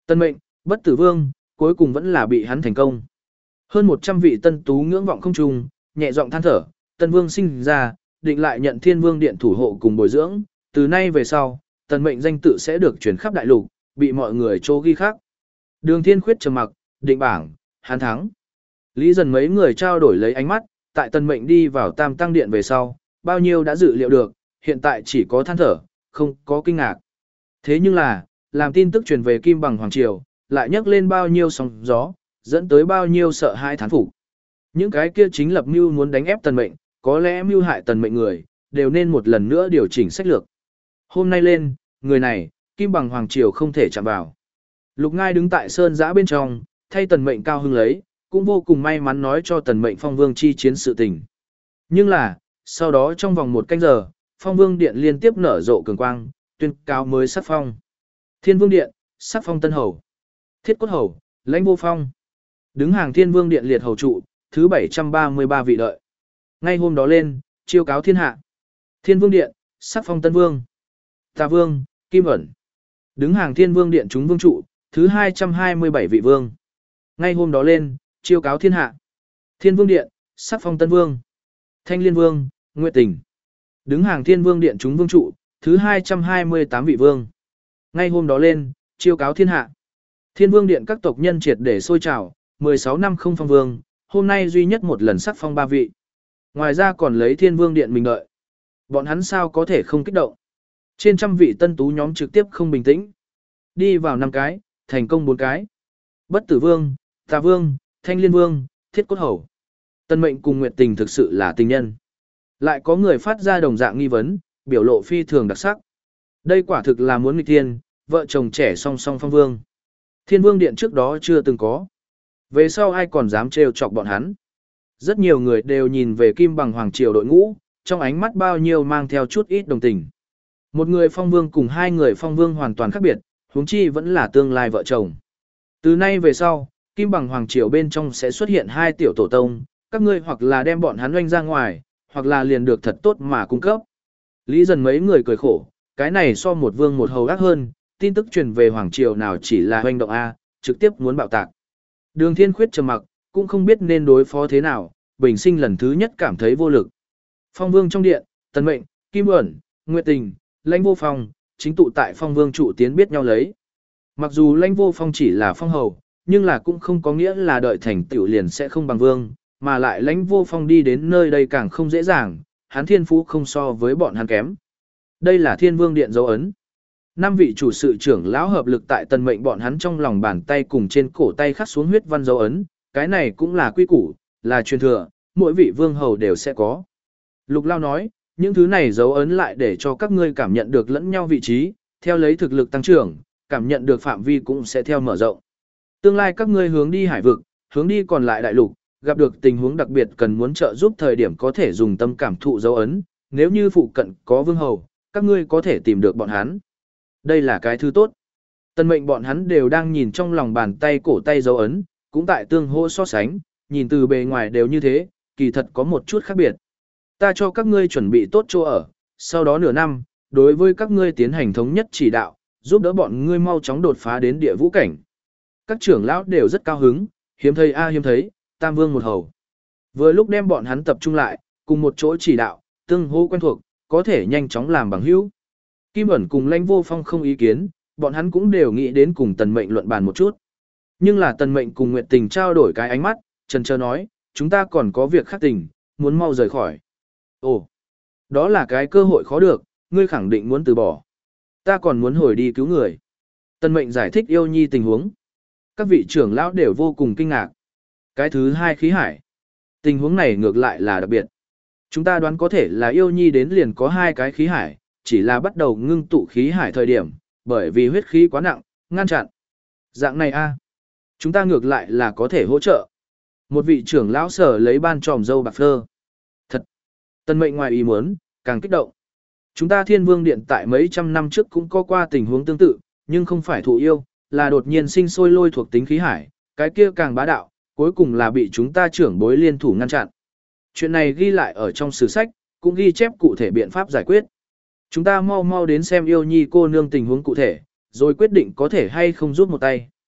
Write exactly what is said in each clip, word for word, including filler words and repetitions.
Tân mệnh, bất tử vương, cuối cùng vẫn là bị hắn thành công. Hơn một trăm vị tân tú ngưỡng vọng không trung, nhẹ giọng than thở, tân vương sinh ra, định lại nhận thiên vương điện thủ hộ cùng bồi dưỡng, từ nay về sau, tần mệnh danh tự sẽ được truyền khắp đại lục, bị mọi người chô ghi khắc. Đường Thiên Khuyết trầm mặc, định bảng, hắn thắng. Lý dần mấy người trao đổi lấy ánh mắt, tại tần mệnh đi vào tam tăng điện về sau, bao nhiêu đã dự liệu được, hiện tại chỉ có than thở, không có kinh ngạc. Thế nhưng là, làm tin tức truyền về Kim Bằng Hoàng Triều, lại nhấc lên bao nhiêu sóng gió, dẫn tới bao nhiêu sợ hãi thán phục. Những cái kia chính lập mưu muốn đánh ép tần mệnh, có lẽ mưu hại tần mệnh người, đều nên một lần nữa điều chỉnh sách lược. Hôm nay lên, người này, Kim Bằng Hoàng Triều không thể chạm vào. Lục Ngai đứng tại sơn giã bên trong, thay tần mệnh cao hưng lấy, cũng vô cùng may mắn nói cho tần mệnh phong vương chi chiến sự tình. Nhưng là, sau đó trong vòng một canh giờ, phong vương điện liên tiếp nở rộ cường quang, tuyên cáo mới sắc phong. Thiên vương điện, sắc phong tân hầu. Thiết cốt hầu, lãnh vô phong. Đứng hàng thiên vương điện liệt hầu trụ, thứ bảy trăm ba mươi ba vị đợi. Ngay hôm đó lên, chiêu cáo thiên hạ. Thiên vương điện, sắc phong tân vương. Tà vương, kim ẩn. Đứng hàng thiên vương điện chúng vương trụ, thứ hai trăm hai mươi bảy vị vương. Ngay hôm đó lên, chiêu cáo thiên hạ. Thiên vương điện, sắc phong tân vương. Thanh liên vương, Nguyệt Tình. Đứng hàng thiên vương điện chúng vương trụ, thứ hai trăm hai mươi tám vị vương. Ngay hôm đó lên, chiêu cáo thiên hạ. Thiên vương điện các tộc nhân triệt để sôi trào, mười sáu năm không phong vương, hôm nay duy nhất một lần sắc phong ba vị. Ngoài ra còn lấy thiên vương điện mình đợi. Bọn hắn sao có thể không kích động. Trên trăm vị tân tú nhóm trực tiếp không bình tĩnh. Đi vào năm cái, thành công bốn cái. Bất tử vương, tà vương, thanh liên vương, thiết cốt hầu. Tân mệnh cùng Nguyệt Tình thực sự là tình nhân. Lại có người phát ra đồng dạng nghi vấn, biểu lộ phi thường đặc sắc. Đây quả thực là muốn nghịch thiên, vợ chồng trẻ song song phong vương. Thiên vương điện trước đó chưa từng có. Về sau ai còn dám trêu chọc bọn hắn. Rất nhiều người đều nhìn về Kim Bằng Hoàng Triều đội ngũ, trong ánh mắt bao nhiêu mang theo chút ít đồng tình. Một người phong vương cùng hai người phong vương hoàn toàn khác biệt, huống chi vẫn là tương lai vợ chồng. Từ nay về sau, Kim Bằng Hoàng Triều bên trong sẽ xuất hiện hai tiểu tổ tông, các ngươi hoặc là đem bọn hắn oanh ra ngoài, hoặc là liền được thật tốt mà cung cấp. Lý dần mấy người cười khổ, cái này so một vương một hầu ác hơn, tin tức truyền về Hoàng Triều nào chỉ là hoành động A, trực tiếp muốn bạo tạc. Đường Thiên Khuyết trầm mặc, cũng không biết nên đối phó thế nào, bình sinh lần thứ nhất cảm thấy vô lực. Phong vương trong điện, Tần Mệnh, Kim Ẩn, Nguyệt Tình, Lãnh Vô Phong, chính tụ tại phong vương trụ tiến biết nhau lấy. Mặc dù Lãnh Vô Phong chỉ là phong hầu, nhưng là cũng không có nghĩa là đợi thành tựu liền sẽ không bằng vương, mà lại Lãnh Vô Phong đi đến nơi đây càng không dễ dàng, hắn thiên phú không so với bọn hắn kém. Đây là Thiên Vương điện dấu ấn. Năm vị chủ sự trưởng lão hợp lực tại Tần Mệnh bọn hắn trong lòng bàn tay cùng trên cổ tay khắc xuống huyết văn dấu ấn, cái này cũng là quy củ, là truyền thừa, mỗi vị vương hầu đều sẽ có. Lục Lao nói, những thứ này dấu ấn lại để cho các ngươi cảm nhận được lẫn nhau vị trí, theo lấy thực lực tăng trưởng, cảm nhận được phạm vi cũng sẽ theo mở rộng. Tương lai các ngươi hướng đi hải vực, hướng đi còn lại đại lục, gặp được tình huống đặc biệt cần muốn trợ giúp thời điểm có thể dùng tâm cảm thụ dấu ấn, nếu như phụ cận có vương hầu, các ngươi có thể tìm được bọn hắn. Đây là cái thứ tốt. Tần Mệnh bọn hắn đều đang nhìn trong lòng bàn tay cổ tay dấu ấn, cũng tại tương hỗ so sánh, nhìn từ bề ngoài đều như thế, kỳ thật có một chút khác biệt. Ta cho các ngươi chuẩn bị tốt chỗ ở, sau đó nửa năm, đối với các ngươi tiến hành thống nhất chỉ đạo, giúp đỡ bọn ngươi mau chóng đột phá đến địa vũ cảnh. Các trưởng lão đều rất cao hứng, hiếm thấy a hiếm thấy, tam vương một hầu. Vừa lúc đem bọn hắn tập trung lại, cùng một chỗ chỉ đạo, tương hỗ quen thuộc, có thể nhanh chóng làm bằng hữu. Kim Ẩn cùng Lãnh Vô Phong không ý kiến, bọn hắn cũng đều nghĩ đến cùng Tần Mệnh luận bàn một chút. Nhưng là Tần Mệnh cùng Nguyệt Tình trao đổi cái ánh mắt, chần chờ nói, chúng ta còn có việc khác tình, muốn mau rời khỏi. Ồ, đó là cái cơ hội khó được, ngươi khẳng định muốn từ bỏ. Ta còn muốn hồi đi cứu người. Tần Mệnh giải thích yêu nhi tình huống. Các vị trưởng lão đều vô cùng kinh ngạc. Cái thứ hai khí hải. Tình huống này ngược lại là đặc biệt. Chúng ta đoán có thể là yêu nhi đến liền có hai cái khí hải, chỉ là bắt đầu ngưng tụ khí hải thời điểm, bởi vì huyết khí quá nặng, ngăn chặn. Dạng này a, chúng ta ngược lại là có thể hỗ trợ. Một vị trưởng lão sở lấy ban tròm dâu bạc phơ. Thật, Tần Mệnh ngoài ý muốn, càng kích động. Chúng ta Thiên Vương điện tại mấy trăm năm trước cũng có qua tình huống tương tự, nhưng không phải thụ yêu, là đột nhiên sinh sôi lôi thuộc tính khí hải, cái kia càng bá đạo, cuối cùng là bị chúng ta trưởng bối liên thủ ngăn chặn. Chuyện này ghi lại ở trong sử sách, cũng ghi chép cụ thể biện pháp giải quyết. Chúng ta mau mau đến xem yêu nhi cô nương tình huống cụ thể, rồi quyết định có thể hay không giúp một tay.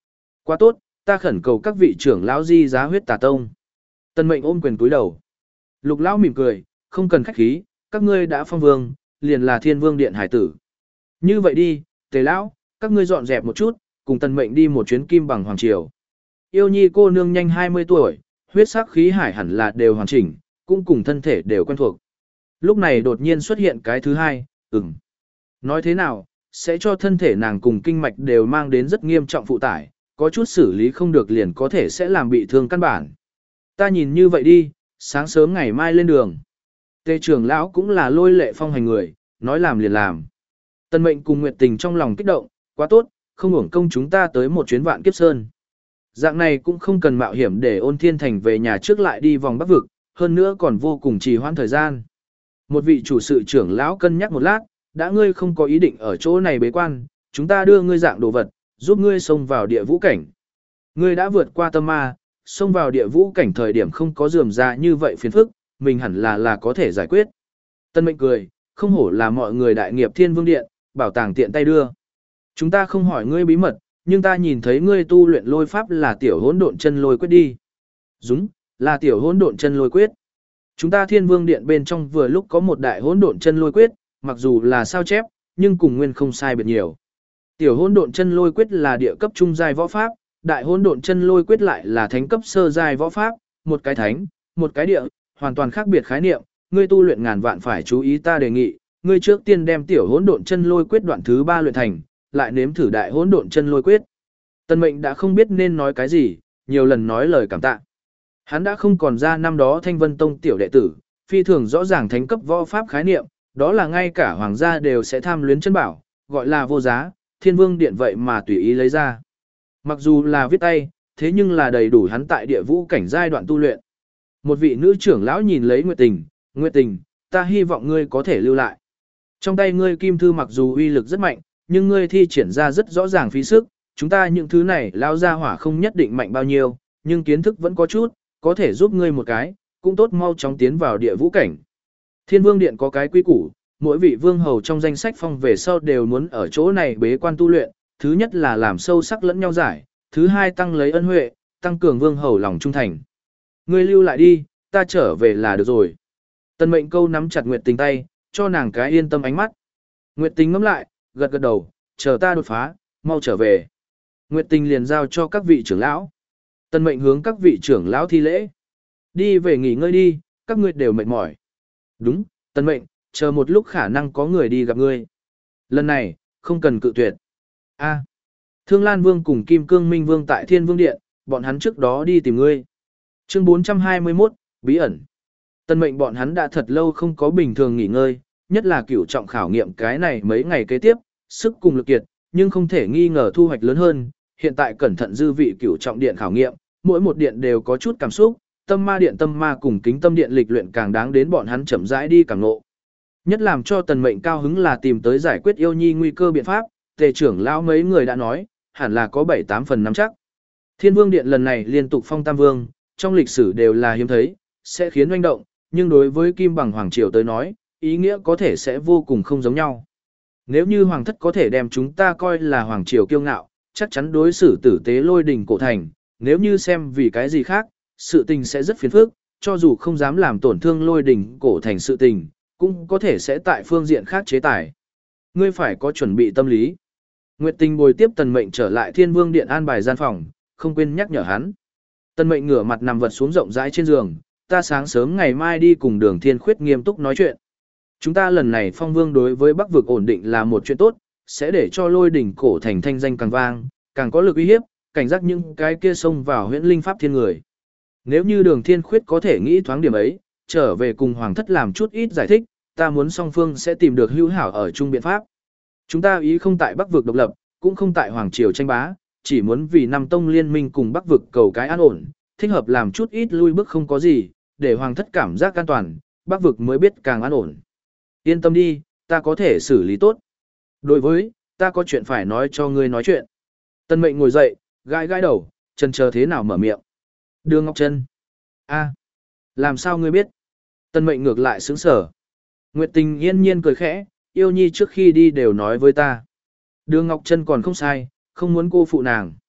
Quá tốt, ta khẩn cầu các vị trưởng lão di giá huyết tà tông. Tân mệnh ôm quyền cúi đầu. Lục lão mỉm cười, không cần khách khí, các ngươi đã phong vương, liền là thiên vương điện hải tử. Như vậy đi, tề lão, các ngươi dọn dẹp một chút, cùng tần mệnh đi một chuyến kim bằng hoàng triều. Yêu nhi cô nương nhanh hai mươi tuổi, huyết sắc khí hải hẳn là đều hoàn chỉnh, cũng cùng thân thể đều quen thuộc. Lúc này đột nhiên xuất hiện cái thứ hai, ừm. Nói thế nào, sẽ cho thân thể nàng cùng kinh mạch đều mang đến rất nghiêm trọng phụ tải, có chút xử lý không được liền có thể sẽ làm bị thương căn bản. Ta nhìn như vậy đi, sáng sớm ngày mai lên đường. Tề trưởng lão cũng là lôi lệ phong hành người, nói làm liền làm. Tân mệnh cùng Nguyệt Tình trong lòng kích động, quá tốt, không hưởng công chúng ta tới một chuyến vạn kiếp sơn. Dạng này cũng không cần mạo hiểm để ôn thiên thành về nhà trước lại đi vòng bắc vực, hơn nữa còn vô cùng trì hoãn thời gian. Một vị chủ sự trưởng lão cân nhắc một lát, đã ngươi không có ý định ở chỗ này bế quan, chúng ta đưa ngươi dạng đồ vật, giúp ngươi xông vào địa vũ cảnh. Ngươi đã vượt qua tâm ma, xông vào địa vũ cảnh thời điểm không có rườm ra như vậy phiền phức, mình hẳn là là có thể giải quyết. Tân mệnh cười, không hổ là mọi người đại nghiệp thiên vương điện, bảo tàng tiện tay đưa. Chúng ta không hỏi ngươi bí mật, nhưng ta nhìn thấy ngươi tu luyện lôi pháp là tiểu hỗn độn chân lôi quyết đi. Đúng, là tiểu hỗn độn chân lôi quyết. Chúng ta thiên vương điện bên trong vừa lúc có một đại hỗn độn chân lôi quyết, mặc dù là sao chép, nhưng cùng nguyên không sai biệt nhiều. Tiểu hỗn độn chân lôi quyết là địa cấp trung giai võ pháp, đại hỗn độn chân lôi quyết lại là thánh cấp sơ giai võ pháp, một cái thánh, một cái địa, hoàn toàn khác biệt khái niệm, ngươi tu luyện ngàn vạn phải chú ý ta đề nghị, ngươi trước tiên đem tiểu hỗn độn chân lôi quyết đoạn thứ ba luyện thành, lại nếm thử đại hỗn độn chân lôi quyết. Tân mệnh đã không biết nên nói cái gì, nhiều lần nói lời cảm tạ. Hắn đã không còn ra năm đó Thanh Vân Tông tiểu đệ tử, phi thường rõ ràng thánh cấp võ pháp khái niệm, đó là ngay cả hoàng gia đều sẽ tham luyến chân bảo, gọi là vô giá, thiên vương điện vậy mà tùy ý lấy ra. Mặc dù là viết tay, thế nhưng là đầy đủ hắn tại địa vũ cảnh giai đoạn tu luyện. Một vị nữ trưởng lão nhìn lấy Nguyệt Tình, Nguyệt Tình, ta hy vọng ngươi có thể lưu lại. Trong tay ngươi kim thư mặc dù uy lực rất mạnh, nhưng ngươi thi triển ra rất rõ ràng phí sức, chúng ta những thứ này lao ra hỏa không nhất định mạnh bao nhiêu, nhưng kiến thức vẫn có chút, có thể giúp ngươi một cái, cũng tốt mau chóng tiến vào địa vũ cảnh. Thiên vương điện có cái quy củ, mỗi vị vương hầu trong danh sách phong về sau đều muốn ở chỗ này bế quan tu luyện, thứ nhất là làm sâu sắc lẫn nhau giải, thứ hai tăng lấy ân huệ, tăng cường vương hầu lòng trung thành. Ngươi lưu lại đi, ta trở về là được rồi. Tân mệnh câu nắm chặt Nguyệt Tình tay, cho nàng cái yên tâm ánh mắt. Nguyệt Tình ngắm lại, gật gật đầu, chờ ta đột phá, mau trở về. Nguyệt Tình liền giao cho các vị trưởng lão. Tân mệnh hướng các vị trưởng lão thi lễ. Đi về nghỉ ngơi đi, các ngươi đều mệt mỏi. Đúng, Tân mệnh, chờ một lúc khả năng có người đi gặp ngươi. Lần này, không cần cự tuyệt. A. Thương Lan Vương cùng Kim Cương Minh Vương tại Thiên Vương Điện, bọn hắn trước đó đi tìm ngươi. Chương bốn trăm hai mươi mốt, bí ẩn. Tân mệnh bọn hắn đã thật lâu không có bình thường nghỉ ngơi, nhất là cửu trọng khảo nghiệm cái này mấy ngày kế tiếp, sức cùng lực kiệt, nhưng không thể nghi ngờ thu hoạch lớn hơn. Hiện tại cẩn thận dư vị cửu trọng điện khảo nghiệm, mỗi một điện đều có chút cảm xúc, tâm ma điện tâm ma cùng kính tâm điện lịch luyện càng đáng đến bọn hắn chậm rãi đi càng ngộ. Nhất làm cho tần mệnh cao hứng là tìm tới giải quyết yêu nhi nguy cơ biện pháp, tề trưởng lão mấy người đã nói, hẳn là có bảy tám phần nắm chắc. Thiên Vương Điện lần này liên tục phong tam vương, trong lịch sử đều là hiếm thấy, sẽ khiến oanh động, nhưng đối với Kim Bằng Hoàng Triều tới nói, ý nghĩa có thể sẽ vô cùng không giống nhau. Nếu như Hoàng thất có thể đem chúng ta coi là Hoàng Triều kiêu ngạo, chắc chắn đối xử tử tế lôi đình cổ thành, nếu như xem vì cái gì khác, sự tình sẽ rất phiền phức, cho dù không dám làm tổn thương lôi đình cổ thành sự tình, cũng có thể sẽ tại phương diện khác chế tài. Ngươi phải có chuẩn bị tâm lý. Nguyệt Tình bồi tiếp Tần Mệnh trở lại Thiên Vương Điện an bài gian phòng, không quên nhắc nhở hắn. Tần Mệnh ngửa mặt nằm vật xuống rộng rãi trên giường, ta sáng sớm ngày mai đi cùng Đường Thiên Khuyết nghiêm túc nói chuyện. Chúng ta lần này phong vương đối với Bắc vực ổn định là một chuyện tốt, sẽ để cho lôi đỉnh cổ thành thanh danh càng vang, càng có lực uy hiếp, cảnh giác những cái kia xông vào huyễn linh pháp thiên người. Nếu như Đường Thiên Khuyết có thể nghĩ thoáng điểm ấy, trở về cùng Hoàng thất làm chút ít giải thích, ta muốn song phương sẽ tìm được hữu hảo ở chung biện pháp. Chúng ta ý không tại Bắc vực độc lập, cũng không tại Hoàng triều tranh bá, chỉ muốn vì năm tông liên minh cùng Bắc vực cầu cái an ổn, thích hợp làm chút ít lui bước không có gì, để Hoàng thất cảm giác an toàn, Bắc vực mới biết càng an ổn. Yên tâm đi, ta có thể xử lý tốt. Đối với, ta có chuyện phải nói cho ngươi nói chuyện. Tân Mệnh ngồi dậy, gãi gãi đầu, chần chờ thế nào mở miệng. Đường Ngọc Trân. A, làm sao ngươi biết? Tân Mệnh ngược lại sững sờ. Nguyệt Tình yên nhiên cười khẽ, yêu nhi trước khi đi đều nói với ta. Đường Ngọc Trân còn không sai, không muốn cô phụ nàng.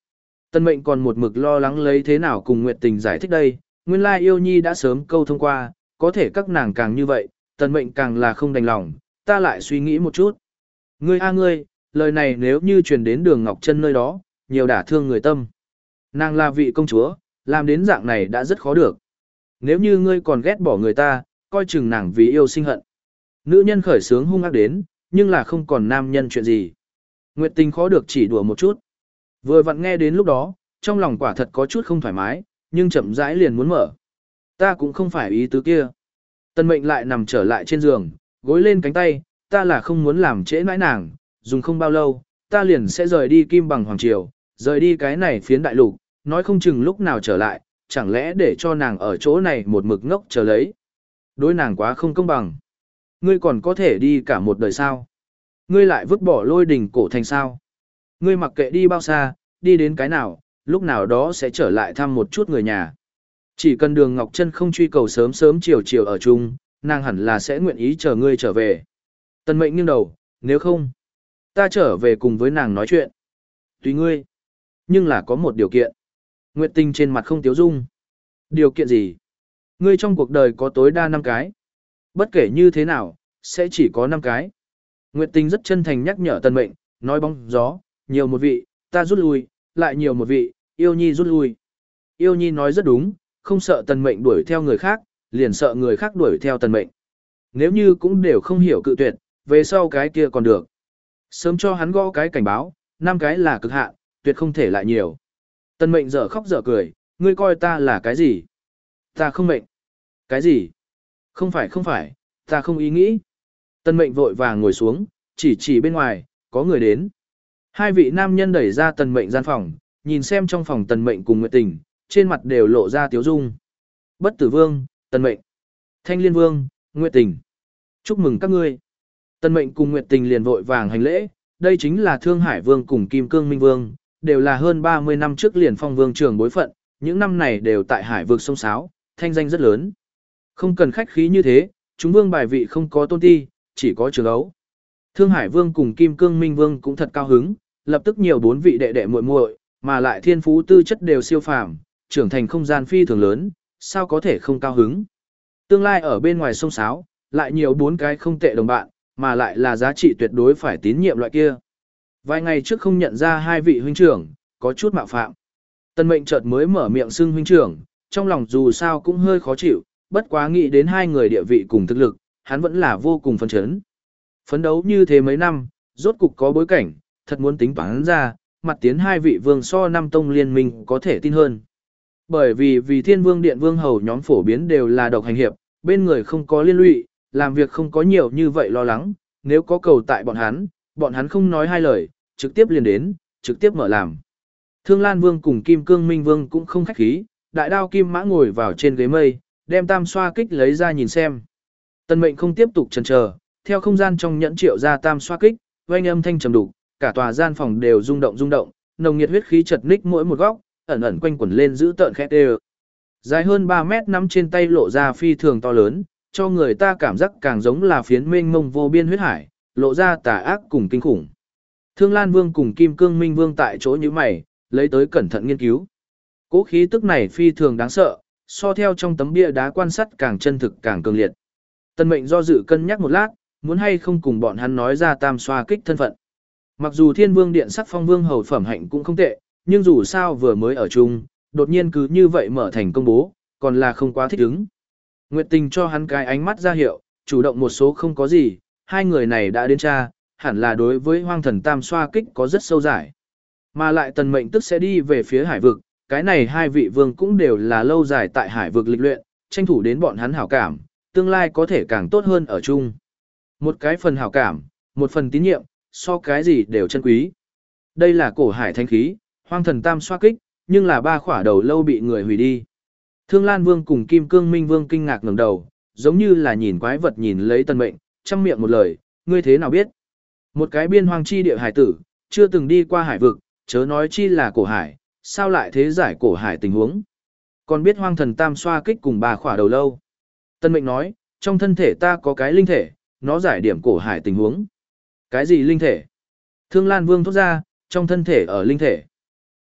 Tân mệnh còn một mực lo lắng lấy thế nào cùng Nguyệt Tình giải thích đây, nguyên lai yêu nhi đã sớm câu thông qua, có thể các nàng càng như vậy, tần mệnh càng là không đành lòng, ta lại suy nghĩ một chút. Ngươi a ngươi, lời này nếu như truyền đến đường Ngọc Trân nơi đó, nhiều đả thương người tâm. Nàng là vị công chúa, làm đến dạng này đã rất khó được. Nếu như ngươi còn ghét bỏ người ta, coi chừng nàng vì yêu sinh hận. Nữ nhân khởi sướng hung ác đến, nhưng là không còn nam nhân chuyện gì. Nguyệt Tình khó được chỉ đùa một chút. Vừa vặn nghe đến lúc đó, trong lòng quả thật có chút không thoải mái, nhưng chậm rãi liền muốn mở. Ta cũng không phải ý tứ kia. Tân mệnh lại nằm trở lại trên giường, gối lên cánh tay, ta là không muốn làm trễ nãi nàng, dùng không bao lâu, ta liền sẽ rời đi Kim Bằng Hoàng Triều, rời đi cái này phiến đại lục, nói không chừng lúc nào trở lại, chẳng lẽ để cho nàng ở chỗ này một mực ngốc chờ lấy. Đối nàng quá không công bằng. Ngươi còn có thể đi cả một đời sao? Ngươi lại vứt bỏ Lôi Đình cổ thành sao? Ngươi mặc kệ đi bao xa, đi đến cái nào, lúc nào đó sẽ trở lại thăm một chút người nhà. Chỉ cần Đường Ngọc Trân không truy cầu sớm sớm chiều chiều ở chung, nàng hẳn là sẽ nguyện ý chờ ngươi trở về. Tần mệnh nghiêng đầu, nếu không, ta trở về cùng với nàng nói chuyện. Tùy ngươi. Nhưng là có một điều kiện. Nguyệt Tình trên mặt không tiếu dung. Điều kiện gì? Ngươi trong cuộc đời có tối đa năm cái. Bất kể như thế nào, sẽ chỉ có năm cái. Nguyệt Tình rất chân thành nhắc nhở Tần mệnh, nói bóng gió, nhiều một vị, ta rút lui, lại nhiều một vị, yêu nhi rút lui. Yêu nhi nói rất đúng, không sợ Tần mệnh đuổi theo người khác, liền sợ người khác đuổi theo Tần mệnh. Nếu như cũng đều không hiểu cự tuyệt, về sau cái kia còn được. Sớm cho hắn gõ cái cảnh báo, năm cái là cực hạn, tuyệt không thể lại nhiều. Tần mệnh dở khóc dở cười, ngươi coi ta là cái gì? Ta không mệnh. Cái gì? Không phải không phải, ta không ý nghĩ. Tần mệnh vội vàng ngồi xuống, chỉ chỉ bên ngoài, có người đến. Hai vị nam nhân đẩy ra Tần mệnh gian phòng, nhìn xem trong phòng Tần mệnh cùng Nguyệt Tình, trên mặt đều lộ ra tiếu dung. Bất Tử Vương, Tần mệnh, Thanh Liên Vương, Nguyệt Tình. Chúc mừng các ngươi. Tần mệnh cùng Nguyệt Tình liền vội vàng hành lễ, đây chính là Thương Hải Vương cùng Kim Cương Minh Vương, đều là hơn ba mươi năm trước liền phong vương trưởng bối phận, những năm này đều tại hải vực sông Sáo, thanh danh rất lớn. Không cần khách khí như thế, chúng vương bài vị không có tôn ti, chỉ có trường ấu. Thương Hải Vương cùng Kim Cương Minh Vương cũng thật cao hứng, lập tức nhiều bốn vị đệ đệ muội muội, mà lại thiên phú tư chất đều siêu phàm, trưởng thành không gian phi thường lớn, sao có thể không cao hứng. Tương lai ở bên ngoài sông Sáo, lại nhiều bốn cái không tệ đồng bạn, mà lại là giá trị tuyệt đối phải tín nhiệm loại kia. Vài ngày trước không nhận ra hai vị huynh trưởng, có chút mạo phạm. Tân mệnh chợt mới mở miệng xưng huynh trưởng, trong lòng dù sao cũng hơi khó chịu, bất quá nghĩ đến hai người địa vị cùng thực lực, hắn vẫn là vô cùng phấn chấn. Phấn đấu như thế mấy năm, rốt cục có bối cảnh, thật muốn tính toán ra, mặt tiến hai vị vương so năm tông liên minh có thể tin hơn. Bởi vì vì Thiên Vương Điện Vương hầu nhóm phổ biến đều là độc hành hiệp, bên người không có liên lụy, làm việc không có nhiều như vậy lo lắng, nếu có cầu tại bọn hắn, bọn hắn không nói hai lời, trực tiếp liền đến, trực tiếp mở làm. Thương Lan Vương cùng Kim Cương Minh Vương cũng không khách khí, đại đao kim mã ngồi vào trên ghế mây, đem tam xoa kích lấy ra nhìn xem. Tần mệnh không tiếp tục chần chờ, theo không gian trong nhẫn triệu ra tam xoa kích, oanh âm thanh trầm đục, cả tòa gian phòng đều rung động rung động, nồng nhiệt huyết khí chật ních mỗi một góc, ẩn ẩn quanh quẩn lên giữ tợn khẽ tê. Dài hơn ba mét nắm trên tay lộ ra phi thường to lớn, cho người ta cảm giác càng giống là phiến mênh mông vô biên huyết hải, lộ ra tà ác cùng kinh khủng. Thương Lan Vương cùng Kim Cương Minh Vương tại chỗ như mày, lấy tới cẩn thận nghiên cứu. Cố khí tức này phi thường đáng sợ, so theo trong tấm bia đá quan sát càng chân thực càng cường liệt. Tân mệnh do dự cân nhắc một lát, muốn hay không cùng bọn hắn nói ra tam xoa kích thân phận. Mặc dù Thiên Vương Điện sắc phong vương hầu phẩm hạnh cũng không tệ, nhưng dù sao vừa mới ở chung, đột nhiên cứ như vậy mở thành công bố, còn là không quá thích ứng. Nguyệt Tình cho hắn cái ánh mắt ra hiệu, chủ động một số không có gì, hai người này đã đến tra, hẳn là đối với hoang thần tam xoa kích có rất sâu giải. Mà lại tần mệnh tức sẽ đi về phía hải vực, cái này hai vị vương cũng đều là lâu dài tại hải vực lịch luyện, tranh thủ đến bọn hắn hảo cảm, tương lai có thể càng tốt hơn ở chung. Một cái phần hảo cảm, một phần tín nhiệm, so cái gì đều chân quý. Đây là cổ hải thanh khí, hoang thần tam xoa kích, nhưng là ba khỏa đầu lâu bị người hủy đi. Thương Lan Vương cùng Kim Cương Minh Vương kinh ngạc ngẩng đầu, giống như là nhìn quái vật nhìn lấy tần mệnh, trăm miệng một lời, ngươi thế nào biết? Một cái biên hoang chi địa hải tử, chưa từng đi qua hải vực, chớ nói chi là cổ hải, sao lại thế giải cổ hải tình huống? Còn biết hoang thần tam xoa kích cùng ba khỏa đầu lâu. Tần mệnh nói, trong thân thể ta có cái linh thể, nó giải điểm cổ hải tình huống. Cái gì linh thể? Thương Lan Vương thốt ra, trong thân thể ở linh thể.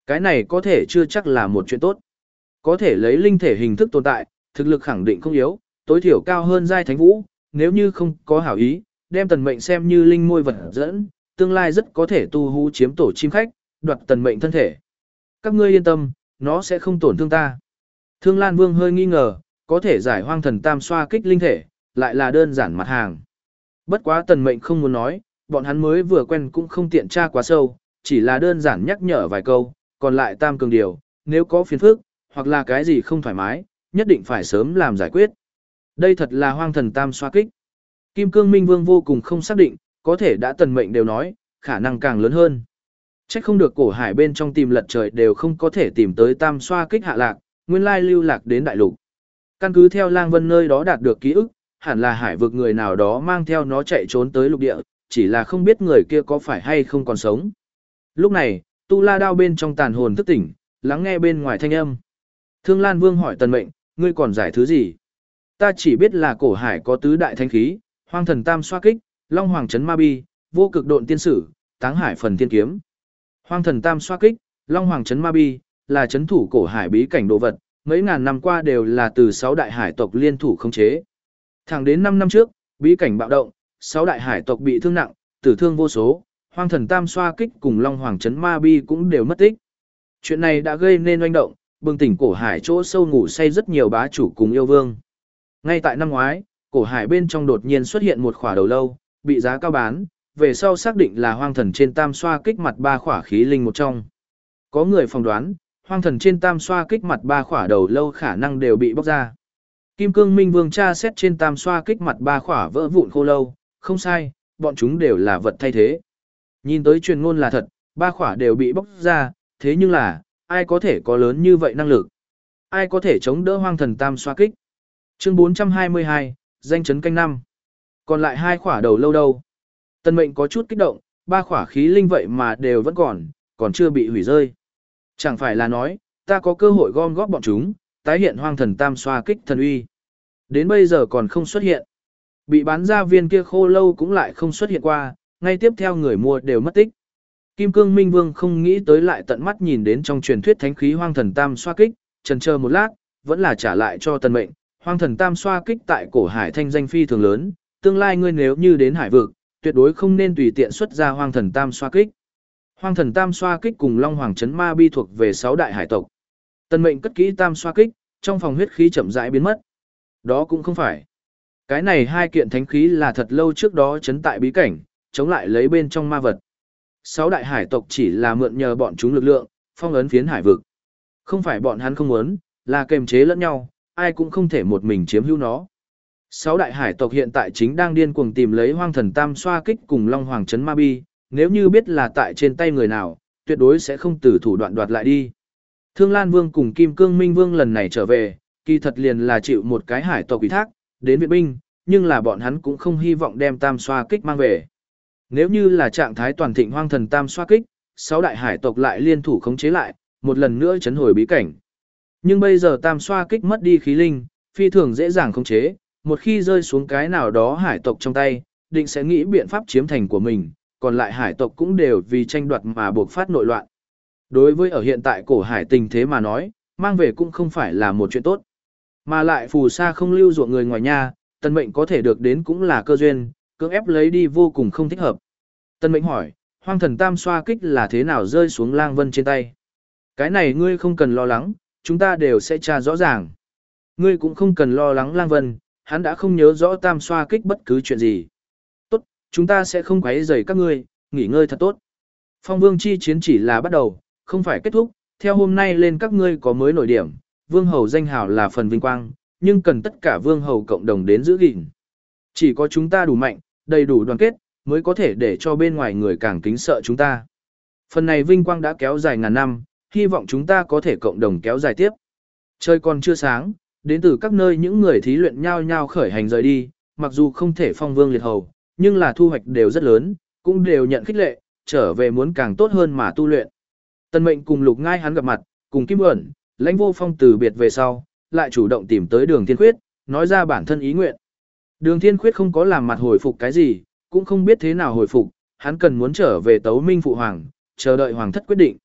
Cái này có thể chưa chắc là một chuyện tốt. Có thể lấy linh thể hình thức tồn tại, thực lực khẳng định không yếu, tối thiểu cao hơn giai thánh vũ, nếu như không có hảo ý, đem tần mệnh xem như linh môi vật dẫn, tương lai rất có thể tu hú chiếm tổ chim khách, đoạt tần mệnh thân thể. Các ngươi yên tâm, nó sẽ không tổn thương ta. Thương Lan Vương hơi nghi ngờ, có thể giải hoang thần tam xoa kích linh thể, lại là đơn giản mặt hàng. Bất quá tần mệnh không muốn nói, bọn hắn mới vừa quen cũng không tiện tra quá sâu, chỉ là đơn giản nhắc nhở vài câu, còn lại tam cường điều, nếu có phiền phức, hoặc là cái gì không thoải mái, nhất định phải sớm làm giải quyết. Đây thật là hoang thần tam xoa kích. Kim Cương Minh Vương vô cùng không xác định, có thể đã tần mệnh đều nói, khả năng càng lớn hơn. Chắc không được cổ hải bên trong tìm lật trời đều không có thể tìm tới tam xoa kích hạ lạc, nguyên lai lưu lạc đến đại lục. Căn cứ theo Lang Vân nơi đó đạt được ký ức, hẳn là hải vực người nào đó mang theo nó chạy trốn tới lục địa, chỉ là không biết người kia có phải hay không còn sống. Lúc này, Tu La Đao bên trong tàn hồn thức tỉnh, lắng nghe bên ngoài thanh âm. Thương Lan Vương hỏi tần mệnh, ngươi còn giải thứ gì? Ta chỉ biết là cổ hải có tứ đại thanh khí, hoang thần tam xoa kích, long hoàng chấn ma bi, vô cực độn tiên sử, táng hải phần thiên kiếm. Hoang thần tam xoa kích, long hoàng chấn ma bi, là chấn thủ cổ hải bí cảnh đồ vật, mấy ngàn năm qua đều là từ sáu đại hải tộc liên thủ khống chế. Thẳng đến năm năm trước, bí cảnh bạo động, sáu đại hải tộc bị thương nặng, tử thương vô số, hoang thần tam xoa kích cùng long hoàng chấn ma bi cũng đều mất tích. Chuyện này đã gây nên oanh động, bừng tỉnh cổ hải chỗ sâu ngủ say rất nhiều bá chủ cùng yêu vương. Ngay tại năm ngoái, cổ hải bên trong đột nhiên xuất hiện một khỏa đầu lâu, bị giá cao bán, về sau xác định là hoang thần trên tam xoa kích mặt ba khỏa khí linh một trong. Có người phỏng đoán, hoang thần trên tam xoa kích mặt ba khỏa đầu lâu khả năng đều bị bóc ra. Kim Cương Minh Vương tra xét trên tam xoa kích mặt ba khỏa vỡ vụn khô lâu, không sai, bọn chúng đều là vật thay thế. Nhìn tới truyền ngôn là thật, ba khỏa đều bị bóc ra, thế nhưng là, ai có thể có lớn như vậy năng lực? Ai có thể chống đỡ hoang thần tam xoa kích? Chương bốn trăm hai mươi hai, danh chấn canh năm. Còn lại hai khỏa đầu lâu đâu? Tân mệnh có chút kích động, ba khỏa khí linh vậy mà đều vẫn còn, còn chưa bị hủy rơi. Chẳng phải là nói, ta có cơ hội gom góp bọn chúng, tái hiện hoang thần tam xoa kích thần uy. Đến bây giờ còn không xuất hiện. Bị bán ra viên kia khô lâu cũng lại không xuất hiện qua, ngay tiếp theo người mua đều mất tích. Kim Cương Minh Vương không nghĩ tới lại tận mắt nhìn đến trong truyền thuyết thánh khí hoang thần tam xoa kích, chần chờ một lát, vẫn là trả lại cho tần mệnh. Hoang thần tam xoa kích tại cổ hải thanh danh phi thường lớn, tương lai ngươi nếu như đến hải vực, tuyệt đối không nên tùy tiện xuất ra hoang thần tam xoa kích. Hoang thần tam xoa kích cùng long hoàng chấn ma bi thuộc về sáu đại hải tộc. Tần mệnh cất kỹ tam xoa kích, trong phòng huyết khí chậm rãi biến mất. Đó cũng không phải. Cái này hai kiện thánh khí là thật lâu trước đó chấn tại bí cảnh, chống lại lấy bên trong ma vật. Sáu đại hải tộc chỉ là mượn nhờ bọn chúng lực lượng, phong ấn phiến hải vực. Không phải bọn hắn không muốn, là kềm chế lẫn nhau, ai cũng không thể một mình chiếm hữu nó. Sáu đại hải tộc hiện tại chính đang điên cuồng tìm lấy hoang thần tam xoa kích cùng long hoàng chấn ma bi, nếu như biết là tại trên tay người nào, tuyệt đối sẽ không từ thủ đoạn đoạt lại đi. Thương Lan Vương cùng Kim Cương Minh Vương lần này trở về, kỳ thật liền là chịu một cái hải tộc ủy thác, đến viện binh, nhưng là bọn hắn cũng không hy vọng đem tam xoa kích mang về. Nếu như là trạng thái toàn thịnh hoang thần tam xoa kích, sáu đại hải tộc lại liên thủ khống chế lại, một lần nữa chấn hồi bí cảnh. Nhưng bây giờ tam xoa kích mất đi khí linh, phi thường dễ dàng khống chế, một khi rơi xuống cái nào đó hải tộc trong tay, định sẽ nghĩ biện pháp chiếm thành của mình, còn lại hải tộc cũng đều vì tranh đoạt mà buộc phát nội loạn. Đối với ở hiện tại cổ hải tình thế mà nói, mang về cũng không phải là một chuyện tốt. Mà lại phù sa không lưu ruộng người ngoài nhà, tần mệnh có thể được đến cũng là cơ duyên, cưỡng ép lấy đi vô cùng không thích hợp. Tần mệnh hỏi, hoang thần tam xoa kích là thế nào rơi xuống Lang Vân trên tay? Cái này ngươi không cần lo lắng, chúng ta đều sẽ tra rõ ràng. Ngươi cũng không cần lo lắng Lang Vân, hắn đã không nhớ rõ tam xoa kích bất cứ chuyện gì. Tốt, chúng ta sẽ không quấy rầy các ngươi, nghỉ ngơi thật tốt. Phong vương chi chiến chỉ là bắt đầu, không phải kết thúc, theo hôm nay lên các ngươi có mới nổi điểm, vương hầu danh hào là phần vinh quang, nhưng cần tất cả vương hầu cộng đồng đến giữ gìn. Chỉ có chúng ta đủ mạnh, đầy đủ đoàn kết, mới có thể để cho bên ngoài người càng kính sợ chúng ta. Phần này vinh quang đã kéo dài ngàn năm, hy vọng chúng ta có thể cộng đồng kéo dài tiếp. Trời còn chưa sáng, đến từ các nơi những người thí luyện nhao nhao khởi hành rời đi, mặc dù không thể phong vương liệt hầu, nhưng là thu hoạch đều rất lớn, cũng đều nhận khích lệ, trở về muốn càng tốt hơn mà tu luyện. Tần mệnh cùng Lục Ngai hắn gặp mặt, cùng Kim Ẩn, Lãnh Vô Phong từ biệt về sau, lại chủ động tìm tới Đường Thiên Khuyết, nói ra bản thân ý nguyện. Đường Thiên Khuyết không có làm mặt hồi phục cái gì, cũng không biết thế nào hồi phục, hắn cần muốn trở về Tấu Minh phụ hoàng, chờ đợi hoàng thất quyết định.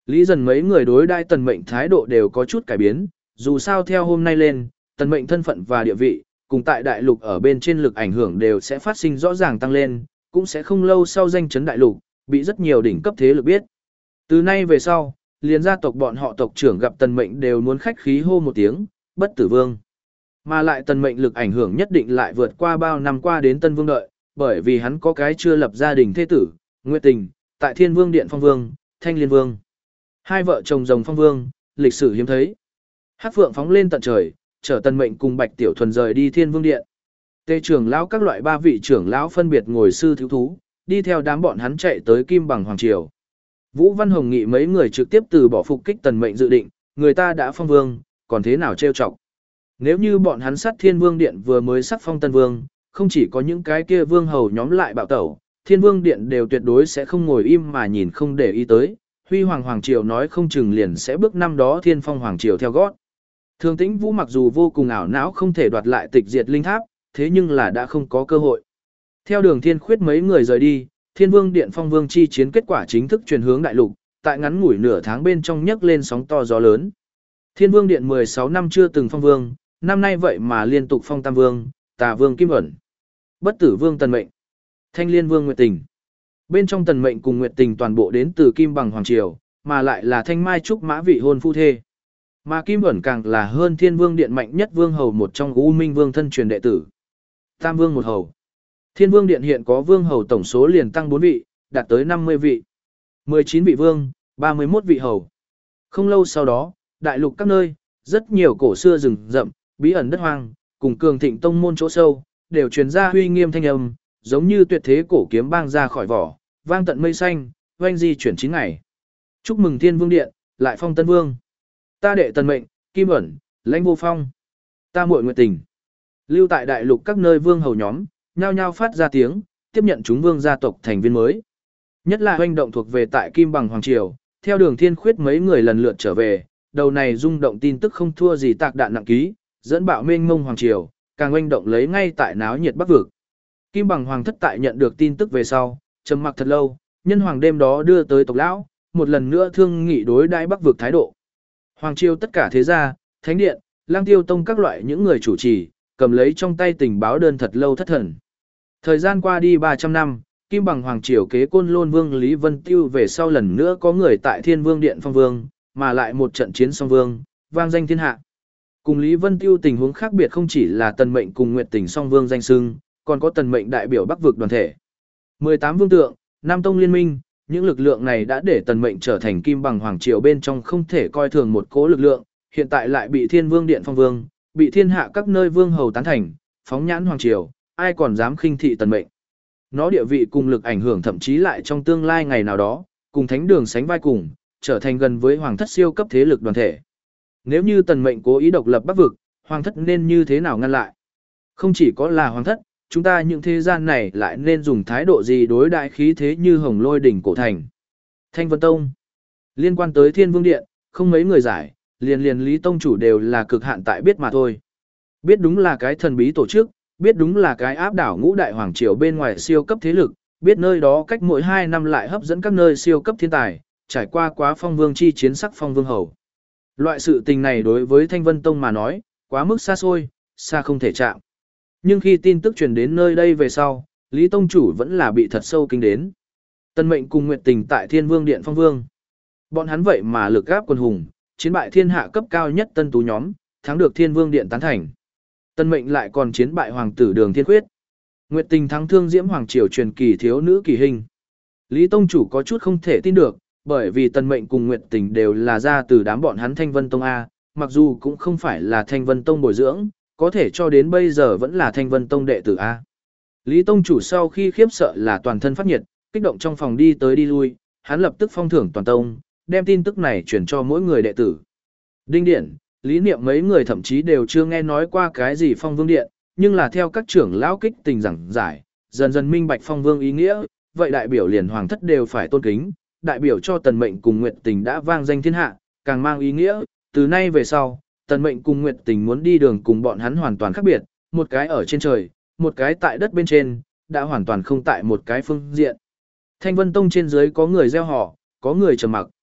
Lý dần mấy người đối đãi tần mệnh thái độ đều có chút cải biến, dù sao theo hôm nay lên, tần mệnh thân phận và địa vị, cùng tại đại lục ở bên trên lực ảnh hưởng đều sẽ phát sinh rõ ràng tăng lên, cũng sẽ không lâu sau danh chấn đại lục, bị rất nhiều đỉnh cấp thế lực biết. Từ nay về sau, liền gia tộc bọn họ tộc trưởng gặp tần mệnh đều muốn khách khí hô một tiếng, bất tử vương. Mà lại tần mệnh lực ảnh hưởng nhất định lại vượt qua bao năm qua đến tân vương đợi, bởi vì hắn có cái chưa lập gia đình thế tử, Nguyệt Tình, tại Thiên Vương Điện Phong Vương, Thanh Liên Vương. Hai vợ chồng rồng Phong Vương, lịch sử hiếm thấy. Hắc Phượng phóng lên tận trời, chở tần mệnh cùng Bạch Tiểu Thuần rời đi Thiên Vương Điện. Tề trưởng lão các loại ba vị trưởng lão phân biệt ngồi sư thiếu thú, đi theo đám bọn hắn chạy tới Kim Bằng Hoàng Triều. Vũ Văn Hồng Nghị mấy người trực tiếp từ bỏ phục kích tần mệnh dự định, người ta đã phong vương, còn thế nào trêu chọc. Nếu như bọn hắn sát Thiên Vương Điện vừa mới sắc phong tân vương, không chỉ có những cái kia vương hầu nhóm lại bạo tẩu, Thiên Vương Điện đều tuyệt đối sẽ không ngồi im mà nhìn không để ý tới, Huy Hoàng Hoàng Triều nói không chừng liền sẽ bước năm đó Thiên Phong Hoàng Triều theo gót. Thường Tĩnh Vũ mặc dù vô cùng ảo não không thể đoạt lại tịch diệt linh tháp, thế nhưng là đã không có cơ hội. Theo Đường Thiên Khuyết mấy người rời đi, Thiên Vương Điện Phong Vương chi chiến kết quả chính thức truyền hướng đại lục, tại ngắn ngủi nửa tháng bên trong nhấc lên sóng to gió lớn. Thiên Vương Điện mười sáu năm chưa từng phong vương, năm nay vậy mà liên tục phong Tam Vương, Tà Vương Kim Ẩn, Bất Tử Vương Tần Mệnh, Thanh Liên Vương Nguyệt Tình. Bên trong Tần Mệnh cùng Nguyệt Tình toàn bộ đến từ Kim Bằng Hoàng Triều, mà lại là Thanh Mai Trúc Mã vị hôn phu thê. Mà Kim Ẩn càng là hơn Thiên Vương Điện mạnh nhất vương hầu một trong U Minh Vương thân truyền đệ tử. Tam Vương một hầu. Thiên Vương Điện hiện có vương hầu tổng số liền tăng bốn vị, đạt tới năm mươi vị. mười chín vị vương, ba mươi mốt vị hầu. Không lâu sau đó, đại lục các nơi, rất nhiều cổ xưa rừng rậm, bí ẩn đất hoang, cùng cường thịnh tông môn chỗ sâu, đều truyền ra uy nghiêm thanh âm, giống như tuyệt thế cổ kiếm bang ra khỏi vỏ, vang tận mây xanh, oanh di chuyển chín ngày. Chúc mừng Thiên Vương Điện, lại phong tân vương. Ta đệ Tần Mệnh, Kim Ẩn, Lãnh Vô Phong. Ta muội Nguyệt Tình. Lưu tại đại lục các nơi vương hầu nhóm, nhao nhao phát ra tiếng, tiếp nhận chúng vương gia tộc thành viên mới. Nhất là hoành động thuộc về tại Kim Bằng Hoàng Triều, theo Đường Thiên Khuyết mấy người lần lượt trở về, đầu này rung động tin tức không thua gì tạc đạn nặng ký, dẫn bạo mênh mông Hoàng Triều, càng oanh động lấy ngay tại náo nhiệt Bắc vực. Kim Bằng Hoàng thất tại nhận được tin tức về sau, trầm mặc thật lâu, nhân hoàng đêm đó đưa tới tộc lão, một lần nữa thương nghị đối đãi Bắc vực thái độ. Hoàng Triều tất cả thế gia, thánh điện, lang tiêu tông các loại những người chủ trì, cầm lấy trong tay tình báo đơn thật lâu thất thần. Thời gian qua đi ba trăm năm, Kim Bằng Hoàng Triều kế Côn Lôn Vương Lý Vân Tiêu về sau lần nữa có người tại Thiên Vương Điện phong vương, mà lại một trận chiến song vương, vang danh thiên hạ. Cùng Lý Vân Tiêu tình huống khác biệt không chỉ là Tần Mệnh cùng Nguyệt Tình song vương danh xưng, còn có Tần Mệnh đại biểu Bắc vực đoàn thể. mười tám vương tượng, Nam Tông liên minh, những lực lượng này đã để Tần Mệnh trở thành Kim Bằng Hoàng Triều bên trong không thể coi thường một cố lực lượng, hiện tại lại bị Thiên Vương Điện phong vương, bị thiên hạ các nơi vương hầu tán thành, phóng nhãn Hoàng Triều, ai còn dám khinh thị Tần Mệnh. Nó địa vị cùng lực ảnh hưởng thậm chí lại trong tương lai ngày nào đó, cùng Thánh Đường sánh vai cùng, trở thành gần với Hoàng thất siêu cấp thế lực đoàn thể. Nếu như Tần Mệnh cố ý độc lập Bắc vực, Hoàng thất nên như thế nào ngăn lại? Không chỉ có là Hoàng thất, chúng ta những thế gian này lại nên dùng thái độ gì đối đại khí thế như hồng lôi đỉnh cổ thành. Thanh Vân Tông. Liên quan tới Thiên Vương Điện, không mấy người giải, liền liền Lý Tông chủ đều là cực hạn tại biết mà thôi. Biết đúng là cái thần bí tổ chức, biết đúng là cái áp đảo ngũ đại hoàng triều bên ngoài siêu cấp thế lực, biết nơi đó cách mỗi hai năm lại hấp dẫn các nơi siêu cấp thiên tài, trải qua quá phong vương chi chiến sắc phong vương hầu. Loại sự tình này đối với Thanh Vân Tông mà nói, quá mức xa xôi, xa không thể chạm. Nhưng khi tin tức truyền đến nơi đây về sau, Lý Tông chủ vẫn là bị thật sâu kinh đến. Tần Mệnh cùng Nguyệt Tình tại Thiên Vương Điện phong vương. Bọn hắn vậy mà lực gáp quân hùng, chiến bại thiên hạ cấp cao nhất tân tú nhóm, thắng được Thiên Vương Điện tán thành. Tần Mệnh lại còn chiến bại hoàng tử Đường Thiên Khuyết. Nguyệt Tình thắng thương Diễm Hoàng Triều truyền kỳ thiếu nữ Kỳ Hình. Lý Tông chủ có chút không thể tin được, bởi vì Tần Mệnh cùng Nguyệt Tình đều là ra từ đám bọn hắn Thanh Vân Tông A, mặc dù cũng không phải là Thanh Vân Tông bồi dưỡng, có thể cho đến bây giờ vẫn là Thanh Vân Tông đệ tử A. Lý Tông chủ sau khi khiếp sợ là toàn thân phát nhiệt, kích động trong phòng đi tới đi lui, hắn lập tức phong thưởng toàn tông, đem tin tức này truyền cho mỗi người đệ tử. Đinh Điện, Lý Niệm mấy người thậm chí đều chưa nghe nói qua cái gì phong vương điện, nhưng là theo các trưởng lão kích tình giảng giải, dần dần minh bạch phong vương ý nghĩa, vậy đại biểu liền hoàng thất đều phải tôn kính, đại biểu cho Tần Mệnh cùng Nguyệt Tình đã vang danh thiên hạ, càng mang ý nghĩa, từ nay về sau, Tần Mệnh cùng Nguyệt Tình muốn đi đường cùng bọn hắn hoàn toàn khác biệt, một cái ở trên trời, một cái tại đất bên trên, đã hoàn toàn không tại một cái phương diện. Thanh Vân Tông trên dưới có người gieo họ, có người trầm mặc.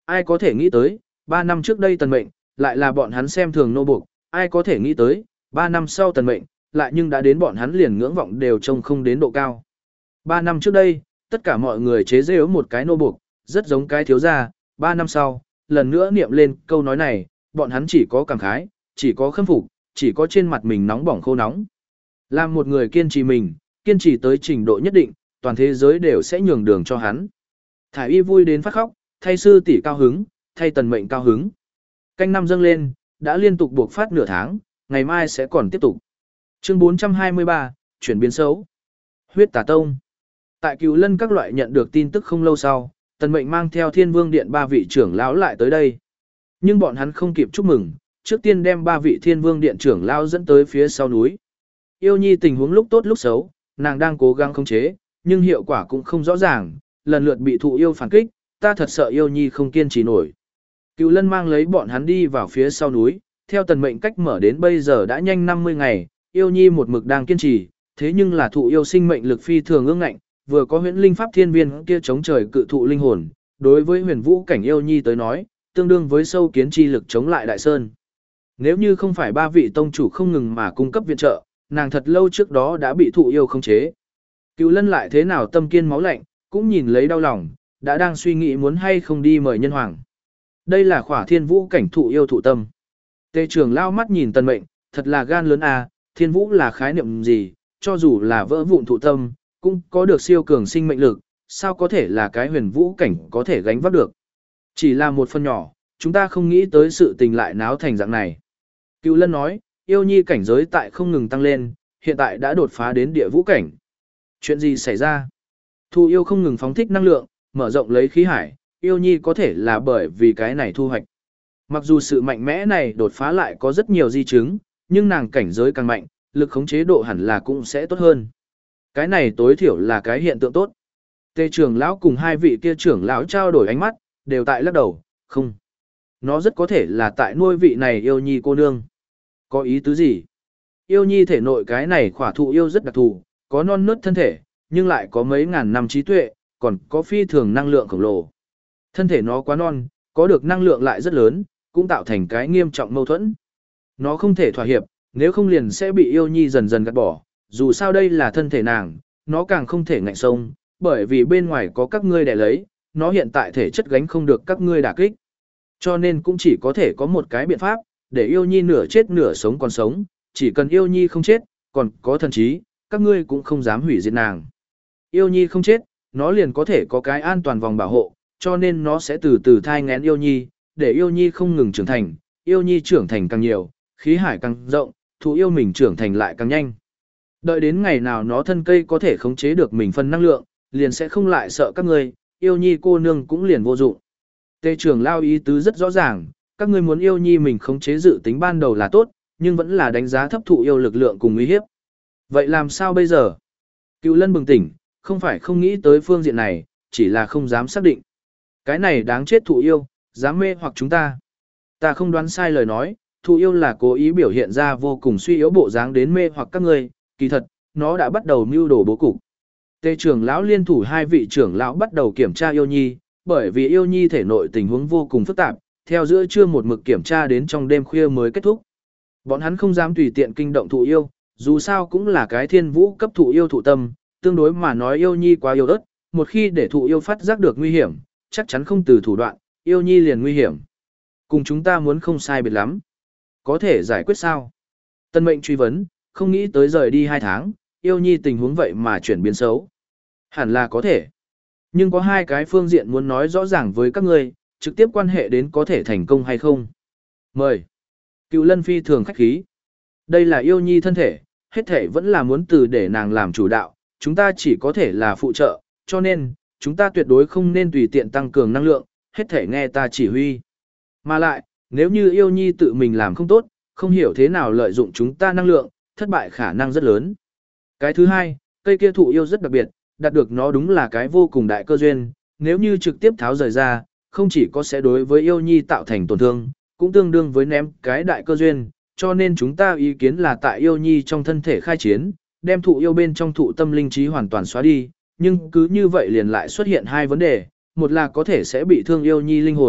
ai có thể nghĩ tới, ba năm trước đây tần mệnh, lại là bọn hắn xem thường nô buộc, ai có thể nghĩ tới, ba năm sau tần mệnh, lại nhưng đã đến bọn hắn liền ngưỡng vọng đều trông không đến độ cao. Ba năm trước đây, tất cả mọi người chế giễu một cái nô buộc, rất giống cái thiếu gia, ba năm sau, lần nữa niệm lên câu nói này, bọn hắn chỉ có cảm khái, chỉ có khâm phục, chỉ có trên mặt mình nóng bỏng khô nóng. Làm một người kiên trì mình, kiên trì tới trình độ nhất định, toàn thế giới đều sẽ nhường đường cho hắn. Thải y vui đến phát khóc, thay sư tỷ cao hứng, thay tần mệnh cao hứng. Canh năm dâng lên, đã liên tục buộc phát nửa tháng, ngày mai sẽ còn tiếp tục. Chương bốn trăm hai mươi ba, chuyển biến xấu. Huyết tà tông. Tại Cửu Lân các loại nhận được tin tức không lâu sau, tần mệnh mang theo Thiên Vương Điện ba vị trưởng lão lại tới đây. Nhưng bọn hắn không kịp chúc mừng, trước tiên đem ba vị Thiên Vương Điện trưởng lão dẫn tới phía sau núi. Yêu Nhi tình huống lúc tốt lúc xấu, nàng đang cố gắng khống chế, nhưng hiệu quả cũng không rõ ràng, lần lượt bị thụ yêu phản kích, ta thật sợ Yêu Nhi không kiên trì nổi. Cửu Lân mang lấy bọn hắn đi vào phía sau núi, theo tần mệnh cách mở đến bây giờ đã nhanh năm mươi ngày, Yêu Nhi một mực đang kiên trì, thế nhưng là thụ yêu sinh mệnh lực phi thường ương ngạnh, vừa có huyễn linh pháp thiên viên kia chống trời cự thụ linh hồn, đối với huyền vũ cảnh Yêu Nhi tới nói, tương đương với sâu kiến chi lực chống lại đại sơn. Nếu như không phải ba vị tông chủ không ngừng mà cung cấp viện trợ, nàng thật lâu trước đó đã bị thụ yêu khống chế. Cửu Lân lại thế nào tâm kiên máu lạnh, cũng nhìn lấy đau lòng, đã đang suy nghĩ muốn hay không đi mời nhân hoàng. Đây là khỏa thiên vũ cảnh thụ yêu thụ tâm. Tề trưởng lao mắt nhìn tần mệnh, thật là gan lớn à, thiên vũ là khái niệm gì, cho dù là vỡ vụn thụ tâm, cũng có được siêu cường sinh mệnh lực, sao có thể là cái huyền vũ cảnh có thể gánh vác được. Chỉ là một phần nhỏ, chúng ta không nghĩ tới sự tình lại náo thành dạng này. Cửu Lân nói, Yêu Nhi cảnh giới tại không ngừng tăng lên, hiện tại đã đột phá đến địa vũ cảnh. Chuyện gì xảy ra? Thụ yêu không ngừng phóng thích năng lượng, mở rộng lấy khí hải, Yêu Nhi có thể là bởi vì cái này thu hoạch. Mặc dù sự mạnh mẽ này đột phá lại có rất nhiều di chứng, nhưng nàng cảnh giới càng mạnh, lực khống chế độ hẳn là cũng sẽ tốt hơn. Cái này tối thiểu là cái hiện tượng tốt. Tề trưởng lão cùng hai vị kia trưởng lão trao đổi ánh mắt, đều tại lắc đầu, không. Nó rất có thể là tại nuôi vị này Yêu Nhi cô nương. Có ý tứ gì? Yêu Nhi thể nội cái này khỏa thụ yêu rất đặc thù, có non nớt thân thể, nhưng lại có mấy ngàn năm trí tuệ, còn có phi thường năng lượng khổng lồ. Thân thể nó quá non, có được năng lượng lại rất lớn, cũng tạo thành cái nghiêm trọng mâu thuẫn. Nó không thể thỏa hiệp, nếu không liền sẽ bị Yêu Nhi dần dần gạt bỏ, dù sao đây là thân thể nàng, nó càng không thể ngạnh sông, bởi vì bên ngoài có các ngươi đè lấy, nó hiện tại thể chất gánh không được các ngươi đả kích. Cho nên cũng chỉ có thể có một cái biện pháp, để Yêu Nhi nửa chết nửa sống còn sống, chỉ cần Yêu Nhi không chết, còn có thần trí, các ngươi cũng không dám hủy diệt nàng. Yêu Nhi không chết, nó liền có thể có cái an toàn vòng bảo hộ, cho nên nó sẽ từ từ thai nghén Yêu Nhi, để Yêu Nhi không ngừng trưởng thành, Yêu Nhi trưởng thành càng nhiều, khí hải càng rộng, thú yêu mình trưởng thành lại càng nhanh. Đợi đến ngày nào nó thân cây có thể khống chế được mình phân năng lượng, liền sẽ không lại sợ các ngươi, Yêu Nhi cô nương cũng liền vô dụng. Tề trưởng lao ý tứ rất rõ ràng, các ngươi muốn Yêu Nhi mình khống chế dự tính ban đầu là tốt, nhưng vẫn là đánh giá thấp thụ yêu lực lượng cùng uy hiếp. Vậy làm sao bây giờ? Cửu Lân bừng tỉnh, không phải không nghĩ tới phương diện này, chỉ là không dám xác định. Cái này đáng chết thụ yêu, dám mê hoặc chúng ta. Ta không đoán sai lời nói, thụ yêu là cố ý biểu hiện ra vô cùng suy yếu bộ dáng đến mê hoặc các ngươi, kỳ thật, nó đã bắt đầu mưu đồ bố cục. Tề trưởng lão liên thủ hai vị trưởng lão bắt đầu kiểm tra Yêu Nhi, bởi vì Yêu Nhi thể nội tình huống vô cùng phức tạp, theo giữa trưa một mực kiểm tra đến trong đêm khuya mới kết thúc. Bọn hắn không dám tùy tiện kinh động thụ yêu, dù sao cũng là cái thiên vũ cấp thụ yêu thụ tâm, tương đối mà nói Yêu Nhi quá yêu ớt, một khi để thụ yêu phát giác được nguy hiểm, chắc chắn không từ thủ đoạn, Yêu Nhi liền nguy hiểm. Cùng chúng ta muốn không sai biệt lắm. Có thể giải quyết sao? Tân mệnh truy vấn, không nghĩ tới rời đi hai tháng, Yêu Nhi tình huống vậy mà chuyển biến xấu. Hẳn là có thể. Nhưng có hai cái phương diện muốn nói rõ ràng với các ngươi, trực tiếp quan hệ đến có thể thành công hay không. Mời. Cửu Lân phi thường khách khí. Đây là Yêu Nhi thân thể, hết thể vẫn là muốn từ để nàng làm chủ đạo, chúng ta chỉ có thể là phụ trợ, cho nên, chúng ta tuyệt đối không nên tùy tiện tăng cường năng lượng, hết thể nghe ta chỉ huy. Mà lại, nếu như Yêu Nhi tự mình làm không tốt, không hiểu thế nào lợi dụng chúng ta năng lượng, thất bại khả năng rất lớn. Cái thứ hai, cây kia thụ yêu rất đặc biệt, đạt được nó đúng là cái vô cùng đại cơ duyên, nếu như trực tiếp tháo rời ra, không chỉ có sẽ đối với Yêu Nhi tạo thành tổn thương, cũng tương đương với ném cái đại cơ duyên, cho nên chúng ta ý kiến là tại Yêu Nhi trong thân thể khai chiến, đem thụ yêu bên trong thụ tâm linh trí hoàn toàn xóa đi, nhưng cứ như vậy liền lại xuất hiện hai vấn đề, một là có thể sẽ bị thương Yêu Nhi linh hồn,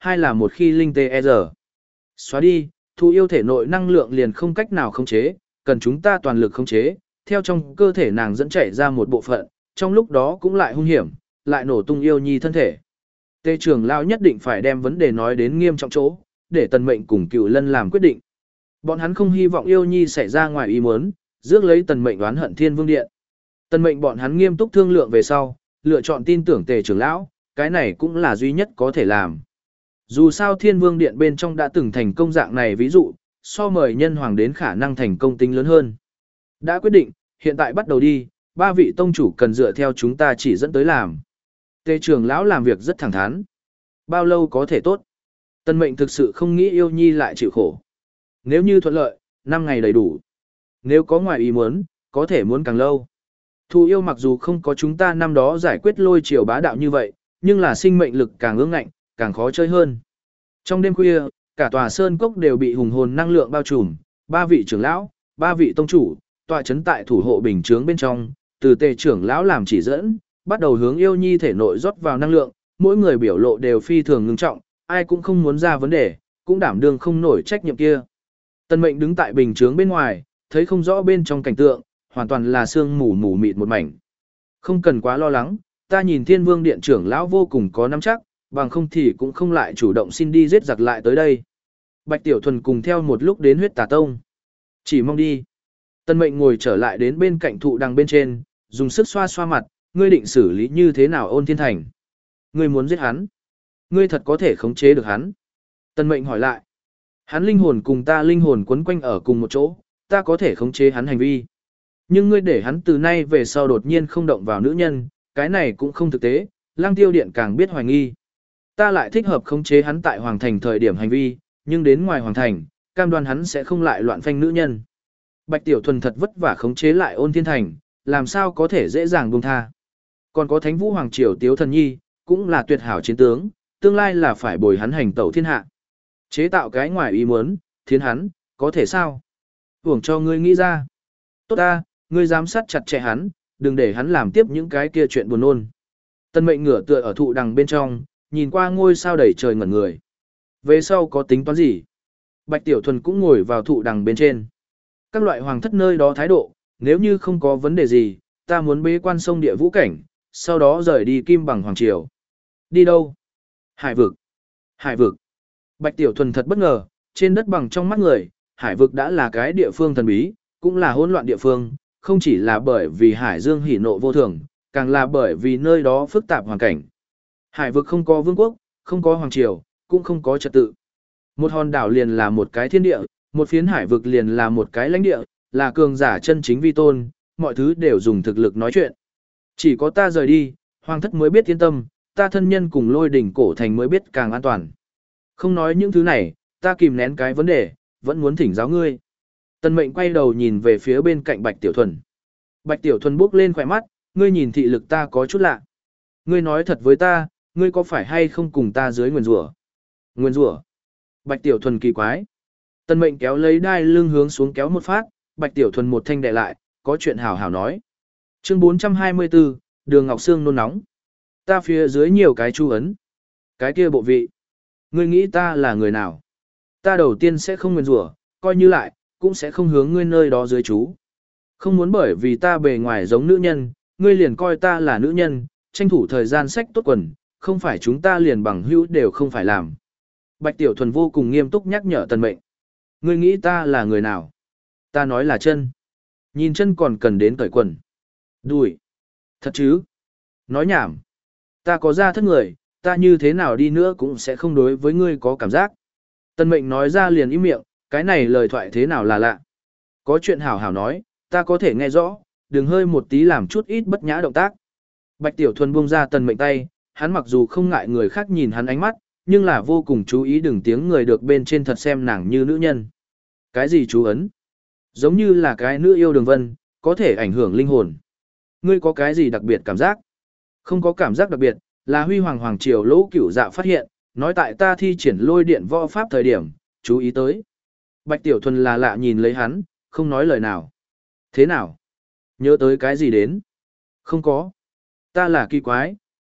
hai là một khi linh tê r. Xóa đi, thú yêu thể nội năng lượng liền không cách nào khống chế, cần chúng ta toàn lực khống chế, theo trong cơ thể nàng dẫn chảy ra một bộ phận, trong lúc đó cũng lại hung hiểm, lại nổ tung yêu nhi thân thể. Tề trưởng lão nhất định phải đem vấn đề nói đến nghiêm trọng chỗ, để Tần Mệnh cùng Cửu Lân làm quyết định. Bọn hắn không hy vọng yêu nhi xảy ra ngoài ý muốn, rước lấy Tần Mệnh oán hận Thiên Vương Điện. Tần Mệnh bọn hắn nghiêm túc thương lượng về sau, lựa chọn tin tưởng Tề trưởng lão, cái này cũng là duy nhất có thể làm. Dù sao Thiên Vương Điện bên trong đã từng thành công dạng này ví dụ, so mời nhân hoàng đến khả năng thành công tính lớn hơn. Đã quyết định, hiện tại bắt đầu đi, ba vị tông chủ cần dựa theo chúng ta chỉ dẫn tới làm. Tề trưởng lão làm việc rất thẳng thắn. Bao lâu có thể tốt? Tần Mệnh thực sự không nghĩ yêu nhi lại chịu khổ. Nếu như thuận lợi, năm ngày đầy đủ. Nếu có ngoài ý muốn, có thể muốn càng lâu. Thù yêu mặc dù không có chúng ta năm đó giải quyết lôi triều bá đạo như vậy, nhưng là sinh mệnh lực càng ương ngạnh, càng khó chơi hơn. Trong đêm khuya, cả tòa sơn cốc đều bị hùng hồn năng lượng bao trùm, ba vị trưởng lão, ba vị tông chủ, tọa chấn tại thủ hộ bình chướng bên trong, từ Tề trưởng lão làm chỉ dẫn, bắt đầu hướng yêu nhi thể nội rót vào năng lượng, mỗi người biểu lộ đều phi thường ngưng trọng, ai cũng không muốn ra vấn đề, cũng đảm đương không nổi trách nhiệm kia. Tần Mệnh đứng tại bình chướng bên ngoài, thấy không rõ bên trong cảnh tượng, hoàn toàn là sương mù mù mịt một mảnh. Không cần quá lo lắng, ta nhìn Thiên Vương Điện trưởng lão vô cùng có nắm chắc, bằng không thì cũng không lại chủ động xin đi giết giặc lại tới đây. Bạch Tiểu Thuần cùng theo một lúc đến Huyết Tà Tông. Chỉ mong đi. Tần Mệnh ngồi trở lại đến bên cạnh thụ đằng bên trên, dùng sức xoa xoa mặt, ngươi định xử lý như thế nào Ôn Thiên Thành? Ngươi muốn giết hắn? Ngươi thật có thể khống chế được hắn? Tần Mệnh hỏi lại. Hắn linh hồn cùng ta linh hồn quấn quanh ở cùng một chỗ, ta có thể khống chế hắn hành vi. Nhưng ngươi để hắn từ nay về sau đột nhiên không động vào nữ nhân, cái này cũng không thực tế, Lăng Tiêu Điện càng biết hoài nghi. Ta lại thích hợp khống chế hắn tại Hoàng Thành thời điểm hành vi, nhưng đến ngoài Hoàng Thành, cam đoan hắn sẽ không lại loạn phanh nữ nhân. Bạch Tiểu Thuần thật vất vả khống chế lại Ôn Thiên Thành, làm sao có thể dễ dàng buông tha. Còn có Thánh Vũ Hoàng Triều Tiếu Thần Nhi, cũng là tuyệt hảo chiến tướng, tương lai là phải bồi hắn hành tẩu thiên hạ. Chế tạo cái ngoài ý muốn, thiên hắn, có thể sao? Hưởng cho ngươi nghĩ ra. Tốt ta, ngươi giám sát chặt chẽ hắn, đừng để hắn làm tiếp những cái kia chuyện buồn nôn. Tần Mệnh ngửa tựa ở thụ đằng bên trong, nhìn qua ngôi sao đầy trời ngẩn người. Về sau có tính toán gì? Bạch Tiểu Thuần cũng ngồi vào thụ đằng bên trên. Các loại hoàng thất nơi đó thái độ, nếu như không có vấn đề gì, ta muốn bế quan sông địa vũ cảnh, sau đó rời đi Kim Bằng Hoàng Triều. Đi đâu? Hải vực. Hải vực. Bạch Tiểu Thuần thật bất ngờ, trên đất bằng trong mắt người, hải vực đã là cái địa phương thần bí, cũng là hỗn loạn địa phương, không chỉ là bởi vì hải dương hỉ nộ vô thường, càng là bởi vì nơi đó phức tạp hoàn cảnh. Hải vực không có vương quốc, không có hoàng triều, cũng không có trật tự. Một hòn đảo liền là một cái thiên địa, một phiến hải vực liền là một cái lãnh địa, là cường giả chân chính vi tôn, mọi thứ đều dùng thực lực nói chuyện. Chỉ có ta rời đi, hoàng thất mới biết yên tâm, ta thân nhân cùng Lôi Đỉnh cổ thành mới biết càng an toàn. Không nói những thứ này, ta kìm nén cái vấn đề, vẫn muốn thỉnh giáo ngươi. Tần Mệnh quay đầu nhìn về phía bên cạnh Bạch Tiểu Thuần. Bạch Tiểu Thuần bước lên khỏe mắt, ngươi nhìn thị lực ta có chút lạ. Ngươi nói thật với ta, ngươi có phải hay không cùng ta dưới nguyền rủa? Nguyền rủa? Bạch Tiểu Thuần kỳ quái. Tần Mệnh kéo lấy đai lưng hướng xuống kéo một phát, Bạch Tiểu Thuần một thanh đè lại, có chuyện hảo hảo nói. Chương bốn trăm hai mươi tư, Đường Ngọc Sương nôn nóng. Ta phía dưới nhiều cái chu ấn. Cái kia bộ vị. Ngươi nghĩ ta là người nào? Ta đầu tiên sẽ không nguyền rủa, coi như lại, cũng sẽ không hướng ngươi nơi đó dưới chú. Không muốn bởi vì ta bề ngoài giống nữ nhân, ngươi liền coi ta là nữ nhân, tranh thủ thời gian sách tốt quần, không phải chúng ta liền bằng hữu đều không phải làm. Bạch Tiểu Thuần vô cùng nghiêm túc nhắc nhở Tần Mệnh. Ngươi nghĩ ta là người nào? Ta nói là chân. Nhìn chân còn cần đến cởi quần. Đùi. Thật chứ? Nói nhảm. Ta có ra thất người, ta như thế nào đi nữa cũng sẽ không đối với ngươi có cảm giác. Tần Mệnh nói ra liền im miệng, cái này lời thoại thế nào là lạ. Có chuyện hảo hảo nói, ta có thể nghe rõ, đừng hơi một tí làm chút ít bất nhã động tác. Bạch Tiểu Thuần buông ra Tần Mệnh tay, hắn mặc dù không ngại người khác nhìn hắn ánh mắt, nhưng là vô cùng chú ý đừng tiếng người được bên trên thật xem nàng như nữ nhân. Cái gì chú ấn? Giống như là cái nữ yêu đường vân, có thể ảnh hưởng linh hồn. Ngươi có cái gì đặc biệt cảm giác? Không có cảm giác đặc biệt, là Huy Hoàng Hoàng Triều Lỗ Cửu Dạ phát hiện, nói tại ta thi triển lôi điện võ pháp thời điểm, chú ý tới. Bạch Tiểu Thuần là lạ nhìn lấy hắn, không nói lời nào. Thế nào? Nhớ tới cái gì đến? Không có. Ta là kỳ quái,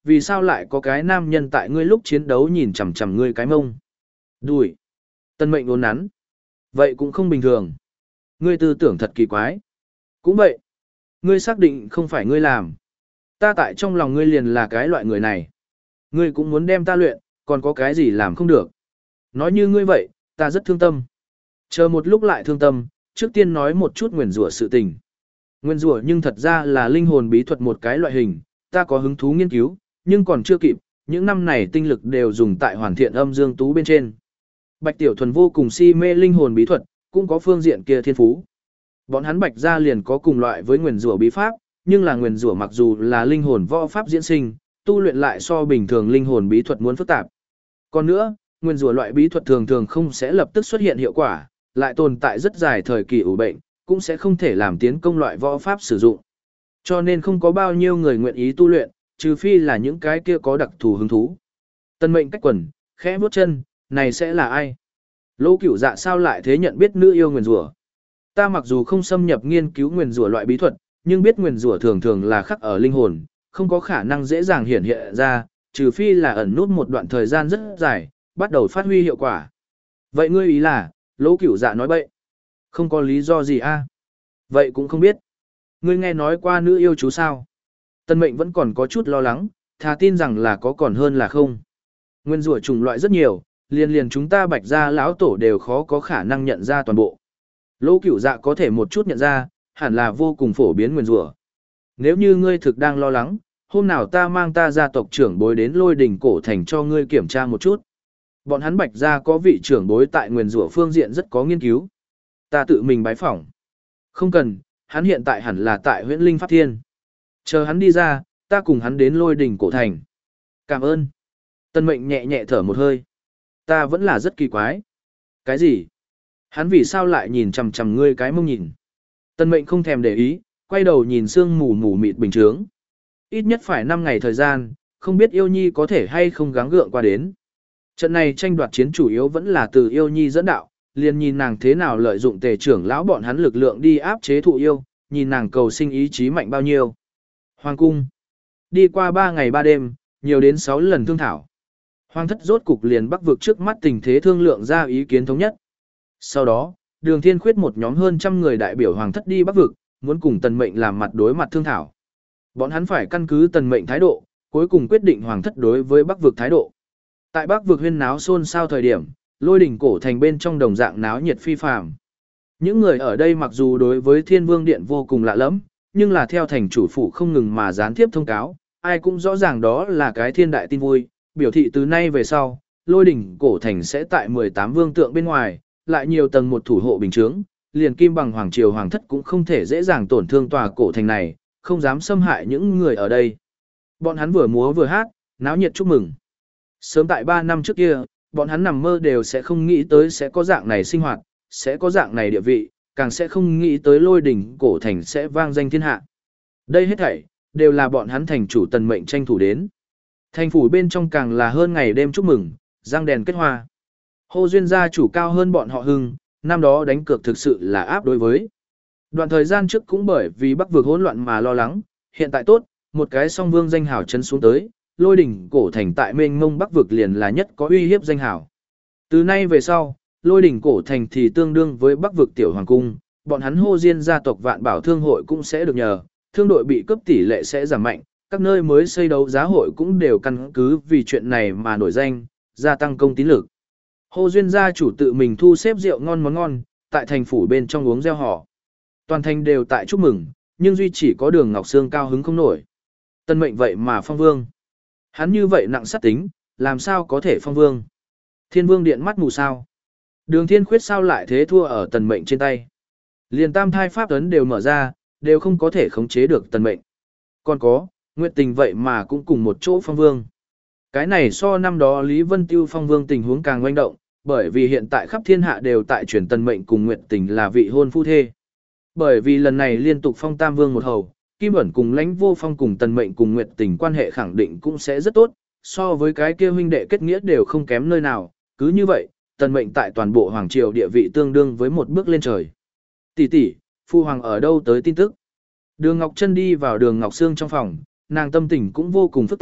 vì sao lại có cái nam nhân tại ngươi lúc chiến đấu nhìn chằm chằm ngươi cái mông? Đùi. Tân mệnh uốn nắn. Vậy cũng không bình thường. Ngươi tư tưởng thật kỳ quái. Cũng vậy. Ngươi xác định không phải ngươi làm. Ta tại trong lòng ngươi liền là cái loại người này. Ngươi cũng muốn đem ta luyện, còn có cái gì làm không được. Nói như ngươi vậy, ta rất thương tâm. Chờ một lúc lại thương tâm, trước tiên nói một chút nguyền rủa sự tình. Nguyền rủa nhưng thật ra là linh hồn bí thuật một cái loại hình, ta có hứng thú nghiên cứu, nhưng còn chưa kịp, những năm này tinh lực đều dùng tại hoàn thiện âm dương tú bên trên. Bạch Tiểu Thuần vô cùng si mê linh hồn bí thuật, cũng có phương diện kia thiên phú. Bọn hắn Bạch gia liền có cùng loại với nguyền rủa bí pháp, nhưng là nguyền rủa mặc dù là linh hồn võ pháp diễn sinh, tu luyện lại so bình thường linh hồn bí thuật muốn phức tạp. Còn nữa, nguyền rủa loại bí thuật thường thường không sẽ lập tức xuất hiện hiệu quả, lại tồn tại rất dài thời kỳ ủ bệnh, cũng sẽ không thể làm tiến công loại võ pháp sử dụng. Cho nên không có bao nhiêu người nguyện ý tu luyện, trừ phi là những cái kia có đặc thù hứng thú. Tân mệnh cách quần, khẽ bước chân, này sẽ là ai? Lỗ Cửu Dạ sao lại thế nhận biết nữ yêu nguyền rủa? Ta mặc dù không xâm nhập nghiên cứu nguyền rủa loại bí thuật, nhưng biết nguyền rủa thường thường là khắc ở linh hồn, không có khả năng dễ dàng hiển hiện ra, trừ phi là ẩn nút một đoạn thời gian rất dài, bắt đầu phát huy hiệu quả. Vậy ngươi ý là, Lỗ Cửu Dạ nói bậy? Không có lý do gì a? Vậy cũng không biết. Ngươi nghe nói qua nữ yêu chú sao? Tân mệnh vẫn còn có chút lo lắng, thà tin rằng là có còn hơn là không. Nguyên rủa chủng loại rất nhiều, liền liền chúng ta Bạch gia lão tổ đều khó có khả năng nhận ra toàn bộ. Lỗ Cửu Dạ có thể một chút nhận ra, hẳn là vô cùng phổ biến nguyên rủa. Nếu như ngươi thực đang lo lắng, hôm nào ta mang ta gia tộc trưởng bối đến Lôi Đỉnh cổ thành cho ngươi kiểm tra một chút. Bọn hắn Bạch gia có vị trưởng bối tại nguyên rủa phương diện rất có nghiên cứu. Ta tự mình bái phỏng. Không cần, hắn hiện tại hẳn là tại Huyễn Linh Pháp Thiên. Chờ hắn đi ra, ta cùng hắn đến Lôi Đỉnh cổ thành. Cảm ơn. Tân mệnh nhẹ nhẹ thở một hơi. Ta vẫn là rất kỳ quái. Cái gì? Hắn vì sao lại nhìn chằm chằm ngươi cái mông nhìn? Tân mệnh không thèm để ý, quay đầu nhìn sương mù mù mịt bình trướng. Ít nhất phải năm ngày thời gian, không biết yêu nhi có thể hay không gắng gượng qua đến. Trận này tranh đoạt chiến chủ yếu vẫn là từ yêu nhi dẫn đạo, liền nhìn nàng thế nào lợi dụng tề trưởng lão bọn hắn lực lượng đi áp chế thụ yêu, nhìn nàng cầu sinh ý chí mạnh bao nhiêu. Hoàng cung. Đi qua ba ngày ba đêm, nhiều đến sáu lần thương thảo. Hoàng thất rốt cục liền bắc vực trước mắt tình thế thương lượng ra ý kiến thống nhất. Sau đó, Đường Thiên Khuyết một nhóm hơn trăm người đại biểu hoàng thất đi bắc vực, muốn cùng Tần Mệnh làm mặt đối mặt thương thảo. Bọn hắn phải căn cứ Tần Mệnh thái độ, cuối cùng quyết định hoàng thất đối với bắc vực thái độ. Tại bắc vực huyên náo xôn xao thời điểm, Lôi Đỉnh cổ thành bên trong đồng dạng náo nhiệt phi phàm. Những người ở đây mặc dù đối với Thiên Vương điện vô cùng lạ lẫm, nhưng là theo thành chủ phủ không ngừng mà gián tiếp thông cáo, ai cũng rõ ràng đó là cái thiên đại tin vui, biểu thị từ nay về sau, Lôi Đỉnh cổ thành sẽ tại mười tám vương tượng bên ngoài, lại nhiều tầng một thủ hộ bình chướng, liền kim bằng hoàng triều hoàng thất cũng không thể dễ dàng tổn thương tòa cổ thành này, không dám xâm hại những người ở đây. Bọn hắn vừa múa vừa hát, náo nhiệt chúc mừng. Sớm tại ba năm trước kia, bọn hắn nằm mơ đều sẽ không nghĩ tới sẽ có dạng này sinh hoạt, sẽ có dạng này địa vị, càng sẽ không nghĩ tới Lôi Đỉnh cổ thành sẽ vang danh thiên hạ. Đây hết thảy đều là bọn hắn thành chủ Tần Mệnh tranh thủ đến. Thành phủ bên trong càng là hơn ngày đêm chúc mừng, răng đèn kết hoa. Hồ Duyên gia chủ cao hơn bọn họ hưng, năm đó đánh cược thực sự là áp đối với. Đoạn thời gian trước cũng bởi vì Bắc vực hỗn loạn mà lo lắng, hiện tại tốt, một cái song vương danh hào chân xuống tới, Lôi Đỉnh cổ thành tại mênh mông Bắc vực liền là nhất có uy hiếp danh hào. Từ nay về sau, Lôi Đỉnh cổ thành thì tương đương với Bắc vực tiểu hoàng cung, bọn hắn Hồ Diên gia tộc Vạn Bảo thương hội cũng sẽ được nhờ, thương đội bị cướp tỷ lệ sẽ giảm mạnh, các nơi mới xây đấu giá hội cũng đều căn cứ vì chuyện này mà nổi danh, gia tăng công tín lực. Hồ Duyên gia chủ tự mình thu xếp rượu ngon món ngon, tại thành phủ bên trong uống reo hò. Toàn thành đều tại chúc mừng, nhưng duy chỉ có Đường Ngọc Sương cao hứng không nổi. Tân Mệnh vậy mà phong vương. Hắn như vậy nặng sát tính, làm sao có thể phong vương? Thiên Vương điện mắt mù sao? Đường Thiên Khuyết sao lại thế thua ở Tần Mệnh trên tay? Liền tam thai pháp ấn đều mở ra, đều không có thể khống chế được Tần Mệnh. Còn có, Nguyệt Tình vậy mà cũng cùng một chỗ phong vương. Cái này so năm đó Lý Vân Tiêu phong vương tình huống càng oanh động, bởi vì hiện tại khắp thiên hạ đều tại truyền Tần Mệnh cùng Nguyệt Tình là vị hôn phu thê. Bởi vì lần này liên tục phong tam vương một hầu, Kim Ẩn cùng Lãnh Vô Phong cùng Tần Mệnh cùng Nguyệt Tình quan hệ khẳng định cũng sẽ rất tốt, so với cái kia huynh đệ kết nghĩa đều không kém nơi nào, cứ như vậy, Tần Mệnh tại toàn bộ hoàng triều địa vị tương đương với một bước lên trời. Tỷ tỷ, phu hoàng ở đâu tới tin tức? Đường Ngọc Trân đi vào Đường Ngọc Sương trong phòng, nàng tâm tình cũng vô cùng phức tạp,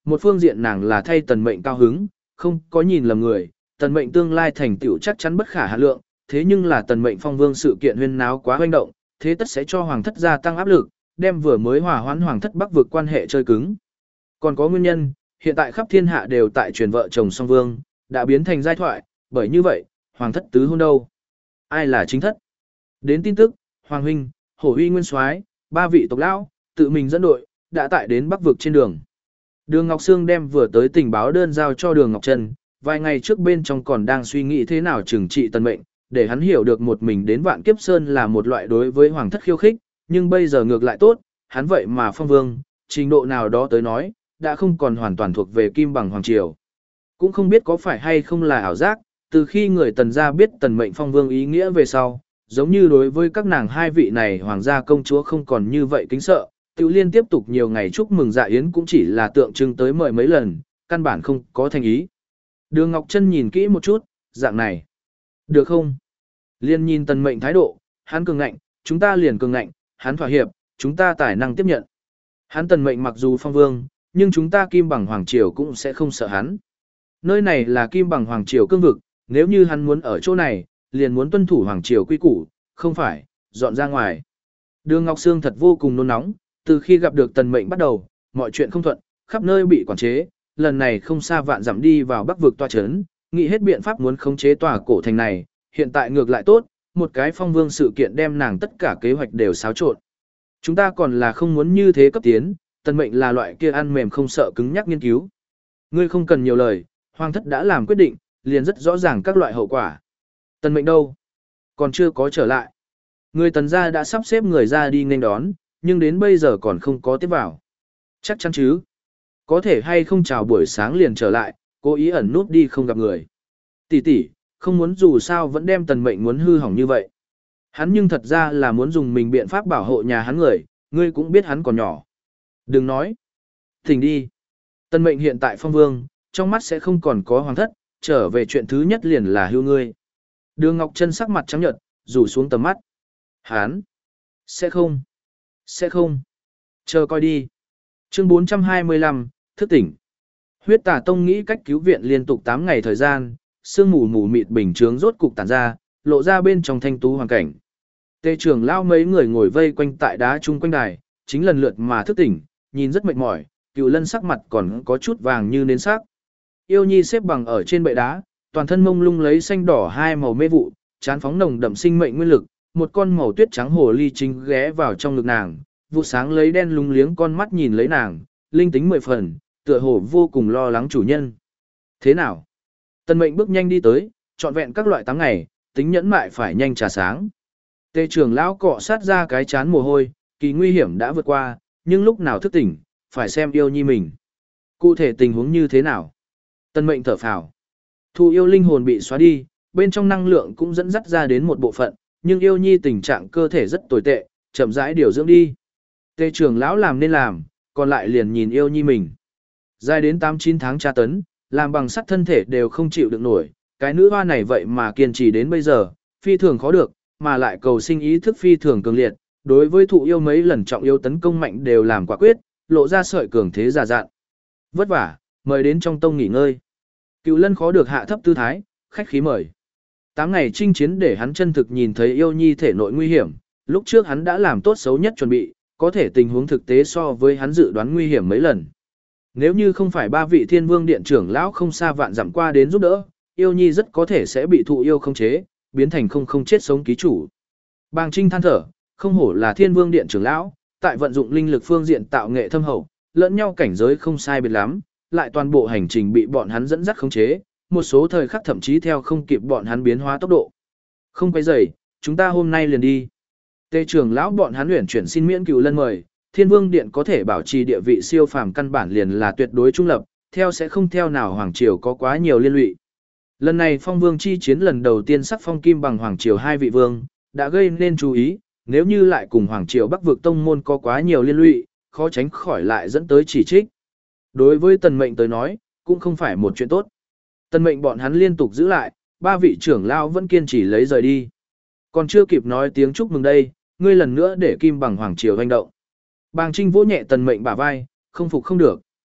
một phương diện nàng là thay tần mệnh cao hứng, không có nhìn lầm người, tần mệnh tương lai thành tựu chắc chắn bất khả hạn lượng, thế nhưng là tần mệnh phong vương sự kiện huyên náo quá hoành động, thế tất sẽ cho hoàng thất gia tăng áp lực, đem vừa mới hòa hoãn hoàng thất bắc vực quan hệ chơi cứng. Còn có nguyên nhân, hiện tại khắp thiên hạ đều tại truyền vợ chồng song vương, đã biến thành giai thoại, bởi như vậy, hoàng thất tứ hôn đâu? Ai là chính thất? Đến tin tức, hoàng huynh, hổ uy nguyên soái, ba vị tộc lão, tự mình dẫn đội, đã tại đến bắc vực trên đường. Đường Ngọc Sương đem vừa tới tình báo đơn giao cho Đường Ngọc Trân, vài ngày trước bên trong còn đang suy nghĩ thế nào trừng trị tần mệnh, để hắn hiểu được một mình đến Vạn Kiếp Sơn là một loại đối với hoàng thất khiêu khích, nhưng bây giờ ngược lại tốt, hắn vậy mà phong vương, trình độ nào đó tới nói, đã không còn hoàn toàn thuộc về kim bằng hoàng triều. Cũng không biết có phải hay không là ảo giác, từ khi người tần gia biết tần mệnh phong vương ý nghĩa về sau, giống như đối với các nàng hai vị này hoàng gia công chúa không còn như vậy kính sợ, Tiểu Liên tiếp tục nhiều ngày chúc mừng dạ yến cũng chỉ là tượng trưng tới mời mấy lần, căn bản không có thành ý. Đường Ngọc Trân nhìn kỹ một chút, dạng này. Được không? Liên nhìn tần mệnh thái độ, hắn cường ngạnh, chúng ta liền cường ngạnh, hắn thỏa hiệp, chúng ta tài năng tiếp nhận. Hắn tần mệnh mặc dù phong vương, nhưng chúng ta kim bằng hoàng triều cũng sẽ không sợ hắn. Nơi này là kim bằng hoàng triều cương vực, nếu như hắn muốn ở chỗ này, liền muốn tuân thủ hoàng triều quy củ, không phải, dọn ra ngoài. Đường Ngọc Sương thật vô cùng nôn nóng, từ khi gặp được tần mệnh bắt đầu, mọi chuyện không thuận, khắp nơi bị quản chế, lần này không xa vạn dặm đi vào bắc vực tòa chấn, nghĩ hết biện pháp muốn khống chế tòa cổ thành này, hiện tại ngược lại tốt, một cái phong vương sự kiện đem nàng tất cả kế hoạch đều xáo trộn. Chúng ta còn là không muốn như thế cấp tiến, tần mệnh là loại kia ăn mềm không sợ cứng nhắc nghiên cứu. Ngươi không cần nhiều lời, hoàng thất đã làm quyết định, liền rất rõ ràng các loại hậu quả. Tần mệnh đâu? Còn chưa có trở lại. Người tần gia đã sắp xếp người ra đi nghênh đón, nhưng đến bây giờ còn không có tiếp vào. Chắc chắn chứ? Có thể hay không chào buổi sáng liền trở lại, cố ý ẩn nút đi không gặp người. Tỷ tỷ, không muốn dù sao vẫn đem tần mệnh muốn hư hỏng như vậy. Hắn nhưng thật ra là muốn dùng mình biện pháp bảo hộ nhà hắn người, ngươi cũng biết hắn còn nhỏ. Đừng nói. Thỉnh đi. Tần mệnh hiện tại phong vương, trong mắt sẽ không còn có hoàng thất, trở về chuyện thứ nhất liền là hưu ngươi. Đường Ngọc Trân sắc mặt trắng nhợt, rủ xuống tầm mắt. Hắn. Sẽ không. Sẽ không. Chờ coi đi. Chương bốn trăm hai mươi lăm, thức tỉnh. Huyết Tà Tông nghĩ cách cứu viện liên tục tám ngày thời gian, sương mù mù mịt bình chướng rốt cục tản ra, lộ ra bên trong thanh tú hoàn cảnh. Tề trưởng lao mấy người ngồi vây quanh tại đá chung quanh đài, chính lần lượt mà thức tỉnh, nhìn rất mệt mỏi, Cựu Lân sắc mặt còn có chút vàng như nến sắc. Yêu Nhi xếp bằng ở trên bệ đá, toàn thân mông lung lấy xanh đỏ hai màu mê vụ, chán phóng nồng đậm sinh mệnh nguyên lực, một con màu tuyết trắng hồ ly chính ghé vào trong ngực nàng, vụ sáng lấy đen lúng liếng con mắt nhìn lấy nàng, linh tính mười phần, tựa hồ vô cùng lo lắng chủ nhân. Thế nào? Tần Mệnh bước nhanh đi tới, trọn vẹn các loại tám ngày, tính nhẫn mại phải nhanh trà sáng. Tề trưởng lão cọ sát ra cái chán mồ hôi, kỳ nguy hiểm đã vượt qua, nhưng lúc nào thức tỉnh, phải xem Yêu Nhi mình. Cụ thể tình huống như thế nào? Tần Mệnh thở phào. Thụ yêu linh hồn bị xóa đi, bên trong năng lượng cũng dẫn dắt ra đến một bộ phận, nhưng Yêu Nhi tình trạng cơ thể rất tồi tệ, chậm rãi điều dưỡng đi. Tề trưởng lão làm nên làm, còn lại liền nhìn Yêu Nhi mình. Dài đến tám chín tháng tra tấn, làm bằng sắt thân thể đều không chịu được nổi, cái nữ hoa này vậy mà kiên trì đến bây giờ, phi thường khó được, mà lại cầu sinh ý thức phi thường cường liệt, đối với thụ yêu mấy lần trọng yêu tấn công mạnh đều làm quả quyết, lộ ra sợi cường thế già dạn. Vất vả, mời đến trong tông nghỉ ngơi. Cựu Lân khó được hạ thấp tư thái, khách khí mời. Tám ngày chinh chiến để hắn chân thực nhìn thấy Yêu Nhi thể nội nguy hiểm, lúc trước hắn đã làm tốt xấu nhất chuẩn bị, có thể tình huống thực tế so với hắn dự đoán nguy hiểm mấy lần. Nếu như không phải ba vị Thiên Vương điện trưởng lão không xa vạn dặm qua đến giúp đỡ, Yêu Nhi rất có thể sẽ bị thụ yêu khống chế, biến thành không không chết sống ký chủ. Bàng Trinh than thở, không hổ là Thiên Vương điện trưởng lão, tại vận dụng linh lực phương diện tạo nghệ thâm hậu, lẫn nhau cảnh giới không sai biệt lắm, lại toàn bộ hành trình bị bọn hắn dẫn dắt khống chế, một số thời khắc thậm chí theo không kịp bọn hắn biến hóa tốc độ. Không quấy rầy, chúng ta hôm nay liền đi. Tề trưởng lão bọn hắn luyện chuyển xin miễn Cựu Lân mời, Thiên Vương điện có thể bảo trì địa vị siêu phàm căn bản liền là tuyệt đối trung lập, theo sẽ không theo nào hoàng triều có quá nhiều liên lụy. Lần này Phong Vương chi chiến lần đầu tiên sắc phong kim bằng hoàng triều hai vị vương, đã gây nên chú ý, nếu như lại cùng hoàng triều Bắc vực tông môn có quá nhiều liên lụy, khó tránh khỏi lại dẫn tới chỉ trích. Đối với Tần Mệnh tới nói, cũng không phải một chuyện tốt. Tần Mệnh bọn hắn liên tục giữ lại, ba vị trưởng lão vẫn kiên trì lấy rời đi. Còn chưa kịp nói tiếng chúc mừng đây, ngươi lần nữa để kim bằng hoàng triều hành động. Bàng Trinh vỗ nhẹ Tần Mệnh bả vai, không phục không được.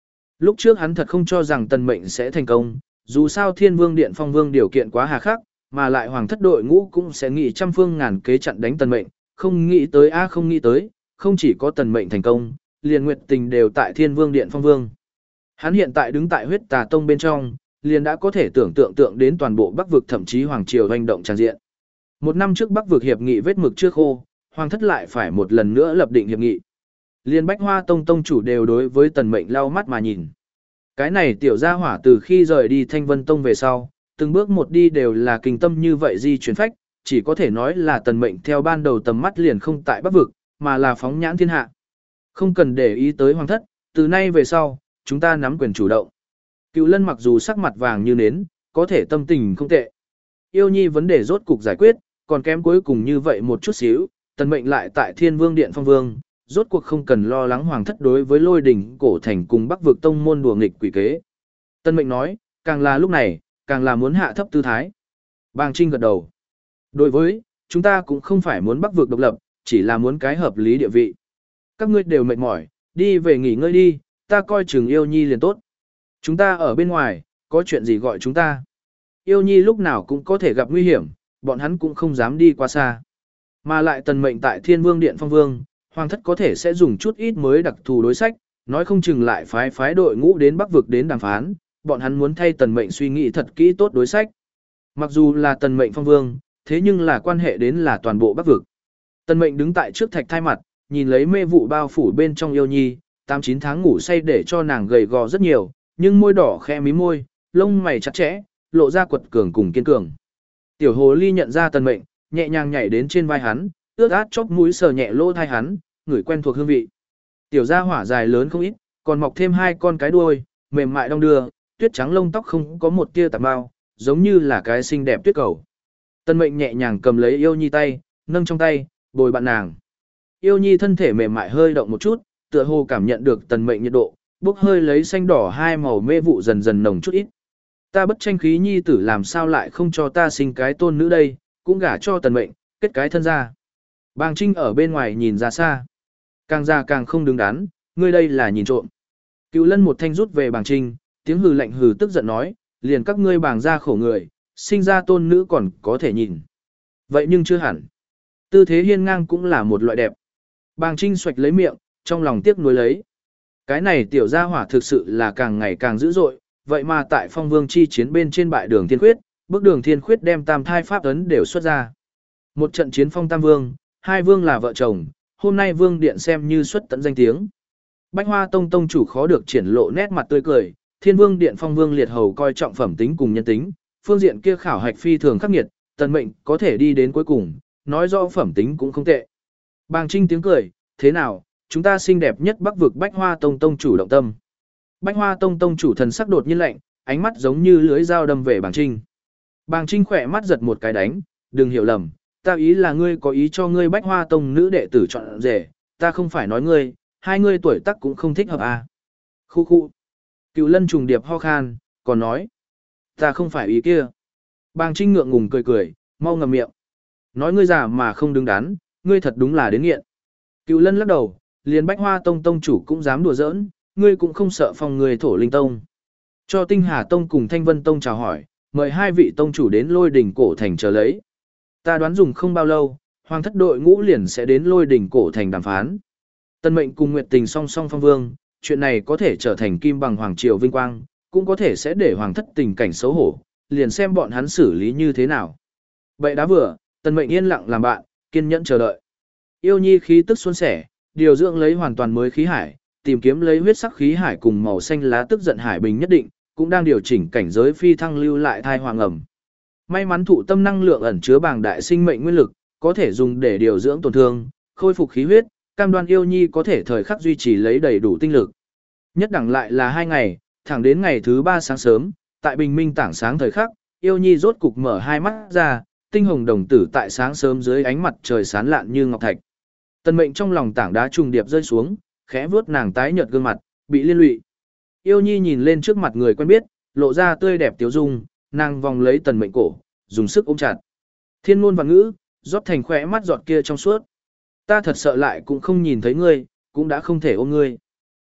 Lúc trước hắn thật không cho rằng tần mệnh sẽ thành công, dù sao thiên vương điện phong vương điều kiện quá hà khắc, mà lại hoàng thất đội ngũ cũng sẽ nghĩ trăm phương ngàn kế chặn đánh tần mệnh, không nghĩ tới a không nghĩ tới, không chỉ có tần mệnh thành công, liền nguyệt tình đều tại thiên vương điện phong vương. Hắn hiện tại đứng tại huyết tà tông bên trong, liền đã có thể tưởng tượng tượng đến toàn bộ bắc vực thậm chí hoàng triều hành động tràn diện. Một năm trước bắc vực hiệp nghị vết mực chưa khô, hoàng thất lại phải một lần nữa lập định hiệp nghị. Liên Bách Hoa Tông tông chủ đều đối với tần mệnh lau mắt mà nhìn. Cái này tiểu gia hỏa từ khi rời đi Thanh Vân Tông về sau, từng bước một đi đều là kinh tâm như vậy di chuyển phách, chỉ có thể nói là tần mệnh theo ban đầu tầm mắt liền không tại bắc vực, mà là phóng nhãn thiên hạ. Không cần để ý tới hoàng thất, từ nay về sau, chúng ta nắm quyền chủ động. Cựu Lân mặc dù sắc mặt vàng như nến, có thể tâm tình không tệ. Yêu Nhi vấn đề rốt cục giải quyết, còn kém cuối cùng như vậy một chút xíu, tần mệnh lại tại Thiên Vương Điện phong vương, rốt cuộc không cần lo lắng hoàng thất đối với Lôi Đỉnh cổ thành cùng Bắc vực tông môn đùa nghịch quỷ kế. Tần mệnh nói, càng là lúc này, càng là muốn hạ thấp tư thái. Bàng Trinh gật đầu. Đối với, chúng ta cũng không phải muốn Bắc vực độc lập, chỉ là muốn cái hợp lý địa vị. Các ngươi đều mệt mỏi, đi về nghỉ ngơi đi, ta coi chừng Yêu Nhi liền tốt. Chúng ta ở bên ngoài, có chuyện gì gọi chúng ta. Yêu Nhi lúc nào cũng có thể gặp nguy hiểm, bọn hắn cũng không dám đi quá xa. Mà lại tần mệnh tại Thiên Vương Điện phong vương, hoàng thất có thể sẽ dùng chút ít mới đặc thù đối sách, nói không chừng lại phái phái đội ngũ đến Bắc vực đến đàm phán, bọn hắn muốn thay tần mệnh suy nghĩ thật kỹ tốt đối sách. Mặc dù là tần mệnh phong vương, thế nhưng là quan hệ đến là toàn bộ Bắc vực. Tần mệnh đứng tại trước thạch thai mặt, nhìn lấy mê vụ bao phủ bên trong Yêu Nhi, tám chín tháng ngủ say để cho nàng gầy gò rất nhiều, nhưng môi đỏ khẽ mí môi, lông mày chặt chẽ, lộ ra quật cường cùng kiên cường. Tiểu hồ ly nhận ra tần mệnh, nhẹ nhàng nhảy đến trên vai hắn, ướt át chóp mũi sờ nhẹ lỗ thai hắn, ngửi quen thuộc hương vị. Tiểu gia hỏa dài lớn không ít, còn mọc thêm hai con cái đuôi, mềm mại đong đưa, tuyết trắng lông tóc không có một tia tạp bao, giống như là cái xinh đẹp tuyết cầu. Tần mệnh nhẹ nhàng cầm lấy Yêu Nhi tay, nâng trong tay, bồi bạn nàng. Yêu Nhi thân thể mềm mại hơi động một chút, tựa hồ cảm nhận được tần mệnh nhiệt độ, bốc hơi lấy xanh đỏ hai màu mê vụ dần dần nồng chút ít. Ta bất tranh khí nhi tử làm sao lại không cho ta sinh cái tôn nữ đây, cũng gả cho tần mệnh, kết cái thân ra. Bàng Trinh ở bên ngoài nhìn ra xa. Càng già càng không đứng đắn, ngươi đây là nhìn trộm. Cựu Lân một thanh rút về Bàng Trinh, tiếng hừ lạnh hừ tức giận nói, liền các ngươi bàng ra khổ người, sinh ra tôn nữ còn có thể nhìn. Vậy nhưng chưa hẳn. Tư thế hiên ngang cũng là một loại đẹp. Bàng Trinh xoạch lấy miệng, trong lòng tiếc nuối lấy. Cái này tiểu gia hỏa thực sự là càng ngày càng dữ dội, vậy mà tại phong vương chi chiến bên trên bại đường thiên khuyết, bước đường thiên khuyết đem tam thai pháp ấn đều xuất ra. Một trận chiến phong tam vương, hai vương là vợ chồng, hôm nay vương điện xem như xuất tận danh tiếng. Bách Hoa Tông tông chủ khó được triển lộ nét mặt tươi cười, Thiên Vương Điện phong vương liệt hầu coi trọng phẩm tính cùng nhân tính, phương diện kia khảo hạch phi thường khắc nghiệt, tần mệnh có thể đi đến cuối cùng, nói rõ phẩm tính cũng không tệ. Bàng Trinh tiếng cười, thế nào, chúng ta xinh đẹp nhất Bắc vực Bách Hoa Tông tông chủ động tâm. Bách Hoa Tông tông chủ thần sắc đột nhiên lạnh, ánh mắt giống như lưỡi dao đâm về Bàng Trinh. Bàng Trinh khỏe mắt giật một cái đánh, đừng hiểu lầm, ta ý là ngươi có ý cho ngươi Bách Hoa Tông nữ đệ tử chọn rể, ta không phải nói ngươi, hai ngươi tuổi tác cũng không thích hợp à. Khu khu. Cựu Lân trùng điệp ho khan, còn nói, ta không phải ý kia. Bàng Trinh ngượng ngùng cười cười, mau ngậm miệng. Nói ngươi già mà không đứng đắn, ngươi thật đúng là đến nghiện. Cựu Lân lắc đầu, liền Bách Hoa Tông tông chủ cũng dám đùa giỡn, ngươi cũng không sợ phòng người Thổ Linh Tông. Cho Tinh Hà Tông cùng Thanh Vân Tông chào hỏi, mời hai vị tông chủ đến Lôi Đỉnh cổ thành chờ lấy. Ta đoán dùng không bao lâu, hoàng thất đội ngũ liền sẽ đến Lôi Đỉnh cổ thành đàm phán. Tân mệnh cùng Nguyệt Tình song song phong vương, chuyện này có thể trở thành kim bằng hoàng triều vinh quang, cũng có thể sẽ để hoàng thất tình cảnh xấu hổ, liền xem bọn hắn xử lý như thế nào. Vậy đã vừa, Tân mệnh yên lặng làm bạn, kiên nhẫn chờ đợi. Yêu Nhi khí tức xuân sẻ, điều dưỡng lấy hoàn toàn mới khí hải, tìm kiếm lấy huyết sắc khí hải cùng màu xanh lá tức giận hải bình nhất định, cũng đang điều chỉnh cảnh giới phi thăng lưu lại thai hoàng ẩm. May mắn thụ tâm năng lượng ẩn chứa bảng đại sinh mệnh nguyên lực, có thể dùng để điều dưỡng tổn thương, khôi phục khí huyết, cam đoan Yêu Nhi có thể thời khắc duy trì lấy đầy đủ tinh lực. Nhất đẳng lại là hai ngày, thẳng đến ngày thứ ba sáng sớm, tại bình minh tảng sáng thời khắc, Yêu Nhi rốt cục mở hai mắt ra, tinh hồng đồng tử tại sáng sớm dưới ánh mặt trời sáng lạn như ngọc thạch. Tần mệnh trong lòng tảng đá trùng điệp rơi xuống, khẽ vuốt nàng tái nhợt gương mặt, bị liên lụy. Yêu Nhi nhìn lên trước mặt người quen biết, lộ ra tươi đẹp tiếu dung, nàng vòng lấy tần mệnh cổ, dùng sức ôm chặt. Thiên ngôn và ngữ, rót thành khỏe mắt giọt kia trong suốt. Ta thật sợ lại cũng không nhìn thấy ngươi, cũng đã không thể ôm ngươi.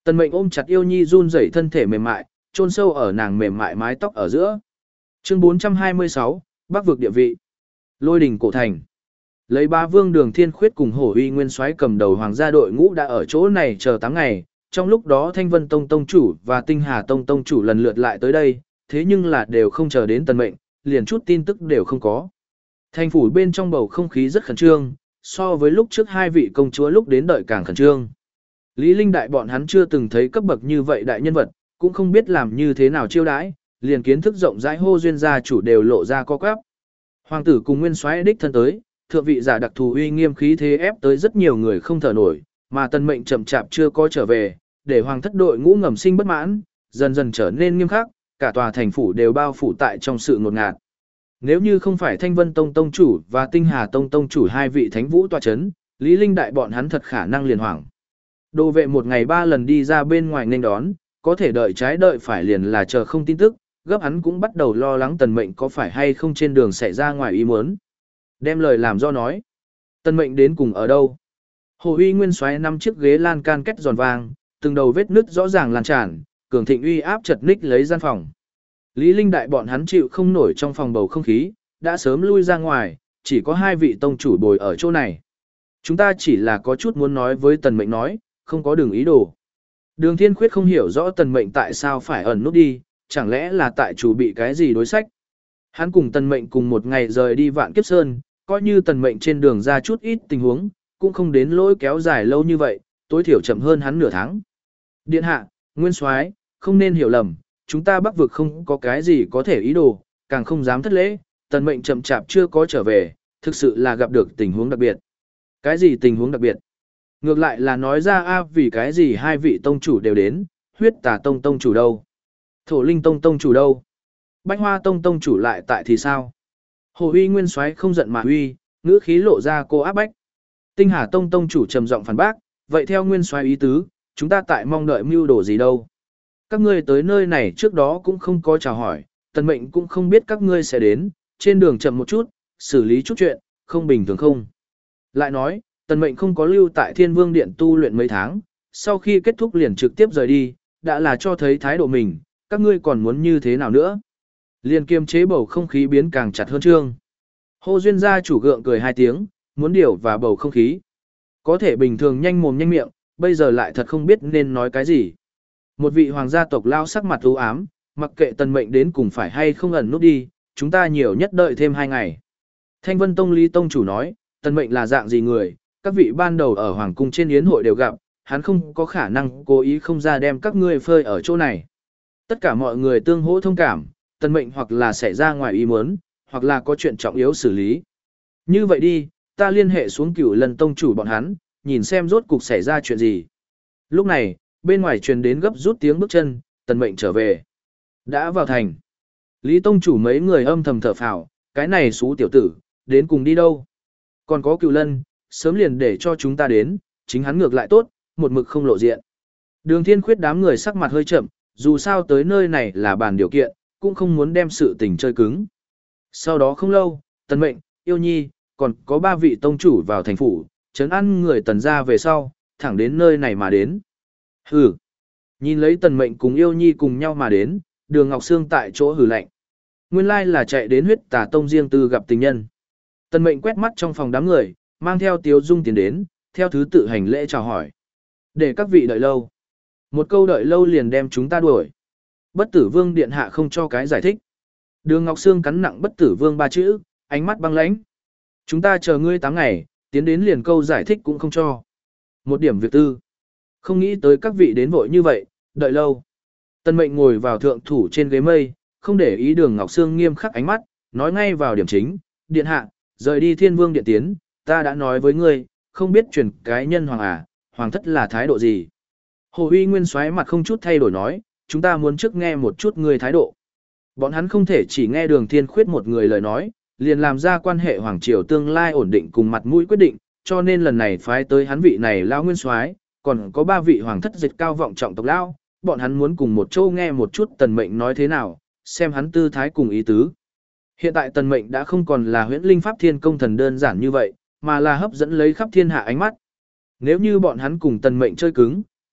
Tần Mệnh ôm chặt Yêu Nhi run rẩy thân thể mềm mại, chôn sâu ở nàng mềm mại mái tóc ở giữa. Chương bốn trăm hai mươi sáu, Bắc vực địa vị. Lôi đỉnh cổ thành. Lấy Bá Vương Đường Thiên Khuyết cùng Hổ Uy Nguyên Soái cầm đầu hoàng gia đội ngũ đã ở chỗ này chờ tám ngày, trong lúc đó Thanh Vân Tông tông chủ và Tinh Hà Tông tông chủ lần lượt lại tới đây, thế nhưng là đều không chờ đến Tần Mệnh, liền chút tin tức đều không có. Thành phủ bên trong bầu không khí rất khẩn trương, so với lúc trước hai vị công chúa lúc đến đợi càng khẩn trương. Lý Linh Đại bọn hắn chưa từng thấy cấp bậc như vậy đại nhân vật, cũng không biết làm như thế nào chiêu đãi, liền kiến thức rộng rãi hô duyên gia chủ đều lộ ra co quắp. Hoàng tử cùng Nguyên Soái đích thân tới, thượng vị giả đặc thù uy nghiêm khí thế ép tới rất nhiều người không thở nổi, mà Tần Mệnh chậm chạp chưa có trở về, để hoàng thất đội ngũ ngầm sinh bất mãn, dần dần trở nên nghiêm khắc, cả tòa thành phủ đều bao phủ tại trong sự ngột ngạt. Nếu như không phải Thanh Vân Tông tông chủ và Tinh Hà Tông tông chủ hai vị thánh vũ tọa chấn, Lý Linh Đại bọn hắn thật khả năng liền hoảng. Đồ vệ một ngày ba lần đi ra bên ngoài nên đón, có thể đợi trái đợi phải liền là chờ không tin tức, gấp hắn cũng bắt đầu lo lắng Tần Mệnh có phải hay không trên đường xảy ra ngoài ý muốn. Đem lời làm do nói. Tần Mệnh đến cùng ở đâu? Hồ Uy Nguyên Soái năm chiếc ghế lan can két giòn vang, từng đầu vết nứt rõ ràng lan tràn, cường thịnh uy áp chật ních lấy gian phòng. Lý Linh Đại bọn hắn chịu không nổi trong phòng bầu không khí, đã sớm lui ra ngoài, chỉ có hai vị tông chủ bồi ở chỗ này. Chúng ta chỉ là có chút muốn nói với Tần Mệnh nói, không có đường ý đồ. Đường Thiên Khuyết không hiểu rõ Tần Mệnh tại sao phải ẩn nút đi, chẳng lẽ là tại chủ bị cái gì đối sách. Hắn cùng Tần Mệnh cùng một ngày rời đi Vạn Kiếp Sơn, coi như Tần Mệnh trên đường ra chút ít tình huống, cũng không đến lỗi kéo dài lâu như vậy, tối thiểu chậm hơn hắn nửa tháng. Điện hạ, Nguyên Soái, không nên hiểu lầm, chúng ta Bắc vực không có cái gì có thể ý đồ, càng không dám thất lễ, Tần Mệnh chậm chạp chưa có trở về, thực sự là gặp được tình huống đặc biệt. Cái gì tình huống đặc biệt? Ngược lại là nói ra a vì cái gì hai vị tông chủ đều đến, Huyết Tà Tông tông chủ đâu? Thổ Linh Tông tông chủ đâu? Bách Hoa Tông tông chủ lại tại thì sao? Hồ Uy Nguyên Soái không giận mà uy, ngữ khí lộ ra cô áp bách. Tinh Hà Tông tông chủ trầm giọng phản bác, vậy theo Nguyên Soái ý tứ, chúng ta tại mong đợi mưu đồ gì đâu? Các ngươi tới nơi này trước đó cũng không có chào hỏi, Tần Mệnh cũng không biết các ngươi sẽ đến, trên đường chậm một chút, xử lý chút chuyện, không bình thường không? Lại nói, Tần Mệnh không có lưu tại Thiên Vương Điện tu luyện mấy tháng, sau khi kết thúc liền trực tiếp rời đi, đã là cho thấy thái độ mình, các ngươi còn muốn như thế nào nữa? Liền kiềm chế bầu không khí biến càng chặt hơn trương. Hồ Duyên gia chủ gượng cười hai tiếng, muốn điều và bầu không khí. Có thể bình thường nhanh mồm nhanh miệng, bây giờ lại thật không biết nên nói cái gì. Một vị hoàng gia tộc lao sắc mặt u ám, mặc kệ Tần Mệnh đến cùng phải hay không ẩn nút đi, chúng ta nhiều nhất đợi thêm hai ngày. Thanh Vân Tông Lý Tông chủ nói, Tần Mệnh là dạng gì người, các vị ban đầu ở Hoàng cung trên yến hội đều gặp, hắn không có khả năng cố ý không ra đem các ngươi phơi ở chỗ này. Tất cả mọi người tương hỗ thông cảm, Tần Mệnh hoặc là xảy ra ngoài ý muốn, hoặc là có chuyện trọng yếu xử lý. Như vậy đi, ta liên hệ xuống Cửu Lần tông chủ bọn hắn, nhìn xem rốt cục xảy ra chuyện gì. Lúc này, bên ngoài truyền đến gấp rút tiếng bước chân, Tần Mệnh trở về. Đã vào thành. Lý tông chủ mấy người âm thầm thở phào, cái này xú tiểu tử, đến cùng đi đâu? Còn có Cửu Lân, sớm liền để cho chúng ta đến, chính hắn ngược lại tốt, một mực không lộ diện. Đường Thiên Khuyết đám người sắc mặt hơi chậm, dù sao tới nơi này là bàn điều kiện, cũng không muốn đem sự tình chơi cứng. Sau đó không lâu, Tần Mệnh, Yêu Nhi, còn có ba vị tông chủ vào thành phủ, trấn ăn người Tần ra về sau, thẳng đến nơi này mà đến. Hừ. Nhìn lấy Tần Mệnh cùng Yêu Nhi cùng nhau mà đến, Đường Ngọc Sương tại chỗ hừ lạnh. Nguyên lai là chạy đến Huyết Tà Tông riêng tư gặp tình nhân. Tần Mệnh quét mắt trong phòng đám người, mang theo Tiếu Dung tiến đến, theo thứ tự hành lễ chào hỏi. Để các vị đợi lâu. Một câu đợi lâu liền đem chúng ta đuổi. Bất Tử Vương điện hạ không cho cái giải thích. Đường Ngọc Sương cắn nặng Bất Tử Vương ba chữ, ánh mắt băng lãnh. Chúng ta chờ ngươi tám ngày, tiến đến liền câu giải thích cũng không cho. Một điểm việc tư. Không nghĩ tới các vị đến vội như vậy, đợi lâu. Tần Mệnh ngồi vào thượng thủ trên ghế mây, không để ý Đường Ngọc Sương nghiêm khắc ánh mắt, nói ngay vào điểm chính. Điện hạ, rời đi Thiên Vương điện tiến, ta đã nói với ngươi, không biết truyền cái nhân hoàng à, hoàng thất là thái độ gì. Hồ Uy Nguyên Soái mặt không chút thay đổi nói, chúng ta muốn trước nghe một chút ngươi thái độ. Bọn hắn không thể chỉ nghe Đường Thiên Khuyết một người lời nói, liền làm ra quan hệ hoàng triều tương lai ổn định cùng mặt mũi quyết định, cho nên lần này phái tới hắn vị này lão Nguyên Soái, còn có ba vị hoàng thất dịch cao vọng trọng tộc lão, bọn hắn muốn cùng một chỗ nghe một chút Tần Mệnh nói thế nào, xem hắn tư thái cùng ý tứ. Hiện tại Tần Mệnh đã không còn là Huyễn Linh Pháp Thiên công thần đơn giản như vậy, mà là hấp dẫn lấy khắp thiên hạ ánh mắt. Nếu như bọn hắn cùng Tần Mệnh chơi cứng,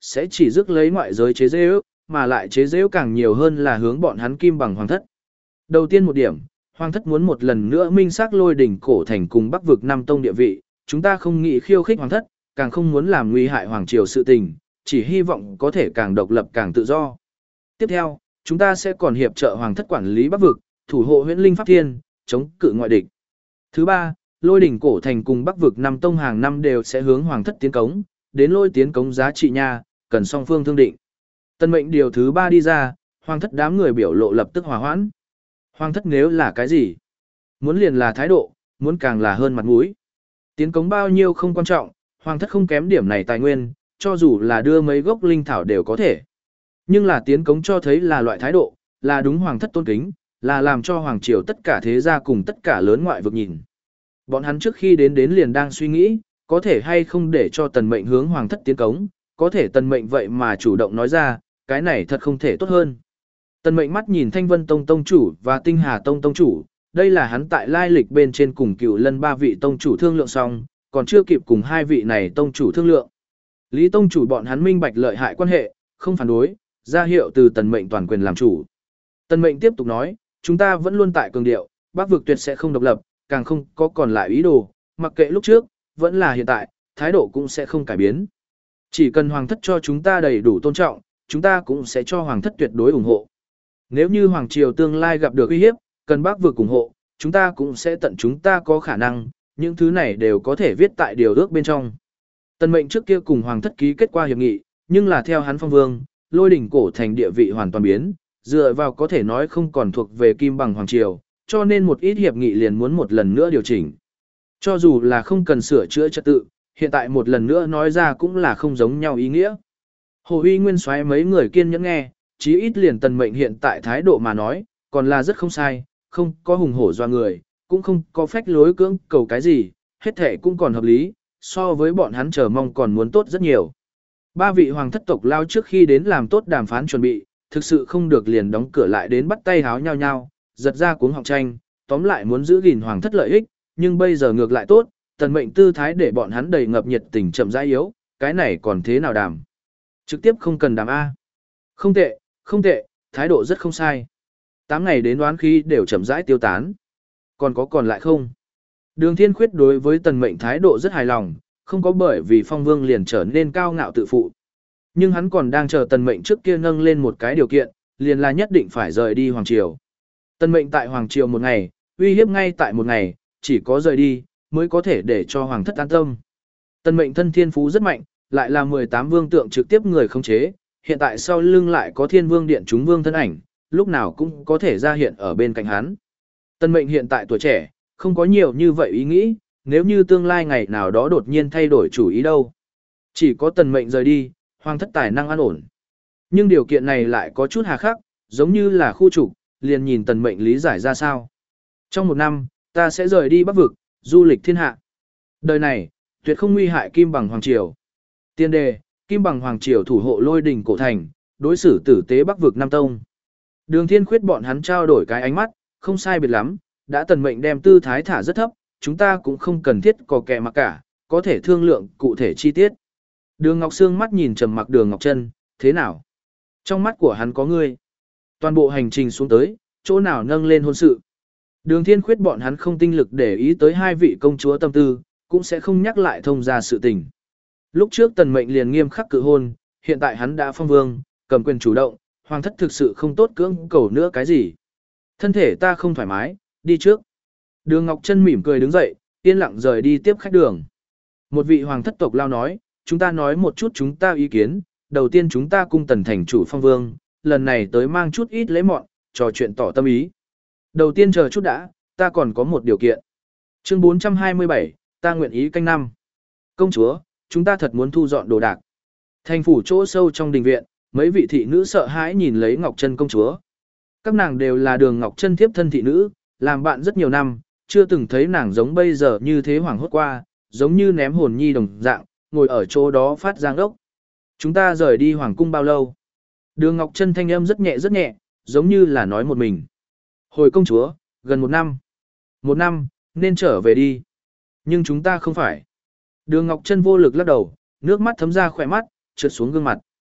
sẽ chỉ rước lấy ngoại giới chế giễu, mà lại chế giễu càng nhiều hơn là hướng bọn hắn kim bằng hoàng thất. Đầu tiên một điểm, hoàng thất muốn một lần nữa minh xác lôi đỉnh cổ thành cùng bắc vực năm tông địa vị, chúng ta không nghĩ khiêu khích hoàng thất, càng không muốn làm nguy hại hoàng triều sự tình, chỉ hy vọng có thể càng độc lập càng tự do. Tiếp theo, chúng ta sẽ còn hiệp trợ hoàng thất quản lý bắc vực, thủ hộ huyễn linh pháp thiên, chống cự ngoại địch. Thứ ba, lôi đỉnh cổ thành cùng bắc vực năm tông hàng năm đều sẽ hướng hoàng thất tiến cống, đến lôi tiến cống giá trị nha, cần song phương thương định. Tân mệnh điều thứ ba đi ra, hoàng thất đám người biểu lộ lập tức hòa hoãn. Hoàng thất nếu là cái gì? Muốn liền là thái độ, muốn càng là hơn mặt mũi. Tiến cống bao nhiêu không quan trọng, hoàng thất không kém điểm này tài nguyên, cho dù là đưa mấy gốc linh thảo đều có thể. Nhưng là tiến cống cho thấy là loại thái độ, là đúng hoàng thất tôn kính, là làm cho hoàng triều tất cả thế gia cùng tất cả lớn ngoại vực nhìn. Bọn hắn trước khi đến đến liền đang suy nghĩ, có thể hay không để cho tần mệnh hướng hoàng thất tiến cống, có thể tần mệnh vậy mà chủ động nói ra, cái này thật không thể tốt hơn. Tần mệnh mắt nhìn Thanh Vân Tông Tông chủ và Tinh Hà Tông Tông chủ, đây là hắn tại lai lịch bên trên cùng cựu lân ba vị Tông chủ thương lượng xong, còn chưa kịp cùng hai vị này Tông chủ thương lượng. Lý Tông chủ bọn hắn minh bạch lợi hại quan hệ, không phản đối, ra hiệu từ tần mệnh toàn quyền làm chủ. Tần mệnh tiếp tục nói, chúng ta vẫn luôn tại cường điệu, Bắc vực tuyệt sẽ không độc lập, càng không có còn lại ý đồ, mặc kệ lúc trước, vẫn là hiện tại, thái độ cũng sẽ không cải biến. Chỉ cần hoàng thất cho chúng ta đầy đủ tôn trọng, chúng ta cũng sẽ cho hoàng thất tuyệt đối ủng hộ. Nếu như hoàng triều tương lai gặp được uy hiếp, cần Bắc vực ủng hộ, chúng ta cũng sẽ tận chúng ta có khả năng, những thứ này đều có thể viết tại điều ước bên trong. Tần mệnh trước kia cùng hoàng thất ký kết qua hiệp nghị, nhưng là theo hắn phong vương, lôi đỉnh cổ thành địa vị hoàn toàn biến, dựa vào có thể nói không còn thuộc về kim bằng hoàng triều, cho nên một ít hiệp nghị liền muốn một lần nữa điều chỉnh. Cho dù là không cần sửa chữa trật tự, hiện tại một lần nữa nói ra cũng là không giống nhau ý nghĩa. Hồ Uy Nguyên soái mấy người kiên nhẫn nghe, chí ít liền tần mệnh hiện tại thái độ mà nói, còn là rất không sai, không có hùng hổ doa người, cũng không có phách lối cưỡng cầu cái gì, hết thể cũng còn hợp lý, so với bọn hắn chờ mong còn muốn tốt rất nhiều. Ba vị hoàng thất tộc lao trước khi đến làm tốt đàm phán chuẩn bị, thực sự không được liền đóng cửa lại đến bắt tay háo nhau nhau, giật ra cuống họng tranh, tóm lại muốn giữ gìn hoàng thất lợi ích, nhưng bây giờ ngược lại tốt, tần mệnh tư thái để bọn hắn đầy ngập nhiệt tình chậm rãi yếu, cái này còn thế nào đàm. Trực tiếp không cần đàm A. Không tệ, không tệ, thái độ rất không sai. Tám ngày đến đoán khí đều chậm rãi tiêu tán. Còn có còn lại không? Đường Thiên Khuyết đối với tần mệnh thái độ rất hài lòng, không có bởi vì phong vương liền trở nên cao ngạo tự phụ. Nhưng hắn còn đang chờ tần mệnh trước kia nâng lên một cái điều kiện, liền là nhất định phải rời đi Hoàng Triều. Tần mệnh tại Hoàng Triều một ngày, uy hiếp ngay tại một ngày, chỉ có rời đi, mới có thể để cho Hoàng thất an tâm. Tần mệnh thân thiên phú rất mạnh, lại là mười tám vương tượng trực tiếp người khống chế, hiện tại sau lưng lại có thiên vương điện chúng vương thân ảnh, lúc nào cũng có thể ra hiện ở bên cạnh hắn. Tần mệnh hiện tại tuổi trẻ, không có nhiều như vậy ý nghĩ, nếu như tương lai ngày nào đó đột nhiên thay đổi chủ ý đâu. Chỉ có tần mệnh rời đi, hoàng thất tài năng an ổn. Nhưng điều kiện này lại có chút hà khắc, giống như là khu trục, liền nhìn tần mệnh lý giải ra sao. Trong một năm, ta sẽ rời đi Bắc vực, du lịch thiên hạ. Đời này, tuyệt không nguy hại Kim Bằng Hoàng Triều. Tiên đề, Kim Bằng Hoàng Triều thủ hộ lôi đình cổ thành, đối xử tử tế Bắc vực Nam Tông. Đường Thiên Khuyết bọn hắn trao đổi cái ánh mắt, không sai biệt lắm, đã tần mệnh đem tư thái thả rất thấp, chúng ta cũng không cần thiết có kẻ mặc cả, có thể thương lượng cụ thể chi tiết. Đường Ngọc Sương mắt nhìn trầm mặc Đường Ngọc Trân, thế nào? Trong mắt của hắn có ngươi. Toàn bộ hành trình xuống tới, chỗ nào nâng lên hôn sự. Đường Thiên Khuyết bọn hắn không tinh lực để ý tới hai vị công chúa tâm tư, cũng sẽ không nhắc lại thông ra sự tình. Lúc trước tần mệnh liền nghiêm khắc cự hôn, hiện tại hắn đã phong vương, cầm quyền chủ động, hoàng thất thực sự không tốt cưỡng cầu nữa cái gì. Thân thể ta không thoải mái, đi trước. Đường Ngọc Trân mỉm cười đứng dậy, yên lặng rời đi tiếp khách đường. Một vị hoàng thất tộc lao nói, chúng ta nói một chút chúng ta ý kiến, đầu tiên chúng ta cung tần thành chủ phong vương, lần này tới mang chút ít lễ mọn, trò chuyện tỏ tâm ý. Đầu tiên chờ chút đã, ta còn có một điều kiện. Chương bốn trăm hai mươi bảy, ta nguyện ý canh năm. Công chúa, chúng ta thật muốn thu dọn đồ đạc. Thành phủ chỗ sâu trong đình viện, mấy vị thị nữ sợ hãi nhìn lấy Ngọc Trân công chúa. Các nàng đều là Đường Ngọc Trân thiếp thân thị nữ, làm bạn rất nhiều năm, chưa từng thấy nàng giống bây giờ như thế hoảng hốt qua, giống như ném hồn nhi đồng dạng, ngồi ở chỗ đó phát giang ốc. Chúng ta rời đi hoàng cung bao lâu? Đường Ngọc Trân thanh âm rất nhẹ rất nhẹ, giống như là nói một mình. Hồi công chúa, gần một năm. Một năm, nên trở về đi. Nhưng chúng ta không phải. Đường Ngọc Trân vô lực lắc đầu, nước mắt thấm ra khỏe mắt, trượt xuống gương mặt.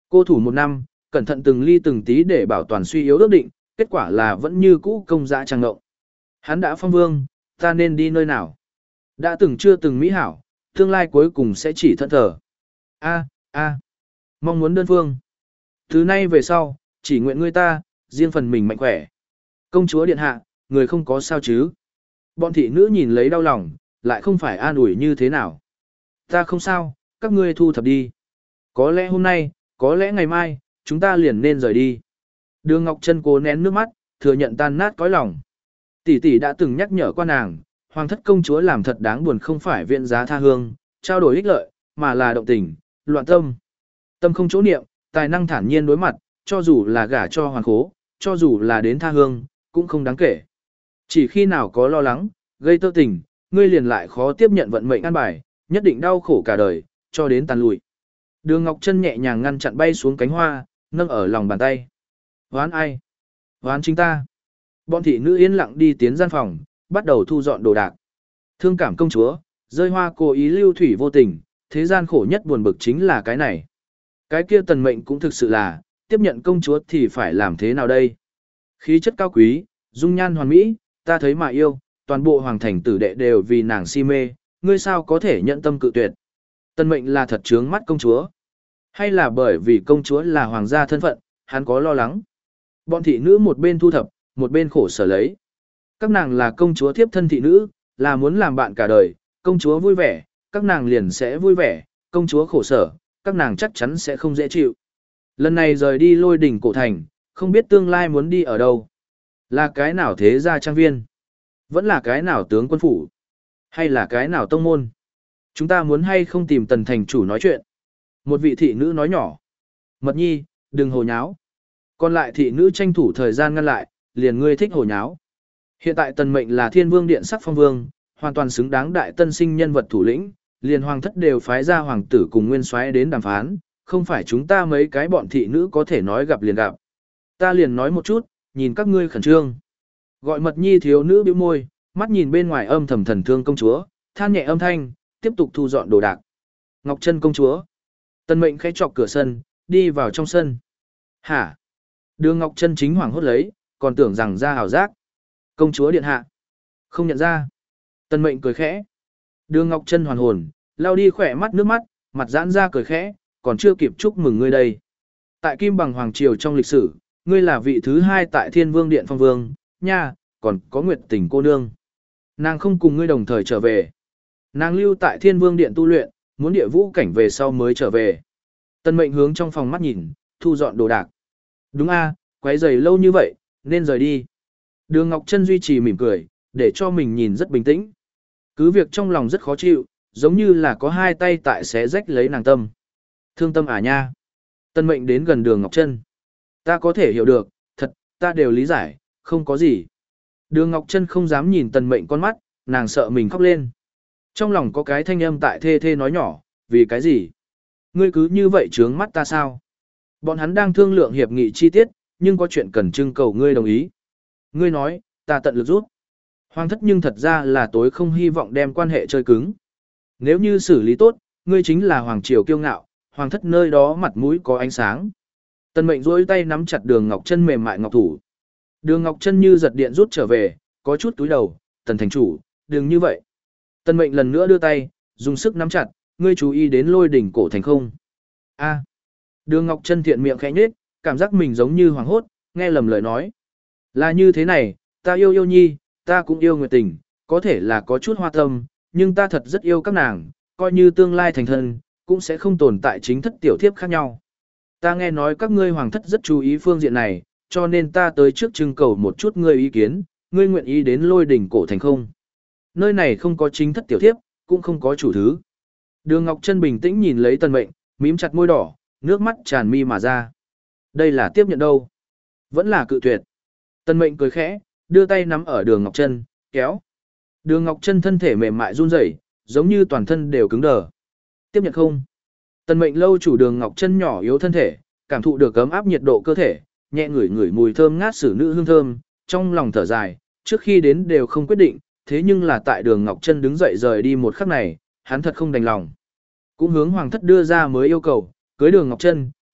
Cô thủ một năm, cẩn thận từng ly từng tí để bảo toàn suy yếu ước định, kết quả là vẫn như cũ công dã trang ngộng. Hắn đã phong vương, ta nên đi nơi nào? Đã từng chưa từng mỹ hảo, tương lai cuối cùng sẽ chỉ thẫn thờ. A, a, mong muốn đơn phương. Từ nay về sau, chỉ nguyện ngươi ta, riêng phần mình mạnh khỏe. Công chúa điện hạ, người không có sao chứ? Bọn thị nữ nhìn lấy đau lòng, lại không phải an ủi như thế nào. Ta không sao, các ngươi thu thập đi. Có lẽ hôm nay, có lẽ ngày mai, chúng ta liền nên rời đi. Đường Ngọc Trân cố nén nước mắt, thừa nhận tan nát cõi lòng. Tỷ tỷ đã từng nhắc nhở qua nàng, hoàng thất công chúa làm thật đáng buồn không phải viện giá tha hương, trao đổi ích lợi, mà là động tình, loạn tâm. Tâm không chỗ niệm, tài năng thản nhiên đối mặt, cho dù là gả cho hoàng khố, cho dù là đến tha hương, cũng không đáng kể. Chỉ khi nào có lo lắng, gây tơ tình, ngươi liền lại khó tiếp nhận vận mệnh an bài, nhất định đau khổ cả đời, cho đến tàn lụi. Đường Ngọc Trân nhẹ nhàng ngăn chặn bay xuống cánh hoa, nâng ở lòng bàn tay. Hoán ai? Hoán chính ta. Bọn thị nữ yên lặng đi tiến gian phòng, bắt đầu thu dọn đồ đạc. Thương cảm công chúa, rơi hoa cố ý lưu thủy vô tình, thế gian khổ nhất buồn bực chính là cái này. Cái kia tần mệnh cũng thực sự là, tiếp nhận công chúa thì phải làm thế nào đây? Khí chất cao quý, dung nhan hoàn mỹ, ta thấy mà yêu, toàn bộ hoàng thành tử đệ đều vì nàng si mê, ngươi sao có thể nhận tâm cự tuyệt? Tần mệnh là thật trướng mắt công chúa. Hay là bởi vì công chúa là hoàng gia thân phận, hắn có lo lắng. Bọn thị nữ một bên thu thập, một bên khổ sở lấy. Các nàng là công chúa thiếp thân thị nữ, là muốn làm bạn cả đời, công chúa vui vẻ, các nàng liền sẽ vui vẻ, công chúa khổ sở, các nàng chắc chắn sẽ không dễ chịu. Lần này rời đi Lôi đỉnh cổ thành, không biết tương lai muốn đi ở đâu. Là cái nào thế gia trang viên? Vẫn là cái nào tướng quân phủ? Hay là cái nào tông môn? Chúng ta muốn hay không tìm tần thành chủ nói chuyện? Một vị thị nữ nói nhỏ. Mật nhi, đừng hồ nháo. Còn lại thị nữ tranh thủ thời gian ngăn lại, liền ngươi thích hồ nháo. Hiện tại tần mệnh là thiên vương điện sắc phong vương, hoàn toàn xứng đáng đại tân sinh nhân vật thủ lĩnh, liền hoàng thất đều phái ra hoàng tử cùng nguyên soái đến đàm phán, không phải chúng ta mấy cái bọn thị nữ có thể nói gặp liền gặp. Ta liền nói một chút, nhìn các ngươi khẩn trương. Gọi mật nhi thiếu nữ bĩu môi, mắt nhìn bên ngoài âm thầm thần thương công chúa, than nhẹ âm thanh, tiếp tục thu dọn đồ đạc. Ngọc Trân công chúa. Tần mệnh khẽ chọc cửa sân, đi vào trong sân. Hả? Đường Ngọc Trân chính hoảng hốt lấy, còn tưởng rằng ra hào giác. Công chúa điện hạ. Không nhận ra. Tần mệnh cười khẽ. Đường Ngọc Trân hoàn hồn, lao đi khỏe mắt nước mắt, mặt giãn ra cười khẽ, còn chưa kịp chúc mừng ngươi đây. Tại Kim Bằng Hoàng Triều trong lịch sử, ngươi là vị thứ hai tại Thiên Vương Điện Phong Vương, nha, còn có Nguyệt Tình cô nương. Nàng không cùng ngươi đồng thời trở về. Nàng lưu tại Thiên Vương Điện tu luyện, muốn địa vũ cảnh về sau mới trở về. Tần mệnh hướng trong phòng mắt nhìn, thu dọn đồ đạc. Đúng a, quấy giày lâu như vậy, nên rời đi. Đường Ngọc Trân duy trì mỉm cười, để cho mình nhìn rất bình tĩnh. Cứ việc trong lòng rất khó chịu, giống như là có hai tay tại xé rách lấy nàng tâm. Thương tâm à nha. Tân mệnh đến gần đường Ngọc Trân. Ta có thể hiểu được, thật, ta đều lý giải, không có gì. Đường Ngọc Trân không dám nhìn tần mệnh con mắt, nàng sợ mình khóc lên. Trong lòng có cái thanh âm tại thê thê nói nhỏ, vì cái gì? Ngươi cứ như vậy trướng mắt ta sao? Bọn hắn đang thương lượng hiệp nghị chi tiết, nhưng có chuyện cần trưng cầu ngươi đồng ý. Ngươi nói, ta tận lực rút. Hoàng thất nhưng thật ra là tối không hy vọng đem quan hệ chơi cứng. Nếu như xử lý tốt, ngươi chính là hoàng triều kiêu ngạo, hoàng thất nơi đó mặt mũi có ánh sáng. Tần mệnh duỗi tay nắm chặt đường Ngọc Trân mềm mại ngọc thủ. Đường Ngọc Trân như giật điện rút trở về, có chút túi đầu, tần thành chủ, đừng như vậy. Tần mệnh lần nữa đưa tay, dùng sức nắm chặt, ngươi chú ý đến Lôi đỉnh cổ thành không. A. Đường Ngọc Trân thiện miệng khẽ nhếch, cảm giác mình giống như hoàng hốt, nghe lầm lời nói. Là như thế này, ta yêu yêu nhi, ta cũng yêu Nguyệt Tình, có thể là có chút hoa tâm, nhưng ta thật rất yêu các nàng, coi như tương lai thành thân, cũng sẽ không tồn tại chính thất tiểu thiếp khác nhau. Ta nghe nói các ngươi hoàng thất rất chú ý phương diện này, cho nên ta tới trước trưng cầu một chút ngươi ý kiến, ngươi nguyện ý đến Lôi đỉnh cổ thành không? Nơi này không có chính thất tiểu thiếp, cũng không có chủ thứ. Đường Ngọc Trân bình tĩnh nhìn lấy Tần Mệnh, mím chặt môi đỏ, nước mắt tràn mi mà ra. Đây là tiếp nhận đâu? Vẫn là cự tuyệt. Tần Mệnh cười khẽ, đưa tay nắm ở Đường Ngọc Trân, kéo. Đường Ngọc Trân thân thể mềm mại run rẩy, giống như toàn thân đều cứng đờ. Tiếp nhận không? Tần Mệnh lâu chủ Đường Ngọc Trân nhỏ yếu thân thể, cảm thụ được ấm áp nhiệt độ cơ thể, nhẹ ngửi ngửi mùi thơm ngát xử nữ hương thơm, trong lòng thở dài, trước khi đến đều không quyết định, thế nhưng là tại Đường Ngọc Trân đứng dậy rời đi một khắc này, hắn thật không đành lòng. Cũng hướng hoàng thất đưa ra mới yêu cầu, cưới Đường Ngọc Trân,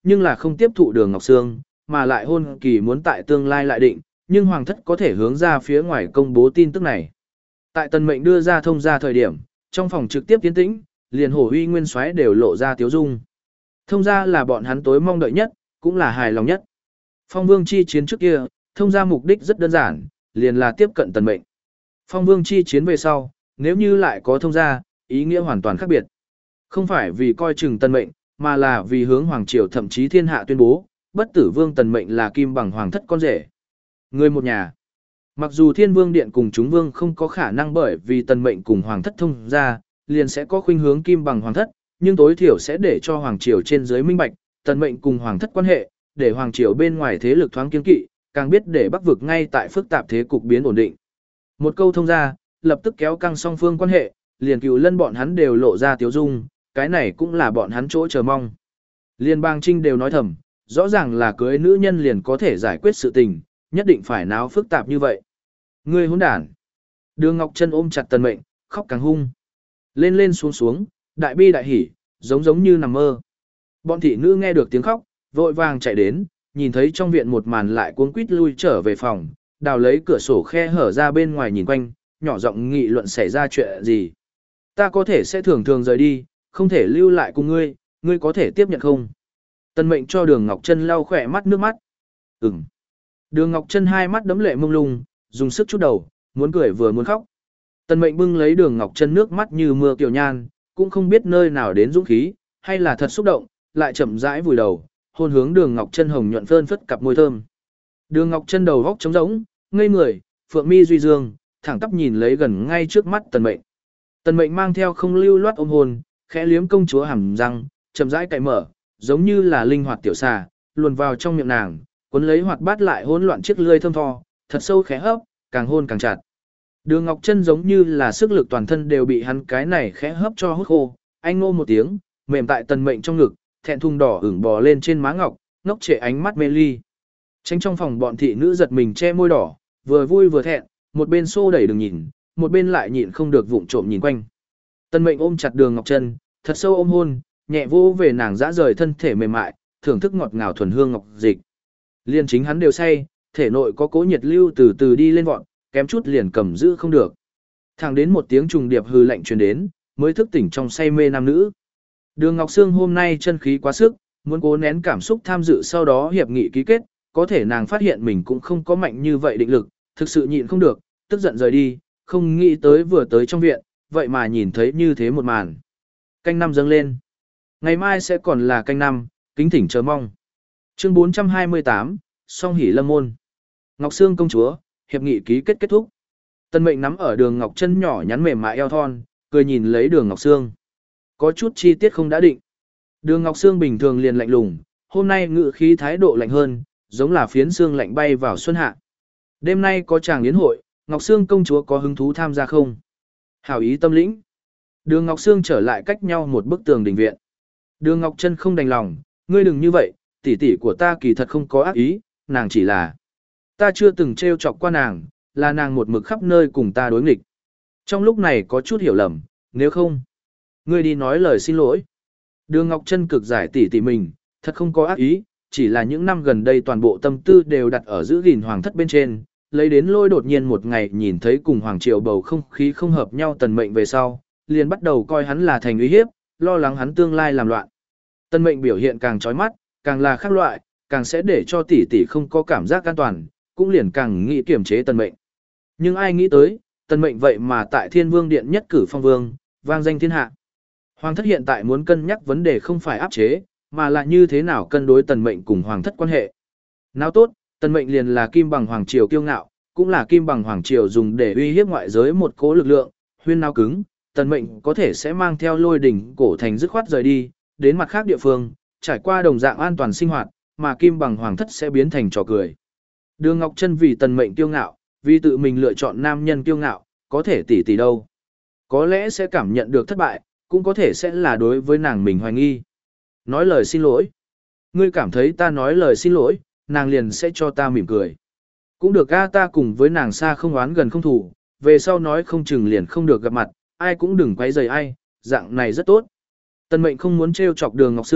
nhưng là không tiếp thụ Đường Ngọc Sương, mà lại hôn kỳ muốn tại tương lai lại định, nhưng hoàng thất có thể hướng ra phía ngoài công bố tin tức này. Tại Tần Mệnh đưa ra thông ra thời điểm, trong phòng trực tiếp tiến tĩnh, liền Hổ Uy Nguyên Soái đều lộ ra tiếu dung. Thông ra là bọn hắn tối mong đợi nhất, cũng là hài lòng nhất. Phong Vương chi chiến trước kia, thông ra mục đích rất đơn giản, liền là tiếp cận Tần Mệnh. Phong Vương chi chiến về sau, nếu như lại có thông ra, ý nghĩa hoàn toàn khác biệt. Không phải vì coi chừng Tần Mệnh, mà là vì hướng hoàng triều thậm chí thiên hạ tuyên bố, bất tử vương Tần Mệnh là kim bằng hoàng thất con rể. Người một nhà. Mặc dù Thiên Vương Điện cùng chúng vương không có khả năng bởi vì Tần Mệnh cùng hoàng thất thông ra, liền sẽ có khuynh hướng kim bằng hoàng thất, nhưng tối thiểu sẽ để cho hoàng triều trên dưới minh bạch, Tần Mệnh cùng hoàng thất quan hệ, để hoàng triều bên ngoài thế lực thoáng kiêng kỵ, càng biết để Bắc vực ngay tại phức tạp thế cục biến ổn định. Một câu thông ra, lập tức kéo căng song phương quan hệ, liền Cửu Lân bọn hắn đều lộ ra tiếu dung, cái này cũng là bọn hắn chỗ chờ mong. Liên bang Trinh đều nói thầm, rõ ràng là cưới nữ nhân liền có thể giải quyết sự tình, nhất định phải náo phức tạp như vậy. Ngươi hỗn đản. Đường Ngọc Chân ôm chặt Tần Mệnh, khóc càng hung. Lên lên xuống xuống, đại bi đại hỉ, giống giống như nằm mơ. Bọn thị nữ nghe được tiếng khóc, vội vàng chạy đến, nhìn thấy trong viện một màn lại cuống quýt lui trở về phòng, đào lấy cửa sổ khe hở ra bên ngoài nhìn quanh, nhỏ giọng nghị luận xảy ra chuyện gì. Ta có thể sẽ thường thường rời đi, không thể lưu lại cùng ngươi, ngươi có thể tiếp nhận không? Tần Mệnh cho Đường Ngọc Chân lau khỏe mắt nước mắt. Ừm. Đường Ngọc Chân hai mắt đẫm lệ mông lung, dùng sức chút đầu, muốn cười vừa muốn khóc. Tần Mệnh bưng lấy Đường Ngọc Chân nước mắt như mưa kiểu nhan, cũng không biết nơi nào đến dũng khí, hay là thật xúc động, lại chậm rãi vùi đầu, hôn hướng Đường Ngọc Chân hồng nhuận phơn phất cặp môi thơm. Đường Ngọc Chân đầu góc trống rỗng, ngây người, phượng mi duy dương, thẳng tắp nhìn lấy gần ngay trước mắt Tần Mệnh. Tần Mệnh mang theo không lưu loát ôm hôn, khẽ liếm công chúa hàm răng, chậm rãi cạy mở, giống như là linh hoạt tiểu xà, luồn vào trong miệng nàng, cuốn lấy hoạt bát lại hỗn loạn chiếc lưỡi thơm tho, thật sâu khẽ hấp, càng hôn càng chặt. Đường Ngọc Chân giống như là sức lực toàn thân đều bị hắn cái này khẽ hấp cho hút khô, anh ngô một tiếng, mềm tại Tần Mệnh trong ngực, thẹn thùng đỏ ửng bò lên trên má ngọc, ngốc trệ ánh mắt mê ly. Tránh trong phòng bọn thị nữ giật mình che môi đỏ, vừa vui vừa thẹn, một bên xô đẩy đừng nhìn, một bên lại nhịn không được vụng trộm nhìn quanh. Tần Mệnh ôm chặt Đường Ngọc Chân, thật sâu ôm hôn, nhẹ vô về nàng dã rời thân thể mềm mại, thưởng thức ngọt ngào thuần hương ngọc dịch. Liên chính hắn đều say, thể nội có cố nhiệt lưu từ từ đi lên vọt, kém chút liền cầm giữ không được. Thẳng đến một tiếng trùng điệp hư lạnh truyền đến, mới thức tỉnh trong say mê nam nữ. Đường Ngọc Sương hôm nay chân khí quá sức, muốn cố nén cảm xúc tham dự sau đó hiệp nghị ký kết, có thể nàng phát hiện mình cũng không có mạnh như vậy định lực, thực sự nhịn không được, tức giận rời đi, không nghĩ tới vừa tới trong viện, vậy mà nhìn thấy như thế một màn. Canh năm dâng lên. Ngày mai sẽ còn là canh năm, kính thỉnh chờ mong. Chương bốn trăm hai mươi tám, Song Hỷ Lâm Môn. Ngọc Sương công chúa, hiệp nghị ký kết kết thúc. Tần Mệnh nắm ở Đường Ngọc Chân nhỏ nhắn mềm mại eo thon, cười nhìn lấy Đường Ngọc Sương. Có chút chi tiết không đã định. Đường Ngọc Sương bình thường liền lạnh lùng, hôm nay ngự khí thái độ lạnh hơn, giống là phiến xương lạnh bay vào xuân hạ. Đêm nay có chàng yến hội, Ngọc Sương công chúa có hứng thú tham gia không? Hảo ý tâm lĩnh. Đường Ngọc Sương trở lại cách nhau một bức tường đình viện. Đường Ngọc Chân không đành lòng, ngươi đừng như vậy, tỷ tỷ của ta kỳ thật không có ác ý, nàng chỉ là ta chưa từng trêu chọc qua nàng, là nàng một mực khắp nơi cùng ta đối nghịch. Trong lúc này có chút hiểu lầm, nếu không, ngươi đi nói lời xin lỗi. Đường Ngọc Chân cực giải tỷ tỷ mình, thật không có ác ý, chỉ là những năm gần đây toàn bộ tâm tư đều đặt ở giữ gìn hoàng thất bên trên, lấy đến Lôi đột nhiên một ngày nhìn thấy cùng hoàng triều bầu không khí không hợp nhau Tần Mệnh về sau, liền bắt đầu coi hắn là thành uy hiếp, lo lắng hắn tương lai làm loạn. Tần Mệnh biểu hiện càng chói mắt, càng là khác loại, càng sẽ để cho tỷ tỷ không có cảm giác an toàn, cũng liền càng nghĩ kiểm chế Tần Mệnh. Nhưng ai nghĩ tới, Tần Mệnh vậy mà tại Thiên Vương Điện nhất cử phong vương, vang danh thiên hạ. Hoàng thất hiện tại muốn cân nhắc vấn đề không phải áp chế, mà là như thế nào cân đối Tần Mệnh cùng hoàng thất quan hệ. Nào tốt, Tần Mệnh liền là kim bằng hoàng triều kiêu ngạo, cũng là kim bằng hoàng triều dùng để uy hiếp ngoại giới một cố lực lượng, huyên nào cứng, Tần Mệnh có thể sẽ mang theo Lôi đỉnh cổ thành dứt khoát rời đi, đến mặt khác địa phương, trải qua đồng dạng an toàn sinh hoạt, mà kim bằng hoàng thất sẽ biến thành trò cười. Đường Ngọc Chân vì Tần Mệnh kiêu ngạo, vì tự mình lựa chọn nam nhân kiêu ngạo, có thể tỷ tỷ đâu. Có lẽ sẽ cảm nhận được thất bại, cũng có thể sẽ là đối với nàng mình hoài nghi. Nói lời xin lỗi. Ngươi cảm thấy ta nói lời xin lỗi, nàng liền sẽ cho ta mỉm cười. Cũng được a, ta cùng với nàng xa không oán gần không thù, về sau nói không chừng liền không được gặp mặt, ai cũng đừng quấy rầy ai, dạng này rất tốt. Tần Mệnh không muốn trêu chọc Đường Ngọc Sương,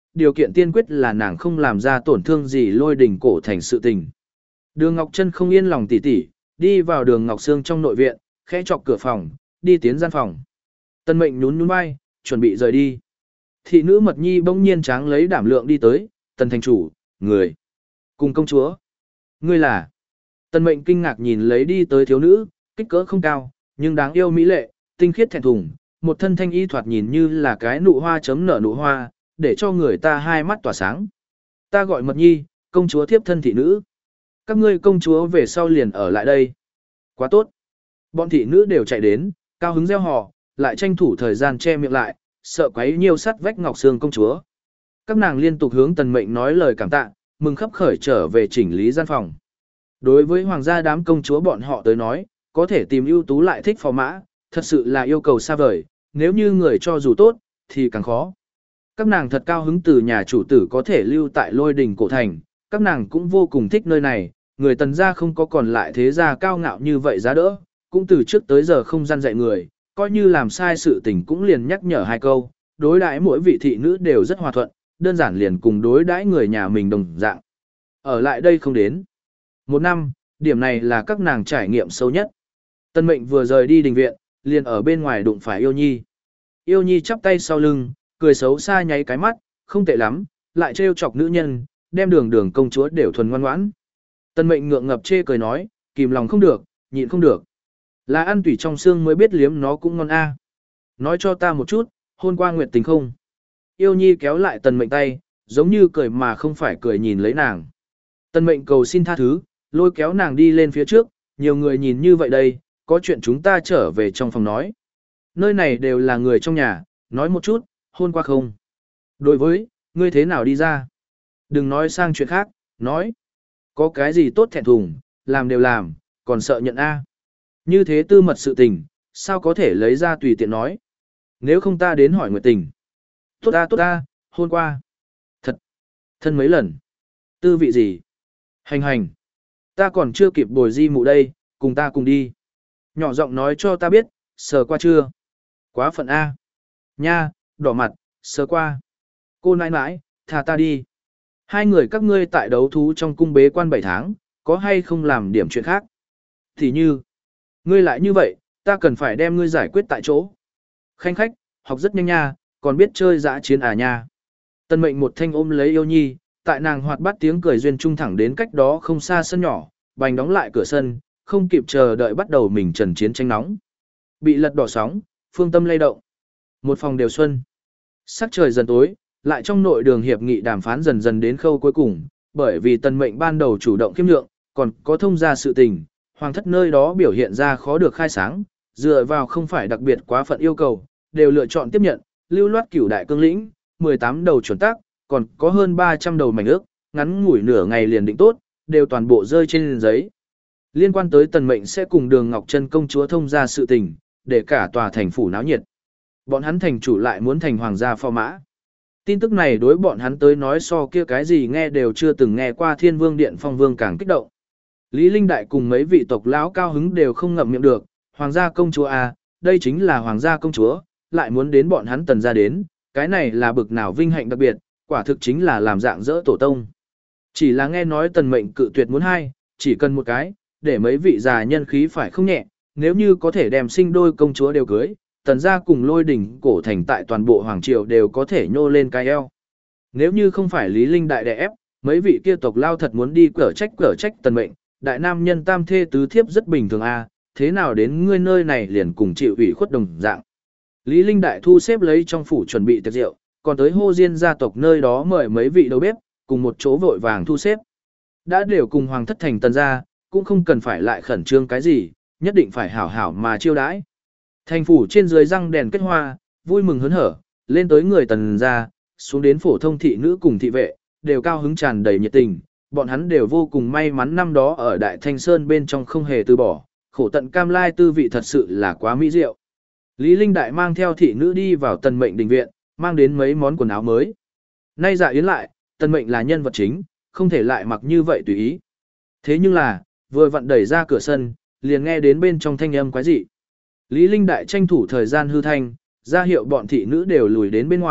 điều kiện tiên quyết là nàng không làm ra tổn thương gì Lôi Đình cổ thành sự tình. Đường Ngọc Trân không yên lòng tỉ tỉ, đi vào Đường Ngọc Sương trong nội viện, khẽ chọc cửa phòng, đi tiến gian phòng. Tân Mệnh nhún nhún vai, chuẩn bị rời đi. Thị nữ Mật Nhi bỗng nhiên tráng lấy đảm lượng đi tới, Tần thành chủ, người, cùng công chúa. Ngươi là? Tân Mệnh kinh ngạc nhìn lấy đi tới thiếu nữ, kích cỡ không cao, nhưng đáng yêu mỹ lệ, tinh khiết thẹn thùng, một thân thanh y thoạt nhìn như là cái nụ hoa chấm nở nụ hoa, để cho người ta hai mắt tỏa sáng. Ta gọi Mật Nhi, công chúa thiếp thân thị nữ. Các ngươi công chúa về sau liền ở lại đây. Quá tốt. Bọn thị nữ đều chạy đến, cao hứng reo hò, lại tranh thủ thời gian che miệng lại, sợ quấy nhiều sắt vách Ngọc Sương công chúa. Các nàng liên tục hướng Tần Mệnh nói lời cảm tạ, mừng khấp khởi trở về chỉnh lý gian phòng. Đối với hoàng gia đám công chúa bọn họ tới nói, có thể tìm ưu tú lại thích phò mã, thật sự là yêu cầu xa vời, nếu như người cho dù tốt, thì càng khó. Các nàng thật cao hứng từ nhà chủ tử có thể lưu tại Lôi Đình cổ thành, các nàng cũng vô cùng thích nơi này, người Tần gia không có còn lại thế gia cao ngạo như vậy giá đỡ, cũng từ trước tới giờ không gian dạy người, coi như làm sai sự tình cũng liền nhắc nhở hai câu, đối đãi mỗi vị thị nữ đều rất hòa thuận, đơn giản liền cùng đối đãi người nhà mình đồng dạng. Ở lại đây không đến một năm, điểm này là các nàng trải nghiệm sâu nhất. Tân Mệnh vừa rời đi đình viện, liền ở bên ngoài đụng phải Yêu Nhi. Yêu Nhi chắp tay sau lưng, cười xấu xa nháy cái mắt, không tệ lắm, lại trêu chọc nữ nhân, đem đường đường công chúa đều thuần ngoan ngoãn. Tân Mệnh ngượng ngập chê cười nói, kìm lòng không được, nhịn không được. Là ăn tủy trong xương mới biết liếm nó cũng ngon a. Nói cho ta một chút, hôn qua nguyệt tình không? Yêu Nhi kéo lại Tần Mệnh tay, giống như cười mà không phải cười nhìn lấy nàng. Tần Mệnh cầu xin tha thứ, lôi kéo nàng đi lên phía trước, nhiều người nhìn như vậy đây, có chuyện chúng ta trở về trong phòng nói. Nơi này đều là người trong nhà, nói một chút, hôn qua không? Đối với, ngươi thế nào đi ra? Đừng nói sang chuyện khác, nói. Có cái gì tốt thẹn thùng, làm đều làm, còn sợ nhận A. Như thế tư mật sự tình, sao có thể lấy ra tùy tiện nói. Nếu không ta đến hỏi nguyệt tình. Tốt ta tốt ta, hôn qua. Thật. Thân mấy lần. Tư vị gì? Hành hành. Ta còn chưa kịp bồi di mụ đây, cùng ta cùng đi. Nhỏ giọng nói cho ta biết, sờ qua chưa? Quá phận A. Nha, đỏ mặt, sờ qua. Cô nãi nãi, thả ta đi. Hai người các ngươi tại đấu thú trong cung bế quan bảy tháng, có hay không làm điểm chuyện khác? Thì như, ngươi lại như vậy, ta cần phải đem ngươi giải quyết tại chỗ. Khanh khách, học rất nhanh nha, còn biết chơi dã chiến à nha. Tân Mệnh một thanh ôm lấy Yêu Nhi, tại nàng hoạt bát tiếng cười duyên trung thẳng đến cách đó không xa sân nhỏ, bành đóng lại cửa sân, không kịp chờ đợi bắt đầu mình trần chiến tranh nóng. Bị lật đỏ sóng, phương tâm lay động. Một phòng đều xuân. Sắc trời dần tối, lại trong nội đường hiệp nghị đàm phán dần dần đến khâu cuối cùng, bởi vì Tần Mệnh ban đầu chủ động khiêm nhượng, còn có thông gia sự tình, hoàng thất nơi đó biểu hiện ra khó được khai sáng, dựa vào không phải đặc biệt quá phận yêu cầu, đều lựa chọn tiếp nhận, lưu loát cửu đại cương lĩnh, mười tám đầu chuẩn tác, còn có hơn ba trăm đầu mảnh ước, ngắn ngủi nửa ngày liền định tốt, đều toàn bộ rơi trên giấy. Liên quan tới Tần Mệnh sẽ cùng Đường Ngọc Trân công chúa thông gia sự tình, để cả tòa thành phủ náo nhiệt. Bọn hắn thành chủ lại muốn thành hoàng gia phò mã. Tin tức này đối bọn hắn tới nói so kia cái gì nghe đều chưa từng nghe qua Thiên Vương Điện Phong Vương càng kích động. Lý Linh Đại cùng mấy vị tộc lão cao hứng đều không ngậm miệng được, hoàng gia công chúa à, đây chính là hoàng gia công chúa, lại muốn đến bọn hắn Tần gia đến, cái này là bực nào vinh hạnh đặc biệt, quả thực chính là làm dạng dỡ tổ tông. Chỉ là nghe nói Tần Mệnh cự tuyệt muốn hai, chỉ cần một cái, để mấy vị già nhân khí phải không nhẹ, nếu như có thể đem sinh đôi công chúa đều cưới, Tần gia cùng Lôi Đỉnh cổ thành tại toàn bộ hoàng triều đều có thể nhô lên cái eo. Nếu như không phải Lý Linh Đại đè ép, mấy vị kia tộc lao thật muốn đi cở trách cở trách Tần Mệnh, đại nam nhân tam thê tứ thiếp rất bình thường a, thế nào đến ngươi nơi này liền cùng chịu ủy khuất đồng dạng. Lý Linh Đại thu xếp lấy trong phủ chuẩn bị tiệc rượu, còn tới Hô Diên gia tộc nơi đó mời mấy vị đầu bếp, cùng một chỗ vội vàng thu xếp. Đã đều cùng hoàng thất thành Tần gia, cũng không cần phải lại khẩn trương cái gì, nhất định phải hảo hảo mà chiêu đãi. Thành phủ trên dưới răng đèn kết hoa, vui mừng hớn hở, lên tới người Tần gia, xuống đến phổ thông thị nữ cùng thị vệ, đều cao hứng tràn đầy nhiệt tình, bọn hắn đều vô cùng may mắn năm đó ở Đại Thanh Sơn bên trong không hề từ bỏ, khổ tận cam lai tư vị thật sự là quá mỹ diệu. Lý Linh Đại mang theo thị nữ đi vào Tần Mệnh đình viện, mang đến mấy món quần áo mới. Nay dạ yến lại, Tần Mệnh là nhân vật chính, không thể lại mặc như vậy tùy ý. Thế nhưng là, vừa vặn đẩy ra cửa sân, liền nghe đến bên trong thanh âm quái dị. Lý Linh Đại tranh thủ thời gian hư thanh, ra hiệu bọn thị nữ đều lùi đến bên ngoài,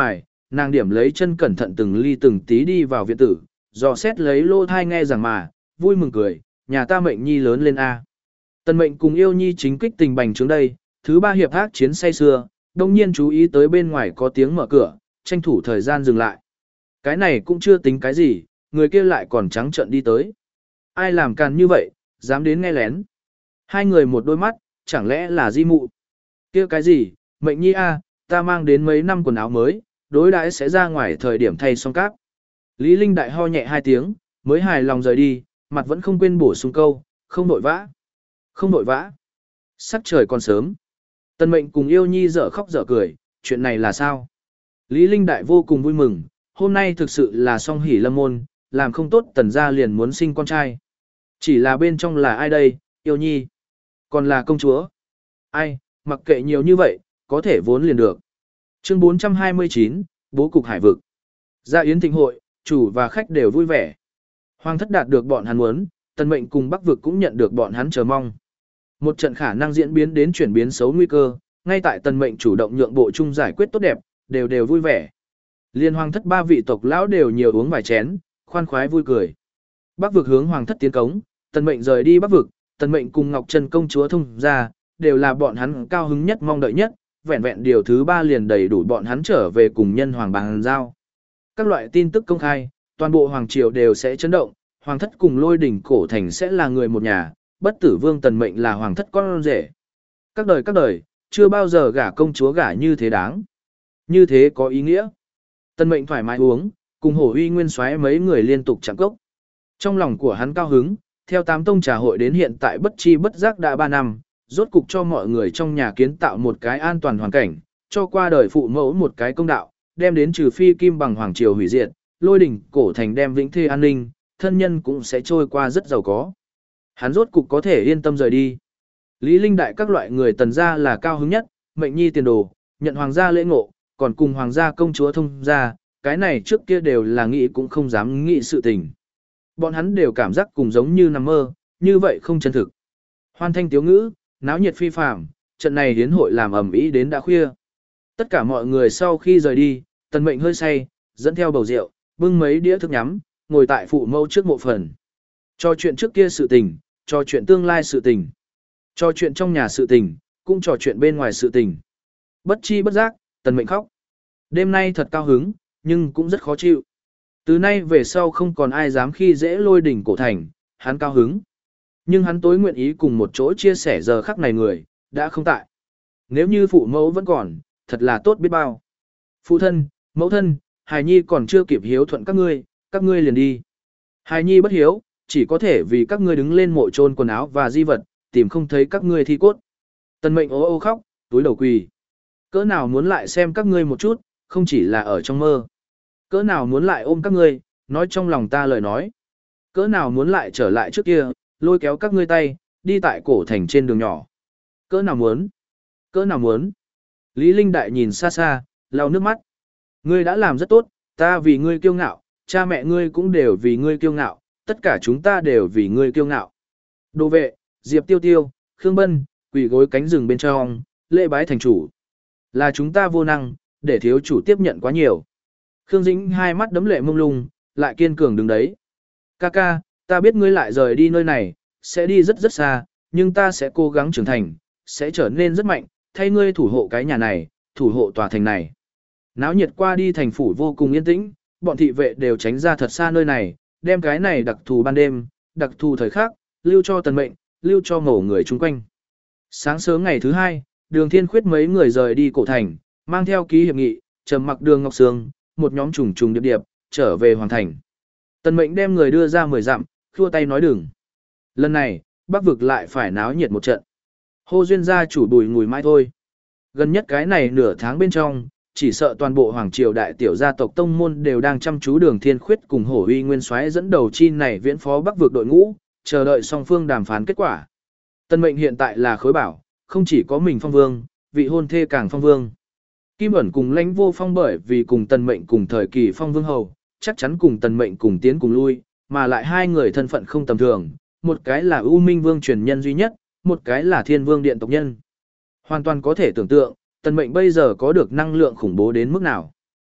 nàng điểm lấy chân cẩn thận từng ly từng tí đi vào viện tử, dò xét lấy lô thai nghe rằng mà, vui mừng cười, nhà ta mệnh nhi lớn lên A. Tần mệnh cùng yêu nhi chính kích tình bành trướng đây, thứ ba hiệp ác chiến say xưa, đông nhiên chú ý tới bên ngoài có tiếng mở cửa, tranh thủ thời gian dừng lại. Cái này cũng chưa tính cái gì, người kia lại còn trắng trợn đi tới. Ai làm càn như vậy, dám đến nghe lén. Hai người một đôi mắt, chẳng lẽ là di mụ. Kia cái gì, mệnh nhi A, ta mang đến mấy năm quần áo mới, đối đãi sẽ ra ngoài thời điểm thay xong cáp. Lý Linh Đại ho nhẹ hai tiếng, mới hài lòng rời đi, mặt vẫn không quên bổ sung câu, không nội vã. Không nội vã. Sắc trời còn sớm. Tần mệnh cùng yêu nhi dở khóc dở cười, chuyện này là sao? Lý Linh Đại vô cùng vui mừng, hôm nay thực sự là song hỷ lâm môn, làm không tốt tần gia liền muốn sinh con trai. Chỉ là bên trong là ai đây, yêu nhi? Còn là công chúa? Ai, mặc kệ nhiều như vậy, có thể vốn liền được. Chương bốn trăm hai mươi chín, Bố cục hải vực. Gia yến thịnh hội, chủ và khách đều vui vẻ. Hoàng thất đạt được bọn hắn muốn, tần mệnh cùng bắc vực cũng nhận được bọn hắn chờ mong. Một trận khả năng diễn biến đến chuyển biến xấu nguy cơ, ngay tại tần mệnh chủ động nhượng bộ chung giải quyết tốt đẹp, đều đều vui vẻ. Liên hoàng thất ba vị tộc lão đều nhiều uống vài chén, khoan khoái vui cười. Bắc vực hướng hoàng thất tiến cống, tần mệnh rời đi bắc vực, tần mệnh cùng Ngọc Trân công chúa thông ra, đều là bọn hắn cao hứng nhất mong đợi nhất, vẹn vẹn điều thứ ba liền đầy đủ bọn hắn trở về cùng nhân hoàng bàn giao. Các loại tin tức công khai, toàn bộ hoàng triều đều sẽ chấn động, hoàng thất cùng Lôi Đỉnh Cổ Thành sẽ là người một nhà, bất tử vương tần mệnh là hoàng thất con rể. Các đời các đời, chưa bao giờ gả công chúa gả như thế đáng. Như thế có ý nghĩa. Tần mệnh thoải mái uống, cùng hổ uy nguyên soái mấy người liên tục chạm cốc. Trong lòng của hắn cao hứng, theo tám tông trà hội đến hiện tại bất chi bất giác đã ba năm, rốt cục cho mọi người trong nhà kiến tạo một cái an toàn hoàn cảnh, cho qua đời phụ mẫu một cái công đạo, đem đến trừ phi kim bằng hoàng triều hủy diệt, Lôi Đỉnh Cổ Thành đem vĩnh thê an ninh, thân nhân cũng sẽ trôi qua rất giàu có. Hắn rốt cục có thể yên tâm rời đi. Lý Linh Đại các loại người tần gia là cao hứng nhất, mệnh nhi tiền đồ, nhận hoàng gia lễ ngộ, còn cùng hoàng gia công chúa thông gia, cái này trước kia đều là nghĩ cũng không dám nghĩ sự tình. Bọn hắn đều cảm giác cùng giống như nằm mơ, như vậy không chân thực. Hoan thanh tiếu ngữ, náo nhiệt phi phàm, trận này hiến hội làm ầm ĩ đến đã khuya. Tất cả mọi người sau khi rời đi, tần mệnh hơi say, dẫn theo bầu rượu, bưng mấy đĩa thức nhắm, ngồi tại phụ mẫu trước mộ phần. Trò chuyện trước kia sự tình, trò chuyện tương lai sự tình, trò chuyện trong nhà sự tình, cũng trò chuyện bên ngoài sự tình. Bất chi bất giác, tần mệnh khóc. Đêm nay thật cao hứng, nhưng cũng rất khó chịu. Từ nay về sau không còn ai dám khi dễ Lôi Đỉnh Cổ Thành, hắn cao hứng. Nhưng hắn tối nguyện ý cùng một chỗ chia sẻ giờ khắc này người, đã không tại. Nếu như phụ mẫu vẫn còn, thật là tốt biết bao. Phụ thân, mẫu thân, hài nhi còn chưa kịp hiếu thuận các ngươi, các ngươi liền đi. Hài nhi bất hiếu, chỉ có thể vì các ngươi đứng lên mộ chôn quần áo và di vật, tìm không thấy các ngươi thi cốt. Tần mệnh ố ô khóc, túi đầu quỳ. Cỡ nào muốn lại xem các ngươi một chút, không chỉ là ở trong mơ. Cỡ nào muốn lại ôm các ngươi, nói trong lòng ta lời nói. Cỡ nào muốn lại trở lại trước kia, lôi kéo các ngươi tay, đi tại cổ thành trên đường nhỏ. Cỡ nào muốn? Cỡ nào muốn? Lý Linh Đại nhìn xa xa, lau nước mắt. Ngươi đã làm rất tốt, ta vì ngươi kiêu ngạo, cha mẹ ngươi cũng đều vì ngươi kiêu ngạo, tất cả chúng ta đều vì ngươi kiêu ngạo. Đồ vệ, Diệp Tiêu Tiêu, Khương Bân, quỳ gối cánh rừng bên trong, lễ bái thành chủ. Là chúng ta vô năng, để thiếu chủ tiếp nhận quá nhiều. Khương Dĩnh hai mắt đấm lệ mông lung, lại kiên cường đứng đấy. Ca ca, ta biết ngươi lại rời đi nơi này, sẽ đi rất rất xa, nhưng ta sẽ cố gắng trưởng thành, sẽ trở nên rất mạnh, thay ngươi thủ hộ cái nhà này, thủ hộ tòa thành này. Náo nhiệt qua đi thành phủ vô cùng yên tĩnh, bọn thị vệ đều tránh ra thật xa nơi này, đem cái này đặc thù ban đêm, đặc thù thời khắc, lưu cho tần mệnh, lưu cho ngổ người chung quanh. Sáng sớm ngày thứ hai, Đường Thiên Khuyết mấy người rời đi cổ thành, mang theo ký hiệp nghị, trầm mặc Đường Ngọc Sương, một nhóm trùng trùng điệp điệp, trở về hoàng thành. Tần mệnh đem người đưa ra mười dặm, khua tay nói đừng. Lần này, Bắc vực lại phải náo nhiệt một trận. Hô duyên gia chủ đùi ngùi mãi thôi. Gần nhất cái này nửa tháng bên trong, chỉ sợ toàn bộ hoàng triều đại tiểu gia tộc tông môn đều đang chăm chú Đường Thiên Khuyết cùng Hổ Uy Nguyên Soái dẫn đầu chi này viễn phó Bắc vực đội ngũ, chờ đợi song phương đàm phán kết quả. Tần mệnh hiện tại là khối bảo, không chỉ có mình phong vương, vị hôn thê càng phong vương. Kim ẩn cùng Lãnh Vô Phong bởi vì cùng tần mệnh cùng thời kỳ phong vương hầu, chắc chắn cùng tần mệnh cùng tiến cùng lui, mà lại hai người thân phận không tầm thường, một cái là U Minh Vương truyền nhân duy nhất, một cái là Thiên Vương điện tộc nhân. Hoàn toàn có thể tưởng tượng, tần mệnh bây giờ có được năng lượng khủng bố đến mức nào.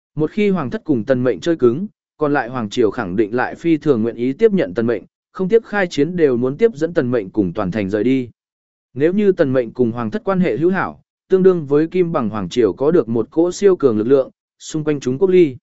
Một khi hoàng thất cùng tần mệnh chơi cứng, còn lại hoàng triều khẳng định lại phi thường nguyện ý tiếp nhận tần mệnh, không tiếp khai chiến đều muốn tiếp dẫn tần mệnh cùng toàn thành rời đi. Nếu như tần mệnh cùng hoàng thất quan hệ hữu hảo, tương đương với kim bằng hoàng triều có được một cỗ siêu cường lực lượng, xung quanh chúng quốc ly.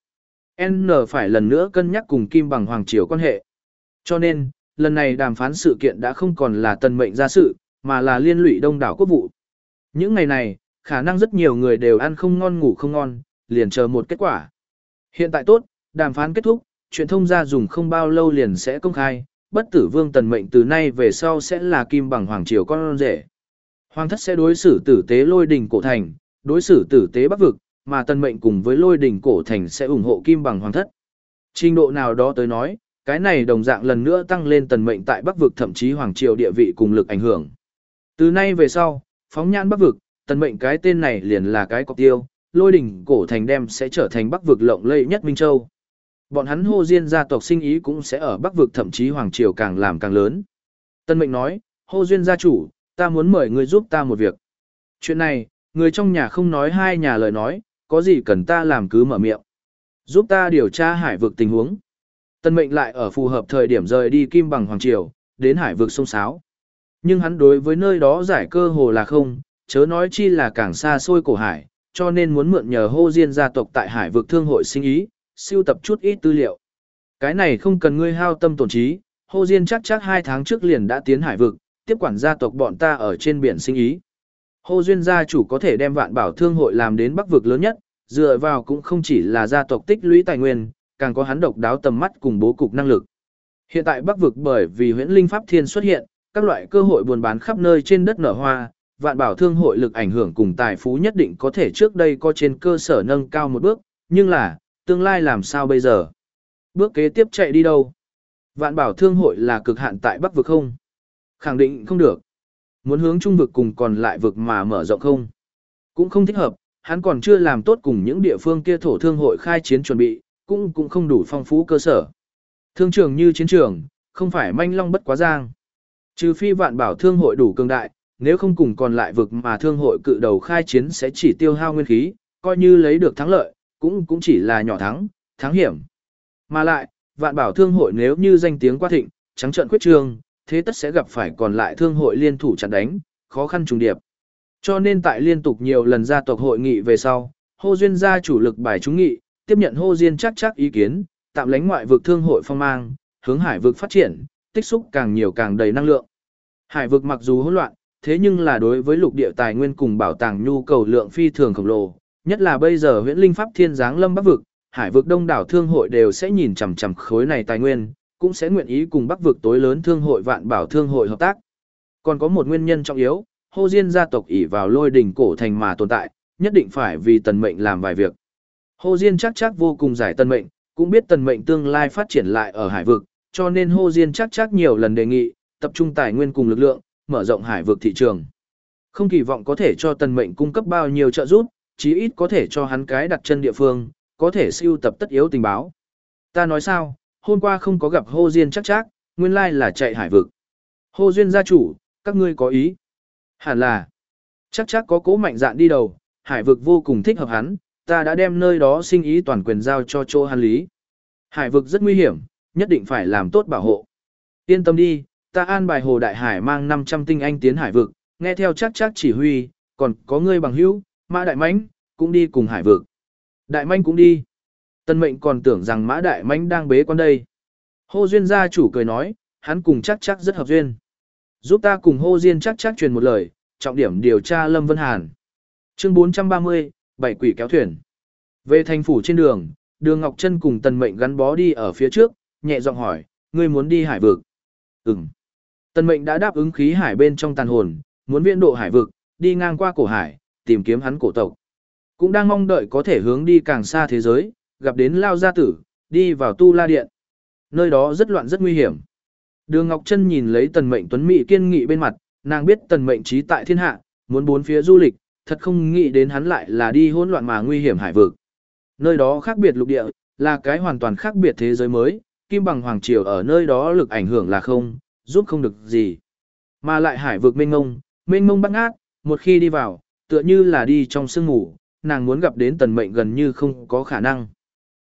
N phải lần nữa cân nhắc cùng kim bằng hoàng triều quan hệ. Cho nên, lần này đàm phán sự kiện đã không còn là tần mệnh ra sự, mà là liên lụy đông đảo quốc vụ. Những ngày này, khả năng rất nhiều người đều ăn không ngon ngủ không ngon, liền chờ một kết quả. Hiện tại tốt, đàm phán kết thúc, truyền thông ra dùng không bao lâu liền sẽ công khai, bất tử vương tần mệnh từ nay về sau sẽ là kim bằng hoàng triều con rể. Hoàng thất sẽ đối xử tử tế lôi đình cổ thành, đối xử tử tế bắc vực, mà tần mệnh cùng với lôi đình cổ thành sẽ ủng hộ kim bằng hoàng thất. Trình độ nào đó tới nói, cái này đồng dạng lần nữa tăng lên tần mệnh tại bắc vực thậm chí hoàng triều địa vị cùng lực ảnh hưởng. Từ nay về sau, phóng nhãn bắc vực, tần mệnh cái tên này liền là cái cọc tiêu, lôi đỉnh cổ thành đem sẽ trở thành bắc vực lộng lẫy nhất Minh Châu. Bọn hắn Hồ Diên gia tộc sinh ý cũng sẽ ở bắc vực thậm chí hoàng triều càng làm càng lớn. Tần mệnh nói, Hồ Duyên gia chủ, ta muốn mời người giúp ta một việc. Chuyện này, người trong nhà không nói hai nhà lời nói, có gì cần ta làm cứ mở miệng. Giúp ta điều tra hải vực tình huống. Tần mệnh lại ở phù hợp thời điểm rời đi kim bằng hoàng triều, đến hải vực sông Sáo. Nhưng hắn đối với nơi đó giải cơ hồ là không, chớ nói chi là càng xa xôi cổ hải, cho nên muốn mượn nhờ Hồ Diên gia tộc tại hải vực thương hội sinh ý, siêu tập chút ít tư liệu. Cái này không cần ngươi hao tâm tổn trí, Hồ Diên chắc chắc hai tháng trước liền đã tiến hải vực, tiếp quản gia tộc bọn ta ở trên biển sinh ý. Hồ Duyên gia chủ có thể đem vạn bảo thương hội làm đến bắc vực lớn nhất, dựa vào cũng không chỉ là gia tộc tích lũy tài nguyên, càng có hắn độc đáo tầm mắt cùng bố cục năng lực. Hiện tại bắc vực bởi vì huyễn linh pháp thiên xuất hiện, các loại cơ hội buôn bán khắp nơi trên đất nở hoa, vạn bảo thương hội lực ảnh hưởng cùng tài phú nhất định có thể trước đây có trên cơ sở nâng cao một bước, nhưng là, tương lai làm sao bây giờ? Bước kế tiếp chạy đi đâu? Vạn bảo thương hội là cực hạn tại bắc vực không? Khẳng định không được. Muốn hướng trung vực cùng còn lại vực mà mở rộng không? Cũng không thích hợp, hắn còn chưa làm tốt cùng những địa phương kia thổ thương hội khai chiến chuẩn bị, cũng cũng không đủ phong phú cơ sở. Thương trường như chiến trường, không phải manh long bất quá giang. Trừ phi vạn bảo thương hội đủ cường đại, nếu không cùng còn lại vực mà thương hội cự đầu khai chiến sẽ chỉ tiêu hao nguyên khí, coi như lấy được thắng lợi, cũng cũng chỉ là nhỏ thắng, thắng hiểm. Mà lại, vạn bảo thương hội nếu như danh tiếng quá thịnh, trắng trợn quyết trương, thế tất sẽ gặp phải còn lại thương hội liên thủ chặn đánh, khó khăn trùng điệp. Cho nên tại liên tục nhiều lần gia tộc hội nghị về sau, Hồ Duyên gia chủ lực bài trúng nghị, tiếp nhận Hồ Diên chắc chắc ý kiến, tạm lánh ngoại vực thương hội phong mang, hướng hải vực phát triển, tích xúc càng nhiều càng đầy năng lượng. Hải vực mặc dù hỗn loạn, thế nhưng là đối với lục địa tài nguyên cùng bảo tàng nhu cầu lượng phi thường khổng lồ, nhất là bây giờ huyễn linh pháp thiên giáng lâm bắc vực, hải vực đông đảo thương hội đều sẽ nhìn chằm chằm khối này tài nguyên, cũng sẽ nguyện ý cùng bắc vực tối lớn thương hội vạn bảo thương hội hợp tác. Còn có một nguyên nhân trọng yếu, Hồ Diên gia tộc ỷ vào lôi đỉnh cổ thành mà tồn tại, nhất định phải vì tần mệnh làm vài việc. Hồ Diên chắc chắc vô cùng giải tần mệnh, cũng biết tần mệnh tương lai phát triển lại ở hải vực, cho nên Hồ Diên chắc chắc nhiều lần đề nghị, tập trung tài nguyên cùng lực lượng, mở rộng hải vực thị trường. Không kỳ vọng có thể cho tần mệnh cung cấp bao nhiêu trợ giúp, chí ít có thể cho hắn cái đặt chân địa phương, có thể siêu tập tất yếu tình báo. Ta nói sao, hôm qua không có gặp Hồ Diên chắc chắc, nguyên lai là chạy hải vực. Hồ Duyên gia chủ, các ngươi có ý. Hẳn là, chắc chắc có cố mạnh dạn đi đầu, hải vực vô cùng thích hợp hắn, ta đã đem nơi đó sinh ý toàn quyền giao cho chỗ hắn lý. Hải vực rất nguy hiểm, nhất định phải làm tốt bảo hộ. Yên tâm đi, ta an bài Hồ Đại Hải mang năm trăm tinh anh tiến hải vực, nghe theo chắc chắc chỉ huy, còn có ngươi bằng hữu, Mã Đại Mãnh cũng đi cùng hải vực. Đại Mãnh cũng đi. Tân mệnh còn tưởng rằng Mã Đại Mãnh đang bế quan đây. Hồ Duyên gia chủ cười nói, hắn cùng chắc chắc rất hợp duyên. Giúp ta cùng Hồ Diên chắc chắc truyền một lời, trọng điểm điều tra Lâm Vân Hàn. Chương bốn trăm ba mươi, bảy quỷ kéo thuyền. Về thành phủ trên đường, Đường Ngọc Trân cùng Tần Mệnh gắn bó đi ở phía trước, nhẹ giọng hỏi, ngươi muốn đi hải vực? Ừm. Tần Mệnh đã đáp ứng khí hải bên trong tàn hồn, muốn viễn độ hải vực, đi ngang qua cổ hải, tìm kiếm hắn cổ tộc. Cũng đang mong đợi có thể hướng đi càng xa thế giới, gặp đến Lao Gia Tử, đi vào Tu La Điện. Nơi đó rất loạn rất nguy hiểm. Đường Ngọc Trân nhìn lấy Tần Mệnh tuấn mỹ kiên nghị bên mặt, nàng biết Tần Mệnh trí tại thiên hạ, muốn bốn phía du lịch, thật không nghĩ đến hắn lại là đi hỗn loạn mà nguy hiểm hải vực. Nơi đó khác biệt lục địa, là cái hoàn toàn khác biệt thế giới mới, Kim Bằng Hoàng Triều ở nơi đó lực ảnh hưởng là không, giúp không được gì. Mà lại hải vực mênh mông, mênh mông bát ngát, một khi đi vào, tựa như là đi trong sương mù, nàng muốn gặp đến Tần Mệnh gần như không có khả năng.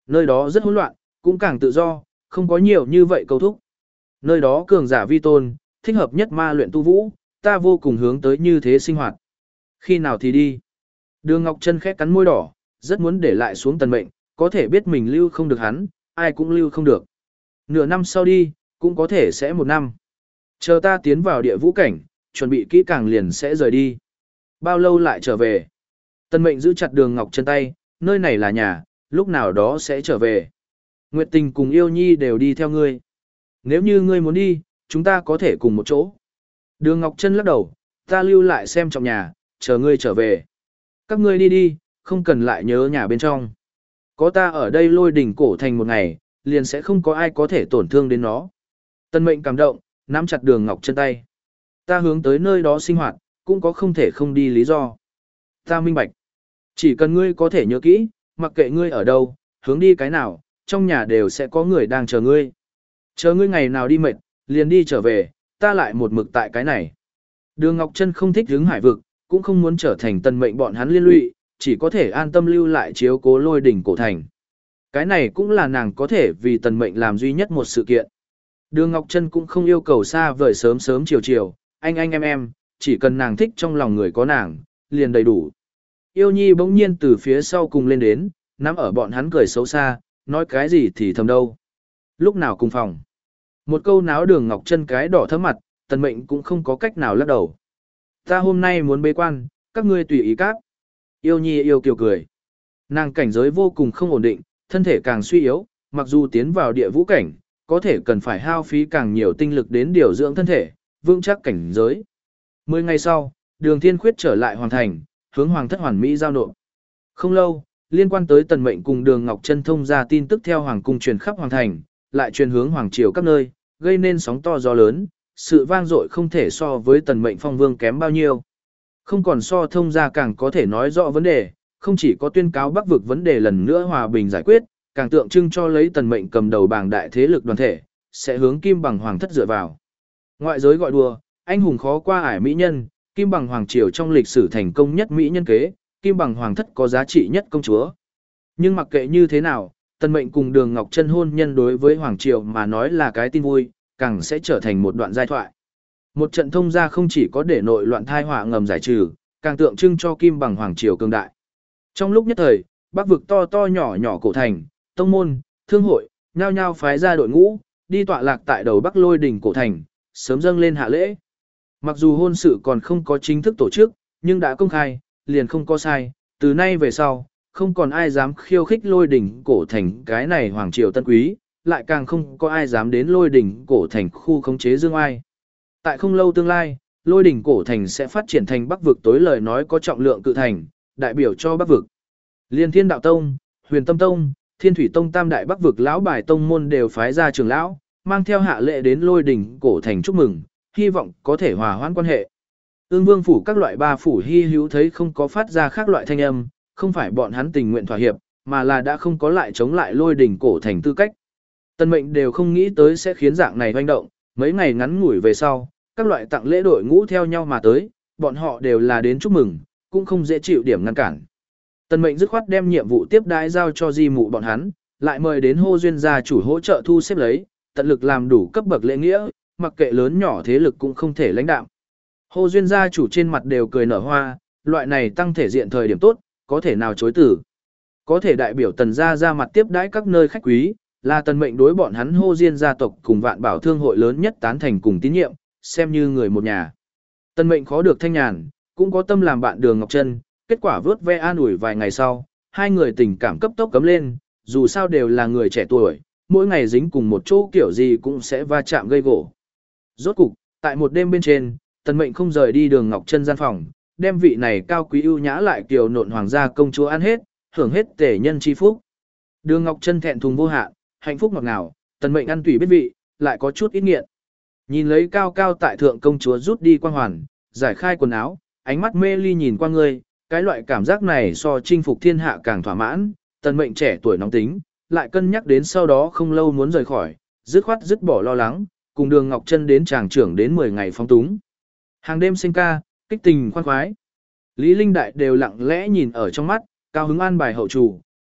Nơi đó rất hỗn loạn, cũng càng tự do, không có nhiều như vậy câu thúc. Nơi đó cường giả vi tôn, thích hợp nhất ma luyện tu vũ, ta vô cùng hướng tới như thế sinh hoạt. Khi nào thì đi? Đường Ngọc Trân khẽ cắn môi đỏ, rất muốn để lại xuống Tần Mệnh, có thể biết mình lưu không được hắn, ai cũng lưu không được. Nửa năm sau đi, cũng có thể sẽ một năm. Chờ ta tiến vào địa vũ cảnh, chuẩn bị kỹ càng liền sẽ rời đi. Bao lâu lại trở về? Tần Mệnh giữ chặt Đường Ngọc Trân tay, nơi này là nhà, lúc nào đó sẽ trở về. Nguyệt Tình cùng Yêu Nhi đều đi theo ngươi. Nếu như ngươi muốn đi, chúng ta có thể cùng một chỗ. Đường Ngọc Trân lắc đầu, ta lưu lại xem trong nhà, chờ ngươi trở về. Các ngươi đi đi, không cần lại nhớ nhà bên trong. Có ta ở đây Lôi Đỉnh cổ thành một ngày, liền sẽ không có ai có thể tổn thương đến nó. Tần Mệnh cảm động, nắm chặt Đường Ngọc Trân tay. Ta hướng tới nơi đó sinh hoạt, cũng có không thể không đi lý do. Ta minh bạch. Chỉ cần ngươi có thể nhớ kỹ, mặc kệ ngươi ở đâu, hướng đi cái nào, trong nhà đều sẽ có người đang chờ ngươi. Chờ ngươi ngày nào đi mệt, liền đi trở về, ta lại một mực tại cái này. Đường Ngọc Trân không thích hướng hải vực, cũng không muốn trở thành Tần Mệnh bọn hắn liên lụy, chỉ có thể an tâm lưu lại chiếu cố Lôi Đỉnh cổ thành. Cái này cũng là nàng có thể vì Tần Mệnh làm duy nhất một sự kiện. Đường Ngọc Trân cũng không yêu cầu xa vời sớm sớm chiều chiều, anh anh em em, chỉ cần nàng thích trong lòng người có nàng, liền đầy đủ. Yêu Nhi bỗng nhiên từ phía sau cùng lên đến, nắm ở bọn hắn cười xấu xa, nói cái gì thì thầm đâu. Lúc nào cùng phòng. Một câu náo Đường Ngọc Trân cái đỏ thấm mặt, Tần Mệnh cũng không có cách nào lắc đầu. Ta hôm nay muốn bế quan, các ngươi tùy ý các. Yêu Nhi yêu kiều cười. Nàng cảnh giới vô cùng không ổn định, thân thể càng suy yếu, mặc dù tiến vào địa vũ cảnh, có thể cần phải hao phí càng nhiều tinh lực đến điều dưỡng thân thể, vững chắc cảnh giới. Mười ngày sau, Đường Thiên Khuyết trở lại hoàn thành, hướng Hoàng thất Hoàn Mỹ giao nộp. Không lâu, liên quan tới Tần Mệnh cùng Đường Ngọc Trân thông ra tin tức theo Hoàng cung truyền khắp Hoàng thành, lại truyền hướng Hoàng triều các nơi, gây nên sóng to gió lớn, sự vang dội không thể so với Tần Mệnh phong vương kém bao nhiêu. Không còn so thông ra càng có thể nói rõ vấn đề, không chỉ có tuyên cáo Bắc vực vấn đề lần nữa hòa bình giải quyết, càng tượng trưng cho lấy Tần Mệnh cầm đầu bảng đại thế lực đoàn thể, sẽ hướng Kim Bằng Hoàng thất dựa vào. Ngoại giới gọi đùa, anh hùng khó qua ải mỹ nhân, Kim Bằng Hoàng triều trong lịch sử thành công nhất mỹ nhân kế, Kim Bằng Hoàng thất có giá trị nhất công chúa. Nhưng mặc kệ như thế nào, Tần Mệnh cùng Đường Ngọc Trân hôn nhân đối với Hoàng triều mà nói là cái tin vui, càng sẽ trở thành một đoạn giai thoại. Một trận thông gia không chỉ có để nội loạn thai họa ngầm giải trừ, càng tượng trưng cho Kim Bằng Hoàng triều cường đại. Trong lúc nhất thời, Bắc vực to to nhỏ nhỏ cổ thành, tông môn, thương hội, nhao nhao phái ra đội ngũ, đi tọa lạc tại đầu Bắc Lôi đỉnh cổ thành, sớm dâng lên hạ lễ. Mặc dù hôn sự còn không có chính thức tổ chức, nhưng đã công khai, liền không có sai, từ nay về sau, không còn ai dám khiêu khích Lôi đỉnh cổ thành cái này hoàng triều tân quý, lại càng không có ai dám đến Lôi đỉnh cổ thành khu khống chế Dương Ai. Tại không lâu tương lai, Lôi đỉnh cổ thành sẽ phát triển thành Bắc vực tối lời nói có trọng lượng cự thành, đại biểu cho Bắc vực. Liên Thiên Đạo Tông, Huyền Tâm Tông, Thiên Thủy Tông tam đại Bắc vực lão bài tông môn đều phái ra trưởng lão, mang theo hạ lệ đến Lôi đỉnh cổ thành chúc mừng, hy vọng có thể hòa hoãn quan hệ. Ương Vương phủ các loại ba phủ hy hữu thấy không có phát ra khác loại thanh âm, không phải bọn hắn tình nguyện thỏa hiệp, mà là đã không có lại chống lại Lôi đỉnh cổ thành tư cách. Tân mệnh đều không nghĩ tới sẽ khiến dạng này hoành động, mấy ngày ngắn ngủi về sau, các loại tặng lễ đội ngũ theo nhau mà tới, bọn họ đều là đến chúc mừng, cũng không dễ chịu điểm ngăn cản. Tân mệnh dứt khoát đem nhiệm vụ tiếp đãi giao cho di mụ bọn hắn, lại mời đến hô duyên gia chủ hỗ trợ thu xếp lấy, tận lực làm đủ cấp bậc lễ nghĩa, mặc kệ lớn nhỏ thế lực cũng không thể lãnh đạo. Hô duyên gia chủ trên mặt đều cười nở hoa, loại này tăng thể diện thời điểm tốt, có thể nào chối từ. Có thể đại biểu tần gia ra mặt tiếp đãi các nơi khách quý, là tần mệnh đối bọn hắn hô diên gia tộc cùng vạn bảo thương hội lớn nhất tán thành cùng tín nhiệm, xem như người một nhà. Tần mệnh khó được thanh nhàn, cũng có tâm làm bạn Đường Ngọc Trân, kết quả vớt ve an ủi vài ngày sau, hai người tình cảm cấp tốc cấm lên, dù sao đều là người trẻ tuổi, mỗi ngày dính cùng một chỗ kiểu gì cũng sẽ va chạm gây gổ. Rốt cục, tại một đêm bên trên, tần mệnh không rời đi Đường Ngọc Trân gian phòng, đem vị này cao quý ưu nhã lại kiều nộn hoàng gia công chúa ăn hết, hưởng hết tể nhân chi phúc. Đường Ngọc Trân thẹn thùng vô hạn, hạnh phúc ngọt ngào, tần mệnh ăn tùy biết vị, lại có chút ít nghiện. Nhìn lấy cao cao tại thượng công chúa rút đi quang hoàn, giải khai quần áo, ánh mắt mê ly nhìn qua ngươi, cái loại cảm giác này so chinh phục thiên hạ càng thỏa mãn, tần mệnh trẻ tuổi nóng tính, lại cân nhắc đến sau đó không lâu muốn rời khỏi, dứt khoát dứt bỏ lo lắng, cùng Đường Ngọc Trân đến tràng trưởng đến mười ngày phong túng. Hàng đêm sinh ca, kích tình khoan khoái. Lý Linh Đại đều lặng lẽ nhìn ở trong mắt, cao hứng an bài hậu chủ,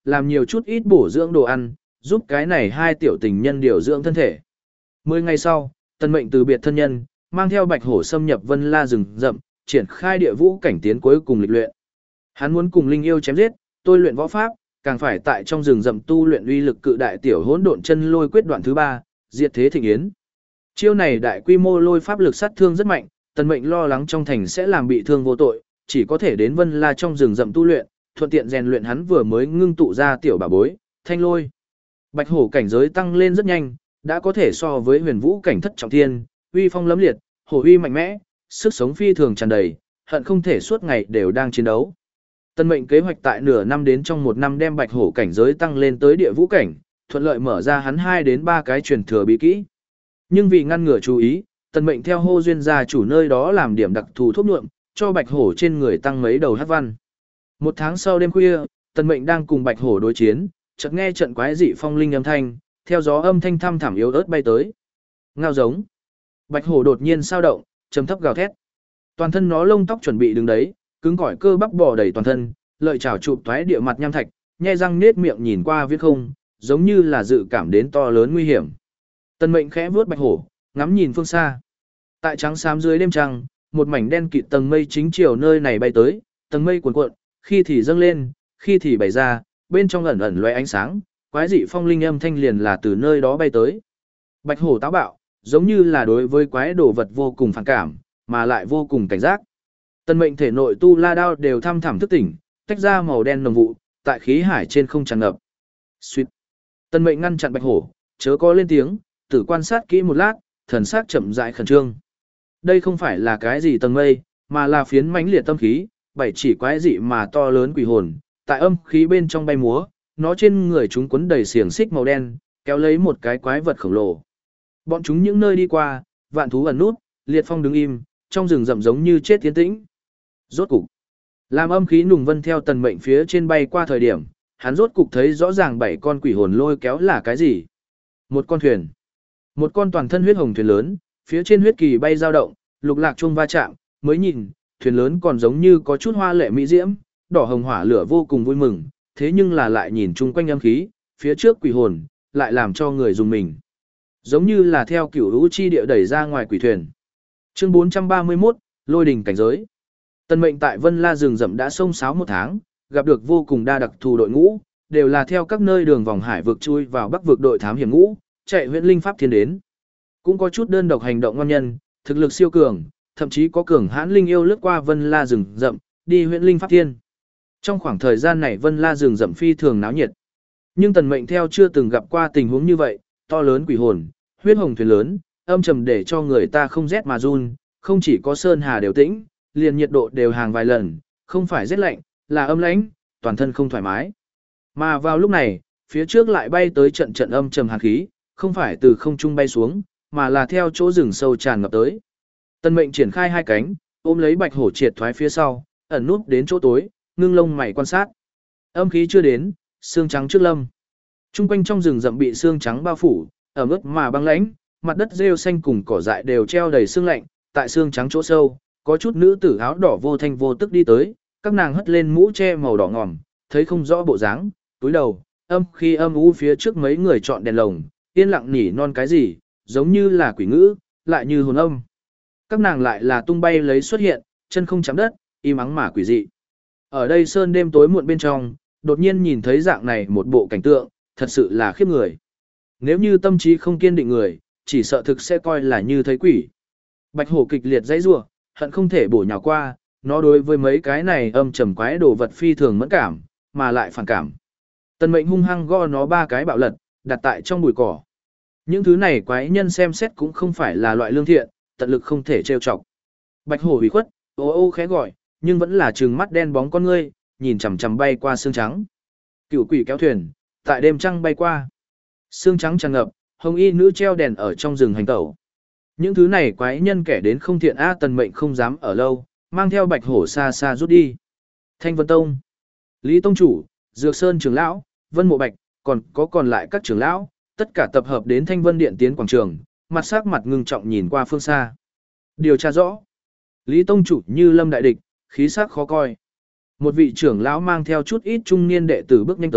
làm nhiều chút ít bổ dưỡng đồ ăn, giúp cái này hai tiểu tình nhân điều dưỡng thân thể. Mười ngày sau, Tần Mệnh từ biệt thân nhân, mang theo Bạch Hổ xâm nhập Vân La rừng rậm, triển khai địa vũ cảnh tiến cuối cùng lịch luyện. Hắn muốn cùng linh yêu chém giết, tôi luyện võ pháp, càng phải tại trong rừng rậm tu luyện uy lực cự đại tiểu hỗn độn chân lôi quyết đoạn thứ ba, diệt thế thịnh yến. Chiêu này đại quy mô lôi pháp lực sát thương rất mạnh, Tần Mệnh lo lắng trong thành sẽ làm bị thương vô tội, chỉ có thể đến Vân La trong rừng rậm tu luyện, thuận tiện rèn luyện hắn vừa mới ngưng tụ ra tiểu bà bối, thanh lôi. Bạch Hổ cảnh giới tăng lên rất nhanh, đã có thể so với huyền vũ cảnh thất trọng thiên, uy phong lẫm liệt, hổ uy mạnh mẽ, sức sống phi thường tràn đầy, hận không thể suốt ngày đều đang chiến đấu. Tần Mệnh kế hoạch tại nửa năm đến trong một năm đem Bạch Hổ cảnh giới tăng lên tới địa vũ cảnh, thuận lợi mở ra hắn hai đến ba cái truyền thừa bí kỹ. Nhưng vì ngăn ngừa chú ý, Tần Mệnh theo hô duyên gia chủ nơi đó làm điểm đặc thù thuốc nhuộm, cho Bạch Hổ trên người tăng mấy đầu hắc văn. Một tháng sau đêm khuya, Tần Mệnh đang cùng Bạch Hổ đối chiến, chợt nghe trận quái dị phong linh âm thanh, theo gió âm thanh thăm thẳm yếu ớt bay tới. Ngao giống. Bạch Hổ đột nhiên sao động, trầm thấp gào thét. Toàn thân nó lông tóc chuẩn bị đứng đấy, cứng cỏi cơ bắp bò đầy toàn thân, lợi chảo chụp toái địa mặt nham thạch, nhe răng nết miệng nhìn qua viễn không, giống như là dự cảm đến to lớn nguy hiểm. Tần Mệnh khẽ vuốt Bạch Hổ, ngắm nhìn phương xa. Tại trắng xám dưới đêm trăng, một mảnh đen kịt tầng mây chính chiều nơi này bay tới, tầng mây cuồn cuộn, khi thì dâng lên, khi thì bày ra, bên trong ẩn ẩn lóe ánh sáng, quái dị phong linh âm thanh liền là từ nơi đó bay tới. Bạch Hổ táo bạo, giống như là đối với quái đồ vật vô cùng phản cảm, mà lại vô cùng cảnh giác. Tần Mệnh thể nội tu la đao đều thăm thẳm thức tỉnh, tách ra màu đen nồng vụ, tại khí hải trên không tràn ngập. Suýt. Tần Mệnh ngăn chặn Bạch Hổ, chớ có lên tiếng, tử quan sát kỹ một lát, thần sắc chậm rãi khẩn trương. Đây không phải là cái gì tầng mây, mà là phiến mãnh liệt tâm khí, bảy chỉ quái dị mà to lớn quỷ hồn, tại âm khí bên trong bay múa, nó trên người chúng quấn đầy xiềng xích màu đen, kéo lấy một cái quái vật khổng lồ. Bọn chúng những nơi đi qua, vạn thú ẩn nút, liệt phong đứng im, trong rừng rậm giống như chết tiến tĩnh. Rốt cục, làm âm khí nùng vân theo Tần Mệnh phía trên bay qua thời điểm, hắn rốt cục thấy rõ ràng bảy con quỷ hồn lôi kéo là cái gì. Một con thuyền, một con toàn thân huyết hồng thuyền lớn, phía trên huyết kỳ bay dao động, lục lạc chuông va chạm, mới nhìn, thuyền lớn còn giống như có chút hoa lệ mỹ diễm, đỏ hồng hỏa lửa vô cùng vui mừng, thế nhưng là lại nhìn chung quanh âm khí, phía trước quỷ hồn, lại làm cho người dùng mình. Giống như là theo kiểu lũ chi địa đẩy ra ngoài quỷ thuyền. Chương bốn trăm ba mươi mốt, Lôi đỉnh cảnh giới. Tần Mệnh tại Vân La rừng rậm đã xông xáo một tháng, gặp được vô cùng đa đặc thù đội ngũ, đều là theo các nơi đường vòng hải vực chui vào Bắc vực đội thám hiểm ngũ, chạy huyễn linh pháp thiên đến. Cũng có chút đơn độc hành động ngon nhân, thực lực siêu cường, thậm chí có cường hãn linh yêu lướt qua Vân La rừng rậm, đi huyễn linh pháp thiên. Trong khoảng thời gian này Vân La rừng rậm phi thường náo nhiệt. Nhưng Tần Mệnh theo chưa từng gặp qua tình huống như vậy, to lớn quỷ hồn, huyết hồng thuyền lớn, âm trầm để cho người ta không rét mà run, không chỉ có sơn hà đều tĩnh, liền nhiệt độ đều hàng vài lần, không phải rét lạnh, là âm lãnh, toàn thân không thoải mái. Mà vào lúc này, phía trước lại bay tới trận trận âm trầm hàn khí, không phải từ không trung bay xuống, mà là theo chỗ rừng sâu tràn ngập tới. Tần Mệnh triển khai hai cánh, ôm lấy Bạch Hổ triệt thoái phía sau, ẩn núp đến chỗ tối, ngưng lông mày quan sát. Âm khí chưa đến, xương trắng trước lâm. Trung quanh trong rừng rậm bị xương trắng bao phủ, ẩm ướt mà băng lãnh, mặt đất rêu xanh cùng cỏ dại đều treo đầy xương lạnh, tại xương trắng chỗ sâu, có chút nữ tử áo đỏ vô thanh vô tức đi tới, các nàng hất lên mũ che màu đỏ ngòm, thấy không rõ bộ dáng, túi đầu, âm khi âm u phía trước mấy người chọn đèn lồng, yên lặng nỉ non cái gì, giống như là quỷ ngữ, lại như hồn âm. Các nàng lại là tung bay lấy xuất hiện, chân không chạm đất, im ắng mà quỷ dị. Ở đây sơn đêm tối muộn bên trong, đột nhiên nhìn thấy dạng này một bộ cảnh tượng, thật sự là khiếp người. Nếu như tâm trí không kiên định người, chỉ sợ thực sẽ coi là như thấy quỷ. Bạch Hổ kịch liệt dãy rủa, hận không thể bổ nhào qua, nó đối với mấy cái này âm trầm quái đồ vật phi thường mẫn cảm, mà lại phản cảm. Tần Mệnh hung hăng go nó ba cái bạo lật, đặt tại trong bụi cỏ. Những thứ này quái nhân xem xét cũng không phải là loại lương thiện, tận lực không thể trêu chọc. Bạch Hổ ủy khuất, ô ô khẽ gọi, nhưng vẫn là trừng mắt đen bóng con ngươi, nhìn chằm chằm bay qua xương trắng. Cửu quỷ kéo thuyền, tại đêm trăng bay qua. Xương trắng tràn ngập, hồng y nữ treo đèn ở trong rừng hành tẩu. Những thứ này quái nhân kẻ đến không thiện a Tần Mệnh không dám ở lâu, mang theo Bạch Hổ xa xa rút đi. Thanh Vân Tông, Lý Tông chủ, Dược Sơn trưởng lão, Vân Mộ Bạch, còn có còn lại các trưởng lão, tất cả tập hợp đến Thanh Vân Điện tiến quảng trường, mặt sắc mặt ngưng trọng nhìn qua phương xa. Điều tra rõ. Lý Tông chủ như lâm đại địch, khí sắc khó coi. Một vị trưởng lão mang theo chút ít trung niên đệ tử bước nhanh tới,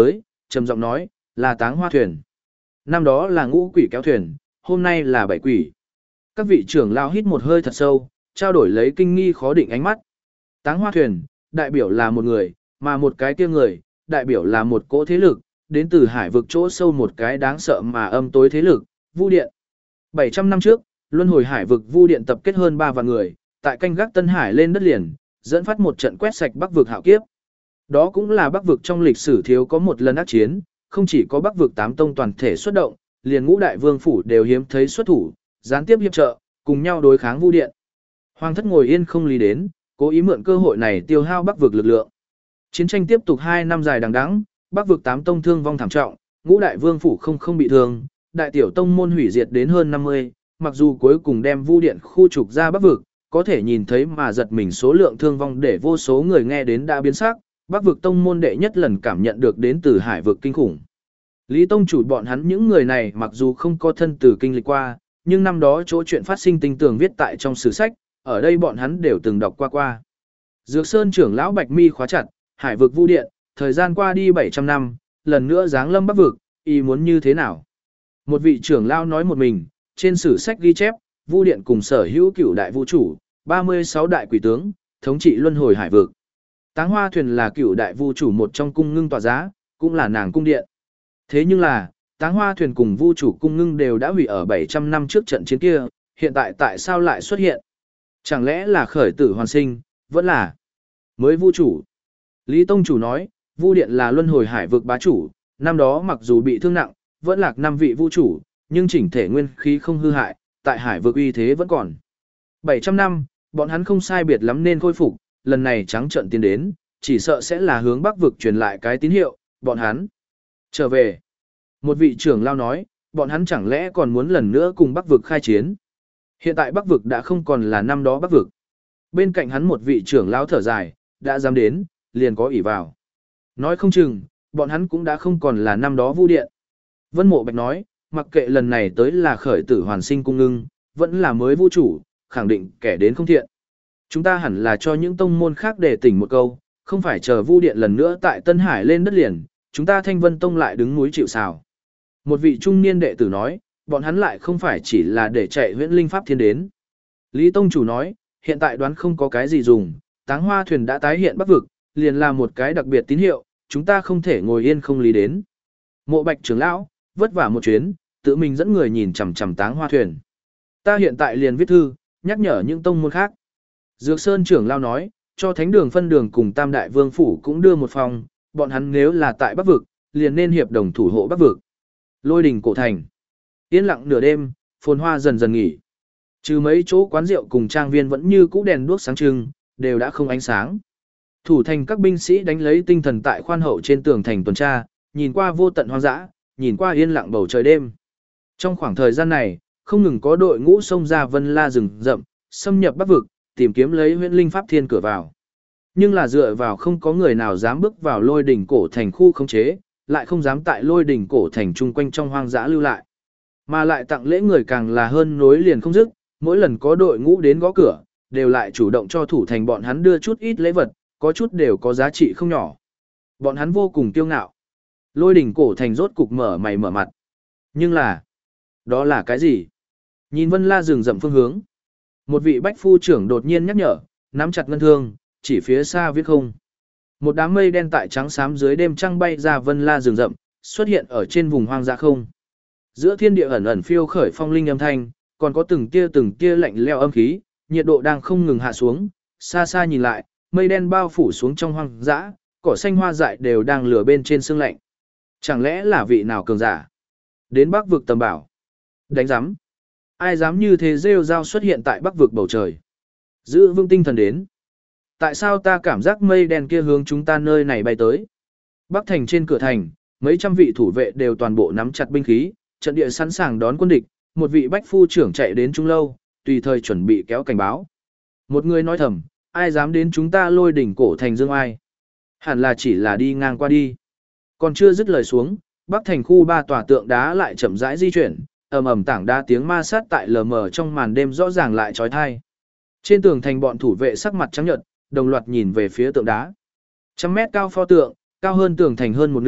trầm giọng nói, là Táng Hoa thuyền. Năm đó là ngũ quỷ kéo thuyền, hôm nay là bảy quỷ. Các vị trưởng lão hít một hơi thật sâu, trao đổi lấy kinh nghi khó định ánh mắt. Táng Hoa thuyền, đại biểu là một người, mà một cái kia người, đại biểu là một cỗ thế lực, đến từ hải vực chỗ sâu một cái đáng sợ mà âm tối thế lực, Vu Điện. bảy trăm năm trước, luân hồi hải vực Vu Điện tập kết hơn ba vạn người, tại canh gác Tân Hải lên đất liền, dẫn phát một trận quét sạch Bắc vực hạo kiếp. Đó cũng là Bắc vực trong lịch sử thiếu có một lần ác chiến, không chỉ có Bắc vực tám tông toàn thể xuất động, liền ngũ đại vương phủ đều hiếm thấy xuất thủ, gián tiếp hiệp trợ, cùng nhau đối kháng Vu Điện. Hoàng thất ngồi yên không lý đến, cố ý mượn cơ hội này tiêu hao Bắc vực lực lượng. Chiến tranh tiếp tục hai năm dài đằng đẵng, Bắc vực tám tông thương vong thảm trọng, ngũ đại vương phủ không không bị thương, đại tiểu tông môn hủy diệt đến hơn năm mươi, mặc dù cuối cùng đem Vu Điện khu trục ra Bắc vực, có thể nhìn thấy mà giật mình số lượng thương vong để vô số người nghe đến đã biến sắc, Bắc vực tông môn đệ nhất lần cảm nhận được đến từ hải vực kinh khủng. Lý tông chủ bọn hắn những người này mặc dù không có thân từ kinh lịch qua, nhưng năm đó chỗ chuyện phát sinh tinh tường viết tại trong sử sách, ở đây bọn hắn đều từng đọc qua qua. Dược Sơn trưởng lão Bạch Mi khóa chặt, hải vực Vu Điện, thời gian qua đi bảy trăm năm, lần nữa giáng lâm Bắc vực, ý muốn như thế nào? Một vị trưởng lão nói một mình, trên sử sách ghi chép, Vu Điện cùng sở hữu cửu đại vũ chủ, ba mươi sáu đại quỷ tướng, thống trị luân hồi hải vực. Táng Hoa thuyền là cửu đại vũ chủ một trong cung ngưng tọa giá, cũng là nàng cung điện. Thế nhưng là, Táng Hoa thuyền cùng vũ chủ cung ngưng đều đã hủy ở bảy trăm năm trước trận chiến kia, hiện tại tại sao lại xuất hiện? Chẳng lẽ là khởi tử hoàn sinh, vẫn là mới vũ chủ? Lý tông chủ nói, Vu Điện là luân hồi hải vực bá chủ, năm đó mặc dù bị thương nặng, vẫn lạc năm vị vũ chủ, nhưng chỉnh thể nguyên khí không hư hại, tại hải vực uy thế vẫn còn. bảy trăm năm, bọn hắn không sai biệt lắm nên khôi phục, lần này trắng trận tiến đến, chỉ sợ sẽ là hướng Bắc vực truyền lại cái tín hiệu, bọn hắn trở về. Một vị trưởng lao nói, bọn hắn chẳng lẽ còn muốn lần nữa cùng Bắc vực khai chiến. Hiện tại Bắc vực đã không còn là năm đó Bắc vực. Bên cạnh hắn một vị trưởng lao thở dài, đã dám đến, liền có ỷ vào. Nói không chừng, bọn hắn cũng đã không còn là năm đó Vu Điện. Vân Mộ Bạch nói, mặc kệ lần này tới là khởi tử hoàn sinh cung ngưng, vẫn là mới vũ chủ, khẳng định kẻ đến không thiện. Chúng ta hẳn là cho những tông môn khác để tỉnh một câu, không phải chờ Vu Điện lần nữa tại Tân Hải lên đất liền, chúng ta Thanh Vân Tông lại đứng núi chịu sào. Một vị trung niên đệ tử nói, bọn hắn lại không phải chỉ là để chạy huyễn linh pháp thiên đến. Lý Tông chủ nói, hiện tại đoán không có cái gì dùng, Táng Hoa thuyền đã tái hiện Bắc vực, liền là một cái đặc biệt tín hiệu, chúng ta không thể ngồi yên không lý đến. Mộ Bạch trưởng lão, vất vả một chuyến, tự mình dẫn người nhìn chằm chằm Táng Hoa thuyền. Ta hiện tại liền viết thư, nhắc nhở những tông môn khác. Dược Sơn trưởng lão nói, cho Thánh đường phân đường cùng Tam đại vương phủ cũng đưa một phòng, bọn hắn nếu là tại Bắc vực, liền nên hiệp đồng thủ hộ Bắc vực. Lôi Đình cổ thành. Yên lặng nửa đêm, phồn hoa dần dần nghỉ. Trừ mấy chỗ quán rượu cùng trang viên vẫn như cũ đèn đuốc sáng trưng, đều đã không ánh sáng. Thủ thành các binh sĩ đánh lấy tinh thần tại khoan hậu trên tường thành tuần tra, nhìn qua vô tận hoang dã, nhìn qua yên lặng bầu trời đêm. Trong khoảng thời gian này, không ngừng có đội ngũ xông ra Vân La rừng rậm, xâm nhập Bắc vực, tìm kiếm lấy huyễn linh pháp thiên cửa vào. Nhưng là dựa vào không có người nào dám bước vào Lôi Đỉnh cổ thành khu khống chế, lại không dám tại Lôi Đỉnh cổ thành chung quanh trong hoang dã lưu lại. Mà lại tặng lễ người càng là hơn nối liền không dứt, mỗi lần có đội ngũ đến gõ cửa, đều lại chủ động cho thủ thành bọn hắn đưa chút ít lễ vật, có chút đều có giá trị không nhỏ. Bọn hắn vô cùng kiêu ngạo. Lôi Đỉnh cổ thành rốt cục mở mày mở mặt. Nhưng là, đó là cái gì? Nhìn Vân La rừng rậm phương hướng. Một vị bách phu trưởng đột nhiên nhắc nhở, nắm chặt ngân thương, chỉ phía xa viết không. Một đám mây đen tại trắng xám dưới đêm trăng bay ra Vân La rừng rậm, xuất hiện ở trên vùng hoang dã không. Giữa thiên địa ẩn ẩn phiêu khởi phong linh âm thanh, còn có từng tia từng tia lạnh lẽo âm khí, nhiệt độ đang không ngừng hạ xuống, xa xa nhìn lại, mây đen bao phủ xuống trong hoang dã, cỏ xanh hoa dại đều đang lửa bên trên sương lạnh. Chẳng lẽ là vị nào cường giả đến Bắc vực tầm bảo? Đánh giám. Ai dám như thế rêu rao xuất hiện tại Bắc vực bầu trời? Giữ vững tinh thần đến. Tại sao ta cảm giác mây đen kia hướng chúng ta nơi này bay tới? Bắc thành trên cửa thành, mấy trăm vị thủ vệ đều toàn bộ nắm chặt binh khí, trận địa sẵn sàng đón quân địch, một vị bách phu trưởng chạy đến trung lâu, tùy thời chuẩn bị kéo cảnh báo. Một người nói thầm, ai dám đến chúng ta Lôi Đỉnh cổ thành dương ai? Hẳn là chỉ là đi ngang qua đi. Còn chưa dứt lời xuống, Bắc thành khu ba tòa tượng đá lại chậm rãi di chuyển, ầm ầm tảng đá tiếng ma sát tại lờ mờ trong màn đêm rõ ràng lại chói tai. Trên tường thành bọn thủ vệ sắc mặt trắng nhợt, đồng loạt nhìn về phía tượng đá. Trăm mét cao pho tượng, cao hơn tường thành hơn một nửa,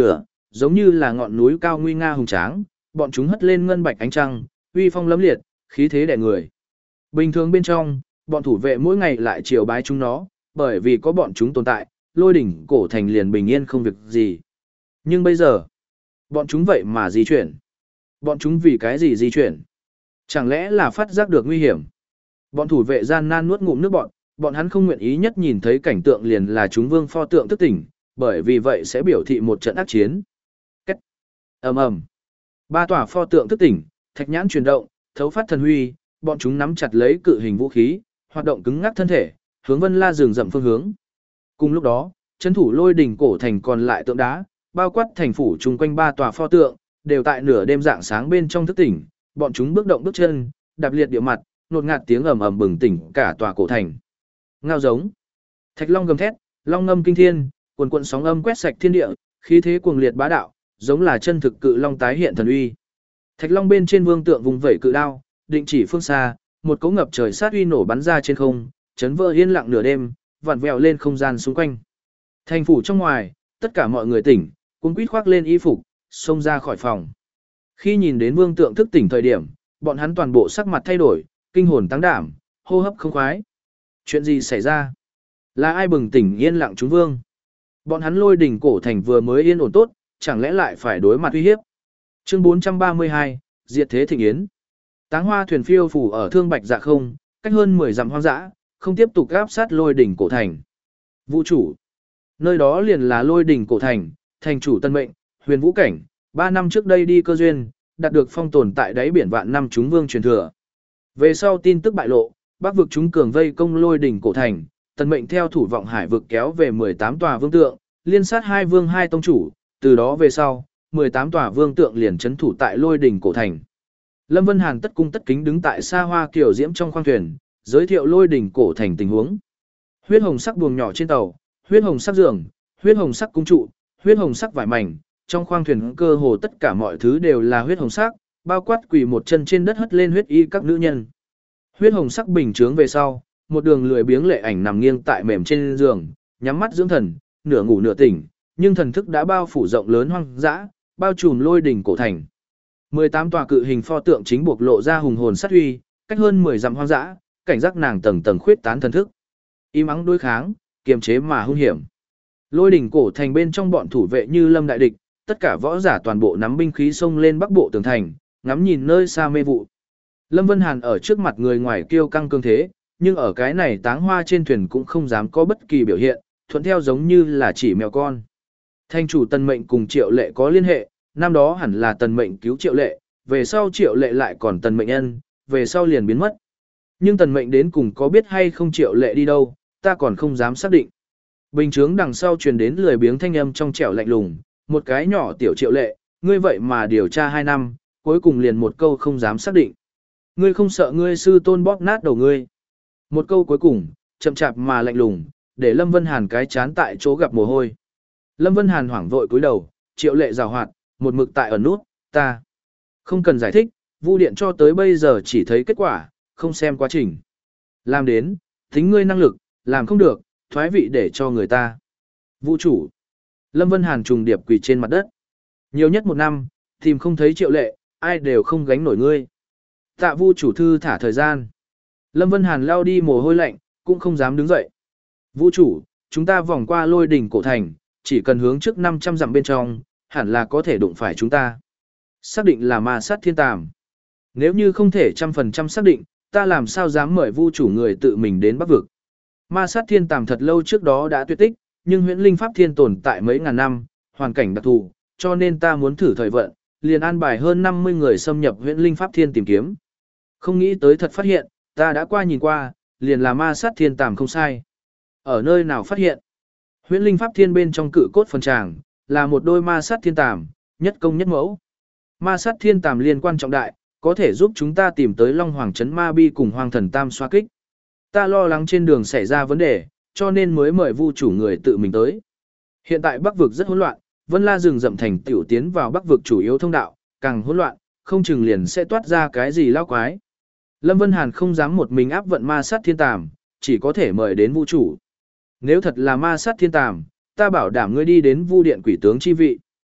giống như là ngọn núi cao nguy nga hùng tráng, bọn chúng hất lên ngân bạch ánh trăng, uy phong lẫm liệt, khí thế đè người. Bình thường bên trong, bọn thủ vệ mỗi ngày lại triều bái chúng nó, bởi vì có bọn chúng tồn tại, Lôi đỉnh cổ thành liền bình yên không việc gì. Nhưng bây giờ, bọn chúng vậy mà di chuyển. Bọn chúng vì cái gì di chuyển? Chẳng lẽ là phát giác được nguy hiểm? Bọn thủ vệ gian nan nuốt ngụm nước bọn, bọn hắn không nguyện ý nhất nhìn thấy cảnh tượng liền là chúng vương pho tượng thức tỉnh, bởi vì vậy sẽ biểu thị một trận ác chiến. Cách. ầm ầm. Ba tòa pho tượng thức tỉnh, thạch nhãn chuyển động, thấu phát thần huy, bọn chúng nắm chặt lấy cự hình vũ khí, hoạt động cứng ngắc thân thể, hướng Vân La rừng rậm phương hướng. Cùng lúc đó, trấn thủ Lôi đỉnh cổ thành còn lại tượng đá, bao quát thành phủ chung quanh ba tòa pho tượng, đều tại nửa đêm rạng sáng bên trong thức tỉnh, bọn chúng bước động bước chân, đạp liệt địa mặt, nột ngạt tiếng ầm ầm bừng tỉnh cả tòa cổ thành. Ngao giống. Thạch long gầm thét, long ngâm kinh thiên, cuồn cuộn sóng âm quét sạch thiên địa, khí thế cuồng liệt bá đạo, giống là chân thực cự long tái hiện thần uy. Thạch long bên trên vương tượng vùng vẩy cự đao, định chỉ phương xa, một cỗ ngập trời sát uy nổ bắn ra trên không, chấn vỡ yên lặng nửa đêm, vặn vẹo lên không gian xung quanh. Thành phủ trong ngoài, tất cả mọi người tỉnh, cuống quýt khoác lên y phục, xông ra khỏi phòng. Khi nhìn đến vương tượng thức tỉnh thời điểm, bọn hắn toàn bộ sắc mặt thay đổi, kinh hồn tăng đảm, hô hấp không khoái. Chuyện gì xảy ra? Là ai bừng tỉnh yên lặng chúng vương? Bọn hắn Lôi đỉnh cổ thành vừa mới yên ổn tốt, chẳng lẽ lại phải đối mặt uy hiếp? Chương bốn trăm ba mươi hai, Diệt thế thịnh yến. Táng hoa thuyền phiêu phủ ở thương bạch dạ không, cách hơn mười dặm hoang dã, không tiếp tục áp sát Lôi đỉnh cổ thành. Vũ chủ. Nơi đó liền là Lôi đỉnh cổ thành, thành chủ Tân Mệnh, Huyền Vũ Cảnh, ba năm trước đây đi cơ duyên, đạt được phong tồn tại đáy biển vạn năm chúng vương truyền thừa. Về sau tin tức bại lộ, Bắc vực chúng cường vây công Lôi đỉnh cổ thành, Tân Mệnh theo thủ vọng hải vực kéo về mười tám tòa vương tượng, liên sát hai vương hai tông chủ, từ đó về sau, mười tám tòa vương tượng liền trấn thủ tại Lôi đỉnh cổ thành. Lâm Vân Hàn tất cung tất kính đứng tại xa hoa kiểu diễm trong khoang thuyền, giới thiệu Lôi đỉnh cổ thành tình huống. Huyết hồng sắc buồng nhỏ trên tàu, huyết hồng sắc giường, huyết hồng sắc cung trụ, huyết hồng sắc vải mảnh, trong khoang thuyền cơ hồ tất cả mọi thứ đều là huyết hồng sắc, bao quát quỳ một chân trên đất hất lên huyết y các nữ nhân. Huyết hồng sắc bình chướng về sau, một đường lười biếng lệ ảnh nằm nghiêng tại mềm trên giường, nhắm mắt dưỡng thần, nửa ngủ nửa tỉnh, nhưng thần thức đã bao phủ rộng lớn hoang dã, bao trùm Lôi đỉnh cổ thành. mười tám tòa cự hình pho tượng chính buộc lộ ra hùng hồn sát uy, cách hơn mười dặm hoang dã, cảnh giác nàng tầng tầng khuyết tán thần thức. Im ắng đối kháng, kiềm chế mà hung hiểm. Lôi đỉnh cổ thành bên trong bọn thủ vệ như lâm đại địch, tất cả võ giả toàn bộ nắm binh khí xông lên bắc bộ tường thành, ngắm nhìn nơi xa mê vụ. Lâm Vân Hàn ở trước mặt người ngoài kiêu căng cương thế, nhưng ở cái này táng hoa trên thuyền cũng không dám có bất kỳ biểu hiện, thuận theo giống như là chỉ mèo con. Thanh chủ Tần Mệnh cùng Triệu Lệ có liên hệ, năm đó hẳn là Tần Mệnh cứu Triệu Lệ, về sau Triệu Lệ lại còn Tần Mệnh ân, về sau liền biến mất. Nhưng Tần Mệnh đến cùng có biết hay không Triệu Lệ đi đâu, ta còn không dám xác định. Bình chướng đằng sau truyền đến lười biếng thanh âm trong trẻo lạnh lùng, một cái nhỏ tiểu Triệu Lệ, ngươi vậy mà điều tra hai năm, cuối cùng liền một câu không dám xác định. Ngươi không sợ ngươi sư tôn bóp nát đầu ngươi. Một câu cuối cùng, chậm chạp mà lạnh lùng, để Lâm Vân Hàn cái chán tại chỗ gặp mồ hôi. Lâm Vân Hàn hoảng vội cúi đầu, Triệu Lệ giàu hoạt, một mực tại ở nút, ta. Không cần giải thích, Vu Điện cho tới bây giờ chỉ thấy kết quả, không xem quá trình. Làm đến, tính ngươi năng lực, làm không được, thoái vị để cho người ta. Vũ chủ. Lâm Vân Hàn trùng điệp quỳ trên mặt đất. Nhiều nhất một năm, tìm không thấy Triệu Lệ, ai đều không gánh nổi ngươi. Tạ Vu chủ thư thả thời gian. Lâm Vân Hàn lao đi mồ hôi lạnh, cũng không dám đứng dậy. Vũ chủ, chúng ta vòng qua Lôi đỉnh cổ thành, chỉ cần hướng trước năm trăm dặm bên trong, hẳn là có thể đụng phải chúng ta. Xác định là ma sát thiên tàm. Nếu như không thể trăm phần trăm xác định, ta làm sao dám mời Vu chủ người tự mình đến Bắc vực. Ma sát thiên tàm thật lâu trước đó đã tuyệt tích, nhưng huyễn linh pháp thiên tồn tại mấy ngàn năm, hoàn cảnh đặc thù, cho nên ta muốn thử thời vận, liền an bài hơn năm mươi người xâm nhập huyễn linh pháp thiên tìm kiếm. Không nghĩ tới thật phát hiện, ta đã qua nhìn qua, liền là ma sát thiên tàm không sai. Ở nơi nào phát hiện? Huyễn linh pháp thiên bên trong cự cốt phần tràng, là một đôi ma sát thiên tàm, nhất công nhất mẫu. Ma sát thiên tàm liên quan trọng đại, có thể giúp chúng ta tìm tới Long Hoàng Trấn Ma Bi cùng Hoàng Thần Tam xoa kích. Ta lo lắng trên đường xảy ra vấn đề, cho nên mới mời Vu chủ người tự mình tới. Hiện tại Bắc vực rất hỗn loạn, Vân La rừng rậm thành tiểu tiến vào Bắc vực chủ yếu thông đạo, càng hỗn loạn, không chừng liền sẽ toát ra cái gì lao quái. Lâm Vân Hàn không dám một mình áp vận ma sát thiên tàm, chỉ có thể mời đến Vu chủ. Nếu thật là ma sát thiên tàm, ta bảo đảm ngươi đi đến Vu điện quỷ tướng chi vị.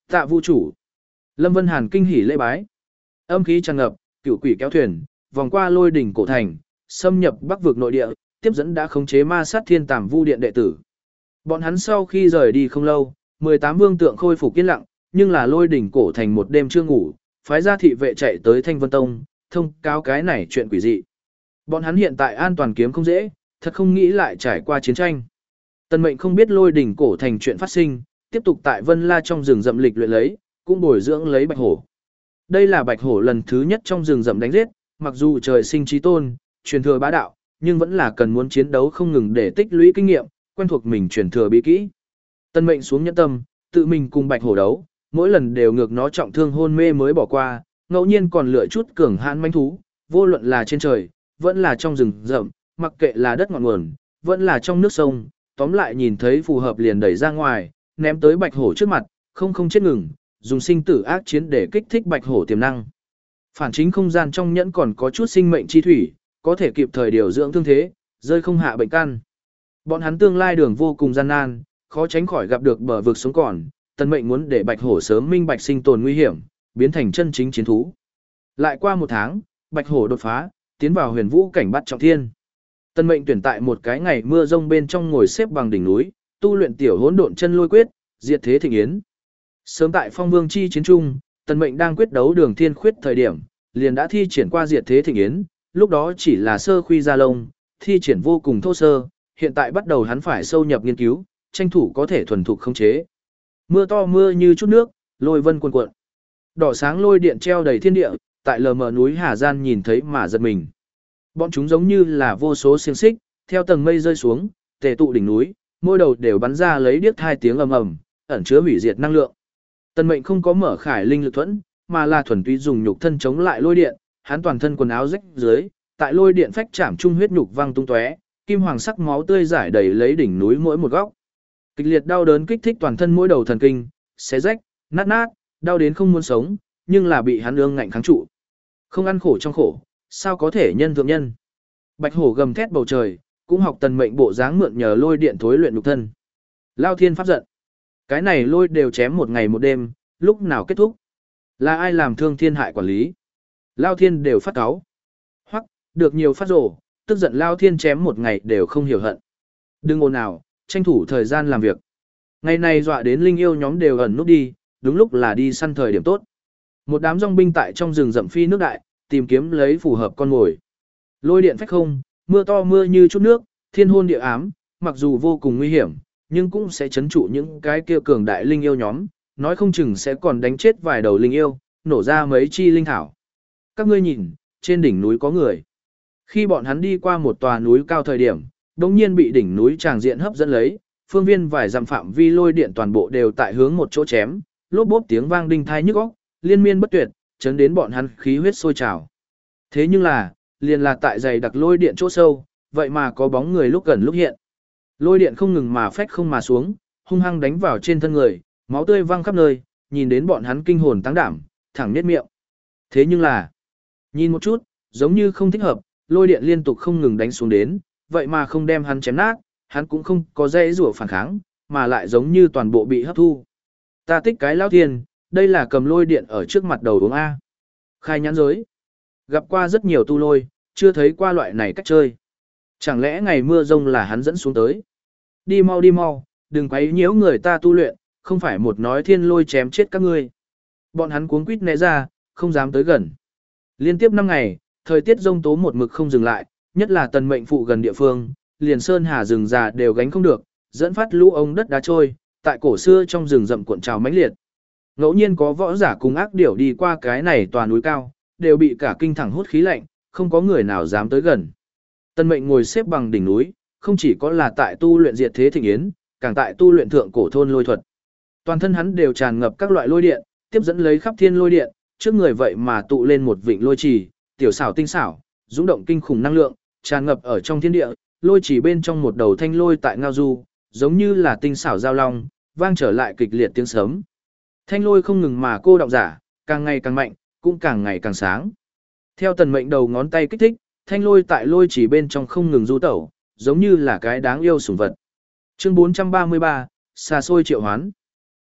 Tạ Vu chủ. Lâm Vân Hàn kinh hỉ lễ bái. Âm khí tràn ngập, cửu quỷ kéo thuyền, vòng qua lôi đỉnh cổ thành, xâm nhập Bắc vực nội địa, tiếp dẫn đã khống chế ma sát Thiên Tàm Vu điện đệ tử. Bọn hắn sau khi rời đi không lâu, mười tám vương tượng khôi phục yên lặng, nhưng là lôi đỉnh cổ thành một đêm chưa ngủ, phái ra thị vệ chạy tới Thanh Vân Tông, thông cáo cái này chuyện quỷ dị. Bọn hắn hiện tại an toàn kiếm không dễ, thật không nghĩ lại trải qua chiến tranh. Tần Mệnh không biết lôi đỉnh cổ thành chuyện phát sinh, tiếp tục tại Vân La trong rừng rậm lịch luyện lấy, cũng bồi dưỡng lấy Bạch Hổ. Đây là Bạch Hổ lần thứ nhất trong rừng rậm đánh giết, mặc dù trời sinh chí tôn, truyền thừa bá đạo, nhưng vẫn là cần muốn chiến đấu không ngừng để tích lũy kinh nghiệm, quen thuộc mình truyền thừa bí kỹ. Tần Mệnh xuống nhẫn tâm, tự mình cùng Bạch Hổ đấu, mỗi lần đều ngược nó trọng thương hôn mê mới bỏ qua, ngẫu nhiên còn lựa chút cường hãn manh thú, vô luận là trên trời, vẫn là trong rừng rậm, mặc kệ là đất ngọn nguồn, vẫn là trong nước sông, tóm lại nhìn thấy phù hợp liền đẩy ra ngoài, ném tới Bạch Hổ trước mặt, không không chết ngừng, dùng sinh tử ác chiến để kích thích Bạch Hổ tiềm năng. Phản chính không gian trong nhẫn còn có chút sinh mệnh chi thủy, có thể kịp thời điều dưỡng thương thế, rơi không hạ bệnh căn. Bọn hắn tương lai đường vô cùng gian nan, khó tránh khỏi gặp được bờ vực sống còn, Tần Mệnh muốn để Bạch Hổ sớm minh bạch sinh tồn nguy hiểm, biến thành chân chính chiến thú. Lại qua một tháng, Bạch Hổ đột phá, tiến vào huyền vũ cảnh bắt trọng thiên. Tần Mệnh tuyển tại một cái ngày mưa rông bên trong ngồi xếp bằng đỉnh núi, tu luyện tiểu hỗn độn chân lôi quyết, diệt thế thịnh yến. Sớm tại Phong Vương chi chiến trung, Tần Mệnh đang quyết đấu Đường Thiên Khuyết thời điểm, liền đã thi triển qua diệt thế thịnh yến, lúc đó chỉ là sơ khuy gia lông, thi triển vô cùng thô sơ, hiện tại bắt đầu hắn phải sâu nhập nghiên cứu, tranh thủ có thể thuần thục khống chế. Mưa to mưa như chút nước, lôi vân cuồn cuộn. Đỏ sáng lôi điện treo đầy thiên địa, tại lờ mờ núi Hà Gian nhìn thấy mà giật mình. Bọn chúng giống như là vô số xiềng xích, theo tầng mây rơi xuống, tề tụ đỉnh núi, mỗi đầu đều bắn ra lấy điếc hai tiếng ầm ầm, ẩn chứa hủy diệt năng lượng. Tần Mệnh không có mở khải linh lực thuẫn, mà là thuần túy dùng nhục thân chống lại lôi điện, hắn toàn thân quần áo rách dưới, tại lôi điện phách chạm trung huyết nhục văng tung tóe, kim hoàng sắc máu tươi rải đầy lấy đỉnh núi mỗi một góc. Kịch liệt đau đớn kích thích toàn thân mỗi đầu thần kinh, xé rách, nát nát, đau đến không muốn sống, nhưng là bị hắn ương ngạnh kháng trụ. Không ăn khổ trong khổ, sao có thể nhân thượng nhân. Bạch Hổ gầm thét bầu trời, cũng học Tần Mệnh bộ dáng mượn nhờ lôi điện thối luyện nhục thân. Lao Thiên pháp giận. Cái này lôi đều chém một ngày một đêm, lúc nào kết thúc? Là ai làm thương thiên hại quản lý? Lao Thiên đều phát cáu. Hoặc, được nhiều phát rổ, tức giận Lao Thiên chém một ngày đều không hiểu hận. Đừng ồn ào, tranh thủ thời gian làm việc. Ngày này dọa đến linh yêu nhóm đều ẩn núp đi, đúng lúc là đi săn thời điểm tốt. Một đám dòng binh tại trong rừng rậm phi nước đại, tìm kiếm lấy phù hợp con mồi. Lôi điện phách không, mưa to mưa như chút nước, thiên hôn địa ám, mặc dù vô cùng nguy hiểm, nhưng cũng sẽ chấn trụ những cái kia cường đại linh yêu nhóm, nói không chừng sẽ còn đánh chết vài đầu linh yêu, nổ ra mấy chi linh thảo. Các ngươi nhìn, trên đỉnh núi có người. Khi bọn hắn đi qua một tòa núi cao thời điểm, đột nhiên bị đỉnh núi tràng diện hấp dẫn lấy, phương viên vài dặm phạm vi lôi điện toàn bộ đều tại hướng một chỗ chém, lốp bốp tiếng vang đinh thai nhức óc, liên miên bất tuyệt, chấn đến bọn hắn khí huyết sôi trào. Thế nhưng là, liền là tại dày đặc lôi điện chỗ sâu, vậy mà có bóng người lúc gần lúc hiện. Lôi điện không ngừng mà phách không mà xuống, hung hăng đánh vào trên thân người, máu tươi văng khắp nơi, nhìn đến bọn hắn kinh hồn tăng đảm, thẳng nhếch miệng. Thế nhưng là, nhìn một chút, giống như không thích hợp, lôi điện liên tục không ngừng đánh xuống đến, vậy mà không đem hắn chém nát, hắn cũng không có dây rủa phản kháng, mà lại giống như toàn bộ bị hấp thu. Ta tích cái lão thiên, đây là cầm lôi điện ở trước mặt đầu uống A. Khai nhãn giới. Gặp qua rất nhiều tu lôi, chưa thấy qua loại này cách chơi. Chẳng lẽ ngày mưa rông là hắn dẫn xuống tới? Đi mau đi mau, đừng quấy nhiễu người ta tu luyện, không phải một nói thiên lôi chém chết các ngươi. Bọn hắn cuống quýt né ra, không dám tới gần. Liên tiếp năm ngày, thời tiết rông tố một mực không dừng lại, nhất là Tần Mệnh phụ gần địa phương, liền sơn hà rừng già đều gánh không được, dẫn phát lũ ống đất đá trôi, tại cổ xưa trong rừng rậm cuộn trào mãnh liệt. Ngẫu nhiên có võ giả cùng ác điểu đi qua cái này tòa núi cao, đều bị cả kinh thẳng hút khí lạnh, không có người nào dám tới gần. Tần Mệnh ngồi xếp bằng đỉnh núi, không chỉ có là tại tu luyện diệt thế thịnh yến, càng tại tu luyện thượng cổ thôn lôi thuật. Toàn thân hắn đều tràn ngập các loại lôi điện, tiếp dẫn lấy khắp thiên lôi điện, trước người vậy mà tụ lên một vịnh lôi trì, tiểu xảo tinh xảo, dũng động kinh khủng năng lượng, tràn ngập ở trong thiên địa, lôi trì bên trong một đầu thanh lôi tại ngao du, giống như là tinh xảo giao long, vang trở lại kịch liệt tiếng sấm. Thanh lôi không ngừng mà cô động giả, càng ngày càng mạnh, cũng càng ngày càng sáng. Theo Tần Mệnh đầu ngón tay kích thích, thanh lôi tại lôi chỉ bên trong không ngừng du tẩu, giống như là cái đáng yêu sủng vật. Chương bốn trăm ba mươi ba, xa xôi triệu hoán.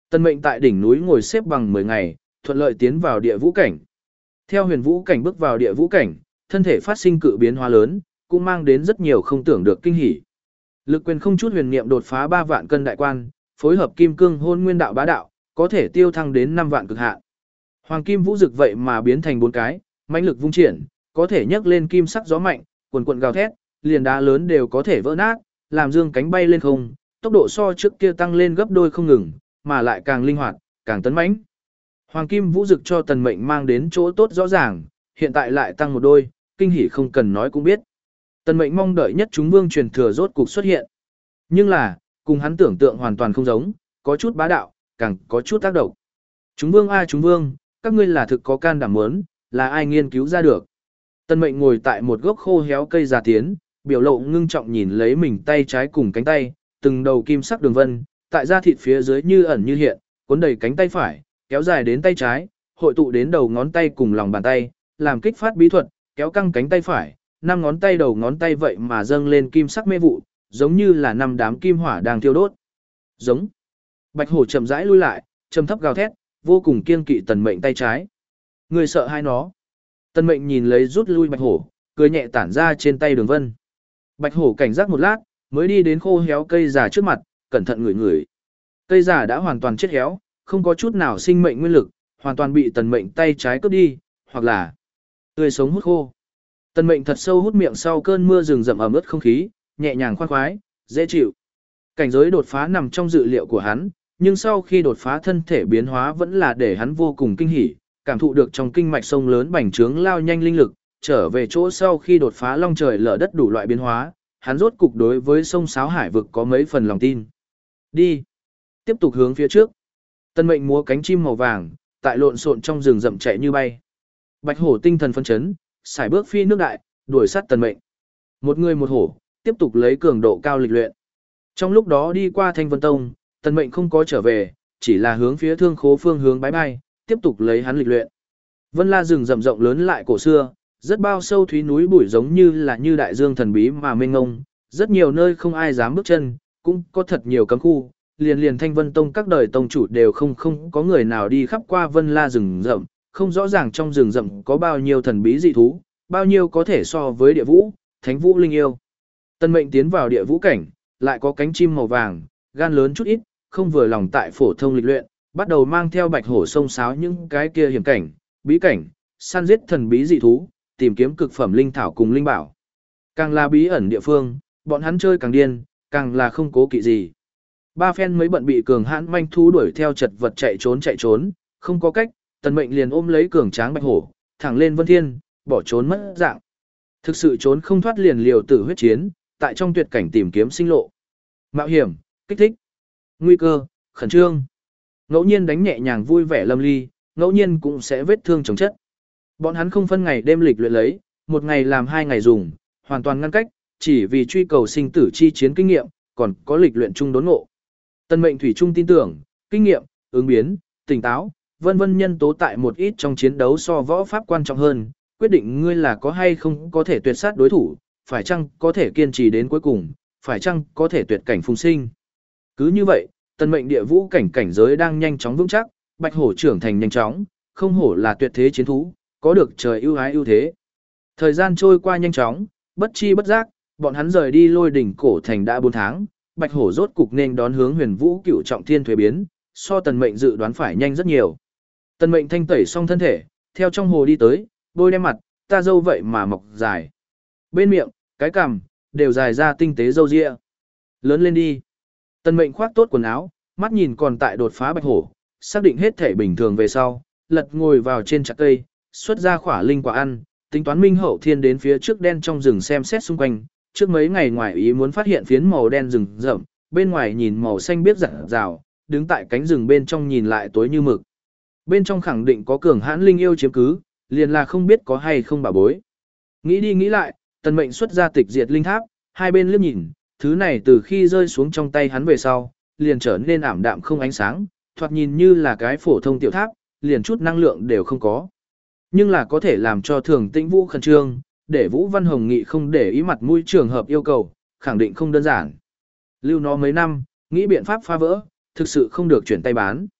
Tần Mệnh tại đỉnh núi ngồi xếp bằng mười ngày, thuận lợi tiến vào địa vũ cảnh. Theo huyền vũ cảnh bước vào địa vũ cảnh, thân thể phát sinh cự biến hóa lớn, cũng mang đến rất nhiều không tưởng được kinh hỉ. Lực quyền không chút huyền niệm đột phá ba vạn cân đại quan, phối hợp kim cương hôn nguyên đạo bá đạo, có thể tiêu thăng đến năm vạn cực hạn. Hoàng kim vũ dực vậy mà biến thành bốn cái, mãnh lực vung triển, có thể nhấc lên kim sắc gió mạnh, quần quần gào thét, liền đá lớn đều có thể vỡ nát, làm dương cánh bay lên không, tốc độ so trước kia tăng lên gấp đôi không ngừng, mà lại càng linh hoạt, càng tấn mãnh. Hoàng kim vũ dực cho Tần Mệnh mang đến chỗ tốt rõ ràng, hiện tại lại tăng một đôi, kinh hỉ không cần nói cũng biết. Tần Mệnh mong đợi nhất chúng vương truyền thừa rốt cục xuất hiện. Nhưng là, cùng hắn tưởng tượng hoàn toàn không giống, có chút bá đạo, càng có chút tác động. Chúng vương a chúng vương, các ngươi là thực có can đảm muốn, là ai nghiên cứu ra được. Tần Mệnh ngồi tại một gốc khô héo cây già tiến, biểu lộ ngưng trọng nhìn lấy mình tay trái cùng cánh tay, từng đầu kim sắc đường vân, tại da thịt phía dưới như ẩn như hiện, cuốn đầy cánh tay phải, kéo dài đến tay trái, hội tụ đến đầu ngón tay cùng lòng bàn tay, làm kích phát bí thuật, kéo căng cánh tay phải, năm ngón tay đầu ngón tay vậy mà dâng lên kim sắc mê vụ, giống như là năm đám kim hỏa đang thiêu đốt. Giống. Bạch hổ chậm rãi lui lại, trầm thấp gào thét, vô cùng kiên kỵ Tần Mệnh tay trái. Người sợ hai nó. Tần Mệnh nhìn lấy rút lui bạch hổ, cười nhẹ tản ra trên tay đường vân. Bạch hổ cảnh giác một lát, mới đi đến khô héo cây già trước mặt, cẩn thận ngửi ngửi. Cây già đã hoàn toàn chết héo, không có chút nào sinh mệnh nguyên lực, hoàn toàn bị Tần Mệnh tay trái cướp đi, hoặc là tươi sống hút khô. Tần Mệnh thật sâu hút miệng sau cơn mưa rừng rậm ẩm ướt không khí, nhẹ nhàng khoan khoái, dễ chịu. Cảnh giới đột phá nằm trong dự liệu của hắn, nhưng sau khi đột phá thân thể biến hóa vẫn là để hắn vô cùng kinh hỉ, cảm thụ được trong kinh mạch sông lớn bành trướng lao nhanh linh lực, trở về chỗ sau khi đột phá long trời lở đất đủ loại biến hóa, hắn rốt cục đối với sông Sáo Hải vực có mấy phần lòng tin. Đi, tiếp tục hướng phía trước. Tần Mệnh múa cánh chim màu vàng, tại lộn xộn trong rừng rậm chạy như bay. Bạch hổ tinh thần phấn chấn, sải bước phi nước đại, đuổi sát Tần Mệnh. Một người một hổ, tiếp tục lấy cường độ cao lịch luyện. Trong lúc đó đi qua Thanh Vân Tông, Tần Mệnh không có trở về, chỉ là hướng phía Thương Khố phương hướng bái bai, tiếp tục lấy hắn lịch luyện. Vân La rừng rậm rộng lớn lại cổ xưa, rất bao sâu thúy núi bụi giống như là như đại dương thần bí mà mênh mông, rất nhiều nơi không ai dám bước chân, cũng có thật nhiều cấm khu, liền liền Thanh Vân Tông các đời tông chủ đều không không có người nào đi khắp qua Vân La rừng rậm, không rõ ràng trong rừng rậm có bao nhiêu thần bí dị thú, bao nhiêu có thể so với địa vũ, thánh vũ linh yêu. Tần Mệnh tiến vào địa vũ cảnh, lại có cánh chim màu vàng, gan lớn chút ít, không vừa lòng tại phổ thông lịch luyện, bắt đầu mang theo bạch hổ sông sáo những cái kia hiểm cảnh, bí cảnh, săn giết thần bí dị thú, tìm kiếm cực phẩm linh thảo cùng linh bảo. Càng là bí ẩn địa phương, bọn hắn chơi càng điên, càng là không cố kỵ gì. Ba phen mới bận bị cường hãn manh thú đuổi theo chật vật chạy trốn chạy trốn, không có cách, Tần Mệnh liền ôm lấy cường tráng bạch hổ, thẳng lên Vân Thiên, bỏ trốn mất dạng. Thực sự trốn không thoát liền liều tử huyết chiến, tại trong tuyệt cảnh tìm kiếm sinh lộ. Mạo hiểm, kích thích, nguy cơ, khẩn trương. Ngẫu nhiên đánh nhẹ nhàng vui vẻ lâm ly, ngẫu nhiên cũng sẽ vết thương chồng chất. Bọn hắn không phân ngày đêm lịch luyện lấy, một ngày làm hai ngày dùng, hoàn toàn ngăn cách, chỉ vì truy cầu sinh tử chi chiến kinh nghiệm, còn có lịch luyện chung đốn ngộ. Tần Mệnh thủy chung tin tưởng, kinh nghiệm, ứng biến, tỉnh táo, vân vân nhân tố tại một ít trong chiến đấu so võ pháp quan trọng hơn, quyết định ngươi là có hay không có thể tuyệt sát đối thủ, phải chăng có thể kiên trì đến cuối cùng, phải chăng có thể tuyệt cảnh phùng sinh. Cứ như vậy, Tần Mệnh địa vũ cảnh cảnh giới đang nhanh chóng vững chắc, bạch hổ trưởng thành nhanh chóng, không hổ là tuyệt thế chiến thú, có được trời ưu ái ưu thế. Thời gian trôi qua nhanh chóng, bất chi bất giác, bọn hắn rời đi Lôi đỉnh cổ thành đã bốn tháng, bạch hổ rốt cục nên đón hướng huyền vũ cựu trọng thiên thuế biến, so Tần Mệnh dự đoán phải nhanh rất nhiều. Tần Mệnh thanh tẩy xong thân thể, theo trong hồ đi tới, bôi đem mặt, ta dâu vậy mà mọc dài. Bên miệng, cái cằm, đều dài ra tinh tế râu ria. Lớn lên đi. Tần Mệnh khoác tốt quần áo, mắt nhìn còn tại đột phá bạch hổ, xác định hết thể bình thường về sau, lật ngồi vào trên chặt cây, xuất ra khỏa linh quả ăn, tính toán Minh Hậu Thiên đến phía trước đen trong rừng xem xét xung quanh, trước mấy ngày ngoài ý muốn phát hiện phiến màu đen rừng rậm, bên ngoài nhìn màu xanh biết rạng rào, đứng tại cánh rừng bên trong nhìn lại tối như mực. Bên trong khẳng định có cường hãn linh yêu chiếm cứ, liền là không biết có hay không bảo bối. Nghĩ đi nghĩ lại, Tần Mệnh xuất ra tịch diệt linh tháp, hai bên liếc nhìn, thứ này từ khi rơi xuống trong tay hắn về sau, liền trở nên ảm đạm không ánh sáng, thoạt nhìn như là cái phổ thông tiểu tháp, liền chút năng lượng đều không có. Nhưng là có thể làm cho Thường Tĩnh Vũ khẩn trương, để Vũ Văn Hồng Nghị không để ý mặt mũi trường hợp yêu cầu, khẳng định không đơn giản. Lưu nó mấy năm, nghĩ biện pháp phá vỡ, thực sự không được chuyển tay bán.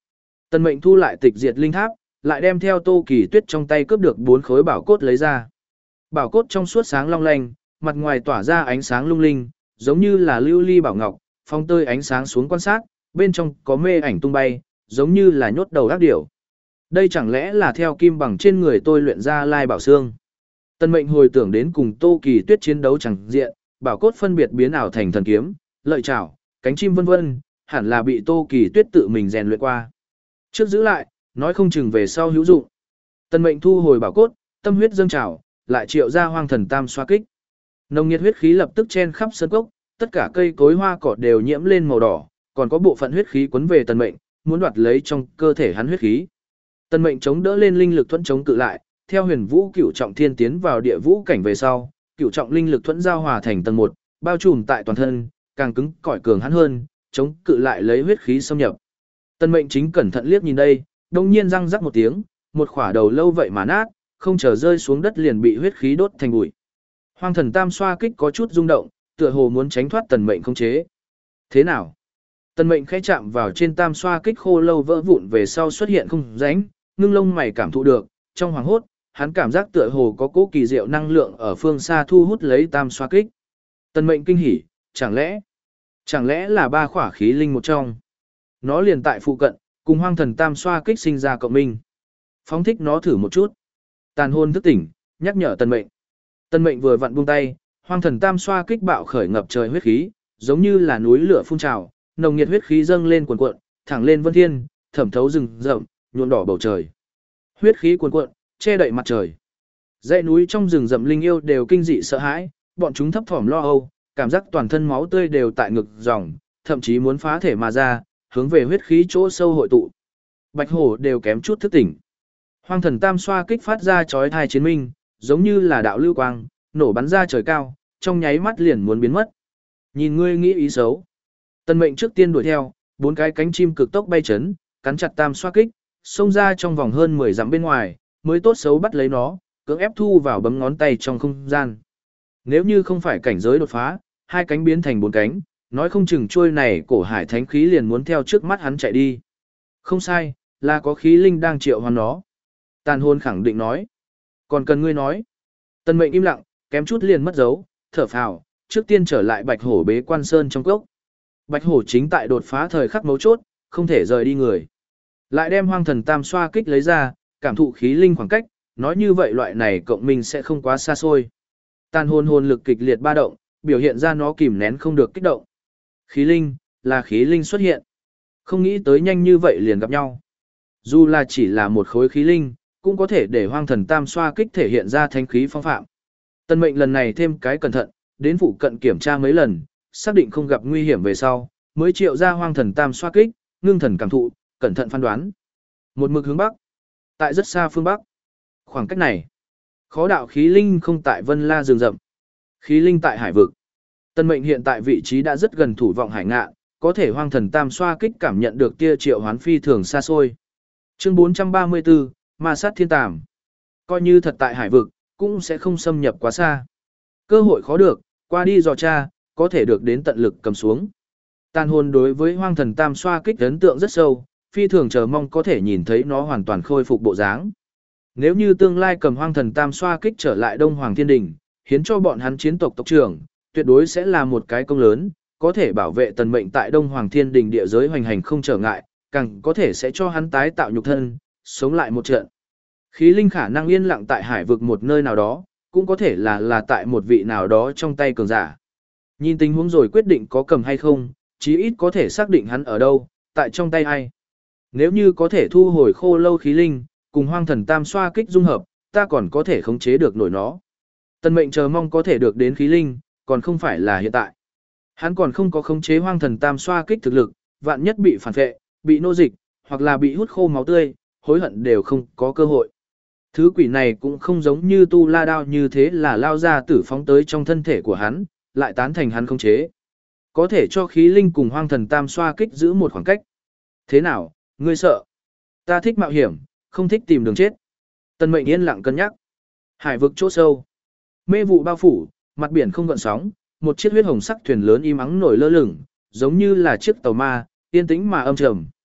Tần Mệnh thu lại tịch diệt linh tháp, lại đem theo Tô Kỳ Tuyết trong tay cướp được bốn khối bảo cốt lấy ra. Bảo cốt trong suốt sáng long lanh, mặt ngoài tỏa ra ánh sáng lung linh, giống như là lưu ly bảo ngọc, phong tơi ánh sáng xuống quan sát, bên trong có mê ảnh tung bay, giống như là nhốt đầu ác điểu. Đây chẳng lẽ là theo kim bằng trên người tôi luyện ra lai bảo xương. Tần Mệnh hồi tưởng đến cùng Tô Kỳ Tuyết chiến đấu chẳng diện, bảo cốt phân biệt biến ảo thành thần kiếm, lợi chảo, cánh chim vân vân, hẳn là bị Tô Kỳ Tuyết tự mình rèn luyện qua. Trước giữ lại, nói không chừng về sau hữu dụng. Tần Mệnh thu hồi bảo cốt, tâm huyết dâng trào, lại triệu ra hoang thần tam xoa kích. Nồng nhiệt huyết khí lập tức chen khắp sân cốc, tất cả cây cối hoa cỏ đều nhiễm lên màu đỏ, còn có bộ phận huyết khí quấn về Tần Mệnh, muốn đoạt lấy trong cơ thể hắn huyết khí. Tần Mệnh chống đỡ lên linh lực thuẫn chống cự lại, theo Huyền Vũ Cửu Trọng Thiên tiến vào địa vũ cảnh về sau, Cửu Trọng linh lực thuẫn giao hòa thành tầng một, bao trùm tại toàn thân, càng cứng cỏi cường hắn hơn, chống cự lại lấy huyết khí xâm nhập. Tần Mệnh chính cẩn thận liếc nhìn đây, đông nhiên răng rắc một tiếng, một khỏa đầu lâu vậy mà nát, không chờ rơi xuống đất liền bị huyết khí đốt thành bụi. Hoang thần tam xoa kích có chút rung động, tựa hồ muốn tránh thoát Tần Mệnh không chế. Thế nào? Tần Mệnh khẽ chạm vào trên tam xoa kích khô lâu vỡ vụn về sau xuất hiện không rãnh, ngưng lông mày cảm thụ được, trong hoàng hốt, hắn cảm giác tựa hồ có cố kỳ diệu năng lượng ở phương xa thu hút lấy tam xoa kích. Tần Mệnh kinh hỉ, chẳng lẽ, chẳng lẽ là ba khỏa khí linh một trong? Nó liền tại phụ cận, cùng hoang thần tam xoa kích sinh ra cộng minh. Phóng thích nó thử một chút. Tàn hồn thức tỉnh, nhắc nhở Tần Mệnh. Tần Mệnh vừa vặn buông tay, hoang thần tam xoa kích bạo khởi ngập trời huyết khí, giống như là núi lửa phun trào, nồng nhiệt huyết khí dâng lên cuồn cuộn, thẳng lên vân thiên, thẩm thấu rừng rậm, nhuộm đỏ bầu trời. Huyết khí cuồn cuộn, che đậy mặt trời. Dãy núi trong rừng rậm linh yêu đều kinh dị sợ hãi, bọn chúng thấp thỏm lo âu, cảm giác toàn thân máu tươi đều tại ngực dòng, thậm chí muốn phá thể mà ra, hướng về huyết khí chỗ sâu hội tụ. Bạch hổ đều kém chút thức tỉnh. Hoang thần tam xoa kích phát ra chói tai chiến minh, giống như là đạo lưu quang, nổ bắn ra trời cao, trong nháy mắt liền muốn biến mất. Nhìn ngươi nghĩ ý xấu. Tần Mệnh trước tiên đuổi theo, bốn cái cánh chim cực tốc bay chấn, cắn chặt tam xoa kích, xông ra trong vòng hơn mười dặm bên ngoài, mới tốt xấu bắt lấy nó, cưỡng ép thu vào bấm ngón tay trong không gian. Nếu như không phải cảnh giới đột phá, hai cánh biến thành bốn cánh, nói không chừng trôi này cổ hải thánh khí liền muốn theo trước mắt hắn chạy đi. Không sai, là có khí linh đang triệu hoán nó. Tàn hồn khẳng định nói. Còn cần ngươi nói. Tần Mệnh im lặng, kém chút liền mất dấu, thở phào, trước tiên trở lại Bạch Hổ bế quan sơn trong cốc. Bạch Hổ chính tại đột phá thời khắc mấu chốt, không thể rời đi người. Lại đem hoang thần tam xoa kích lấy ra, cảm thụ khí linh khoảng cách, nói như vậy loại này cộng minh sẽ không quá xa xôi. Tàn hồn hồn lực kịch liệt ba động, biểu hiện ra nó kìm nén không được kích động. Khí linh, là khí linh xuất hiện. Không nghĩ tới nhanh như vậy liền gặp nhau. Dù là chỉ là một khối khí linh, cũng có thể để hoang thần tam xoa kích thể hiện ra thánh khí phong phạm. Tần Mệnh lần này thêm cái cẩn thận, đến phụ cận kiểm tra mấy lần, xác định không gặp nguy hiểm về sau, mới triệu ra hoang thần tam xoa kích, ngưng thần cảm thụ, cẩn thận phán đoán. Một mực hướng bắc, tại rất xa phương bắc. Khoảng cách này, khó đạo khí linh không tại Vân La rừng rậm, khí linh tại hải vực. Tần Mệnh hiện tại vị trí đã rất gần thủ vọng hải ngạn, có thể hoang thần tam xoa kích cảm nhận được tia triệu hoán phi thường xa xôi. Chương bốn trăm ba mươi tư, Ma sát thiên tàm. Coi như thật tại hải vực, cũng sẽ không xâm nhập quá xa. Cơ hội khó được, qua đi dò tra, có thể được đến tận lực cầm xuống. Tàn hồn đối với hoang thần tam xoa kích ấn tượng rất sâu, phi thường chờ mong có thể nhìn thấy nó hoàn toàn khôi phục bộ dáng. Nếu như tương lai cầm hoang thần tam xoa kích trở lại Đông Hoàng Thiên Đình, hiến cho bọn hắn chiến tộc tộc trưởng, tuyệt đối sẽ là một cái công lớn, có thể bảo vệ Tần Mệnh tại Đông Hoàng Thiên Đình địa giới hoành hành không trở ngại, càng có thể sẽ cho hắn tái tạo nhục thân, sống lại một trận. Khí linh khả năng yên lặng tại hải vực một nơi nào đó, cũng có thể là là tại một vị nào đó trong tay cường giả. Nhìn tình huống rồi quyết định có cầm hay không, chí ít có thể xác định hắn ở đâu, tại trong tay ai. Nếu như có thể thu hồi khô lâu khí linh, cùng hoang thần tam xoa kích dung hợp, ta còn có thể khống chế được nổi nó. Tần Mệnh chờ mong có thể được đến khí linh, còn không phải là hiện tại. Hắn còn không có khống chế hoang thần tam xoa kích thực lực, vạn nhất bị phản vệ, bị nô dịch, hoặc là bị hút khô máu tươi, hối hận đều không có cơ hội. Thứ quỷ này cũng không giống như tu la đao như thế là lao ra tử phóng tới trong thân thể của hắn, lại tán thành hắn khống chế. Có thể cho khí linh cùng hoang thần tam xoa kích giữ một khoảng cách. Thế nào, ngươi sợ? Ta thích mạo hiểm, không thích tìm đường chết. Tần Mệnh yên lặng cân nhắc. Hải vực chỗ sâu. Mê vụ bao phủ, mặt biển không gợn sóng, một chiếc huyết hồng sắc thuyền lớn im ắng nổi lơ lửng, giống như là chiếc tàu ma, yên tĩnh mà âm trầm.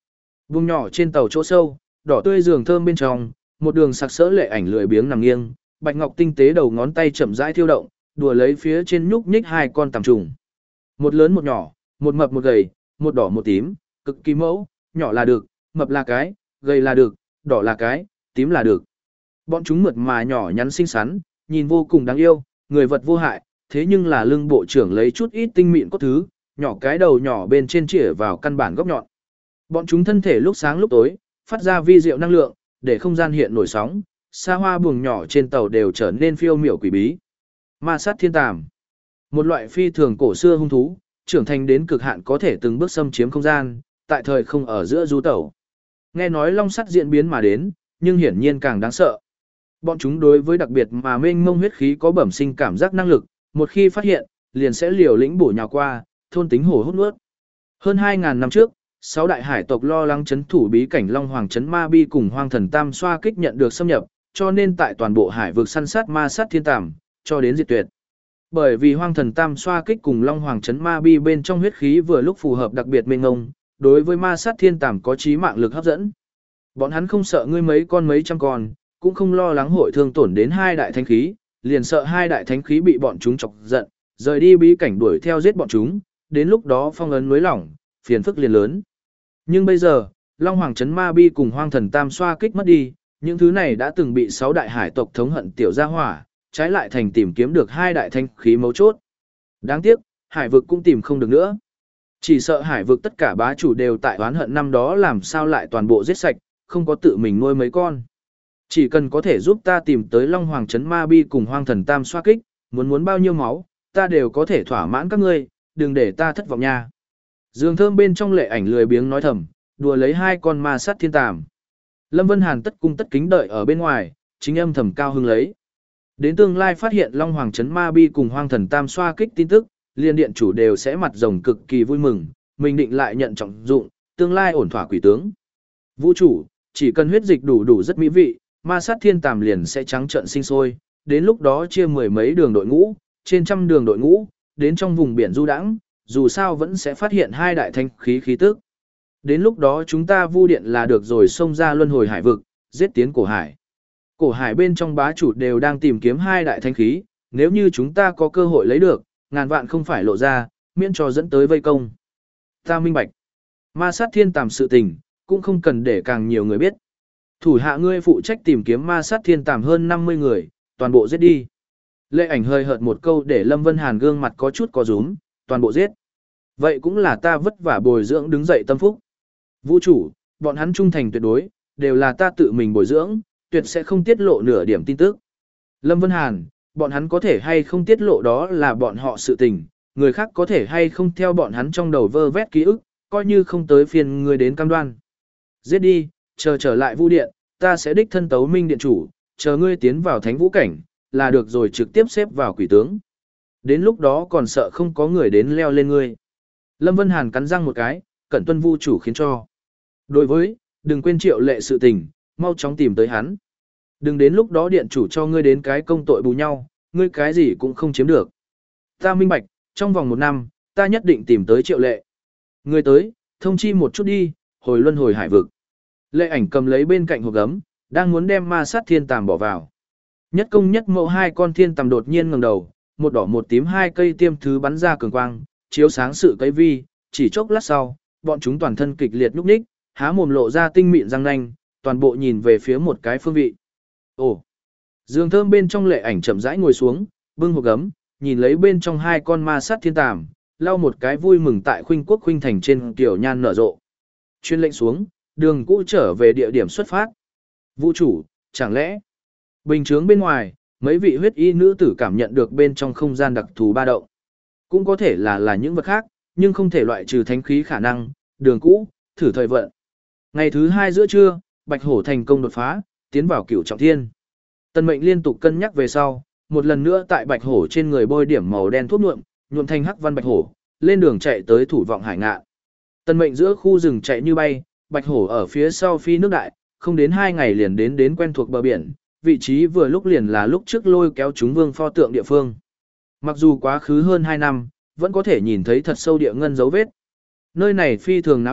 Vùng nhỏ trên tàu chỗ sâu, đỏ tươi giường thơm bên trong, một đường sặc sỡ lệ ảnh lười biếng nằm nghiêng, bạch ngọc tinh tế đầu ngón tay chậm rãi thiêu động, đùa lấy phía trên nhúc nhích hai con tằm trùng. Một lớn một nhỏ, một mập một gầy, một đỏ một tím, cực kỳ mẫu, nhỏ là được, mập là cái, gầy là được, đỏ là cái, tím là được. Bọn chúng mượt mà nhỏ nhắn xinh xắn, nhìn vô cùng đáng yêu, người vật vô hại, thế nhưng là lưng bộ trưởng lấy chút ít tinh mịn cốt thứ, nhỏ cái đầu nhỏ bên trên chĩa vào căn bản góc nhọn. Bọn chúng thân thể lúc sáng lúc tối, phát ra vi diệu năng lượng, để không gian hiện nổi sóng, xa hoa buồng nhỏ trên tàu đều trở nên phiêu miểu quỷ bí. Ma sát thiên tàm, một loại phi thường cổ xưa hung thú, trưởng thành đến cực hạn có thể từng bước xâm chiếm không gian, tại thời không ở giữa du tẩu. Nghe nói long sắt diễn biến mà đến, nhưng hiển nhiên càng đáng sợ. Bọn chúng đối với đặc biệt mà mênh mông huyết khí có bẩm sinh cảm giác năng lực, một khi phát hiện, liền sẽ liều lĩnh bổ nhào qua, thôn tính hổ hút nuốt. Hơn hai ngàn năm trước, sáu đại hải tộc lo lắng chấn thủ bí cảnh Long Hoàng chấn Ma Bi cùng Hoang Thần Tam Xoa kích nhận được xâm nhập, cho nên tại toàn bộ hải vực săn sát ma sát thiên tàm, cho đến diệt tuyệt. Bởi vì Hoang Thần Tam Xoa kích cùng Long Hoàng chấn Ma Bi bên trong huyết khí vừa lúc phù hợp đặc biệt mênh mông, đối với ma sát thiên tàm có chí mạng lực hấp dẫn. Bọn hắn không sợ ngươi mấy con mấy trăm con, cũng không lo lắng hội thương tổn đến hai đại thánh khí, liền sợ hai đại thánh khí bị bọn chúng chọc giận, rời đi bí cảnh đuổi theo giết bọn chúng, đến lúc đó phong ấn núi lỏng, phiền phức liền lớn. Nhưng bây giờ, Long Hoàng chấn Ma Bi cùng Hoang Thần Tam Xoa kích mất đi, những thứ này đã từng bị sáu đại hải tộc thống hận tiểu gia hỏa, trái lại thành tìm kiếm được hai đại thánh khí mấu chốt. Đáng tiếc, hải vực cũng tìm không được nữa. Chỉ sợ hải vực tất cả bá chủ đều tại oán hận năm đó làm sao lại toàn bộ giết sạch, không có tự mình nuôi mấy con. Chỉ cần có thể giúp ta tìm tới Long Hoàng chấn Ma Bi cùng Hoang Thần Tam Xoa kích, muốn muốn bao nhiêu máu, ta đều có thể thỏa mãn các ngươi, đừng để ta thất vọng nha. Dương thơm bên trong lệ ảnh lười biếng nói thầm, đùa lấy hai con ma sát thiên tàm. Lâm Vân Hàn tất cung tất kính đợi ở bên ngoài, chính âm thầm cao hưng lấy. Đến tương lai phát hiện Long Hoàng chấn Ma Bi cùng Hoang Thần Tam Xoa kích tin tức, liên điện chủ đều sẽ mặt rồng cực kỳ vui mừng, mình định lại nhận trọng dụng, tương lai ổn thỏa quỷ tướng. Vũ chủ, chỉ cần huyết dịch đủ đủ rất mỹ vị, ma sát thiên tàm liền sẽ trắng trợn sinh sôi, đến lúc đó chia mười mấy đường đội ngũ, trên trăm đường đội ngũ, đến trong vùng biển du đãng, dù sao vẫn sẽ phát hiện hai đại thanh khí khí tức. Đến lúc đó chúng ta vu điện là được rồi xông ra luân hồi hải vực, giết tiến cổ hải. Cổ hải bên trong bá chủ đều đang tìm kiếm hai đại thanh khí, nếu như chúng ta có cơ hội lấy được, ngàn vạn không phải lộ ra, miễn cho dẫn tới vây công. Ta minh bạch. Ma sát thiên tàm sự tình, cũng không cần để càng nhiều người biết. Thủ hạ ngươi phụ trách tìm kiếm ma sát thiên tàm hơn năm mươi người, toàn bộ giết đi. Lệ ảnh hơi hợt một câu để Lâm Vân Hàn gương mặt có chút có rúm, toàn bộ giết. Vậy cũng là ta vất vả bồi dưỡng đứng dậy tâm phúc. Vũ chủ, bọn hắn trung thành tuyệt đối, đều là ta tự mình bồi dưỡng, tuyệt sẽ không tiết lộ nửa điểm tin tức. Lâm Vân Hàn, bọn hắn có thể hay không tiết lộ đó là bọn họ sự tình, người khác có thể hay không theo bọn hắn trong đầu vơ vét ký ức, coi như không tới phiền người đến cam đoan. Giết đi, chờ trở lại Vu điện, ta sẽ đích thân tấu minh điện chủ, chờ ngươi tiến vào thánh vũ cảnh, là được rồi trực tiếp xếp vào quỷ tướng. Đến lúc đó còn sợ không có người đến leo lên ngươi. Lâm Vân Hàn cắn răng một cái, cẩn tuân Vu chủ khiến cho. Đối với, đừng quên triệu lệ sự tình, mau chóng tìm tới hắn. Đừng đến lúc đó điện chủ cho ngươi đến cái công tội bù nhau, ngươi cái gì cũng không chiếm được. Ta minh bạch, trong vòng một năm, ta nhất định tìm tới triệu lệ. Ngươi tới, thông chi một chút đi, hồi luân hồi hải vực. Lệ ảnh cầm lấy bên cạnh hộp gấm, đang muốn đem ma sát thiên tàm bỏ vào. Nhất công nhất mẫu hai con thiên tàm đột nhiên ngẩng đầu, một đỏ một tím hai cây tiêm thứ bắn ra cường quang, chiếu sáng sự cây vi, chỉ chốc lát sau, bọn chúng toàn thân kịch liệt nhúc nhích, há mồm lộ ra tinh mịn răng nanh, toàn bộ nhìn về phía một cái phương vị. Ồ! Dương thơm bên trong lệ ảnh chậm rãi ngồi xuống, bưng hộp gấm, nhìn lấy bên trong hai con ma sát thiên tàm, lau một cái vui mừng tại khuynh quốc khuynh thành trên tiểu nhan nở rộ. Chuyên lệnh xuống, đường cũ trở về địa điểm xuất phát. Vũ chủ, chẳng lẽ? Bình chướng bên ngoài, mấy vị huyết y nữ tử cảm nhận được bên trong không gian đặc thù ba động. Cũng có thể là là những vật khác, nhưng không thể loại trừ thánh khí khả năng, đường cũ, thử thời vận. Ngày thứ hai giữa trưa, Bạch Hổ thành công đột phá, tiến vào cửu trọng thiên. Tần Mệnh liên tục cân nhắc về sau, một lần nữa tại Bạch Hổ trên người bôi điểm màu đen thuốc nhuộm, nhuộm thành hắc văn Bạch Hổ, lên đường chạy tới thủ vọng hải ngạn. Tần Mệnh giữa khu rừng chạy như bay, Bạch Hổ ở phía sau phi nước đại, không đến hai ngày liền đến đến quen thuộc bờ biển, vị trí vừa lúc liền là lúc trước lôi kéo chúng vương pho tượng địa phương. Mặc dù quá khứ hơn hai năm, vẫn có thể nhìn thấy thật sâu địa ngân dấu vết. Nơi này phi thường náo nhiệt,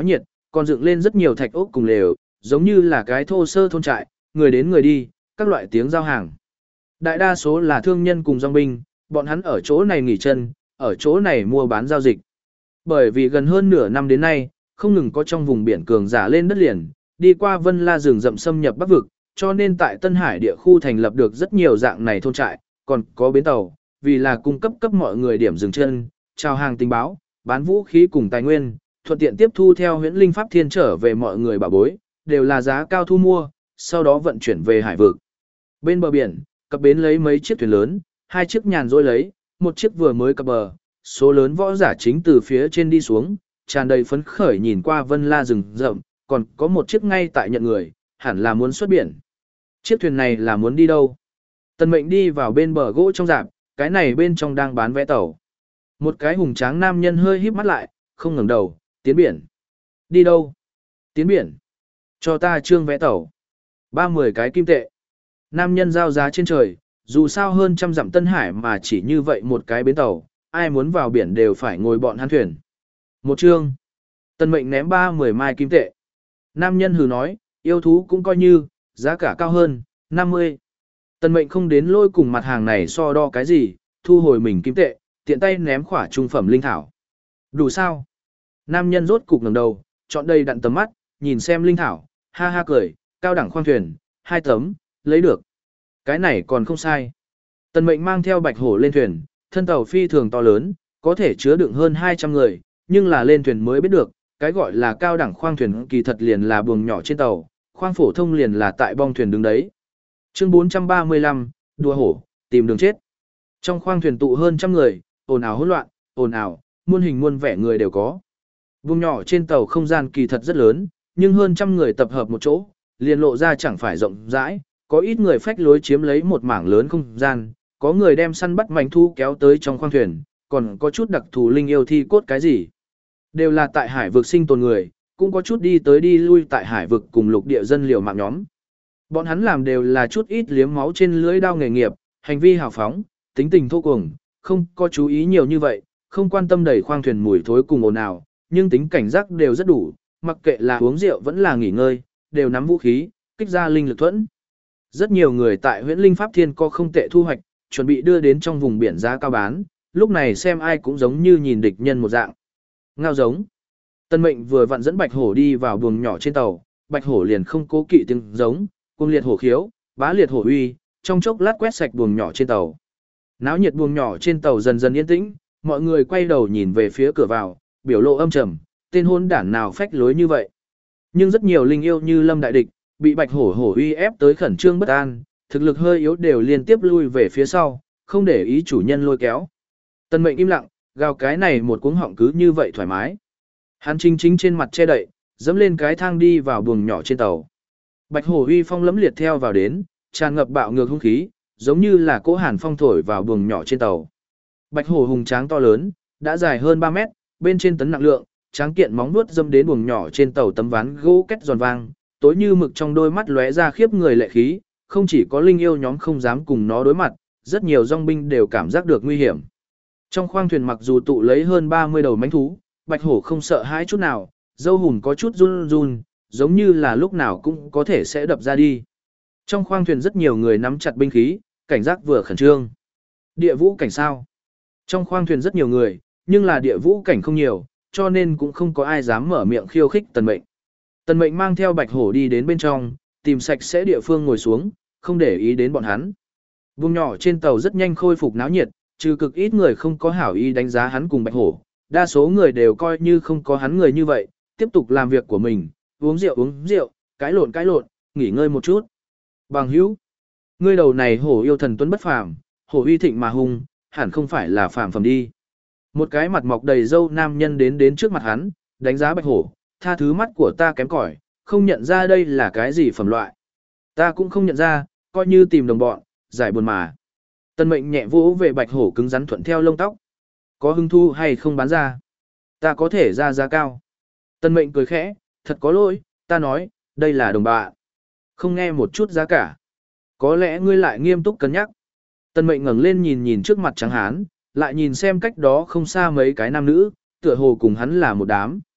còn dựng lên rất nhiều thạch ốc cùng lều, giống như là cái thô sơ thôn trại, người đến người đi, các loại tiếng giao hàng. Đại đa số là thương nhân cùng dòng binh, bọn hắn ở chỗ này nghỉ chân, ở chỗ này mua bán giao dịch. Bởi vì gần hơn nửa năm đến nay, không ngừng có trong vùng biển cường giả lên đất liền, đi qua Vân La rừng rậm xâm nhập Bắc vực, cho nên tại Tân Hải địa khu thành lập được rất nhiều dạng này thôn trại, còn có bến tàu, vì là cung cấp cấp mọi người điểm dừng chân, chào hàng tình báo, bán vũ khí cùng tài nguyên, thuận tiện tiếp thu theo Huyễn Linh Pháp Thiên trở về mọi người bảo bối, đều là giá cao thu mua, sau đó vận chuyển về hải vực. Bên bờ biển, cập bến lấy mấy chiếc thuyền lớn, hai chiếc nhàn rỗi lấy, một chiếc vừa mới cập bờ, số lớn võ giả chính từ phía trên đi xuống, tràn đầy phấn khởi nhìn qua Vân La rừng rậm, còn có một chiếc ngay tại nhận người, hẳn là muốn xuất biển. Chiếc thuyền này là muốn đi đâu? Tần Mệnh đi vào bên bờ gỗ trong rạp, cái này bên trong đang bán vé tàu. Một cái hùng tráng nam nhân hơi híp mắt lại, không ngẩng đầu, tiến biển. Đi đâu? Tiến biển. Cho ta trương vé tàu. Ba mười cái kim tệ. Nam nhân giao giá trên trời, dù sao hơn trăm dặm Tân Hải mà chỉ như vậy một cái bến tàu, ai muốn vào biển đều phải ngồi bọn hắn thuyền. Một trương. Tần Mệnh ném ba mười mai kim tệ. Nam nhân hừ nói, yêu thú cũng coi như, giá cả cao hơn, năm mươi. Tần Mệnh không đến lôi cùng mặt hàng này so đo cái gì, thu hồi mình kim tệ, tiện tay ném khỏa trung phẩm linh thảo. Đủ sao? Nam nhân rốt cục ngẩng đầu, chọn đầy đặn tầm mắt, nhìn xem linh thảo, ha ha cười, cao đẳng khoang thuyền, hai tấm, lấy được. Cái này còn không sai. Tần Mệnh mang theo Bạch Hổ lên thuyền, thân tàu phi thường to lớn, có thể chứa đựng hơn hai trăm người, nhưng là lên thuyền mới biết được, cái gọi là cao đẳng khoang thuyền kỳ thật liền là buồng nhỏ trên tàu, khoang phổ thông liền là tại bong thuyền đứng đấy. Chương bốn trăm ba mươi lăm, đùa hổ, tìm đường chết. Trong khoang thuyền tụ hơn trăm người, ồn ào hỗn loạn, ồn ào, muôn hình muôn vẻ người đều có. Buồng nhỏ trên tàu không gian kỳ thật rất lớn, nhưng hơn trăm người tập hợp một chỗ, liền lộ ra chẳng phải rộng rãi, có ít người phách lối chiếm lấy một mảng lớn không gian, có người đem săn bắt manh thu kéo tới trong khoang thuyền, còn có chút đặc thù linh yêu thi cốt cái gì. Đều là tại hải vực sinh tồn người, cũng có chút đi tới đi lui tại hải vực cùng lục địa dân liều mạng nhóm. Bọn hắn làm đều là chút ít liếm máu trên lưỡi đao nghề nghiệp, hành vi hào phóng, tính tình thô cuồng, không có chú ý nhiều như vậy, không quan tâm đẩy khoang thuyền mùi thối cùng ồn ào, nhưng tính cảnh giác đều rất đủ, mặc kệ là uống rượu vẫn là nghỉ ngơi, đều nắm vũ khí, kích ra linh lực thuẫn. Rất nhiều người tại Huyễn Linh Pháp Thiên có không tệ thu hoạch, chuẩn bị đưa đến trong vùng biển giá cao bán, lúc này xem ai cũng giống như nhìn địch nhân một dạng. Ngao giống. Tân Mệnh vừa vặn dẫn Bạch Hổ đi vào buồng nhỏ trên tàu, Bạch Hổ liền không cố kỵ tiếng giống, cuồng liệt hổ khiếu, bá liệt hổ uy, trong chốc lát quét sạch buồng nhỏ trên tàu. Náo nhiệt buồng nhỏ trên tàu dần dần yên tĩnh, mọi người quay đầu nhìn về phía cửa vào, biểu lộ âm trầm, tên hôn đản nào phách lối như vậy. Nhưng rất nhiều linh yêu như Lâm đại địch, bị Bạch Hổ hổ uy ép tới khẩn trương bất an, thực lực hơi yếu đều liên tiếp lui về phía sau, không để ý chủ nhân lôi kéo. Tân Mệnh im lặng, gào cái này một cuống họng cứ như vậy thoải mái. Hắn chính chính trên mặt che đậy, dẫm lên cái thang đi vào buồng nhỏ trên tàu. Bạch Hổ uy phong lẫm liệt theo vào đến, tràn ngập bạo ngược hung khí, giống như là cỗ hàn phong thổi vào buồng nhỏ trên tàu. Bạch Hổ hùng tráng to lớn, đã dài hơn ba mét, bên trên tấn nặng lượng, tráng kiện móng vuốt dâm đến buồng nhỏ trên tàu tấm ván gỗ két giòn vang, tối như mực trong đôi mắt lóe ra khiếp người lệ khí, không chỉ có linh yêu nhóm không dám cùng nó đối mặt, rất nhiều dòng binh đều cảm giác được nguy hiểm. Trong khoang thuyền mặc dù tụ lấy hơn ba mươi đầu mãnh thú, Bạch Hổ không sợ hãi chút nào, dâu hùn có chút run run, giống như là lúc nào cũng có thể sẽ đập ra đi. Trong khoang thuyền rất nhiều người nắm chặt binh khí, cảnh giác vừa khẩn trương. Địa vũ cảnh sao? Trong khoang thuyền rất nhiều người, nhưng là địa vũ cảnh không nhiều, cho nên cũng không có ai dám mở miệng khiêu khích Tần Mệnh. Tần Mệnh mang theo Bạch Hổ đi đến bên trong, tìm sạch sẽ địa phương ngồi xuống, không để ý đến bọn hắn. Vùng nhỏ trên tàu rất nhanh khôi phục náo nhiệt, trừ cực ít người không có hảo ý đánh giá hắn cùng Bạch Hổ, đa số người đều coi như không có hắn người như vậy, tiếp tục làm việc của mình, uống rượu uống rượu, cãi lộn cãi lộn, nghỉ ngơi một chút. Bằng hữu, ngươi đầu này hổ yêu thần tuấn bất phàm, hổ uy thịnh mà hung, hẳn không phải là phàm phẩm đi. Một cái mặt mọc đầy râu nam nhân đến đến trước mặt hắn, đánh giá Bạch Hổ, tha thứ mắt của ta kém cỏi, không nhận ra đây là cái gì phẩm loại. Ta cũng không nhận ra, coi như tìm đồng bọn, giải buồn mà. Tân Mệnh nhẹ vỗ về Bạch Hổ cứng rắn thuận theo lông tóc. Có hứng thu hay không bán ra? Ta có thể ra giá cao. Tân Mệnh cười khẽ, thật có lỗi, ta nói, đây là đồng bạn. Không nghe một chút giá cả. Có lẽ ngươi lại nghiêm túc cân nhắc. Tân Mệnh ngẩng lên nhìn nhìn trước mặt trắng hán, lại nhìn xem cách đó không xa mấy cái nam nữ, tựa hồ cùng hắn là một đám.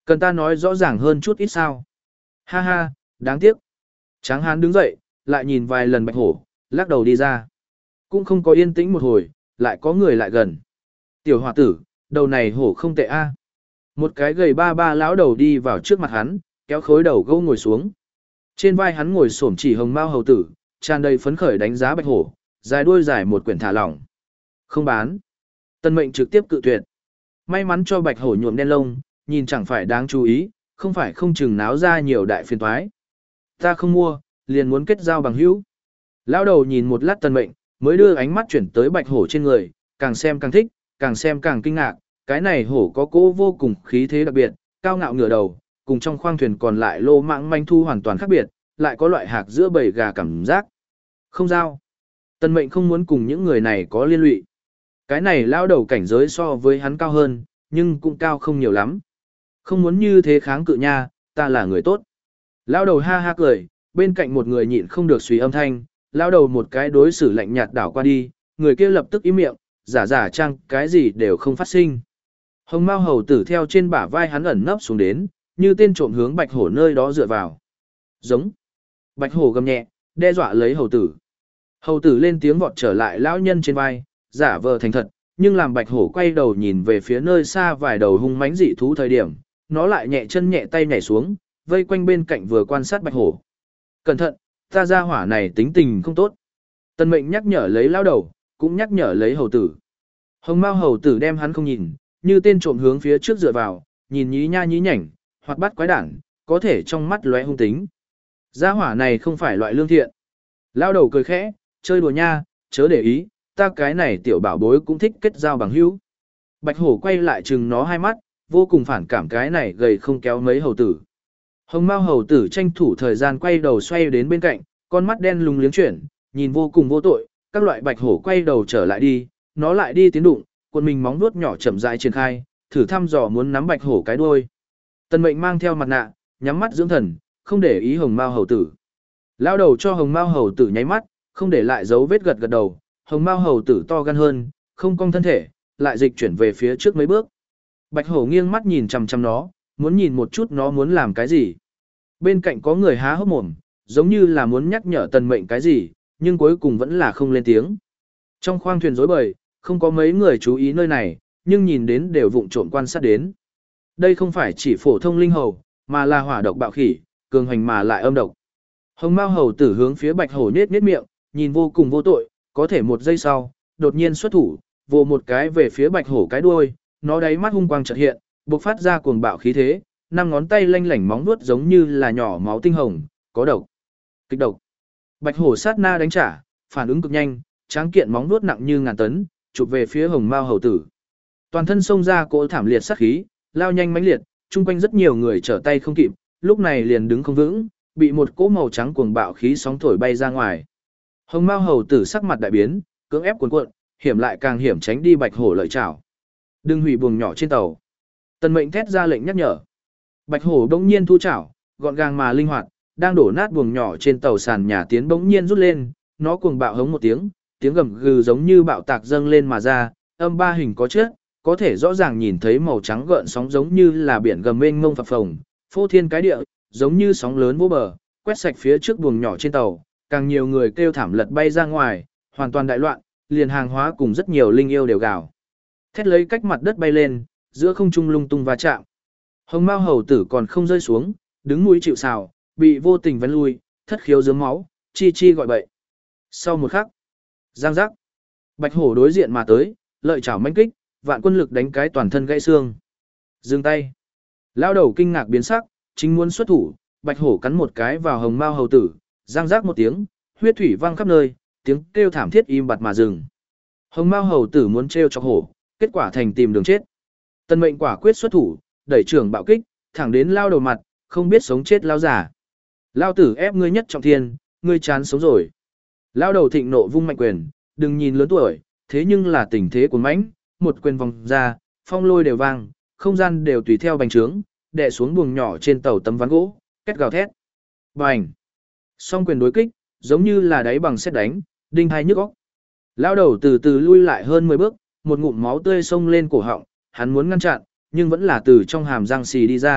Cần ta nói rõ ràng hơn chút ít sao? Ha ha, đáng tiếc. Tráng hán đứng dậy, lại nhìn vài lần bạch hổ, lắc đầu đi ra. Cũng không có yên tĩnh một hồi, lại có người lại gần. Tiểu hòa tử, đầu này hổ không tệ a. Một cái gầy ba ba lão đầu đi vào trước mặt hắn, kéo khối đầu gâu ngồi xuống. Trên vai hắn ngồi xổm chỉ hồng mao hầu tử, tràn đầy phấn khởi đánh giá bạch hổ, dài đuôi dài một quyển thả lỏng. Không bán. Tân mệnh trực tiếp cự tuyệt. May mắn cho bạch hổ nhuộm đen lông, nhìn chẳng phải đáng chú ý, không phải không chừng náo ra nhiều đại phiền toái. Ta không mua, liền muốn kết giao bằng hữu. Lão đầu nhìn một lát tân mệnh, mới đưa ánh mắt chuyển tới bạch hổ trên người, càng xem càng thích, càng xem càng kinh ngạc. Cái này hổ có cỗ vô cùng khí thế đặc biệt, cao ngạo ngửa đầu, cùng trong khoang thuyền còn lại lô mạng manh thu hoàn toàn khác biệt, lại có loại hạc giữa bầy gà cảm giác. Không giao. Tân mệnh không muốn cùng những người này có liên lụy. Cái này lao đầu cảnh giới so với hắn cao hơn, nhưng cũng cao không nhiều lắm. Không muốn như thế kháng cự nha, ta là người tốt. Lao đầu ha ha cười, bên cạnh một người nhịn không được suy âm thanh, lao đầu một cái đối xử lạnh nhạt đảo qua đi, người kia lập tức im miệng, giả giả trang cái gì đều không phát sinh. Hồng Mao hầu tử theo trên bả vai hắn ẩn nấp xuống đến, như tên trộm hướng bạch hổ nơi đó dựa vào. Giống. Bạch hổ gầm nhẹ, đe dọa lấy hầu tử. Hầu tử lên tiếng vọt trở lại lão nhân trên vai, giả vờ thành thật, nhưng làm bạch hổ quay đầu nhìn về phía nơi xa vài đầu hung mãnh dị thú thời điểm, nó lại nhẹ chân nhẹ tay nhảy xuống, vây quanh bên cạnh vừa quan sát bạch hổ. Cẩn thận, ta ra hỏa này tính tình không tốt. Tân mệnh nhắc nhở lấy lão đầu, cũng nhắc nhở lấy hầu tử. Hồng Mao hầu tử đem hắn không nhìn, như tên trộm hướng phía trước dựa vào, nhìn nhí nha nhí nhảnh, hoặc bắt quái đản, có thể trong mắt lóe hung tính. Gia hỏa này không phải loại lương thiện. Lao đầu cười khẽ, chơi đùa nha, chớ để ý, ta cái này tiểu bảo bối cũng thích kết giao bằng hữu. Bạch hổ quay lại chừng nó hai mắt, vô cùng phản cảm cái này gầy không kéo mấy hầu tử. Hồng Mao hầu tử tranh thủ thời gian quay đầu xoay đến bên cạnh, con mắt đen lùng liếng chuyển, nhìn vô cùng vô tội, các loại bạch hổ quay đầu trở lại đi, nó lại đi tiến đụng, cuộn mình móng vuốt nhỏ chậm rãi triển khai, thử thăm dò muốn nắm bạch hổ cái đuôi. Tần mệnh mang theo mặt nạ, nhắm mắt dưỡng thần, không để ý hồng mao hầu tử. Lao đầu cho hồng mao hầu tử nháy mắt, không để lại dấu vết gật gật đầu, hồng mao hầu tử to gan hơn, không cong thân thể, lại dịch chuyển về phía trước mấy bước. Bạch hổ nghiêng mắt nhìn chằm chằm nó, muốn nhìn một chút nó muốn làm cái gì. Bên cạnh có người há hốc mồm, giống như là muốn nhắc nhở tần mệnh cái gì, nhưng cuối cùng vẫn là không lên tiếng. Trong khoang thuyền rối bời, không có mấy người chú ý nơi này, nhưng nhìn đến đều vụng trộm quan sát đến. Đây không phải chỉ phổ thông linh hầu, mà là hỏa độc bạo khỉ, cường hành mà lại âm độc. Hồng Mao hầu tử hướng phía bạch hổ nết nết miệng, nhìn vô cùng vô tội, có thể một giây sau, đột nhiên xuất thủ, vồ một cái về phía bạch hổ cái đuôi, nó đáy mắt hung quang chợt hiện, bộc phát ra cuồng bạo khí thế, năm ngón tay lanh lảnh móng vuốt giống như là nhỏ máu tinh hồng, có độc. Kịch độc. Bạch hổ sát na đánh trả, phản ứng cực nhanh, tráng kiện móng vuốt nặng như ngàn tấn, chụp về phía Hồng Mao hầu tử. Toàn thân xông ra cỗ thảm liệt sát khí, lao nhanh mãnh liệt, chung quanh rất nhiều người trở tay không kịp, lúc này liền đứng không vững, bị một cỗ màu trắng cuồng bạo khí sóng thổi bay ra ngoài. Hồng Mao hầu tử sắc mặt đại biến, cưỡng ép cuộn cuộn, hiểm lại càng hiểm tránh đi bạch hổ lợi chảo. Đừng hủy buồng nhỏ trên tàu. Tần mệnh thét ra lệnh nhắc nhở. Bạch hổ bỗng nhiên thu chảo, gọn gàng mà linh hoạt, đang đổ nát buồng nhỏ trên tàu sàn nhà tiến bỗng nhiên rút lên, nó cuồng bạo hống một tiếng, tiếng gầm gừ giống như bạo tạc dâng lên mà ra, âm ba hình có chết, có thể rõ ràng nhìn thấy màu trắng gợn sóng giống như là biển gầm mênh mông phập phồng, phô thiên cái địa, giống như sóng lớn vô bờ, quét sạch phía trước buồng nhỏ trên tàu, càng nhiều người kêu thảm lật bay ra ngoài, hoàn toàn đại loạn, liền hàng hóa cùng rất nhiều linh yêu đều gào. Thét lấy cách mặt đất bay lên, giữa không trung lung tung va chạm. Hồng Mao hầu tử còn không rơi xuống, đứng mũi chịu sào, bị vô tình vén lui, thất khiếu dướng máu, chi chi gọi bậy. Sau một khắc, giang giác, bạch hổ đối diện mà tới, lợi chảo mãnh kích, vạn quân lực đánh cái toàn thân gãy xương. Dừng tay. Lao đầu kinh ngạc biến sắc, chính muốn xuất thủ, bạch hổ cắn một cái vào Hồng Mao hầu tử, giang giác một tiếng, huyết thủy văng khắp nơi, tiếng kêu thảm thiết im bặt mà dừng. Hồng Mao hầu tử muốn trêu chọc hổ, kết quả thành tìm đường chết. Tân mệnh quả quyết xuất thủ, đẩy trưởng bạo kích, thẳng đến lao đầu mặt, không biết sống chết lao giả. Lao tử ép ngươi nhất trọng thiên, ngươi chán sống rồi. Lao đầu thịnh nộ vung mạnh quyền, đừng nhìn lớn tuổi, thế nhưng là tình thế của mãnh, một quyền vòng ra, phong lôi đều vang, không gian đều tùy theo bành trướng, đè xuống buồng nhỏ trên tàu tấm ván gỗ, két gào thét. Bành! Song quyền đối kích, giống như là đáy bằng sét đánh, đinh hai nhức óc. Lao đầu từ từ lui lại hơn mười bước, một ngụm máu tươi xông lên cổ họng, hắn muốn ngăn chặn, nhưng vẫn là từ trong hàm răng xì đi ra,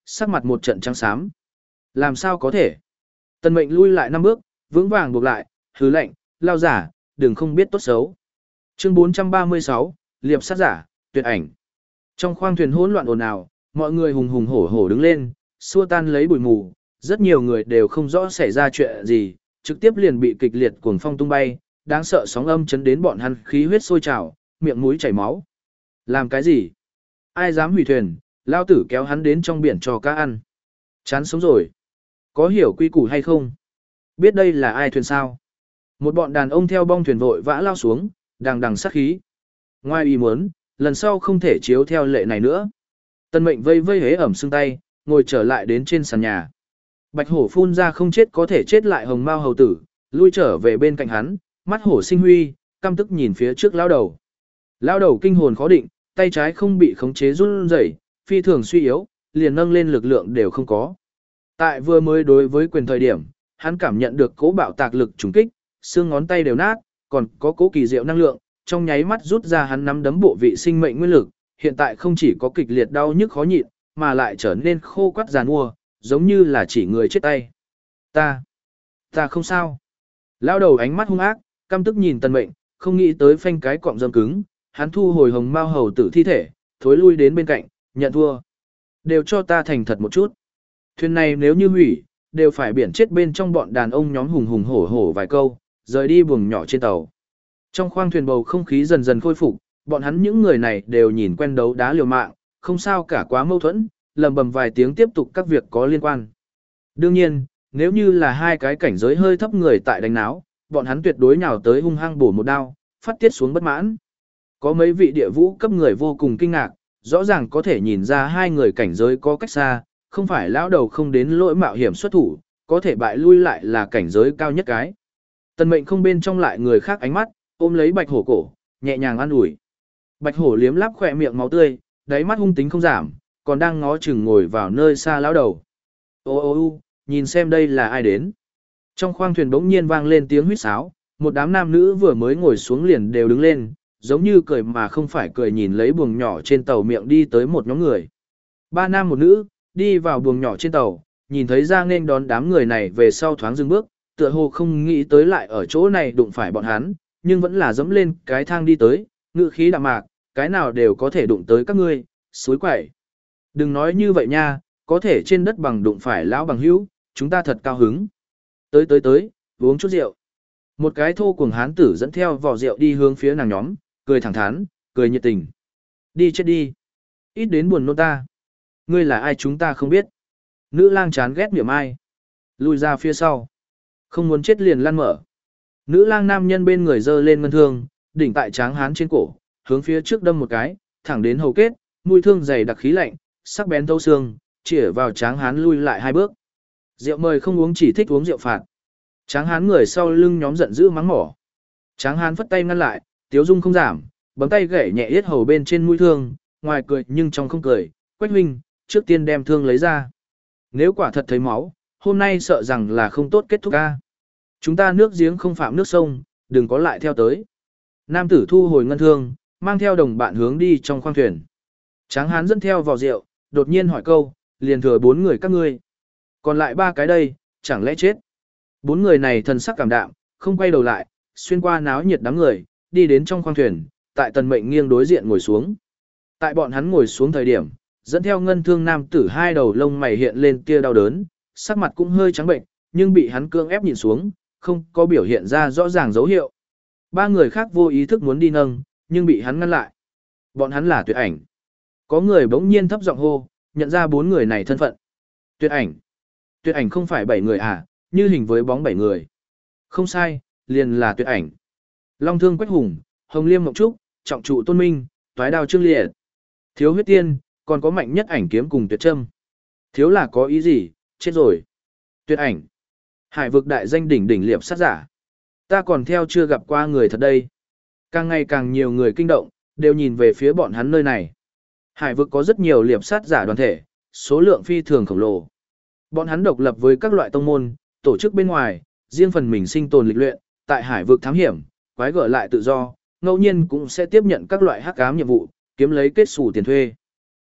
sắc mặt một trận trắng xám. Làm sao có thể? Tần Mệnh lui lại năm bước, vững vàng buộc lại, hứ lệnh, lao giả, đừng không biết tốt xấu. Chương bốn trăm ba mươi sáu, liệp sát giả, tuyệt ảnh. Trong khoang thuyền hỗn loạn ồn ào, mọi người hùng hùng hổ hổ đứng lên, xua tan lấy bụi mù, rất nhiều người đều không rõ xảy ra chuyện gì, trực tiếp liền bị kịch liệt cuồng phong tung bay, đáng sợ sóng âm chấn đến bọn hắn khí huyết sôi trào, miệng mũi chảy máu. Làm cái gì? Ai dám hủy thuyền, lao tử kéo hắn đến trong biển cho cá ăn. Chán sống rồi. Có hiểu quy củ hay không? Biết đây là ai thuyền sao? Một bọn đàn ông theo bong thuyền vội vã lao xuống, đằng đằng sát khí. Ngoài ý muốn, lần sau không thể chiếu theo lệ này nữa. Tân Mệnh vây vây hế ẩm xương tay, ngồi trở lại đến trên sàn nhà. Bạch hổ phun ra không chết có thể chết lại hồng mao hầu tử, lui trở về bên cạnh hắn, mắt hổ sinh huy, căm tức nhìn phía trước lão đầu. Lão đầu kinh hồn khó định, tay trái không bị khống chế run rẩy, phi thường suy yếu, liền nâng lên lực lượng đều không có. Tại vừa mới đối với quyền thời điểm, hắn cảm nhận được cố bạo tạc lực trùng kích, xương ngón tay đều nát, còn có cố kỳ diệu năng lượng, trong nháy mắt rút ra hắn nắm đấm bộ vị sinh mệnh nguyên lực, hiện tại không chỉ có kịch liệt đau nhức khó nhịn, mà lại trở nên khô quắt giàn mua, giống như là chỉ người chết tay. Ta, ta không sao. Lão đầu ánh mắt hung ác, căm tức nhìn Tần Mệnh, không nghĩ tới phanh cái cọng rơm cứng, hắn thu hồi hồng mao hầu tử thi thể, thối lui đến bên cạnh, nhận thua. Đều cho ta thành thật một chút. Thuyền này nếu như hủy, đều phải biển chết bên trong bọn đàn ông nhóm hùng hùng hổ hổ vài câu, rời đi buồng nhỏ trên tàu. Trong khoang thuyền bầu không khí dần dần khôi phục, bọn hắn những người này đều nhìn quen đấu đá liều mạng, không sao cả quá mâu thuẫn, lầm bầm vài tiếng tiếp tục các việc có liên quan. Đương nhiên, nếu như là hai cái cảnh giới hơi thấp người tại đánh náo, bọn hắn tuyệt đối nhào tới hung hăng bổ một đao, phát tiết xuống bất mãn. Có mấy vị địa vũ cấp người vô cùng kinh ngạc, rõ ràng có thể nhìn ra hai người cảnh giới có cách xa, không phải lão đầu không đến lỗi mạo hiểm xuất thủ, có thể bại lui lại là cảnh giới cao nhất cái. Tần Mệnh không bên trong lại người khác ánh mắt, ôm lấy Bạch Hổ cổ, nhẹ nhàng an ủi. Bạch Hổ liếm láp khỏe miệng máu tươi, đáy mắt hung tính không giảm, còn đang ngó chừng ngồi vào nơi xa lão đầu. Ô ô ô, nhìn xem đây là ai đến. Trong khoang thuyền bỗng nhiên vang lên tiếng huýt sáo, một đám nam nữ vừa mới ngồi xuống liền đều đứng lên, giống như cười mà không phải cười nhìn lấy buồng nhỏ trên tàu miệng đi tới một nhóm người. Ba nam một nữ, đi vào buồng nhỏ trên tàu, nhìn thấy ra nên đón đám người này về sau thoáng dừng bước, tựa hồ không nghĩ tới lại ở chỗ này đụng phải bọn hắn, nhưng vẫn là dẫm lên cái thang đi tới, ngự khí đạm mạc, cái nào đều có thể đụng tới các ngươi, suối quẩy. Đừng nói như vậy nha, có thể trên đất bằng đụng phải lão bằng hữu, chúng ta thật cao hứng. Tới tới tới, uống chút rượu. Một cái thô cuồng hán tử dẫn theo vò rượu đi hướng phía nàng nhóm, cười thẳng thắn, cười nhiệt tình. Đi chết đi. Ít đến buồn nôn ta. Ngươi là ai chúng ta không biết. Nữ lang chán ghét niệm ai. Lùi ra phía sau. Không muốn chết liền lăn mở. Nữ lang nam nhân bên người giơ lên ngân thương, đỉnh tại tráng hán trên cổ, hướng phía trước đâm một cái, thẳng đến hầu kết, mũi thương dày đặc khí lạnh, sắc bén thấu xương, chĩa vào tráng hán lui lại hai bước. Rượu mời không uống chỉ thích uống rượu phạt. Tráng hán người sau lưng nhóm giận dữ mắng mỏ. Tráng hán phất tay ngăn lại, tiếu dung không giảm, bấm tay gảy nhẹ yết hầu bên trên mũi thương, ngoài cười nhưng trong không cười. Quách huynh, trước tiên đem thương lấy ra. Nếu quả thật thấy máu, hôm nay sợ rằng là không tốt kết thúc ca. Chúng ta nước giếng không phạm nước sông, đừng có lại theo tới. Nam tử thu hồi ngân thương, mang theo đồng bạn hướng đi trong khoang thuyền. Tráng hán dẫn theo vào rượu, đột nhiên hỏi câu, liền thừa bốn người các ngươi. Còn lại ba cái đây, chẳng lẽ chết. Bốn người này thần sắc cảm đạm, không quay đầu lại, xuyên qua náo nhiệt đám người, đi đến trong khoang thuyền, tại Tần Mệnh nghiêng đối diện ngồi xuống. Tại bọn hắn ngồi xuống thời điểm, dẫn theo ngân thương nam tử hai đầu lông mày hiện lên tia đau đớn, sắc mặt cũng hơi trắng bệnh, nhưng bị hắn cương ép nhìn xuống, không có biểu hiện ra rõ ràng dấu hiệu. Ba người khác vô ý thức muốn đi nâng, nhưng bị hắn ngăn lại. Bọn hắn là Tuyệt Ảnh. Có người bỗng nhiên thấp giọng hô, nhận ra bốn người này thân phận. Tuyệt Ảnh. Tuyệt Ảnh không phải bảy người à, như hình với bóng bảy người. Không sai, liền là Tuyệt Ảnh. Long Thương Quách Hùng, Hồng Liêm Mộng Trúc, Trọng Trụ Tôn Minh, Toái Đao Trương Liệt, Thiếu Huyết Tiên, còn có Mạnh Nhất Ảnh kiếm cùng Tuyệt Trâm. Thiếu là có ý gì, chết rồi. Tuyệt Ảnh. Hải vực đại danh đỉnh đỉnh liệp sát giả. Ta còn theo chưa gặp qua người thật đây. Càng ngày càng nhiều người kinh động, đều nhìn về phía bọn hắn nơi này. Hải vực có rất nhiều liệp sát giả đoàn thể, số lượng phi thường khổng lồ. Bọn hắn độc lập với các loại tông môn, tổ chức bên ngoài, riêng phần mình sinh tồn lịch luyện, tại hải vực thám hiểm, quái gở lại tự do, ngẫu nhiên cũng sẽ tiếp nhận các loại hắc ám nhiệm vụ, kiếm lấy kết xù tiền thuê.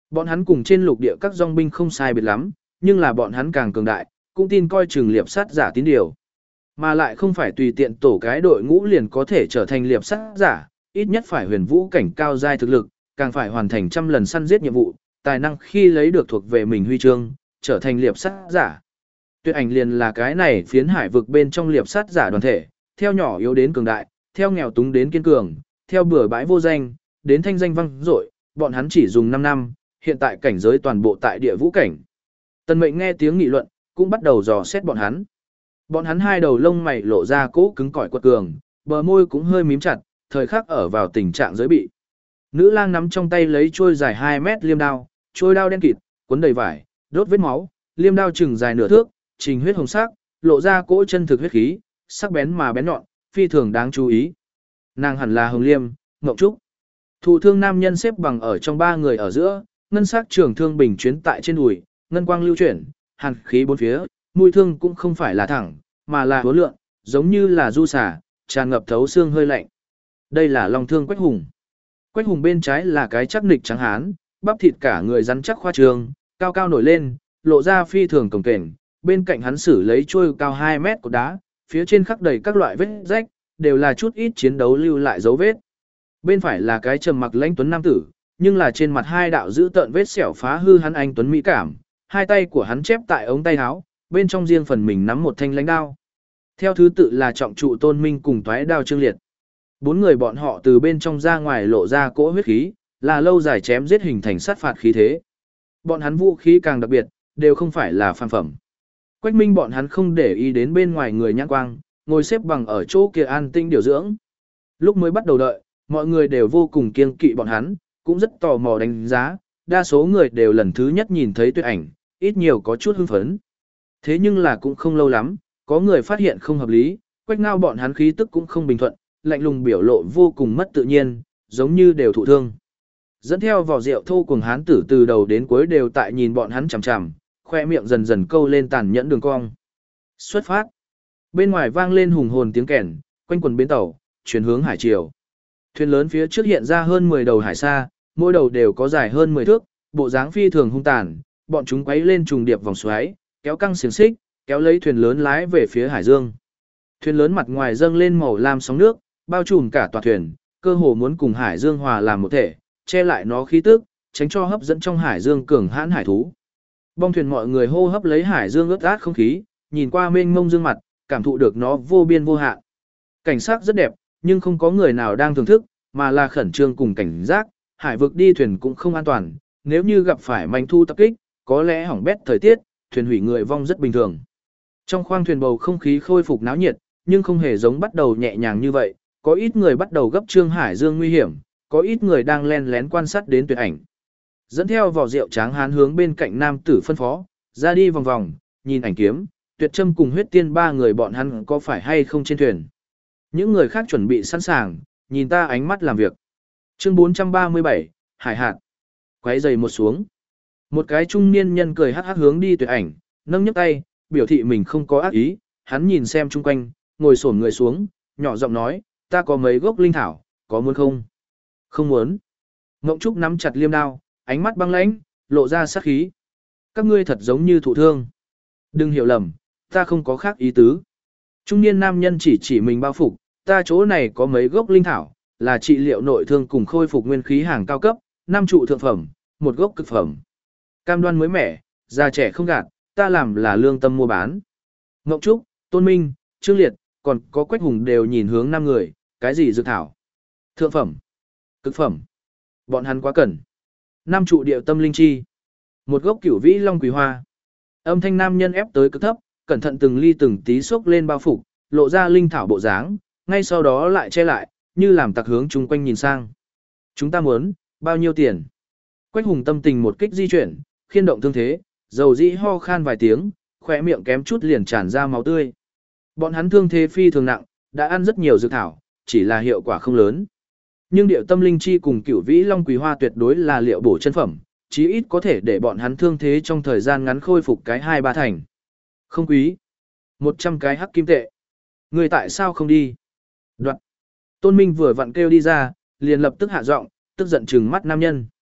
Bọn hắn cùng trên lục địa các dòng binh không sai biệt lắm, nhưng là bọn hắn càng cường đại, cũng tin coi chừng liệp sát giả tín điều. Mà lại không phải tùy tiện tổ cái đội ngũ liền có thể trở thành liệp sát giả, ít nhất phải huyền vũ cảnh cao giai thực lực, càng phải hoàn thành trăm lần săn giết nhiệm vụ, tài năng khi lấy được thuộc về mình huy chương, trở thành liệp sát giả. Tuyệt ảnh liền là cái này phiến hải vực bên trong liệp sát giả đoàn thể, theo nhỏ yếu đến cường đại, theo nghèo túng đến kiên cường, theo bừa bãi vô danh, đến thanh danh vang dội, bọn hắn chỉ dùng năm năm, hiện tại cảnh giới toàn bộ tại địa vũ cảnh. Tần Mệnh nghe tiếng nghị luận, cũng bắt đầu dò xét bọn hắn. Bọn hắn hai đầu lông mày lộ ra cố cứng cỏi quật cường, bờ môi cũng hơi mím chặt, thời khắc ở vào tình trạng giới bị. Nữ lang nắm trong tay lấy chuôi dài hai mét liêm đao, chuôi đao đen kịt, cuốn đầy vải, đốt vết máu, liêm đao chừng dài nửa thước, trình huyết hồng sắc, lộ ra cỗ chân thực huyết khí, sắc bén mà bén nhọn, phi thường đáng chú ý. Nàng hẳn là Hồng Liêm, Ngọc Trúc. Thụ thương nam nhân xếp bằng ở trong ba người ở giữa, ngân sắc trường thương bình chuyến tại trên đùi, ngân quang lưu chuyển, hàn khí bốn phía, mũi thương cũng không phải là thẳng, mà là hố lượn, giống như là du xả, tràn ngập thấu xương hơi lạnh. Đây là long thương Quách Hùng. Quách Hùng bên trái là cái chắc nịch trắng hán, bắp thịt cả người rắn chắc khoa trường, cao cao nổi lên, lộ ra phi thường cồng kềnh, bên cạnh hắn sử lấy trôi cao hai mét của đá, phía trên khắc đầy các loại vết rách, đều là chút ít chiến đấu lưu lại dấu vết. Bên phải là cái trầm mặc lãnh tuấn nam tử, nhưng là trên mặt hai đạo giữ tợn vết sẹo phá hư hắn anh tuấn mỹ cảm, hai tay của hắn chép tại ống tay áo, bên trong riêng phần mình nắm một thanh lãnh đao. Theo thứ tự là trọng trụ Tôn Minh cùng toái đao Trương Liệt. Bốn người bọn họ từ bên trong ra ngoài lộ ra cỗ huyết khí, là lâu dài chém giết hình thành sát phạt khí thế. Bọn hắn vũ khí càng đặc biệt, đều không phải là phàm phẩm. Quách Minh bọn hắn không để ý đến bên ngoài người nhãn quang, ngồi xếp bằng ở chỗ kia an tinh điều dưỡng. Lúc mới bắt đầu đợi, mọi người đều vô cùng kiêng kỵ bọn hắn, cũng rất tò mò đánh giá, đa số người đều lần thứ nhất nhìn thấy Tuyệt ảnh, ít nhiều có chút hưng phấn. Thế nhưng là cũng không lâu lắm, có người phát hiện không hợp lý, Quách Ngao bọn hắn khí tức cũng không bình thuận, lạnh lùng biểu lộ vô cùng mất tự nhiên, giống như đều thụ thương. Dẫn theo vỏ rượu thô cuồng hán tử từ đầu đến cuối đều tại nhìn bọn hắn chằm chằm, khoe miệng dần dần câu lên tàn nhẫn đường cong. Xuất phát. Bên ngoài vang lên hùng hồn tiếng kèn, quanh quần bến tàu, chuyển hướng hải triều. Thuyền lớn phía trước hiện ra hơn mười đầu hải sa, mỗi đầu đều có dài hơn mười thước, bộ dáng phi thường hung tàn, bọn chúng quấy lên trùng điệp vòng xoáy, kéo căng xiềng xích, kéo lấy thuyền lớn lái về phía hải dương. Thuyền lớn mặt ngoài dâng lên màu lam sóng nước, bao trùm cả tòa thuyền, cơ hồ muốn cùng hải dương hòa làm một thể, che lại nó khí tức, tránh cho hấp dẫn trong hải dương cường hãn hải thú. Bong thuyền mọi người hô hấp lấy hải dương ướt át không khí, nhìn qua mênh mông dương mặt, cảm thụ được nó vô biên vô hạn. Cảnh sắc rất đẹp, nhưng không có người nào đang thưởng thức, mà là khẩn trương cùng cảnh giác, hải vực đi thuyền cũng không an toàn, nếu như gặp phải manh thu tập kích, có lẽ hỏng bét thời tiết, thuyền hủy người vong rất bình thường. Trong khoang thuyền bầu không khí khôi phục náo nhiệt, nhưng không hề giống bắt đầu nhẹ nhàng như vậy, có ít người bắt đầu gấp trương hải dương nguy hiểm, có ít người đang len lén quan sát đến Tuyệt ảnh. Dẫn theo vỏ rượu tráng hán hướng bên cạnh nam tử phân phó, ra đi vòng vòng, nhìn ảnh kiếm, Tuyệt Trâm cùng huyết tiên ba người bọn hắn có phải hay không trên thuyền. Những người khác chuẩn bị sẵn sàng, nhìn ta ánh mắt làm việc. Chương bốn trăm ba mươi bảy, Hải hạt. Quấy giày một xuống. Một cái trung niên nhân cười hắc hắc hướng đi Tuyệt ảnh, nâng nhấc tay, biểu thị mình không có ác ý, hắn nhìn xem chung quanh, ngồi xổm người xuống, nhỏ giọng nói, ta có mấy gốc linh thảo, có muốn không? Không muốn. Ngộng Trúc nắm chặt liêm đao, ánh mắt băng lãnh, lộ ra sát khí. Các ngươi thật giống như thụ thương. Đừng hiểu lầm, ta không có khác ý tứ. Trung niên nam nhân chỉ chỉ mình bao phục, ta chỗ này có mấy gốc linh thảo, là trị liệu nội thương cùng khôi phục nguyên khí hàng cao cấp, năm trụ thượng phẩm, một gốc cực phẩm. Cam đoan mới mẻ, già trẻ không gạt, ta làm là lương tâm mua bán. Ngộng Trúc, Tôn Minh, Trương Liệt, còn có Quách Hùng đều nhìn hướng năm người, cái gì dược thảo? Thượng phẩm, cực phẩm. Bọn hắn quá cần. Năm trụ điệu tâm linh chi. Một gốc cửu vĩ long quỳ hoa. Âm thanh nam nhân ép tới cực thấp, cẩn thận từng ly từng tí xốc lên bao phục, lộ ra linh thảo bộ dáng, ngay sau đó lại che lại, như làm tặc hướng chung quanh nhìn sang. Chúng ta muốn, bao nhiêu tiền? Quách Hùng tâm tình một kích di chuyển, khiên động thương thế, dầu dĩ ho khan vài tiếng, khỏe miệng kém chút liền tràn ra máu tươi. Bọn hắn thương thế phi thường nặng, đã ăn rất nhiều dược thảo, chỉ là hiệu quả không lớn. Nhưng điệu tâm linh chi cùng cửu vĩ long quỳ hoa tuyệt đối là liệu bổ chân phẩm, chí ít có thể để bọn hắn thương thế trong thời gian ngắn khôi phục cái hai ba thành. Không quý. Một trăm cái hắc kim tệ. Người tại sao không đi? Đoạn. Tôn Minh vừa vặn kêu đi ra, liền lập tức hạ giọng, tức giận trừng mắt nam nhân.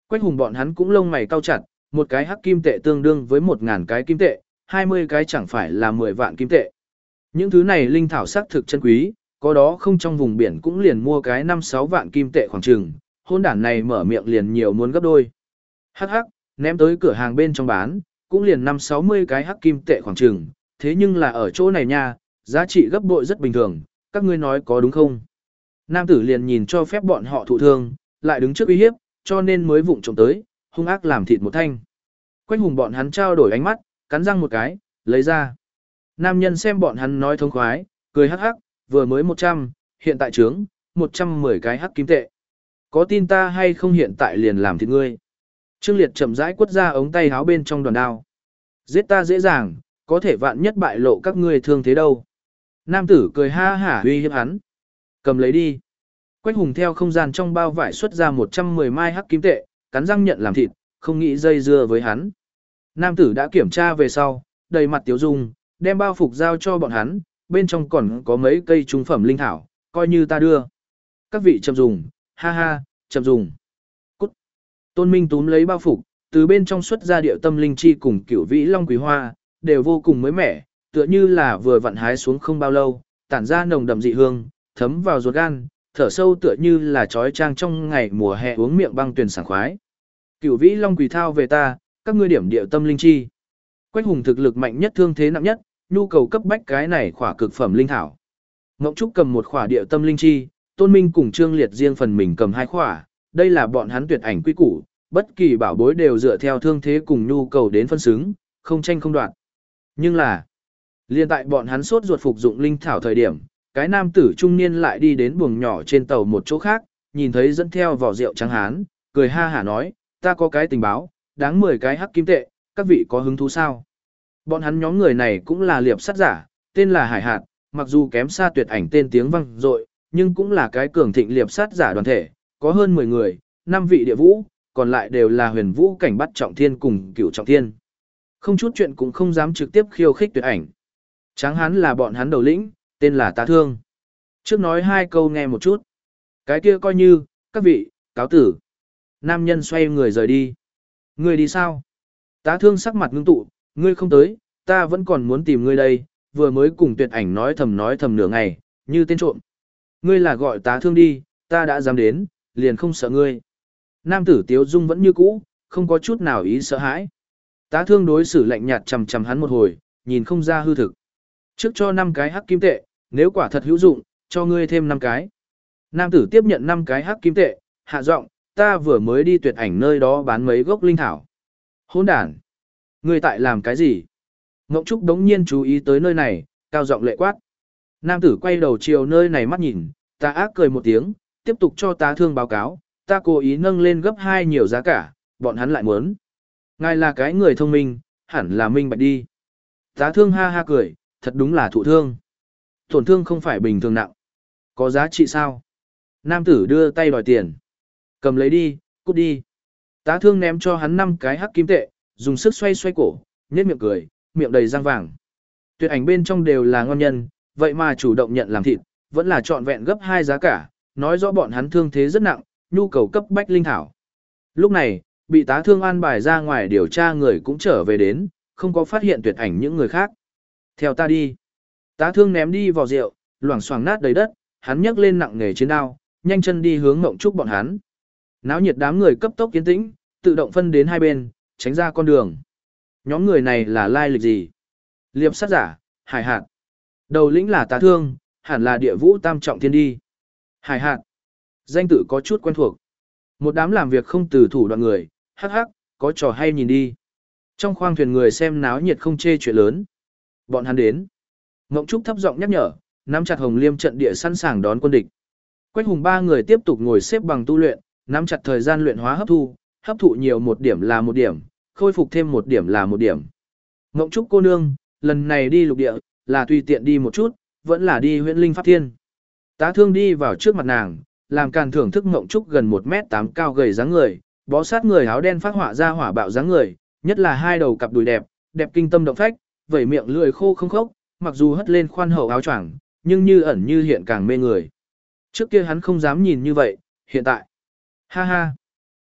Quách hùng bọn hắn cũng lông mày cau chặt, một cái hắc kim tệ tương đương với một ngàn cái kim tệ, hai mươi cái chẳng phải là mười vạn kim tệ. Những thứ này linh thảo sắc thực chân quý, có đó không trong vùng biển cũng liền mua cái năm sáu vạn kim tệ khoảng chừng, hôn đản này mở miệng liền nhiều muốn gấp đôi. Hắc hắc, ném tới cửa hàng bên trong bán, cũng liền năm sáu mươi cái hắc kim tệ khoảng chừng, thế nhưng là ở chỗ này nha, giá trị gấp bội rất bình thường, các ngươi nói có đúng không? Nam tử liền nhìn cho phép bọn họ thụ thương, lại đứng trước uy hiếp, cho nên mới vụng trộm tới, hung ác làm thịt một thanh. Quách hùng bọn hắn trao đổi ánh mắt, cắn răng một cái, lấy ra. Nam nhân xem bọn hắn nói thông khoái, cười hắc hắc, vừa mới một trăm, hiện tại trướng, một trăm mười cái hắc kim tệ. Có tin ta hay không hiện tại liền làm thịt ngươi. Trương Liệt chậm rãi quất ra ống tay háo bên trong đoàn đao. Giết ta dễ dàng, có thể vạn nhất bại lộ các ngươi thương thế đâu. Nam tử cười ha hả uy hiếp hắn. Cầm lấy đi. Quách hùng theo không gian trong bao vải xuất ra một trăm mười mai hắc kim tệ, cắn răng nhận làm thịt, không nghĩ dây dưa với hắn. Nam tử đã kiểm tra về sau, đầy mặt tiếu dung, đem bao phục giao cho bọn hắn, bên trong còn có mấy cây trung phẩm linh thảo, coi như ta đưa. Các vị chậm dùng, ha ha, chậm dùng. Cút. Tôn Minh túm lấy bao phục, từ bên trong xuất ra điệu tâm linh chi cùng cửu vĩ long quý hoa, đều vô cùng mới mẻ, tựa như là vừa vặn hái xuống không bao lâu, tản ra nồng đậm dị hương, thấm vào ruột gan, thở sâu tựa như là trói trang trong ngày mùa hè uống miệng băng tuyền sảng khoái. Cửu vĩ long quỳ thao về ta, các ngươi điểm điệu tâm linh chi. Quách hùng thực lực mạnh nhất thương thế nặng nhất, nhu cầu cấp bách cái này khỏa cực phẩm linh thảo. Ngộng Trúc cầm một khỏa điệu tâm linh chi, Tôn Minh cùng Trương Liệt riêng phần mình cầm hai khỏa, đây là bọn hắn tuyệt ảnh quy củ, bất kỳ bảo bối đều dựa theo thương thế cùng nhu cầu đến phân xứng, không tranh không đoạt. Nhưng là, liên tại bọn hắn sốt ruột phục dụng linh thảo thời điểm, cái nam tử trung niên lại đi đến buồng nhỏ trên tàu một chỗ khác, nhìn thấy dẫn theo vỏ rượu trắng hán, cười ha hả nói, ta có cái tình báo, đáng mười cái hắc kim tệ, các vị có hứng thú sao? Bọn hắn nhóm người này cũng là liệp sát giả, tên là Hải Hạt, mặc dù kém xa tuyệt ảnh tên tiếng vang dội, nhưng cũng là cái cường thịnh liệp sát giả đoàn thể, có hơn mười người, năm vị địa vũ, còn lại đều là huyền vũ cảnh bắt trọng thiên cùng cửu trọng thiên. Không chút chuyện cũng không dám trực tiếp khiêu khích tuyệt ảnh. Tráng hắn là bọn hắn đầu lĩnh, tên là Tá Thương. Trước nói hai câu nghe một chút. Cái kia coi như, các vị, cáo tử. Nam nhân xoay người rời đi. Ngươi đi sao? Tá Thương sắc mặt ngưng tụ, ngươi không tới, ta vẫn còn muốn tìm ngươi đây, vừa mới cùng tuyệt ảnh nói thầm nói thầm nửa ngày, như tên trộm. Ngươi là gọi Tá Thương đi, ta đã dám đến, liền không sợ ngươi. Nam tử Tiếu Dung vẫn như cũ, không có chút nào ý sợ hãi. Tá Thương đối xử lạnh nhạt chằm chằm hắn một hồi, nhìn không ra hư thực. Trước cho năm cái hắc kim tệ, nếu quả thật hữu dụng, cho ngươi thêm năm cái. Nam tử tiếp nhận năm cái hắc kim tệ, hạ giọng, ta vừa mới đi tuyệt ảnh nơi đó bán mấy gốc linh thảo. Hỗn đản, ngươi tại làm cái gì? Ngộng Trúc đống nhiên chú ý tới nơi này, cao giọng lệ quát. Nam tử quay đầu chiều nơi này mắt nhìn, ta ác cười một tiếng, tiếp tục cho Tá Thương báo cáo, ta cố ý nâng lên gấp hai nhiều giá cả, bọn hắn lại muốn. Ngài là cái người thông minh, hẳn là minh bạch đi. Tá Thương ha ha cười, thật đúng là thụ thương. Tổn thương không phải bình thường nặng. Có giá trị sao? Nam tử đưa tay đòi tiền. Cầm lấy đi, cút đi. Tá Thương ném cho hắn năm cái hắc kim tệ, dùng sức xoay xoay cổ, nhếch miệng cười, miệng đầy răng vàng. Tuyệt ảnh bên trong đều là ngon nhân, vậy mà chủ động nhận làm thịt, vẫn là trọn vẹn gấp hai giá cả, nói rõ bọn hắn thương thế rất nặng, nhu cầu cấp bách linh thảo. Lúc này, bị Tá Thương an bài ra ngoài điều tra người cũng trở về đến, không có phát hiện tuyệt ảnh những người khác. Theo ta đi. Tá Thương ném đi vào rượu, loảng xoảng nát đầy đất, hắn nhấc lên nặng nghề chiến đao, nhanh chân đi hướng Ngộng Trúc bọn hắn. Náo nhiệt đám người cấp tốc yên tĩnh, tự động phân đến hai bên, tránh ra con đường. Nhóm người này là lai lịch gì? Liệp sát giả, Hải Hạt. Đầu lĩnh là Tá Thương, hẳn là địa vũ tam trọng thiên đi. Hải Hạt. Danh tự có chút quen thuộc. Một đám làm việc không từ thủ đoạn người, hắc hắc, có trò hay nhìn đi. Trong khoang thuyền người xem náo nhiệt không chê chuyện lớn. Bọn hắn đến. Ngộng Trúc thấp giọng nhắc nhở, nắm chặt Hồng Liêm trận địa sẵn sàng đón quân địch. Quách Hùng ba người tiếp tục ngồi xếp bằng tu luyện, nắm chặt thời gian luyện hóa hấp thu, hấp thụ nhiều một điểm là một điểm, khôi phục thêm một điểm là một điểm. Ngộng Trúc cô nương, lần này đi lục địa, là tùy tiện đi một chút, vẫn là đi Huyễn Linh Pháp Thiên. Tá Thương đi vào trước mặt nàng, làm càn thưởng thức Ngộng Trúc gần một mét tám cao gầy dáng người, bó sát người áo đen phát họa ra hỏa bạo dáng người, nhất là hai đầu cặp đùi đẹp, đẹp kinh tâm động phách, vẩy miệng lưỡi khô không khốc, mặc dù hất lên khoan hậu áo choàng, nhưng như ẩn như hiện càng mê người. Trước kia hắn không dám nhìn như vậy, hiện tại. Ha ha.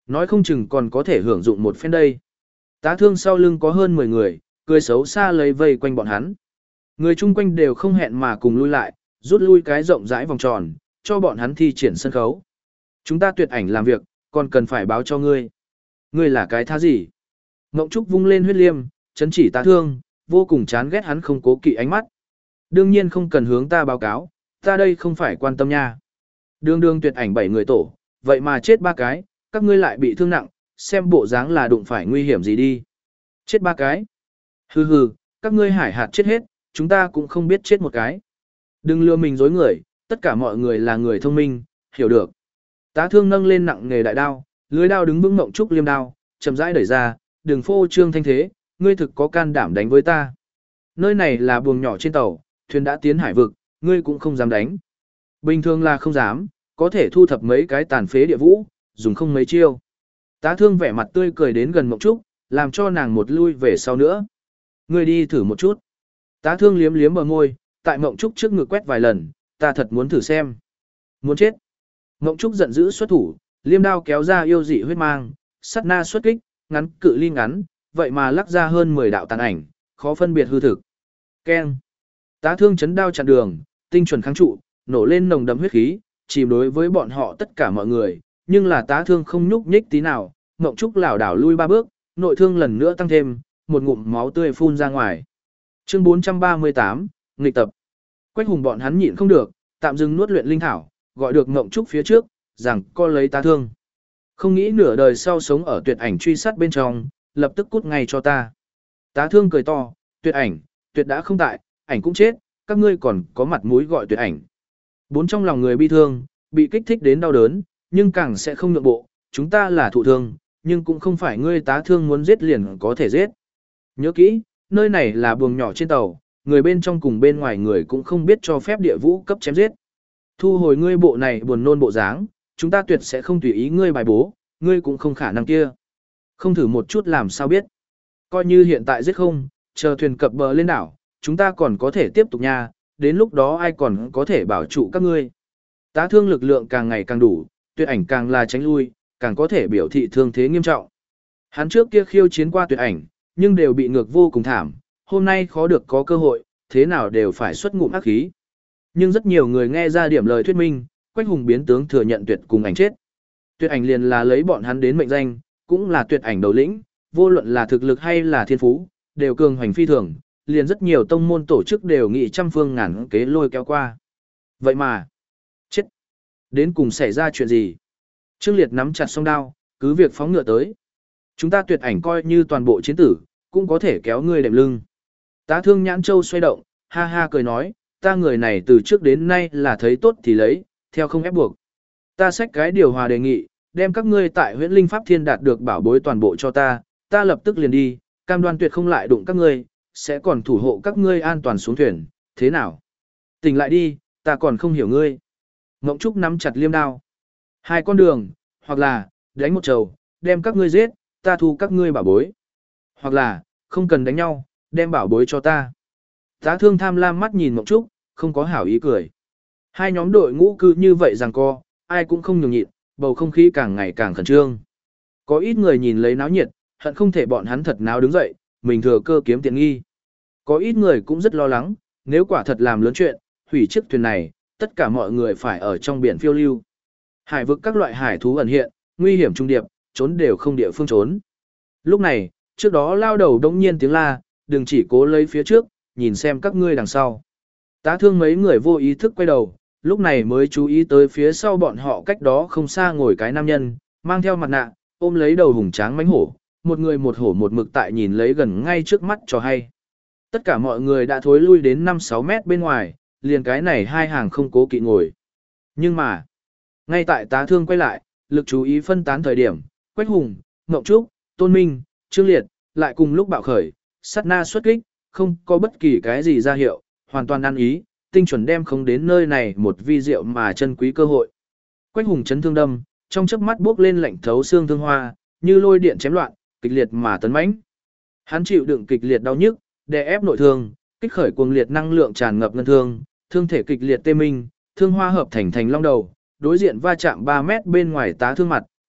Nói không chừng còn có thể hưởng dụng một phen đây. Tá thương sau lưng có hơn mười người, cười xấu xa lấy vây quanh bọn hắn. Người chung quanh đều không hẹn mà cùng lui lại, rút lui cái rộng rãi vòng tròn, cho bọn hắn thi triển sân khấu. Chúng ta tuyệt ảnh làm việc, còn cần phải báo cho ngươi. Ngươi là cái thá gì? Ngộng Trúc vung lên huyết liêm, chấn chỉ tá thương, vô cùng chán ghét hắn không cố kỵ ánh mắt. Đương nhiên không cần hướng ta báo cáo, ta đây không phải quan tâm nha. Đường đường tuyệt ảnh bảy người tổ, vậy mà chết ba cái, các ngươi lại bị thương nặng, xem bộ dáng là đụng phải nguy hiểm gì đi. Chết ba cái. Hừ hừ, các ngươi hải hạt chết hết, chúng ta cũng không biết chết một cái. Đừng lừa mình dối người, tất cả mọi người là người thông minh, hiểu được. Tá thương nâng lên nặng nghề đại đao, lưới đao đứng vững Ngộng Trúc liêm đao, chậm rãi đẩy ra, đừng phô trương thanh thế, ngươi thực có can đảm đánh với ta. Nơi này là buồng nhỏ trên tàu, thuyền đã tiến hải vực, ngươi cũng không dám đánh. Bình thường là không dám, có thể thu thập mấy cái tàn phế địa vũ, dùng không mấy chiêu. Tá thương vẻ mặt tươi cười đến gần Ngộng Trúc, làm cho nàng một lui về sau nữa. Ngươi đi thử một chút. Tá thương liếm liếm bờ môi, tại Ngộng Trúc trước ngực quét vài lần, ta thật muốn thử xem. Muốn chết. Ngộng Trúc giận dữ xuất thủ, liêm đao kéo ra yêu dị huyết mang, sát na xuất kích, ngắn cự ly ngắn, vậy mà lắc ra hơn mười đạo tàn ảnh, khó phân biệt hư thực. Keng. Tá thương chấn đao chặn đường, tinh chuẩn kháng trụ, nổ lên nồng đậm huyết khí, chìm đối với bọn họ tất cả mọi người, nhưng là tá thương không nhúc nhích tí nào, Ngộng Trúc lảo đảo lui ba bước, nội thương lần nữa tăng thêm, một ngụm máu tươi phun ra ngoài. Chương bốn trăm ba mươi tám, nghịch tập. Quách Hùng bọn hắn nhịn không được, tạm dừng nuốt luyện linh thảo, gọi được Ngộng Trúc phía trước, rằng co lấy tá thương. Không nghĩ nửa đời sau sống ở tuyệt ảnh truy sát bên trong, lập tức cút ngay cho ta. Tá thương cười to, tuyệt ảnh, tuyệt đã không tại, ảnh cũng chết, các ngươi còn có mặt mũi gọi tuyệt ảnh. Bốn trong lòng người bi thương, bị kích thích đến đau đớn, nhưng càng sẽ không nhượng bộ, chúng ta là thụ thương, nhưng cũng không phải ngươi tá thương muốn giết liền có thể giết. Nhớ kỹ, nơi này là buồng nhỏ trên tàu, người bên trong cùng bên ngoài người cũng không biết cho phép địa vũ cấp chém giết. Thu hồi ngươi bộ này buồn nôn bộ dáng, chúng ta tuyệt sẽ không tùy ý ngươi bài bố, ngươi cũng không khả năng kia. Không thử một chút làm sao biết. Coi như hiện tại giết không, chờ thuyền cập bờ lên đảo, chúng ta còn có thể tiếp tục nha, đến lúc đó ai còn có thể bảo trụ các ngươi. Tá thương lực lượng càng ngày càng đủ, tuyệt ảnh càng là tránh lui, càng có thể biểu thị thương thế nghiêm trọng. Hắn trước kia khiêu chiến qua tuyệt ảnh, nhưng đều bị ngược vô cùng thảm, hôm nay khó được có cơ hội, thế nào đều phải xuất ngụm ác khí. Nhưng rất nhiều người nghe ra điểm lời thuyết minh, Quách Hùng biến tướng thừa nhận tuyệt cùng ảnh chết. Tuyệt ảnh liền là lấy bọn hắn đến mệnh danh, cũng là tuyệt ảnh đầu lĩnh, vô luận là thực lực hay là thiên phú, đều cường hoành phi thường, liền rất nhiều tông môn tổ chức đều nghị trăm phương ngàn kế lôi kéo qua. Vậy mà, chết. Đến cùng xảy ra chuyện gì? Trương Liệt nắm chặt song đao, cứ việc phóng ngựa tới. Chúng ta tuyệt ảnh coi như toàn bộ chiến tử, cũng có thể kéo ngươi đệm lưng. Tá thương nhãn châu xoay động, ha ha cười nói, ta người này từ trước đến nay là thấy tốt thì lấy, theo không ép buộc. Ta xách cái điều hòa đề nghị, đem các ngươi tại Huyễn Linh Pháp Thiên đạt được bảo bối toàn bộ cho ta, ta lập tức liền đi, cam đoan tuyệt không lại đụng các ngươi, sẽ còn thủ hộ các ngươi an toàn xuống thuyền, thế nào? Tỉnh lại đi, ta còn không hiểu ngươi. Ngộng Trúc nắm chặt liêm đao. Hai con đường, hoặc là, đánh một trầu, đem các ngươi giết, ta thu các ngươi bảo bối. Hoặc là, không cần đánh nhau, đem bảo bối cho ta. Tá thương tham lam mắt nhìn Ngộng Trúc, không có hảo ý cười. Hai nhóm đội ngũ cứ như vậy rằng co, ai cũng không nhường nhịn, bầu không khí càng ngày càng khẩn trương. Có ít người nhìn lấy náo nhiệt, hận không thể bọn hắn thật náo đứng dậy, mình thừa cơ kiếm tiện nghi. Có ít người cũng rất lo lắng, nếu quả thật làm lớn chuyện, hủy chiếc thuyền này, tất cả mọi người phải ở trong biển phiêu lưu. Hải vực các loại hải thú ẩn hiện, nguy hiểm trung điệp, trốn đều không địa phương trốn. Lúc này, trước đó lao đầu đông nhiên tiếng la, đừng chỉ cố lấy phía trước, nhìn xem các ngươi đằng sau. Tá thương mấy người vô ý thức quay đầu, lúc này mới chú ý tới phía sau bọn họ cách đó không xa ngồi cái nam nhân, mang theo mặt nạ, ôm lấy đầu hùng tráng mánh hổ, một người một hổ một mực tại nhìn lấy gần ngay trước mắt cho hay. Tất cả mọi người đã thối lui đến năm sáu mét bên ngoài, liền cái này hai hàng không cố kỵ ngồi. Nhưng mà, ngay tại tá thương quay lại, lực chú ý phân tán thời điểm, Quách Hùng, Ngộng Trúc, Tôn Minh, Trương Liệt, lại cùng lúc bạo khởi, sát na xuất kích, không có bất kỳ cái gì ra hiệu, hoàn toàn ăn ý, tinh chuẩn đem không đến nơi này một vi diệu mà chân quý cơ hội. Quách Hùng chấn thương đâm, trong chớp mắt bước lên lạnh thấu xương thương hoa, như lôi điện chém loạn, kịch liệt mà tấn mãnh. Hắn chịu đựng kịch liệt đau nhức, đè ép nội thương, kích khởi cuồng liệt năng lượng tràn ngập ngân thương, thương thể kịch liệt tê minh, thương hoa hợp thành thành long đầu, đối diện va chạm ba mét bên ngoài tá thương mặt,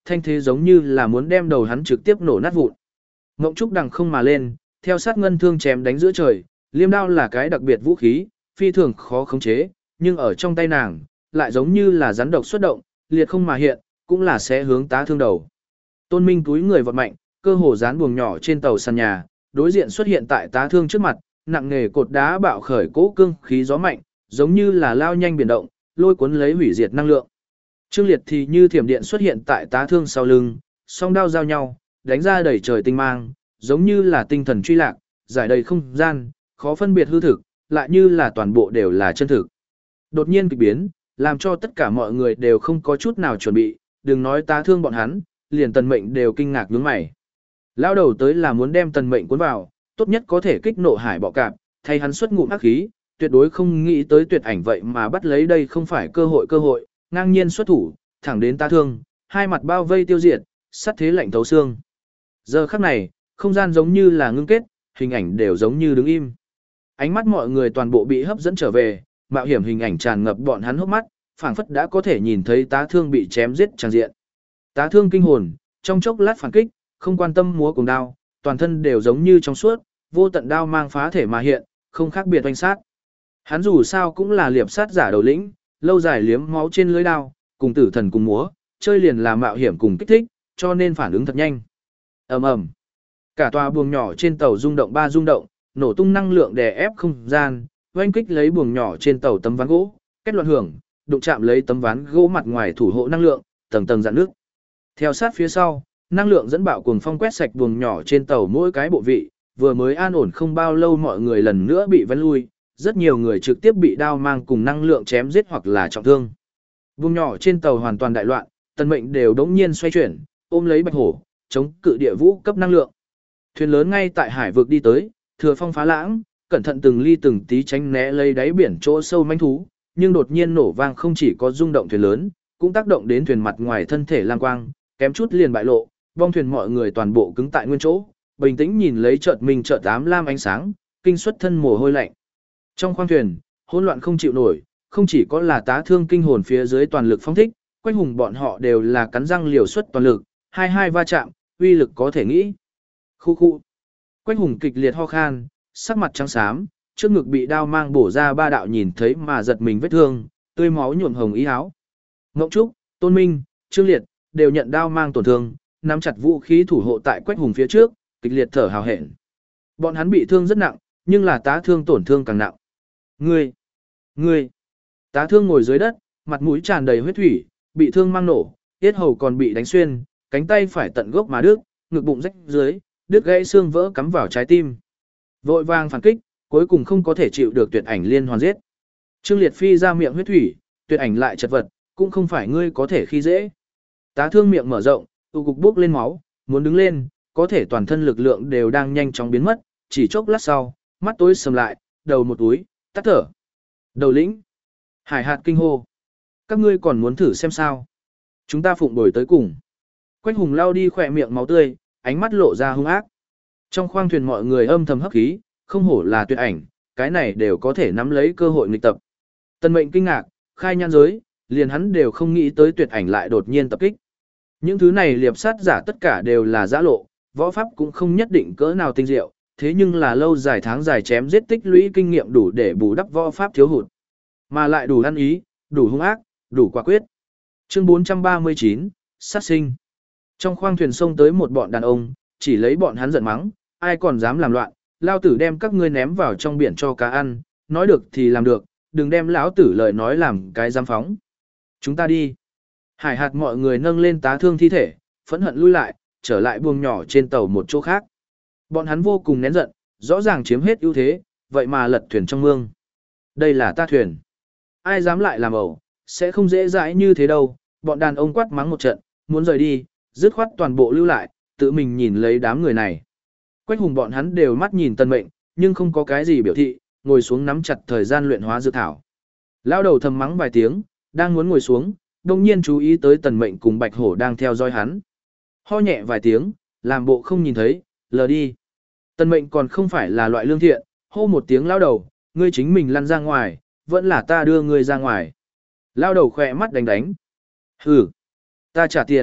thanh thế giống như là muốn đem đầu hắn trực tiếp nổ nát vụn. Ngộng Trúc đằng không mà lên, theo sát ngân thương chém đánh giữa trời, liêm đao là cái đặc biệt vũ khí, phi thường khó khống chế, nhưng ở trong tay nàng, lại giống như là rắn độc xuất động, liệt không mà hiện, cũng là sẽ hướng tá thương đầu. Tôn Minh túi người vọt mạnh, cơ hồ dán buồng nhỏ trên tàu sàn nhà, đối diện xuất hiện tại tá thương trước mặt, nặng nghề cột đá bạo khởi cố cương khí gió mạnh, giống như là lao nhanh biển động, lôi cuốn lấy hủy diệt năng lượng. Trương Liệt thì như thiểm điện xuất hiện tại tá thương sau lưng, song đao giao nhau, đánh ra đầy trời tinh mang, giống như là tinh thần truy lạc, giải đầy không gian, khó phân biệt hư thực, lại như là toàn bộ đều là chân thực. Đột nhiên kịch biến, làm cho tất cả mọi người đều không có chút nào chuẩn bị, đừng nói tá thương bọn hắn, liền Tần Mệnh đều kinh ngạc nhướng mày. Lao đầu tới là muốn đem Tần Mệnh cuốn vào, tốt nhất có thể kích nộ hải bọ cạp, thay hắn xuất ngụm ác khí, tuyệt đối không nghĩ tới tuyệt ảnh vậy mà bắt lấy đây không phải cơ hội cơ hội, ngang nhiên xuất thủ, thẳng đến tá thương, hai mặt bao vây tiêu diệt, sát thế lạnh thấu xương. Giờ khắc này, không gian giống như là ngưng kết, hình ảnh đều giống như đứng im. Ánh mắt mọi người toàn bộ bị hấp dẫn trở về, mạo hiểm hình ảnh tràn ngập bọn hắn hốc mắt, phảng phất đã có thể nhìn thấy tá thương bị chém giết tràn diện. Tá thương kinh hồn, trong chốc lát phản kích, không quan tâm múa cùng đao, toàn thân đều giống như trong suốt, vô tận đao mang phá thể mà hiện, không khác biệt oanh sát. Hắn dù sao cũng là liệp sát giả đầu lĩnh, lâu dài liếm máu trên lưới đao, cùng tử thần cùng múa, chơi liền là mạo hiểm cùng kích thích, cho nên phản ứng thật nhanh. Ầm ầm. Cả tòa buồng nhỏ trên tàu rung động ba rung động, nổ tung năng lượng đè ép không gian, oanh kích lấy buồng nhỏ trên tàu tấm ván gỗ, kết loạn hưởng, đụng chạm lấy tấm ván gỗ mặt ngoài thủ hộ năng lượng, tầng tầng dạn nước. Theo sát phía sau, năng lượng dẫn bạo cuồng phong quét sạch buồng nhỏ trên tàu mỗi cái bộ vị, vừa mới an ổn không bao lâu mọi người lần nữa bị vén lui, rất nhiều người trực tiếp bị đao mang cùng năng lượng chém giết hoặc là trọng thương. Buồng nhỏ trên tàu hoàn toàn đại loạn, Tần Mệnh đều đống nhiên xoay chuyển, ôm lấy Bạch Hổ, chống cự địa vũ cấp năng lượng. Thuyền lớn ngay tại hải vực đi tới, thừa phong phá lãng, cẩn thận từng ly từng tí tránh né lấy đáy biển chỗ sâu manh thú, nhưng đột nhiên nổ vang không chỉ có rung động thuyền lớn, cũng tác động đến thuyền mặt ngoài thân thể lang quang, kém chút liền bại lộ, bong thuyền mọi người toàn bộ cứng tại nguyên chỗ, bình tĩnh nhìn lấy chợt mình chợt ám lam ánh sáng, kinh xuất thân mồ hôi lạnh. Trong khoang thuyền, hỗn loạn không chịu nổi, không chỉ có là tá thương kinh hồn phía dưới toàn lực phóng thích, Quách Hùng bọn họ đều là cắn răng liều xuất toàn lực, hai hai va chạm, uy lực có thể nghĩ. Khu khu. Quách Hùng kịch liệt ho khan, sắc mặt trắng xám, trước ngực bị đao mang bổ ra ba đạo nhìn thấy mà giật mình vết thương, tươi máu nhuộm hồng ý áo. Ngộng Trúc, Tôn Minh, Trương Liệt đều nhận đao mang tổn thương, nắm chặt vũ khí thủ hộ tại Quách Hùng phía trước, kịch liệt thở hào hẹn. Bọn hắn bị thương rất nặng, nhưng là tá thương tổn thương càng nặng. Ngươi, ngươi. Tá thương ngồi dưới đất, mặt mũi tràn đầy huyết thủy, bị thương mang nổ, yết hầu còn bị đánh xuyên, cánh tay phải tận gốc mà đứt, ngực bụng rách dưới, đứt gãy xương vỡ cắm vào trái tim. Vội vàng phản kích, cuối cùng không có thể chịu được tuyệt ảnh liên hoàn giết. Trương Liệt phi ra miệng huyết thủy, tuyệt ảnh lại chật vật, cũng không phải ngươi có thể khi dễ. Tá thương miệng mở rộng, tụ cục bốc lên máu, muốn đứng lên, có thể toàn thân lực lượng đều đang nhanh chóng biến mất, chỉ chốc lát sau, mắt tối sầm lại, đầu một túi, tắt thở. Đầu lĩnh, Hải Hạt kinh hô. Các ngươi còn muốn thử xem sao? Chúng ta phụng bồi tới cùng. Quách Hùng lao đi khỏe miệng máu tươi, ánh mắt lộ ra hung ác. Trong khoang thuyền mọi người âm thầm hấp khí, không hổ là tuyệt ảnh, cái này đều có thể nắm lấy cơ hội nghịch tập. Tần Mệnh kinh ngạc, khai nhan giới, liền hắn đều không nghĩ tới tuyệt ảnh lại đột nhiên tập kích. Những thứ này liệp sát giả tất cả đều là giã lộ, võ pháp cũng không nhất định cỡ nào tinh diệu, thế nhưng là lâu dài tháng dài chém giết tích lũy kinh nghiệm đủ để bù đắp võ pháp thiếu hụt, mà lại đủ ăn ý, đủ hung ác, đủ quả quyết. Chương bốn trăm ba mươi chín, sát sinh. Trong khoang thuyền sông tới một bọn đàn ông, chỉ lấy bọn hắn giận mắng, ai còn dám làm loạn, lao tử đem các ngươi ném vào trong biển cho cá ăn, nói được thì làm được, đừng đem lão tử lời nói làm cái giam phóng. Chúng ta đi. Hải Hạt mọi người nâng lên tá thương thi thể, phẫn hận lui lại, trở lại buồng nhỏ trên tàu một chỗ khác. Bọn hắn vô cùng nén giận, rõ ràng chiếm hết ưu thế, vậy mà lật thuyền trong mương. Đây là ta thuyền. Ai dám lại làm ẩu, sẽ không dễ dãi như thế đâu. Bọn đàn ông quát mắng một trận, muốn rời đi, dứt khoát toàn bộ lưu lại, tự mình nhìn lấy đám người này. Quách Hùng bọn hắn đều mắt nhìn Tần Mệnh, nhưng không có cái gì biểu thị, ngồi xuống nắm chặt thời gian luyện hóa dược thảo. Lao đầu thầm mắng vài tiếng, đang muốn ngồi xuống, đồng nhiên chú ý tới Tần Mệnh cùng Bạch Hổ đang theo dõi hắn. Ho nhẹ vài tiếng, làm bộ không nhìn thấy, lờ đi. Tần Mệnh còn không phải là loại lương thiện, hô một tiếng lao đầu, ngươi chính mình lăn ra ngoài, vẫn là ta đưa ngươi ra ngoài. Lao đầu khỏe mắt đánh đánh. Hừ, ta trả tiền,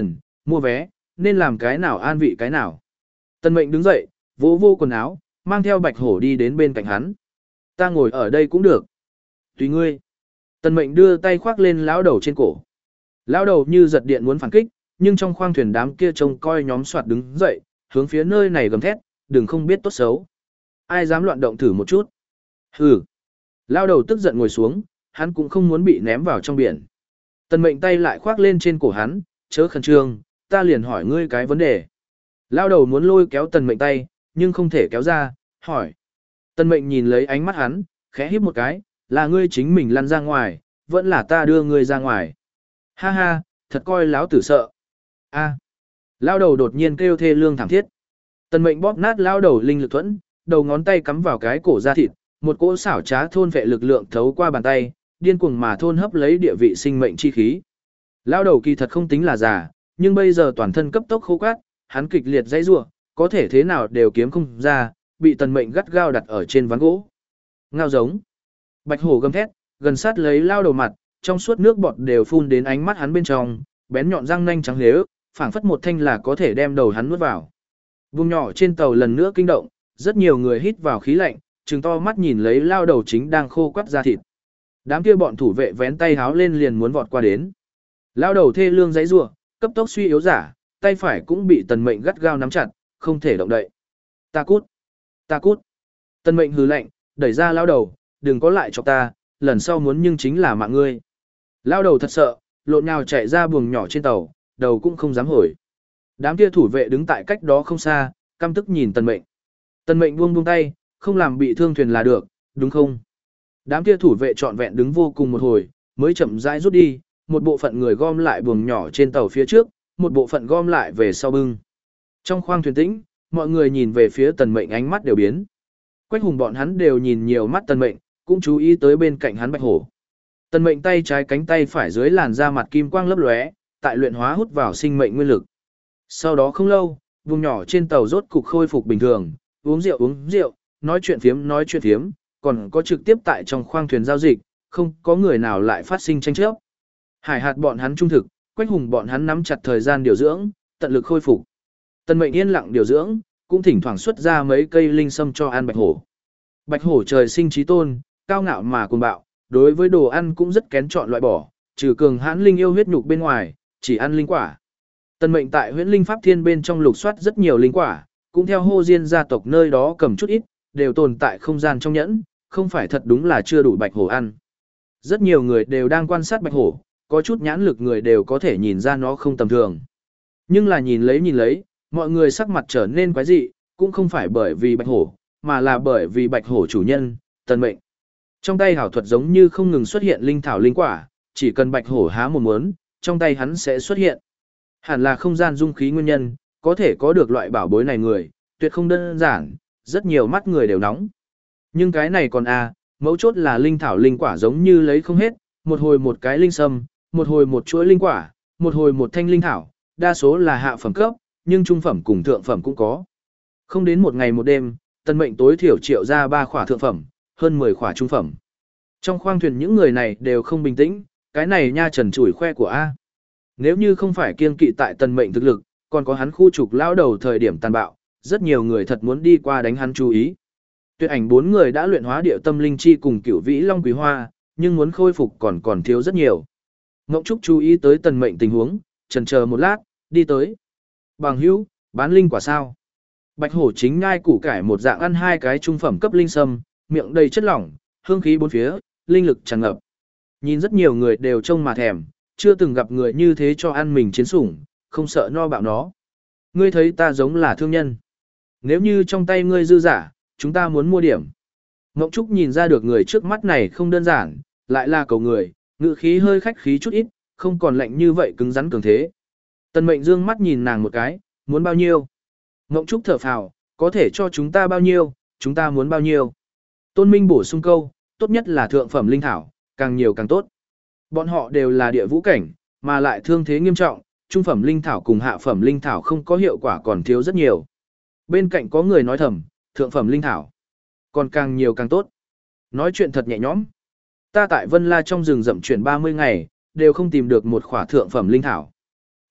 mua vé, nên làm cái nào an vị cái nào. Tần Mệnh đứng dậy, vỗ vô quần áo, mang theo Bạch Hổ đi đến bên cạnh hắn. Ta ngồi ở đây cũng được. Tùy ngươi. Tần Mệnh đưa tay khoác lên lão đầu trên cổ. Lão đầu như giật điện muốn phản kích, nhưng trong khoang thuyền đám kia trông coi nhóm soạt đứng dậy, hướng phía nơi này gầm thét, đừng không biết tốt xấu. Ai dám loạn động thử một chút. Hừ. Lão đầu tức giận ngồi xuống, hắn cũng không muốn bị ném vào trong biển. Tần Mệnh tay lại khoác lên trên cổ hắn, chớ khẩn trương, ta liền hỏi ngươi cái vấn đề. Lão đầu muốn lôi kéo Tần Mệnh tay, nhưng không thể kéo ra, hỏi. Tần Mệnh nhìn lấy ánh mắt hắn, khẽ híp một cái, là ngươi chính mình lăn ra ngoài, vẫn là ta đưa ngươi ra ngoài. Ha ha, thật coi lão tử sợ. A. Lão đầu đột nhiên kêu thê lương thảm thiết. Tần Mệnh bóp nát lão đầu linh lực thuẫn, đầu ngón tay cắm vào cái cổ da thịt, một cỗ xảo trá thôn vệ lực lượng thấu qua bàn tay, điên cuồng mà thôn hấp lấy địa vị sinh mệnh chi khí. Lão đầu kỳ thật không tính là già, nhưng bây giờ toàn thân cấp tốc khô cát, hắn kịch liệt dãy rủa, có thể thế nào đều kiếm không ra, bị Tần Mệnh gắt gao đặt ở trên ván gỗ. Ngao giống. Bạch Hổ gầm thét, gần sát lấy lão đầu mặt, trong suốt nước bọt đều phun đến ánh mắt hắn bên trong, bén nhọn răng nanh trắng lếu, phảng phất một thanh là có thể đem đầu hắn nuốt vào. Vùng nhỏ trên tàu lần nữa kinh động, rất nhiều người hít vào khí lạnh, trừng to mắt nhìn lấy lao đầu chính đang khô quắt ra thịt. Đám kia bọn thủ vệ vén tay háo lên liền muốn vọt qua đến. Lao đầu thê lương giãy giụa, cấp tốc suy yếu giả, tay phải cũng bị Tần Mệnh gắt gao nắm chặt, không thể động đậy. Ta cút, ta cút. Tần Mệnh hừ lạnh, đẩy ra lao đầu, đừng có lại chọc ta, lần sau muốn nhưng chính là mạng ngươi. Lao đầu thật sợ, lộn nhào chạy ra buồng nhỏ trên tàu, đầu cũng không dám hồi. Đám kia thủ vệ đứng tại cách đó không xa, căm tức nhìn Tần Mệnh. Tần Mệnh buông buông tay, không làm bị thương thuyền là được, đúng không? Đám kia thủ vệ trọn vẹn đứng vô cùng một hồi, mới chậm rãi rút đi, một bộ phận người gom lại buồng nhỏ trên tàu phía trước, một bộ phận gom lại về sau bưng. Trong khoang thuyền tĩnh, mọi người nhìn về phía Tần Mệnh ánh mắt đều biến. Quách Hùng bọn hắn đều nhìn nhiều mắt Tần Mệnh, cũng chú ý tới bên cạnh hắn Bạch Hổ. Tần Mệnh tay trái cánh tay phải dưới làn da mặt kim quang lấp lóe, tại luyện hóa hút vào sinh mệnh nguyên lực. Sau đó không lâu, vùng nhỏ trên tàu rốt cục khôi phục bình thường, uống rượu uống rượu, nói chuyện phiếm nói chuyện phiếm, còn có trực tiếp tại trong khoang thuyền giao dịch, không có người nào lại phát sinh tranh chấp. Hải hạt bọn hắn trung thực, Quách Hùng bọn hắn nắm chặt thời gian điều dưỡng, tận lực khôi phục. Tần Mệnh yên lặng điều dưỡng, cũng thỉnh thoảng xuất ra mấy cây linh sâm cho ăn Bạch Hổ. Bạch Hổ trời sinh trí tôn, cao ngạo mà cuồng bạo, đối với đồ ăn cũng rất kén chọn loại bỏ, trừ cường hãn linh yêu huyết nhục bên ngoài, chỉ ăn linh quả. Tần Mệnh tại Huyễn Linh Pháp Thiên bên trong lục soát rất nhiều linh quả, cũng theo Hô Diên gia tộc nơi đó cầm chút ít, đều tồn tại không gian trong nhẫn, không phải thật đúng là chưa đủ Bạch Hổ ăn. Rất nhiều người đều đang quan sát Bạch Hổ, có chút nhãn lực người đều có thể nhìn ra nó không tầm thường. Nhưng là nhìn lấy nhìn lấy, mọi người sắc mặt trở nên quái dị, cũng không phải bởi vì Bạch Hổ, mà là bởi vì Bạch Hổ chủ nhân, Tần Mệnh. Trong tay hảo thuật giống như không ngừng xuất hiện linh thảo linh quả, chỉ cần Bạch Hổ há một muốn, trong tay hắn sẽ xuất hiện. Hẳn là không gian dung khí nguyên nhân, có thể có được loại bảo bối này người, tuyệt không đơn giản, rất nhiều mắt người đều nóng. Nhưng cái này còn à, mấu chốt là linh thảo linh quả giống như lấy không hết, một hồi một cái linh sâm, một hồi một chuỗi linh quả, một hồi một thanh linh thảo, đa số là hạ phẩm cấp, nhưng trung phẩm cùng thượng phẩm cũng có. Không đến một ngày một đêm, Tần Mệnh tối thiểu triệu ra ba khỏa thượng phẩm, hơn mười khỏa trung phẩm. Trong khoang thuyền những người này đều không bình tĩnh, cái này nha trần chủi khoe của A. Nếu như không phải kiêng kỵ tại Tần Mệnh thực lực, còn có hắn khu trục lão đầu thời điểm tàn bạo, rất nhiều người thật muốn đi qua đánh hắn chú ý. Tuyệt ảnh bốn người đã luyện hóa điệu tâm linh chi cùng cửu vĩ long quý hoa, nhưng muốn khôi phục còn còn thiếu rất nhiều. Ngộng Trúc chú ý tới Tần Mệnh tình huống, chần chờ một lát, đi tới. Bằng hữu, bán linh quả sao? Bạch Hổ chính ngai củ cải một dạng ăn hai cái trung phẩm cấp linh sâm, miệng đầy chất lỏng, hương khí bốn phía, linh lực tràn ngập. Nhìn rất nhiều người đều trông mà thèm, chưa từng gặp người như thế cho ăn mình chiến sủng, không sợ no bạo nó. Ngươi thấy ta giống là thương nhân. Nếu như trong tay ngươi dư giả, chúng ta muốn mua điểm. Ngộng Trúc nhìn ra được người trước mắt này không đơn giản, lại là cầu người, ngữ khí hơi khách khí chút ít, không còn lạnh như vậy cứng rắn cường thế. Tần Mệnh dương mắt nhìn nàng một cái, muốn bao nhiêu? Ngộng Trúc thở phào, có thể cho chúng ta bao nhiêu, chúng ta muốn bao nhiêu? Tôn Minh bổ sung câu, tốt nhất là thượng phẩm linh thảo, càng nhiều càng tốt. Bọn họ đều là địa vũ cảnh, mà lại thương thế nghiêm trọng, trung phẩm linh thảo cùng hạ phẩm linh thảo không có hiệu quả còn thiếu rất nhiều. Bên cạnh có người nói thầm, thượng phẩm linh thảo, còn càng nhiều càng tốt. Nói chuyện thật nhẹ nhõm. Ta tại Vân La trong rừng rậm chuyển ba mươi ngày, đều không tìm được một khỏa thượng phẩm linh thảo.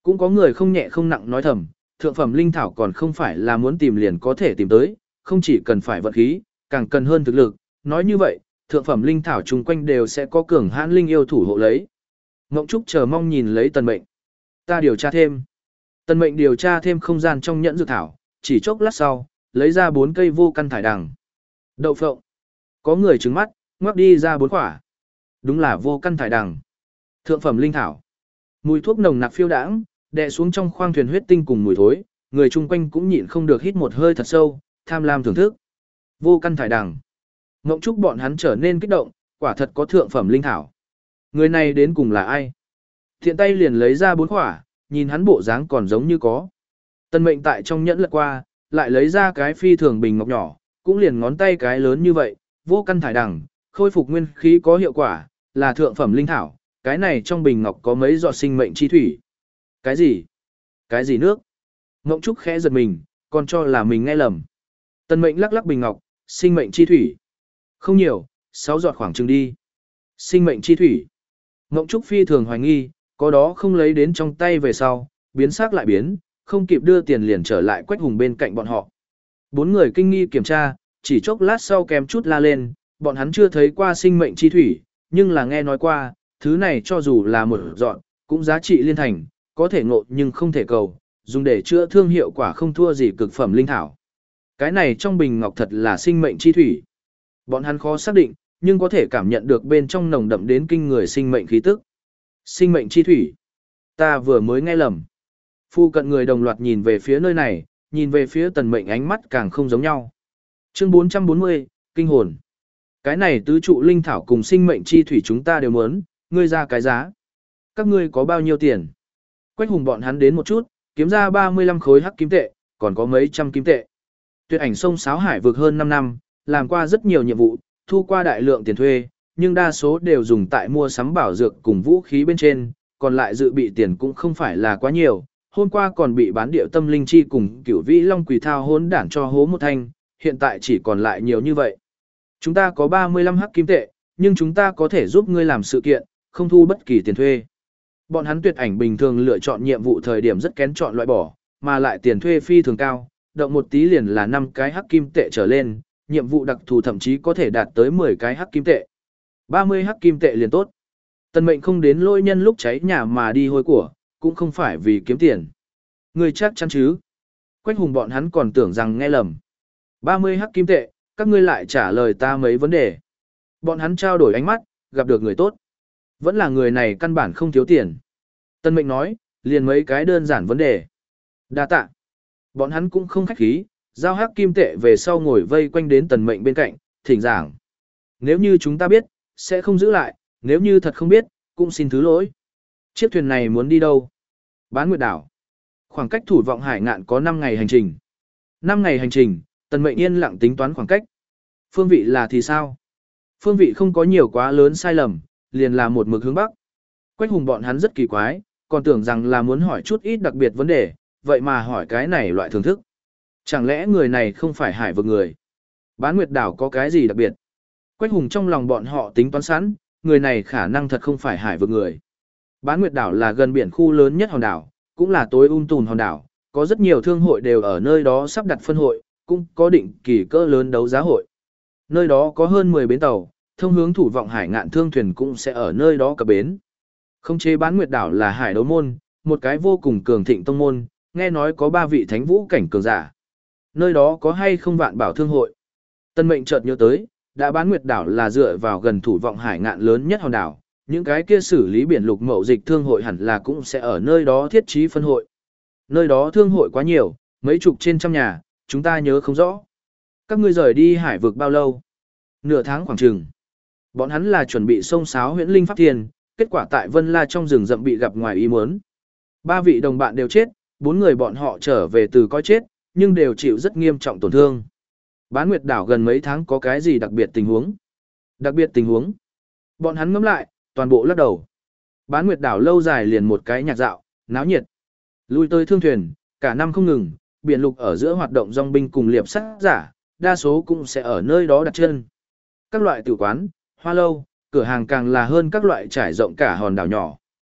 Cũng có người không nhẹ không nặng nói thầm, thượng phẩm linh thảo còn không phải là muốn tìm liền có thể tìm tới, không chỉ cần phải vận khí, càng cần hơn thực lực. Nói như vậy, thượng phẩm linh thảo chung quanh đều sẽ có cường hãn linh yêu thủ hộ lấy. Ngộng Trúc chờ mong nhìn lấy Tần Mệnh. Ta điều tra thêm. Tần Mệnh điều tra thêm không gian trong nhẫn dược thảo, chỉ chốc lát sau, lấy ra bốn cây vô căn thải đằng. Đậu phộng. Có người trừng mắt, ngoắc đi ra bốn quả. Đúng là vô căn thải đằng. Thượng phẩm linh thảo. Mùi thuốc nồng nặc phiêu đãng, đè xuống trong khoang thuyền huyết tinh cùng mùi thối, người chung quanh cũng nhịn không được hít một hơi thật sâu, tham lam thưởng thức. Vô căn thải đằng. Ngộng Trúc bọn hắn trở nên kích động, quả thật có thượng phẩm linh thảo. Người này đến cùng là ai? Thiện tay liền lấy ra bốn quả, nhìn hắn bộ dáng còn giống như có. Tần Mệnh tại trong nhẫn lật qua, lại lấy ra cái phi thường bình ngọc nhỏ, cũng liền ngón tay cái lớn như vậy, vô căn thải đằng, khôi phục nguyên khí có hiệu quả, là thượng phẩm linh thảo, cái này trong bình ngọc có mấy giọt sinh mệnh chi thủy. Cái gì? Cái gì nước? Ngộng Trúc khẽ giật mình, còn cho là mình nghe lầm. Tần Mệnh lắc lắc bình ngọc, sinh mệnh chi thủy. Không nhiều, sáu giọt khoảng chừng đi. Sinh mệnh chi thủy. Ngộng Trúc phi thường hoài nghi, có đó không lấy đến trong tay về sau, biến sắc lại biến, không kịp đưa tiền liền trở lại Quách Hùng bên cạnh bọn họ. Bốn người kinh nghi kiểm tra, chỉ chốc lát sau kém chút la lên, bọn hắn chưa thấy qua sinh mệnh chi thủy, nhưng là nghe nói qua, thứ này cho dù là một dọn, cũng giá trị liên thành, có thể ngộ nhưng không thể cầu, dùng để chữa thương hiệu quả không thua gì cực phẩm linh thảo. Cái này trong bình ngọc thật là sinh mệnh chi thủy. Bọn hắn khó xác định, nhưng có thể cảm nhận được bên trong nồng đậm đến kinh người sinh mệnh khí tức. Sinh mệnh chi thủy. Ta vừa mới nghe lầm. Phu cận người đồng loạt nhìn về phía nơi này, nhìn về phía Tần Mệnh ánh mắt càng không giống nhau. Chương bốn trăm bốn mươi, kinh hồn. Cái này tứ trụ linh thảo cùng sinh mệnh chi thủy chúng ta đều muốn, ngươi ra cái giá. Các ngươi có bao nhiêu tiền? Quách Hùng bọn hắn đến một chút, kiếm ra ba mươi lăm khối hắc kim tệ, còn có mấy trăm kim tệ. Tuyệt ảnh sông Sáo Hải vượt hơn năm năm, làm qua rất nhiều nhiệm vụ, thu qua đại lượng tiền thuê, nhưng đa số đều dùng tại mua sắm bảo dược cùng vũ khí bên trên, còn lại dự bị tiền cũng không phải là quá nhiều. Hôm qua còn bị bán điệu tâm linh chi cùng cửu vĩ long quỷ thao hỗn đản cho hố một thanh, hiện tại chỉ còn lại nhiều như vậy. Chúng ta có ba mươi lăm hắc kim tệ, nhưng chúng ta có thể giúp ngươi làm sự kiện, không thu bất kỳ tiền thuê. Bọn hắn tuyệt ảnh bình thường lựa chọn nhiệm vụ thời điểm rất kén chọn loại bỏ, mà lại tiền thuê phi thường cao, động một tí liền là năm cái hắc kim tệ trở lên, nhiệm vụ đặc thù thậm chí có thể đạt tới mười cái hắc kim tệ. ba mươi hắc kim tệ liền tốt. Tần Mệnh không đến lôi nhân lúc cháy nhà mà đi hôi của, cũng không phải vì kiếm tiền. Ngươi chắc chắn chứ? Quách Hùng bọn hắn còn tưởng rằng nghe lầm. ba mươi hắc kim tệ, các ngươi lại trả lời ta mấy vấn đề. Bọn hắn trao đổi ánh mắt, gặp được người tốt. Vẫn là người này căn bản không thiếu tiền. Tần Mệnh nói, liền mấy cái đơn giản vấn đề. Đa tạ. Bọn hắn cũng không khách khí, giao hắc kim tệ về sau ngồi vây quanh đến Tần Mệnh bên cạnh, thỉnh giảng. Nếu như chúng ta biết, sẽ không giữ lại, nếu như thật không biết, cũng xin thứ lỗi. Chiếc thuyền này muốn đi đâu? Bán Nguyệt đảo. Khoảng cách Thủ Vọng Hải ngạn có năm ngày hành trình. năm ngày hành trình, Tần Mệnh yên lặng tính toán khoảng cách. Phương vị là thì sao? Phương vị không có nhiều quá lớn sai lầm, liền là một mực hướng bắc. Quách Hùng bọn hắn rất kỳ quái, còn tưởng rằng là muốn hỏi chút ít đặc biệt vấn đề, vậy mà hỏi cái này loại thưởng thức. Chẳng lẽ người này không phải hải vực người? Bán Nguyệt đảo có cái gì đặc biệt? Quách Hùng trong lòng bọn họ tính toán sẵn, người này khả năng thật không phải hải vực người. Bán Nguyệt đảo là gần biển khu lớn nhất hòn đảo, cũng là tối um tùm hòn đảo, có rất nhiều thương hội đều ở nơi đó sắp đặt phân hội, cũng có định kỳ cỡ lớn đấu giá hội. Nơi đó có hơn mười bến tàu, thông hướng Thủ Vọng Hải ngạn thương thuyền cũng sẽ ở nơi đó cập bến. Không chế Bán Nguyệt đảo là hải đấu môn, một cái vô cùng cường thịnh tông môn, nghe nói có ba vị thánh vũ cảnh cường giả. Nơi đó có hay không vạn bảo thương hội? Tân Mệnh chợt nhớ tới, đã Bán Nguyệt đảo là dựa vào gần Thủ Vọng Hải ngạn lớn nhất hòn đảo, những cái kia xử lý biển lục mậu dịch thương hội hẳn là cũng sẽ ở nơi đó thiết trí phân hội. Nơi đó thương hội quá nhiều, mấy chục trên trăm nhà, chúng ta nhớ không rõ. Các ngươi rời đi hải vực bao lâu? Nửa tháng khoảng chừng. Bọn hắn là chuẩn bị xông xáo huyễn linh pháp thiên, kết quả tại Vân La trong rừng rậm bị gặp ngoài ý muốn. Ba vị đồng bạn đều chết, bốn người bọn họ trở về từ coi chết, nhưng đều chịu rất nghiêm trọng tổn thương. Bán Nguyệt đảo gần mấy tháng có cái gì đặc biệt tình huống? Đặc biệt tình huống? Bọn hắn ngẫm lại, toàn bộ lắc đầu. Bán Nguyệt đảo lâu dài liền một cái nhạc dạo, náo nhiệt. Lui tới thương thuyền, cả năm không ngừng, biển lục ở giữa hoạt động dòng binh cùng liệp sát giả, đa số cũng sẽ ở nơi đó đặt chân. Các loại tử quán, hoa lâu, cửa hàng càng là hơn các loại trải rộng cả hòn đảo nhỏ.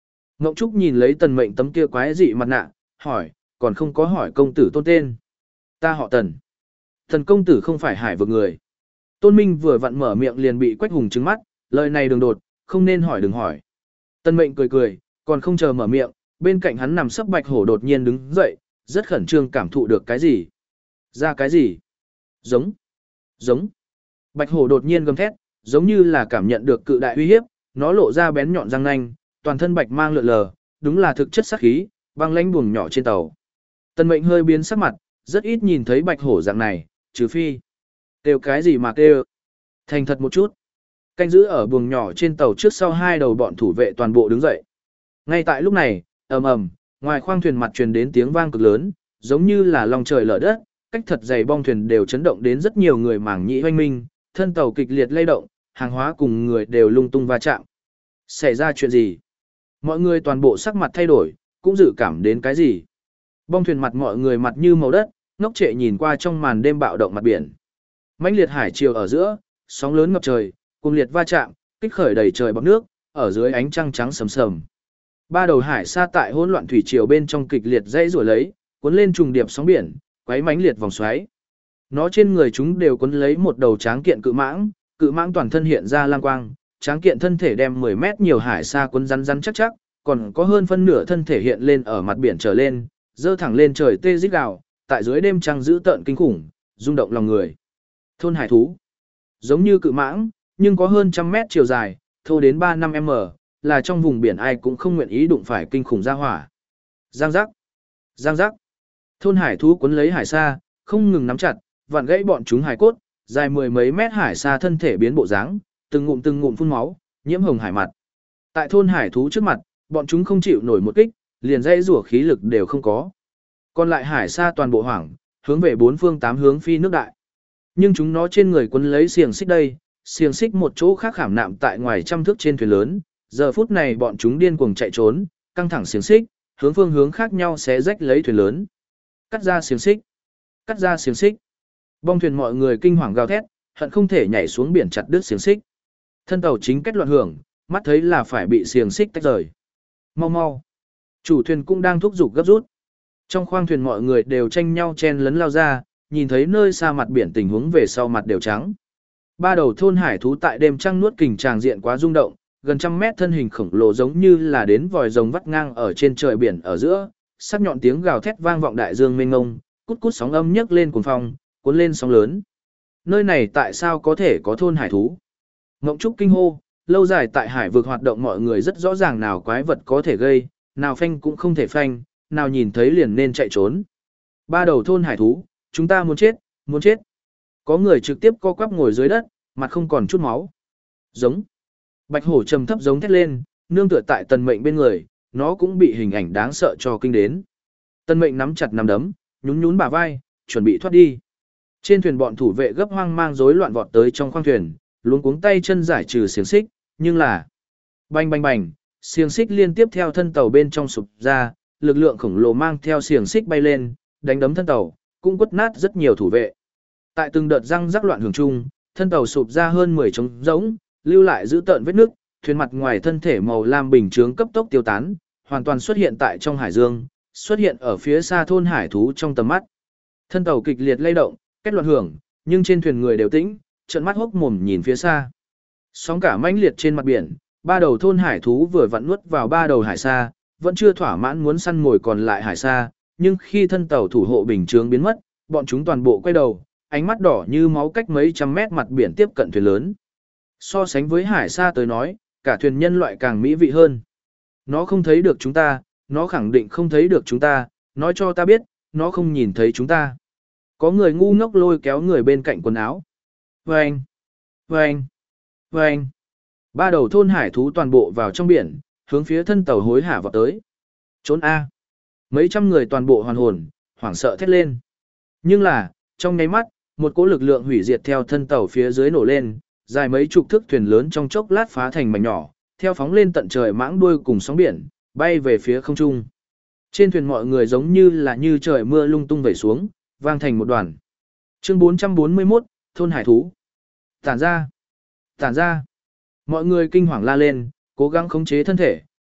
Ngộng Trúc nhìn lấy Tần Mệnh tấm kia quái dị mặt nạ, hỏi, còn không có hỏi công tử tôn tên. Ta họ Tần. Tần công tử không phải hải vực người. Tôn Minh vừa vặn mở miệng liền bị Quách Hùng trừng mắt, lời này đường đột, không nên hỏi đừng hỏi. Tần Mệnh cười cười, còn không chờ mở miệng, bên cạnh hắn nằm sấp Bạch Hổ đột nhiên đứng dậy, rất khẩn trương cảm thụ được cái gì. Ra cái gì? Giống. Giống. Bạch Hổ đột nhiên gầm thét, giống như là cảm nhận được cự đại uy hiếp, nó lộ ra bén nhọn răng nanh, toàn thân bạch mang lượn lờ, đúng là thực chất sát khí, băng lãnh buồng nhỏ trên tàu. Tần Mệnh hơi biến sắc mặt, rất ít nhìn thấy Bạch Hổ dạng này, trừ phi. Kêu cái gì mà kêu? Thành thật một chút. Canh giữ ở buồng nhỏ trên tàu trước sau hai đầu bọn thủ vệ toàn bộ đứng dậy. Ngay tại lúc này, ầm ầm, ngoài khoang thuyền mặt truyền đến tiếng vang cực lớn, giống như là lòng trời lở đất, cách thật dày bong thuyền đều chấn động đến rất nhiều người mảng nhĩ hoanh minh, thân tàu kịch liệt lay động, hàng hóa cùng người đều lung tung va chạm. Xảy ra chuyện gì? Mọi người toàn bộ sắc mặt thay đổi, cũng dự cảm đến cái gì. Bong thuyền mặt mọi người mặt như màu đất, ngốc trệ nhìn qua trong màn đêm bạo động mặt biển. Mãnh liệt hải chiều ở giữa, sóng lớn ngập trời, cùng liệt va chạm, kích khởi đầy trời bọt nước, ở dưới ánh trăng trắng sầm sầm. Ba đầu hải sa tại hỗn loạn thủy triều bên trong kịch liệt dãy rủa lấy, cuốn lên trùng điệp sóng biển, quấy mãnh liệt vòng xoáy. Nó trên người chúng đều cuốn lấy một đầu tráng kiện cự mãng, cự mãng toàn thân hiện ra lang quang, tráng kiện thân thể đem mười mét nhiều hải sa cuốn rắn rắn chắc chắc, còn có hơn phân nửa thân thể hiện lên ở mặt biển trở lên, dơ thẳng lên trời tê rít gào, tại dưới đêm trăng dữ tợn kinh khủng, rung động lòng người. Thôn hải thú, giống như cự mãng, nhưng có hơn trăm mét chiều dài, thô đến ba năm m, là trong vùng biển ai cũng không nguyện ý đụng phải kinh khủng ra hỏa. Giang giác, giang giác. Thôn hải thú cuốn lấy hải sa, không ngừng nắm chặt, vặn gãy bọn chúng hải cốt, dài mười mấy mét hải sa thân thể biến bộ dáng, từng ngụm từng ngụm phun máu, nhiễm hồng hải mặt. Tại thôn hải thú trước mặt, bọn chúng không chịu nổi một kích, liền dãy rủa khí lực đều không có. Còn lại hải sa toàn bộ hoảng, hướng về bốn phương tám hướng phi nước đại. Nhưng chúng nó trên người quấn lấy xiềng xích đây, xiềng xích một chỗ khác khảm nạm tại ngoài trăm thước trên thuyền lớn, giờ phút này bọn chúng điên cuồng chạy trốn, căng thẳng xiềng xích, hướng phương hướng khác nhau xé rách lấy thuyền lớn. Cắt ra xiềng xích, cắt ra xiềng xích. Bong thuyền mọi người kinh hoàng gào thét, hận không thể nhảy xuống biển chặt đứt xiềng xích. Thân tàu chính kết loạn hưởng, mắt thấy là phải bị xiềng xích tách rời. Mau mau. Chủ thuyền cũng đang thúc giục gấp rút. Trong khoang thuyền mọi người đều tranh nhau chen lấn lao ra, nhìn thấy nơi xa mặt biển tình huống về sau mặt đều trắng. Ba đầu thôn hải thú tại đêm trăng nuốt kình tràng diện quá rung động, gần trăm mét thân hình khổng lồ giống như là đến vòi rồng vắt ngang ở trên trời biển ở giữa, sắc nhọn tiếng gào thét vang vọng đại dương mênh mông, cút cút sóng âm nhấc lên cuồng phong, cuốn lên sóng lớn. Nơi này tại sao có thể có thôn hải thú? Ngộng Trúc kinh hô, lâu dài tại hải vực hoạt động mọi người rất rõ ràng nào quái vật có thể gây, nào phanh cũng không thể phanh, nào nhìn thấy liền nên chạy trốn. Ba đầu thôn hải thú, chúng ta muốn chết, muốn chết. Có người trực tiếp co quắp ngồi dưới đất, mặt không còn chút máu. Giống. Bạch hổ trầm thấp giống thét lên, nương tựa tại Tần Mệnh bên người, nó cũng bị hình ảnh đáng sợ cho kinh đến. Tần Mệnh nắm chặt nắm đấm, nhún nhún bả vai, chuẩn bị thoát đi. Trên thuyền bọn thủ vệ gấp hoang mang rối loạn vọt tới trong khoang thuyền, luống cuống tay chân giải trừ xiềng xích, nhưng là bành bành bành, xiềng xích liên tiếp theo thân tàu bên trong sụp ra, lực lượng khổng lồ mang theo xiềng xích bay lên, đánh đấm thân tàu, cũng quất nát rất nhiều thủ vệ. Tại từng đợt răng rắc loạn hưởng chung, thân tàu sụp ra hơn mười trống rỗng, lưu lại giữ tợn vết nước, thuyền mặt ngoài thân thể màu lam bình chướng cấp tốc tiêu tán, hoàn toàn xuất hiện tại trong hải dương, xuất hiện ở phía xa thôn hải thú trong tầm mắt. Thân tàu kịch liệt lay động, kết loạn hưởng, nhưng trên thuyền người đều tĩnh, trợn mắt hốc mồm nhìn phía xa. Sóng cả mãnh liệt trên mặt biển, ba đầu thôn hải thú vừa vặn nuốt vào ba đầu hải sa, vẫn chưa thỏa mãn muốn săn mồi còn lại hải sa, nhưng khi thân tàu thủ hộ bình chướng biến mất, bọn chúng toàn bộ quay đầu, ánh mắt đỏ như máu cách mấy trăm mét mặt biển tiếp cận thuyền lớn. So sánh với hải sa tới nói, cả thuyền nhân loại càng mỹ vị hơn. Nó không thấy được chúng ta, nó khẳng định không thấy được chúng ta, nói cho ta biết, nó không nhìn thấy chúng ta. Có người ngu ngốc lôi kéo người bên cạnh quần áo. Vâng! Vâng! Vâng! Ba đầu thôn hải thú toàn bộ vào trong biển, hướng phía thân tàu hối hả vào tới. Trốn A! Mấy trăm người toàn bộ hoàn hồn, hoảng sợ thét lên. Nhưng là, trong nháy mắt, một cỗ lực lượng hủy diệt theo thân tàu phía dưới nổ lên, dài mấy chục thước thuyền lớn trong chốc lát phá thành mảnh nhỏ, theo phóng lên tận trời mãng đuôi cùng sóng biển, bay về phía không trung. Trên thuyền mọi người giống như là như trời mưa lung tung vẩy xuống, vang thành một đoàn. Chương bốn trăm bốn mươi mốt, thôn hải thú. Tản ra! Tản ra! Mọi người kinh hoàng la lên, cố gắng khống chế thân thể,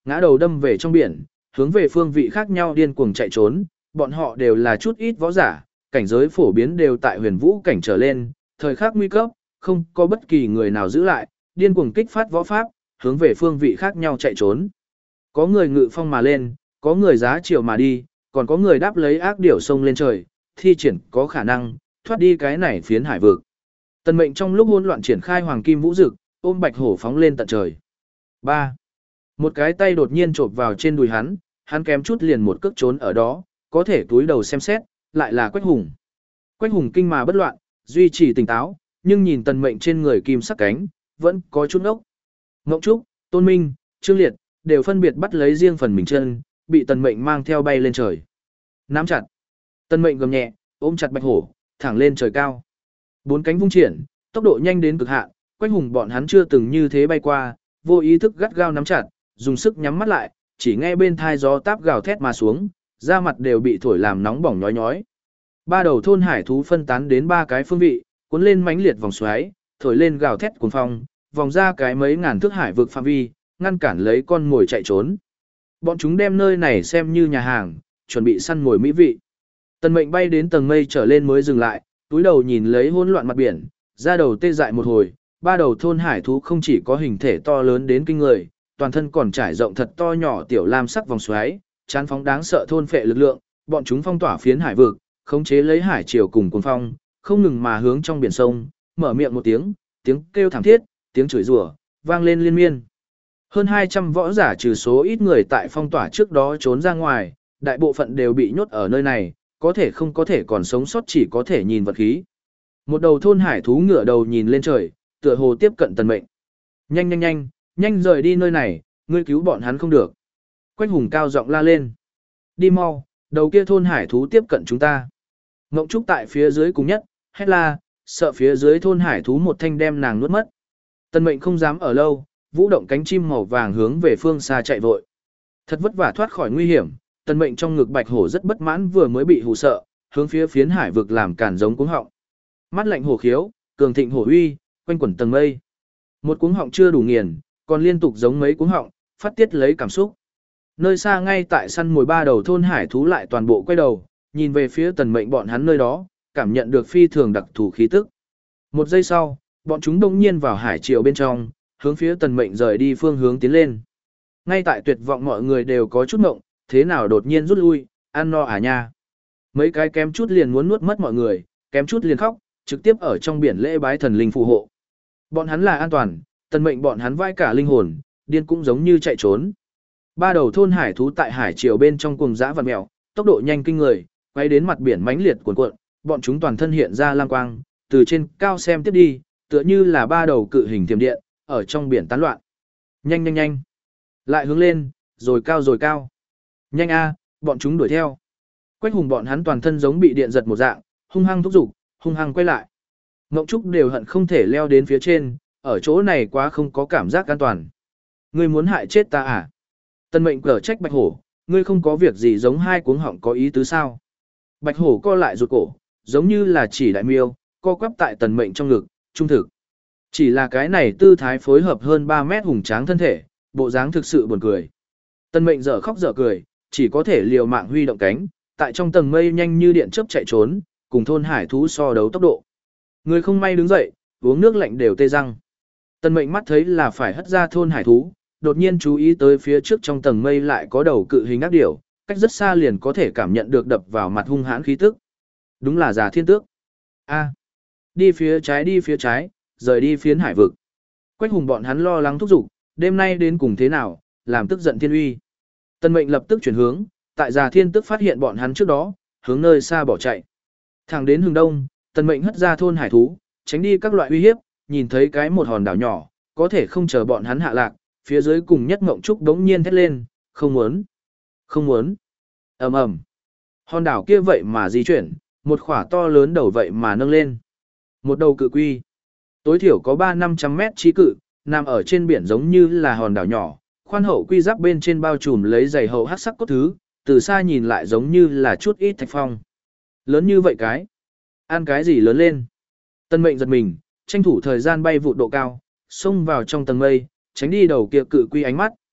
ngã đầu đâm về trong biển, hướng về phương vị khác nhau điên cuồng chạy trốn, bọn họ đều là chút ít võ giả, cảnh giới phổ biến đều tại huyền vũ cảnh trở lên, thời khắc nguy cấp, không có bất kỳ người nào giữ lại, điên cuồng kích phát võ pháp, hướng về phương vị khác nhau chạy trốn. Có người ngự phong mà lên, có người giá chiều mà đi, còn có người đáp lấy ác điểu sông lên trời, thi triển có khả năng thoát đi cái này phiến hải vực. Tần Mệnh trong lúc hỗn loạn triển khai hoàng kim vũ dực, ôm bạch hổ phóng lên tận trời. ba. Một cái tay đột nhiên chộp vào trên đùi hắn, hắn kém chút liền một cước trốn ở đó, có thể túi đầu xem xét, lại là Quách Hùng. Quách Hùng kinh mà bất loạn, duy trì tỉnh táo, nhưng nhìn Tần Mệnh trên người kim sắc cánh, vẫn có chút ốc. Ngộng Trúc, Tôn Minh, Trương Liệt, đều phân biệt bắt lấy riêng phần mình chân, bị Tần Mệnh mang theo bay lên trời. Nắm chặt. Tần Mệnh gầm nhẹ, ôm chặt bạch hổ, thẳng lên trời cao. Bốn cánh vung triển, tốc độ nhanh đến cực hạn, Quách Hùng bọn hắn chưa từng như thế bay qua, vô ý thức gắt gao nắm chặt, dùng sức nhắm mắt lại, chỉ nghe bên thai gió táp gào thét mà xuống, da mặt đều bị thổi làm nóng bỏng nhói nhói. Ba đầu thôn hải thú phân tán đến ba cái phương vị, cuốn lên mãnh liệt vòng xoáy, thổi lên gào thét cuồng phong, vòng ra cái mấy ngàn thước hải vực phạm vi, ngăn cản lấy con mồi chạy trốn. Bọn chúng đem nơi này xem như nhà hàng, chuẩn bị săn mồi mỹ vị. Tần Mệnh bay đến tầng mây trở lên mới dừng lại, túi đầu nhìn lấy hỗn loạn mặt biển, ra đầu tê dại một hồi, ba đầu thôn hải thú không chỉ có hình thể to lớn đến kinh người, toàn thân còn trải rộng thật to nhỏ tiểu lam sắc vòng xoáy, chán phóng đáng sợ thôn phệ lực lượng, bọn chúng phong tỏa phiến hải vực, khống chế lấy hải triều cùng cuồng phong, không ngừng mà hướng trong biển sông, mở miệng một tiếng, tiếng kêu thảm thiết, tiếng chửi rủa vang lên liên miên. Hơn hai trăm võ giả trừ số ít người tại phong tỏa trước đó trốn ra ngoài, đại bộ phận đều bị nhốt ở nơi này, có thể không có thể còn sống sót chỉ có thể nhìn vật khí. Một đầu thôn hải thú ngửa đầu nhìn lên trời, tựa hồ tiếp cận Tần Mệnh. Nhanh nhanh nhanh, nhanh rời đi nơi này, ngươi cứu bọn hắn không được. Quách Hùng cao giọng la lên. Đi mau, đầu kia thôn hải thú tiếp cận chúng ta. Ngộng Trúc tại phía dưới cùng nhất, hét la, sợ phía dưới thôn hải thú một thanh đem nàng nuốt mất. Tần Mệnh không dám ở lâu, vũ động cánh chim màu vàng hướng về phương xa chạy vội. Thật vất vả thoát khỏi nguy hiểm, Tần Mệnh trong ngực bạch hổ rất bất mãn vừa mới bị hù sợ, hướng phía phiến hải vực làm cản giống cuống họng. Mắt lạnh hổ khiếu, cường thịnh hổ uy, quanh quẩn tầng mây. Một cuống họng chưa đủ nghiền, còn liên tục giống mấy cuống họng, phát tiết lấy cảm xúc. Nơi xa ngay tại săn mồi ba đầu thôn hải thú lại toàn bộ quay đầu, nhìn về phía Tần Mệnh bọn hắn nơi đó, cảm nhận được phi thường đặc thù khí tức. Một giây sau, bọn chúng đông nhiên vào hải triều bên trong, hướng phía Tần Mệnh rời đi phương hướng tiến lên. Ngay tại tuyệt vọng mọi người đều có chút ngộng, thế nào đột nhiên rút lui, ăn no à nha. Mấy cái kém chút liền muốn nuốt mất mọi người, kém chút liền khóc, trực tiếp ở trong biển lễ bái thần linh phù hộ. Bọn hắn là an toàn, Tần Mệnh bọn hắn vai cả linh hồn, điên cũng giống như chạy trốn. Ba đầu thôn hải thú tại hải triều bên trong cuồng dã vặn mèo, tốc độ nhanh kinh người, quay đến mặt biển mãnh liệt cuồn cuộn, bọn chúng toàn thân hiện ra lam quang, từ trên cao xem tiếp đi, tựa như là ba đầu cự hình thiểm điện, ở trong biển tán loạn. Nhanh nhanh nhanh, lại hướng lên, rồi cao rồi cao. Nhanh a, bọn chúng đuổi theo. Quách Hùng bọn hắn toàn thân giống bị điện giật một dạng, hung hăng thúc giục, hung hăng quay lại. Ngộng Trúc đều hận không thể leo đến phía trên, ở chỗ này quá không có cảm giác an toàn. Ngươi muốn hại chết ta à? Tần Mệnh cở trách Bạch Hổ, ngươi không có việc gì giống hai cuống họng có ý tứ sao? Bạch Hổ co lại rụt cổ, giống như là chỉ đại miêu, co quắp tại Tần Mệnh trong ngực, trung thực. Chỉ là cái này tư thái phối hợp hơn ba mét hùng tráng thân thể, bộ dáng thực sự buồn cười. Tần Mệnh dở khóc dở cười, chỉ có thể liều mạng huy động cánh, tại trong tầng mây nhanh như điện chớp chạy trốn, cùng thôn hải thú so đấu tốc độ. Người không may đứng dậy, uống nước lạnh đều tê răng. Tần Mệnh mắt thấy là phải hất ra thôn hải thú, đột nhiên chú ý tới phía trước trong tầng mây lại có đầu cự hình ác điểu, cách rất xa liền có thể cảm nhận được đập vào mặt hung hãn khí tức. Đúng là Già Thiên Tước. A, đi phía trái đi phía trái, rời đi phiến hải vực. Quách Hùng bọn hắn lo lắng thúc giục, đêm nay đến cùng thế nào, làm tức giận Thiên Uy. Tần Mệnh lập tức chuyển hướng, tại Già Thiên Tước phát hiện bọn hắn trước đó, hướng nơi xa bỏ chạy. Thẳng đến hướng đông, Tần Mệnh hất ra thôn hải thú, tránh đi các loại uy hiếp, nhìn thấy cái một hòn đảo nhỏ, có thể không chờ bọn hắn hạ lạc, phía dưới cùng nhất Ngộng Trúc đống nhiên thét lên, không muốn, không muốn. Ầm ầm. Hòn đảo kia vậy mà di chuyển, một khỏa to lớn đầu vậy mà nâng lên. Một đầu cự quy, tối thiểu có ba năm trăm mét trí cự, nằm ở trên biển giống như là hòn đảo nhỏ, khoan hậu quy giáp bên trên bao trùm lấy dày hậu hắc sắc cốt thứ, từ xa nhìn lại giống như là chút ít thạch phong. Lớn như vậy cái, ăn cái gì lớn lên? Tần Mệnh giật mình, tranh thủ thời gian bay vụt độ cao, xông vào trong tầng mây, tránh đi đầu kia cự quy ánh mắt.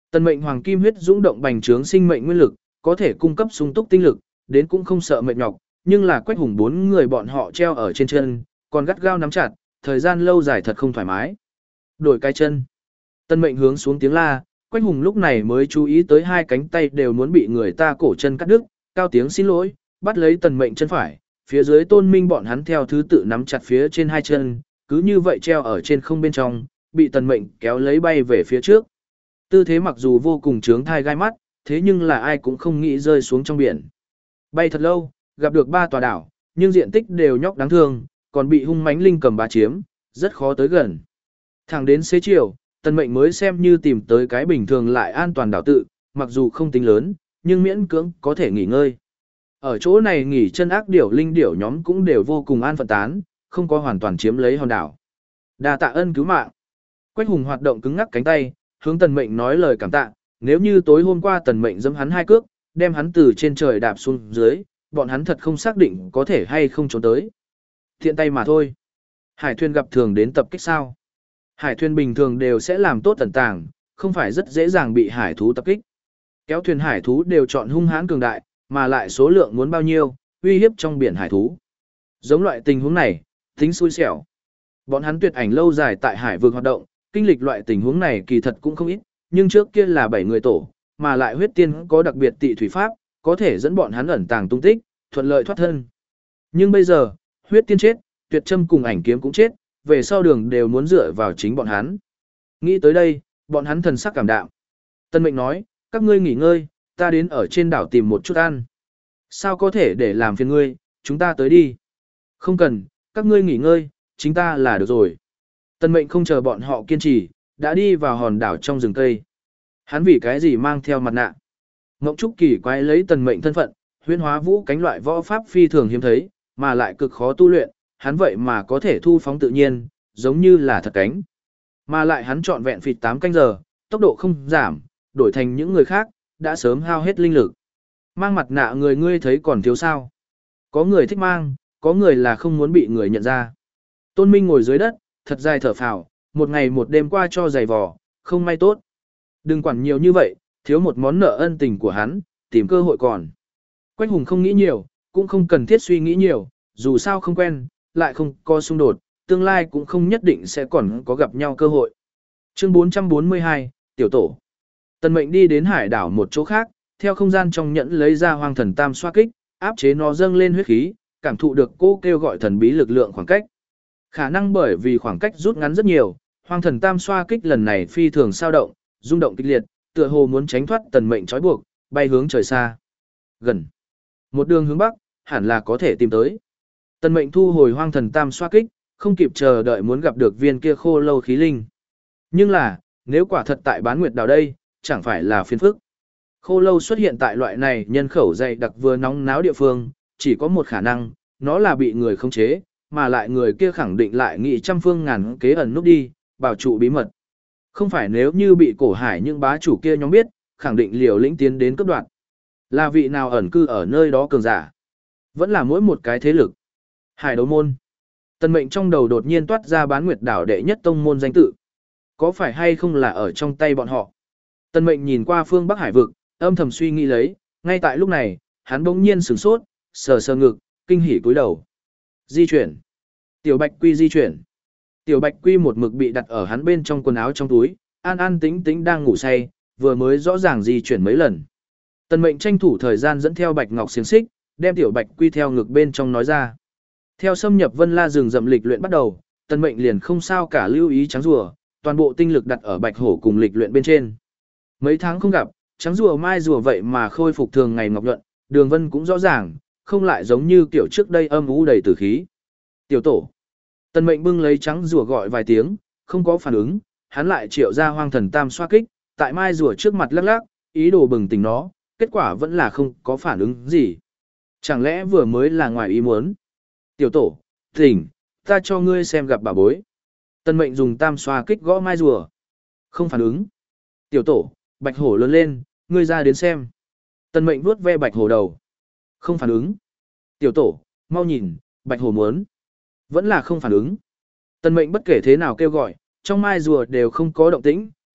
Tần mệnh hoàng kim huyết dũng động bành trướng sinh mệnh nguyên lực, có thể cung cấp sung túc tinh lực, đến cũng không sợ mệt nhọc, nhưng là Quách Hùng bốn người bọn họ treo ở trên chân, còn gắt gao nắm chặt, thời gian lâu dài thật không thoải mái. Đổi cái chân. Tần mệnh hướng xuống tiếng la, Quách Hùng lúc này mới chú ý tới hai cánh tay đều muốn bị người ta cổ chân cắt đứt, cao tiếng xin lỗi, bắt lấy tần mệnh chân phải, phía dưới Tôn Minh bọn hắn theo thứ tự nắm chặt phía trên hai chân, cứ như vậy treo ở trên không bên trong, bị tần mệnh kéo lấy bay về phía trước. Tư thế mặc dù vô cùng trướng thai gai mắt, thế nhưng là ai cũng không nghĩ rơi xuống trong biển. Bay thật lâu, gặp được ba tòa đảo, nhưng diện tích đều nhóc đáng thương, còn bị hung mãnh linh cầm bá chiếm, rất khó tới gần. Thẳng đến xế chiều, tần mệnh mới xem như tìm tới cái bình thường lại an toàn đảo tự, mặc dù không tính lớn, nhưng miễn cưỡng có thể nghỉ ngơi. Ở chỗ này nghỉ chân ác điểu linh điểu nhóm cũng đều vô cùng an phận tán, không có hoàn toàn chiếm lấy hòn đảo. Đa tạ ân cứu mạng. Quách Hùng hoạt động cứng ngắc cánh tay, hướng tần mệnh nói lời cảm tạ, nếu như tối hôm qua tần mệnh giẫm hắn hai cước, đem hắn từ trên trời đạp xuống dưới, bọn hắn thật không xác định có thể hay không trốn tới. Thiện tay mà thôi. Hải thuyền gặp thường đến tập kích sao? Hải thuyền bình thường đều sẽ làm tốt tẩn tàng, không phải rất dễ dàng bị hải thú tập kích. Kéo thuyền hải thú đều chọn hung hãn cường đại, mà lại số lượng muốn bao nhiêu, uy hiếp trong biển hải thú. Giống loại tình huống này, tính xui xẻo. Bọn hắn tuyệt ảnh lâu dài tại hải vực hoạt động, kinh lịch loại tình huống này kỳ thật cũng không ít, nhưng trước kia là bảy người tổ, mà lại huyết tiên có đặc biệt tị thủy pháp, có thể dẫn bọn hắn ẩn tàng tung tích, thuận lợi thoát thân. Nhưng bây giờ, huyết tiên chết, tuyệt châm cùng ảnh kiếm cũng chết, về sau đường đều muốn dựa vào chính bọn hắn. Nghĩ tới đây, bọn hắn thần sắc cảm đạm. Tân mệnh nói, các ngươi nghỉ ngơi, ta đến ở trên đảo tìm một chút ăn. Sao có thể để làm phiền ngươi, chúng ta tới đi. Không cần, các ngươi nghỉ ngơi, chính ta là được rồi. Tân mệnh không chờ bọn họ kiên trì, đã đi vào hòn đảo trong rừng cây. Hắn vì cái gì mang theo mặt nạ. Ngộng Trúc kỳ quái lấy tần mệnh thân phận, huyễn hóa vũ cánh loại võ pháp phi thường hiếm thấy, mà lại cực khó tu luyện, hắn vậy mà có thể thu phóng tự nhiên, giống như là thật cánh. Mà lại hắn trọn vẹn phịt tám canh giờ, tốc độ không giảm, đổi thành những người khác, đã sớm hao hết linh lực. Mang mặt nạ người ngươi thấy còn thiếu sao. Có người thích mang, có người là không muốn bị người nhận ra. Tôn Minh ngồi dưới đất, thật dài thở phào, một ngày một đêm qua cho giày vò, không may tốt. Đừng quản nhiều như vậy, thiếu một món nợ ân tình của hắn, tìm cơ hội còn. Quách Hùng không nghĩ nhiều, cũng không cần thiết suy nghĩ nhiều, dù sao không quen, lại không có xung đột, tương lai cũng không nhất định sẽ còn có gặp nhau cơ hội. Chương bốn trăm bốn mươi hai, Tiểu Tổ. Tần mệnh đi đến hải đảo một chỗ khác, theo không gian trong nhẫn lấy ra hoang thần tam xoa kích, áp chế nó dâng lên huyết khí, cảm thụ được cô kêu gọi thần bí lực lượng khoảng cách. Khả năng bởi vì khoảng cách rút ngắn rất nhiều, hoang thần tam xoa kích lần này phi thường sao động, rung động kịch liệt, tựa hồ muốn tránh thoát tần mệnh trói buộc, bay hướng trời xa. Gần. Một đường hướng bắc, hẳn là có thể tìm tới. Tần mệnh thu hồi hoang thần tam xoa kích, không kịp chờ đợi muốn gặp được viên kia khô lâu khí linh. Nhưng là, nếu quả thật tại bán nguyệt đảo đây, chẳng phải là phiền phức. Khô lâu xuất hiện tại loại này nhân khẩu dày đặc vừa nóng náo địa phương, chỉ có một khả năng, nó là bị người khống chế, mà lại người kia khẳng định lại nghị trăm phương ngàn kế ẩn núp đi, bảo trụ bí mật. Không phải nếu như bị cổ hải những bá chủ kia nhóm biết, khẳng định liều lĩnh tiến đến cấp đoạn. Là vị nào ẩn cư ở nơi đó cường giả? Vẫn là mỗi một cái thế lực. Hải đấu môn. Tần mệnh trong đầu đột nhiên toát ra bán nguyệt đảo đệ nhất tông môn danh tự. Có phải hay không là ở trong tay bọn họ? Tần mệnh nhìn qua phương Bắc Hải vực, âm thầm suy nghĩ lấy, ngay tại lúc này, hắn bỗng nhiên sửng sốt, sờ sờ ngực, kinh hỉ cúi đầu. Di chuyển. Tiểu Bạch Quy di chuyển. Tiểu Bạch Quy một mực bị đặt ở hắn bên trong quần áo trong túi, an an tĩnh tĩnh đang ngủ say, vừa mới rõ ràng di chuyển mấy lần. Tần mệnh tranh thủ thời gian dẫn theo Bạch Ngọc xiềng xích, đem Tiểu Bạch Quy theo ngực bên trong nói ra. Theo xâm nhập Vân La rừng rậm lịch luyện bắt đầu, Tần mệnh liền không sao cả lưu ý trắng rùa, toàn bộ tinh lực đặt ở Bạch Hổ cùng lịch luyện bên trên. Mấy tháng không gặp, trắng rùa mai rùa vậy mà khôi phục thường ngày ngọc nhuận, đường vân cũng rõ ràng, không lại giống như kiểu trước đây âm u đầy tử khí. Tiểu Tổ. Tần mệnh bưng lấy trắng rùa gọi vài tiếng, không có phản ứng, hắn lại triệu ra hoang thần tam xoa kích, tại mai rùa trước mặt lắc lắc, ý đồ bừng tỉnh nó, kết quả vẫn là không có phản ứng gì. Chẳng lẽ vừa mới là ngoài ý muốn? Tiểu Tổ, tỉnh, ta cho ngươi xem gặp bà bối. Tần mệnh dùng tam xoa kích gõ mai rùa. Không phản ứng. Tiểu Tổ, Bạch Hổ lớn lên, ngươi ra đến xem. Tần mệnh vuốt ve Bạch Hổ đầu. Không phản ứng. Tiểu Tổ, mau nhìn, Bạch Hổ muốn. Vẫn là không phản ứng. Tần mệnh bất kể thế nào kêu gọi, trong mai rùa đều không có động tĩnh,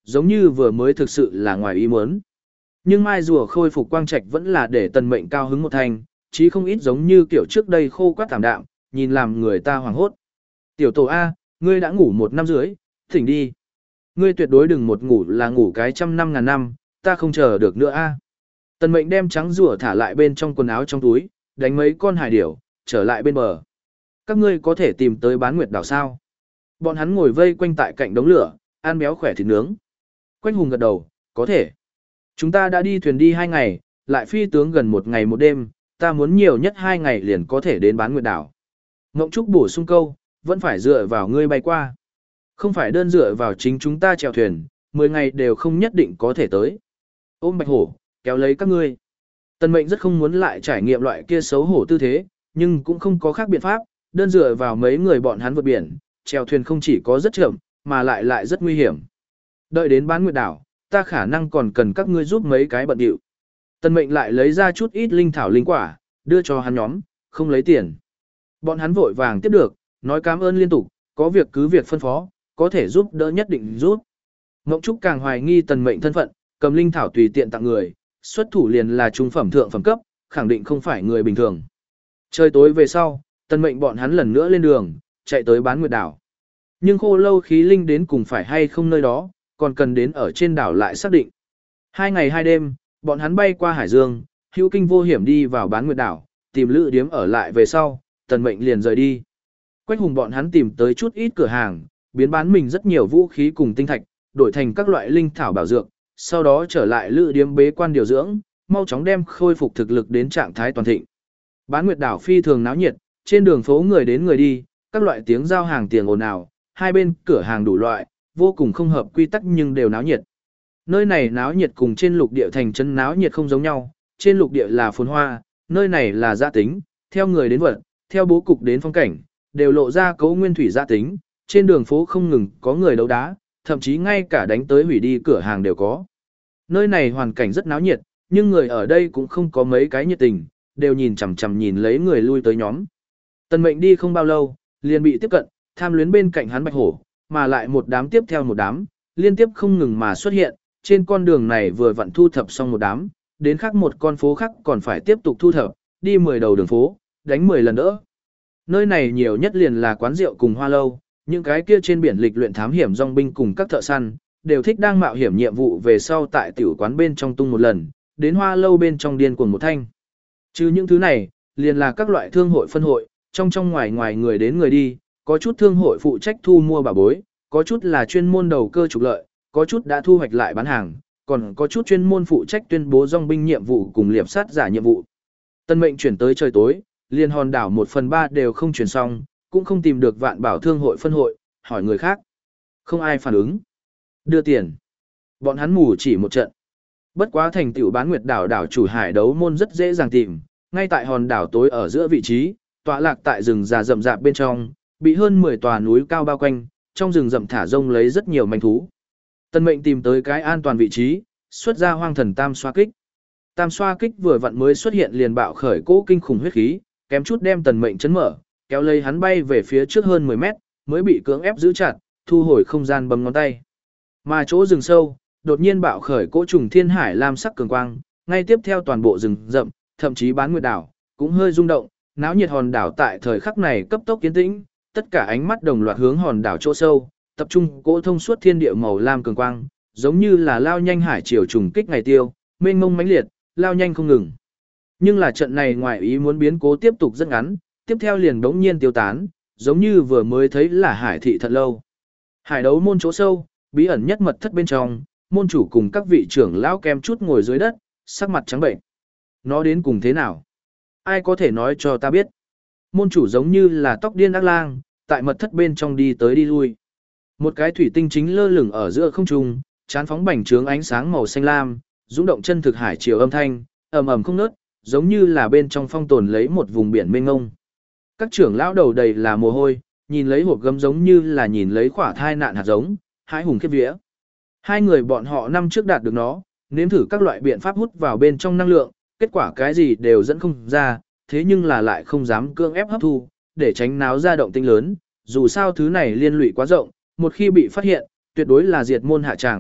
giống như vừa mới thực sự là ngoài ý muốn. Nhưng mai rùa khôi phục quang trạch vẫn là để tần mệnh cao hứng một thành, chí không ít giống như kiểu trước đây khô quát thảm đạm, nhìn làm người ta hoảng hốt. Tiểu tổ A, ngươi đã ngủ một năm dưới, thỉnh đi. Ngươi tuyệt đối đừng một ngủ là ngủ cái trăm năm ngàn năm, ta không chờ được nữa A. Tần mệnh đem trắng rùa thả lại bên trong quần áo trong túi, đánh mấy con hải điểu, trở lại bên bờ. Các ngươi có thể tìm tới bán nguyệt đảo sao? Bọn hắn ngồi vây quanh tại cạnh đống lửa, ăn béo khỏe thịt nướng. Quách hùng gật đầu, có thể. Chúng ta đã đi thuyền đi hai ngày, lại phi tướng gần một ngày một đêm, ta muốn nhiều nhất hai ngày liền có thể đến bán nguyệt đảo. Ngộng Trúc bổ sung câu, vẫn phải dựa vào ngươi bay qua. Không phải đơn dựa vào chính chúng ta chèo thuyền, mười ngày đều không nhất định có thể tới. Ôm bạch hổ, kéo lấy các ngươi. Tần mệnh rất không muốn lại trải nghiệm loại kia xấu hổ tư thế, nhưng cũng không có khác biện pháp, đơn dựa vào mấy người bọn hắn vượt biển, chèo thuyền không chỉ có rất chậm, mà lại lại rất nguy hiểm. Đợi đến bán nguyệt đảo, ta khả năng còn cần các ngươi giúp mấy cái bận điệu. Tần mệnh lại lấy ra chút ít linh thảo linh quả, đưa cho hắn nhóm, không lấy tiền. Bọn hắn vội vàng tiếp được, nói cảm ơn liên tục, có việc cứ việc phân phó, có thể giúp đỡ nhất định giúp. Ngộng Trúc càng hoài nghi tần mệnh thân phận, cầm linh thảo tùy tiện tặng người, xuất thủ liền là trung phẩm thượng phẩm cấp, khẳng định không phải người bình thường. Trời tối về sau, tần mệnh bọn hắn lần nữa lên đường, chạy tới bán nguyệt đảo. Nhưng khô lâu khí linh đến cùng phải hay không nơi đó, còn cần đến ở trên đảo lại xác định. Hai ngày hai đêm, bọn hắn bay qua Hải Dương, hữu kinh vô hiểm đi vào bán nguyệt đảo, tìm lữ điếm ở lại về sau, tần mệnh liền rời đi. Quách hùng bọn hắn tìm tới chút ít cửa hàng, biến bán mình rất nhiều vũ khí cùng tinh thạch, đổi thành các loại linh thảo bảo dược, sau đó trở lại lữ điếm bế quan điều dưỡng, mau chóng đem khôi phục thực lực đến trạng thái toàn thịnh. Bán nguyệt đảo phi thường náo nhiệt, trên đường phố người đến người đi, các loại tiếng giao hàng tiền ồn ào, hai bên cửa hàng đủ loại, vô cùng không hợp quy tắc nhưng đều náo nhiệt. Nơi này náo nhiệt cùng trên lục địa thành trấn náo nhiệt không giống nhau, trên lục địa là phồn hoa, nơi này là gia tính, theo người đến vật, theo bố cục đến phong cảnh, đều lộ ra cấu nguyên thủy gia tính, trên đường phố không ngừng có người đấu đá, thậm chí ngay cả đánh tới hủy đi cửa hàng đều có. Nơi này hoàn cảnh rất náo nhiệt, nhưng người ở đây cũng không có mấy cái nhiệt tình, đều nhìn chằm chằm nhìn lấy người lui tới nhóm. Tần mệnh đi không bao lâu, liền bị tiếp cận, tham luyến bên cạnh hắn bạch hổ, mà lại một đám tiếp theo một đám, liên tiếp không ngừng mà xuất hiện, trên con đường này vừa vặn thu thập xong một đám, đến khác một con phố khác còn phải tiếp tục thu thập, đi mười đầu đường phố, đánh mười lần đỡ. Nơi này nhiều nhất liền là quán rượu cùng hoa lâu, những cái kia trên biển lịch luyện thám hiểm dòng binh cùng các thợ săn, đều thích đang mạo hiểm nhiệm vụ về sau tại tiểu quán bên trong tung một lần, đến hoa lâu bên trong điên cuồng một thanh. Chứ những thứ này, liền là các loại thương hội phân hội, trong trong ngoài ngoài người đến người đi, có chút thương hội phụ trách thu mua bảo bối, có chút là chuyên môn đầu cơ trục lợi, có chút đã thu hoạch lại bán hàng, còn có chút chuyên môn phụ trách tuyên bố dòng binh nhiệm vụ cùng liệp sát giả nhiệm vụ. Tân mệnh chuyển tới trời tối, liền hòn đảo một phần ba đều không chuyển xong, cũng không tìm được vạn bảo thương hội phân hội, hỏi người khác. Không ai phản ứng. Đưa tiền. Bọn hắn mù chỉ một trận. Bất quá thành tựu bán nguyệt đảo đảo chủ hải đấu môn rất dễ dàng tìm, ngay tại hòn đảo tối ở giữa vị trí, tọa lạc tại rừng già rậm rạp bên trong, bị hơn mười tòa núi cao bao quanh, trong rừng rậm thả rông lấy rất nhiều manh thú. Tân mệnh tìm tới cái an toàn vị trí, xuất ra hoang thần tam xoa kích. Tam xoa kích vừa vặn mới xuất hiện liền bạo khởi cỗ kinh khủng huyết khí, kém chút đem tần mệnh chấn mở, kéo lấy hắn bay về phía trước hơn mười mét, mới bị cưỡng ép giữ chặt, thu hồi không gian bấm ngón tay. Mà chỗ rừng sâu, đột nhiên bạo khởi cỗ trùng thiên hải lam sắc cường quang, ngay tiếp theo toàn bộ rừng rậm, thậm chí bán nguyệt đảo, cũng hơi rung động, náo nhiệt hòn đảo tại thời khắc này cấp tốc kiến tĩnh, tất cả ánh mắt đồng loạt hướng hòn đảo chỗ sâu, tập trung cỗ thông suốt thiên địa màu lam cường quang, giống như là lao nhanh hải triều trùng kích ngày tiêu, mênh mông mãnh liệt, lao nhanh không ngừng. Nhưng là trận này ngoài ý muốn biến cố tiếp tục rất ngắn, tiếp theo liền đống nhiên tiêu tán, giống như vừa mới thấy là hải thị thật lâu. Hải đấu môn chỗ sâu, bí ẩn nhất mật thất bên trong, môn chủ cùng các vị trưởng lão kem chút ngồi dưới đất, sắc mặt trắng bệnh. Nó đến cùng thế nào? Ai có thể nói cho ta biết? Môn chủ giống như là tóc điên ác lang, tại mật thất bên trong đi tới đi lui. Một cái thủy tinh chính lơ lửng ở giữa không trung, chán phóng bành trướng ánh sáng màu xanh lam, dũng động chân thực hải chiều âm thanh, ầm ầm không ngớt, giống như là bên trong phong tồn lấy một vùng biển mênh mông. Các trưởng lão đầu đầy là mồ hôi, nhìn lấy hộp gấm giống như là nhìn lấy khỏa thai nạn hạt giống, hãi hùng khiếp vía. Hai người bọn họ năm trước đạt được nó, nếm thử các loại biện pháp hút vào bên trong năng lượng, kết quả cái gì đều dẫn không ra, thế nhưng là lại không dám cưỡng ép hấp thu, để tránh náo ra động tĩnh lớn, dù sao thứ này liên lụy quá rộng, một khi bị phát hiện, tuyệt đối là diệt môn hạ tràng,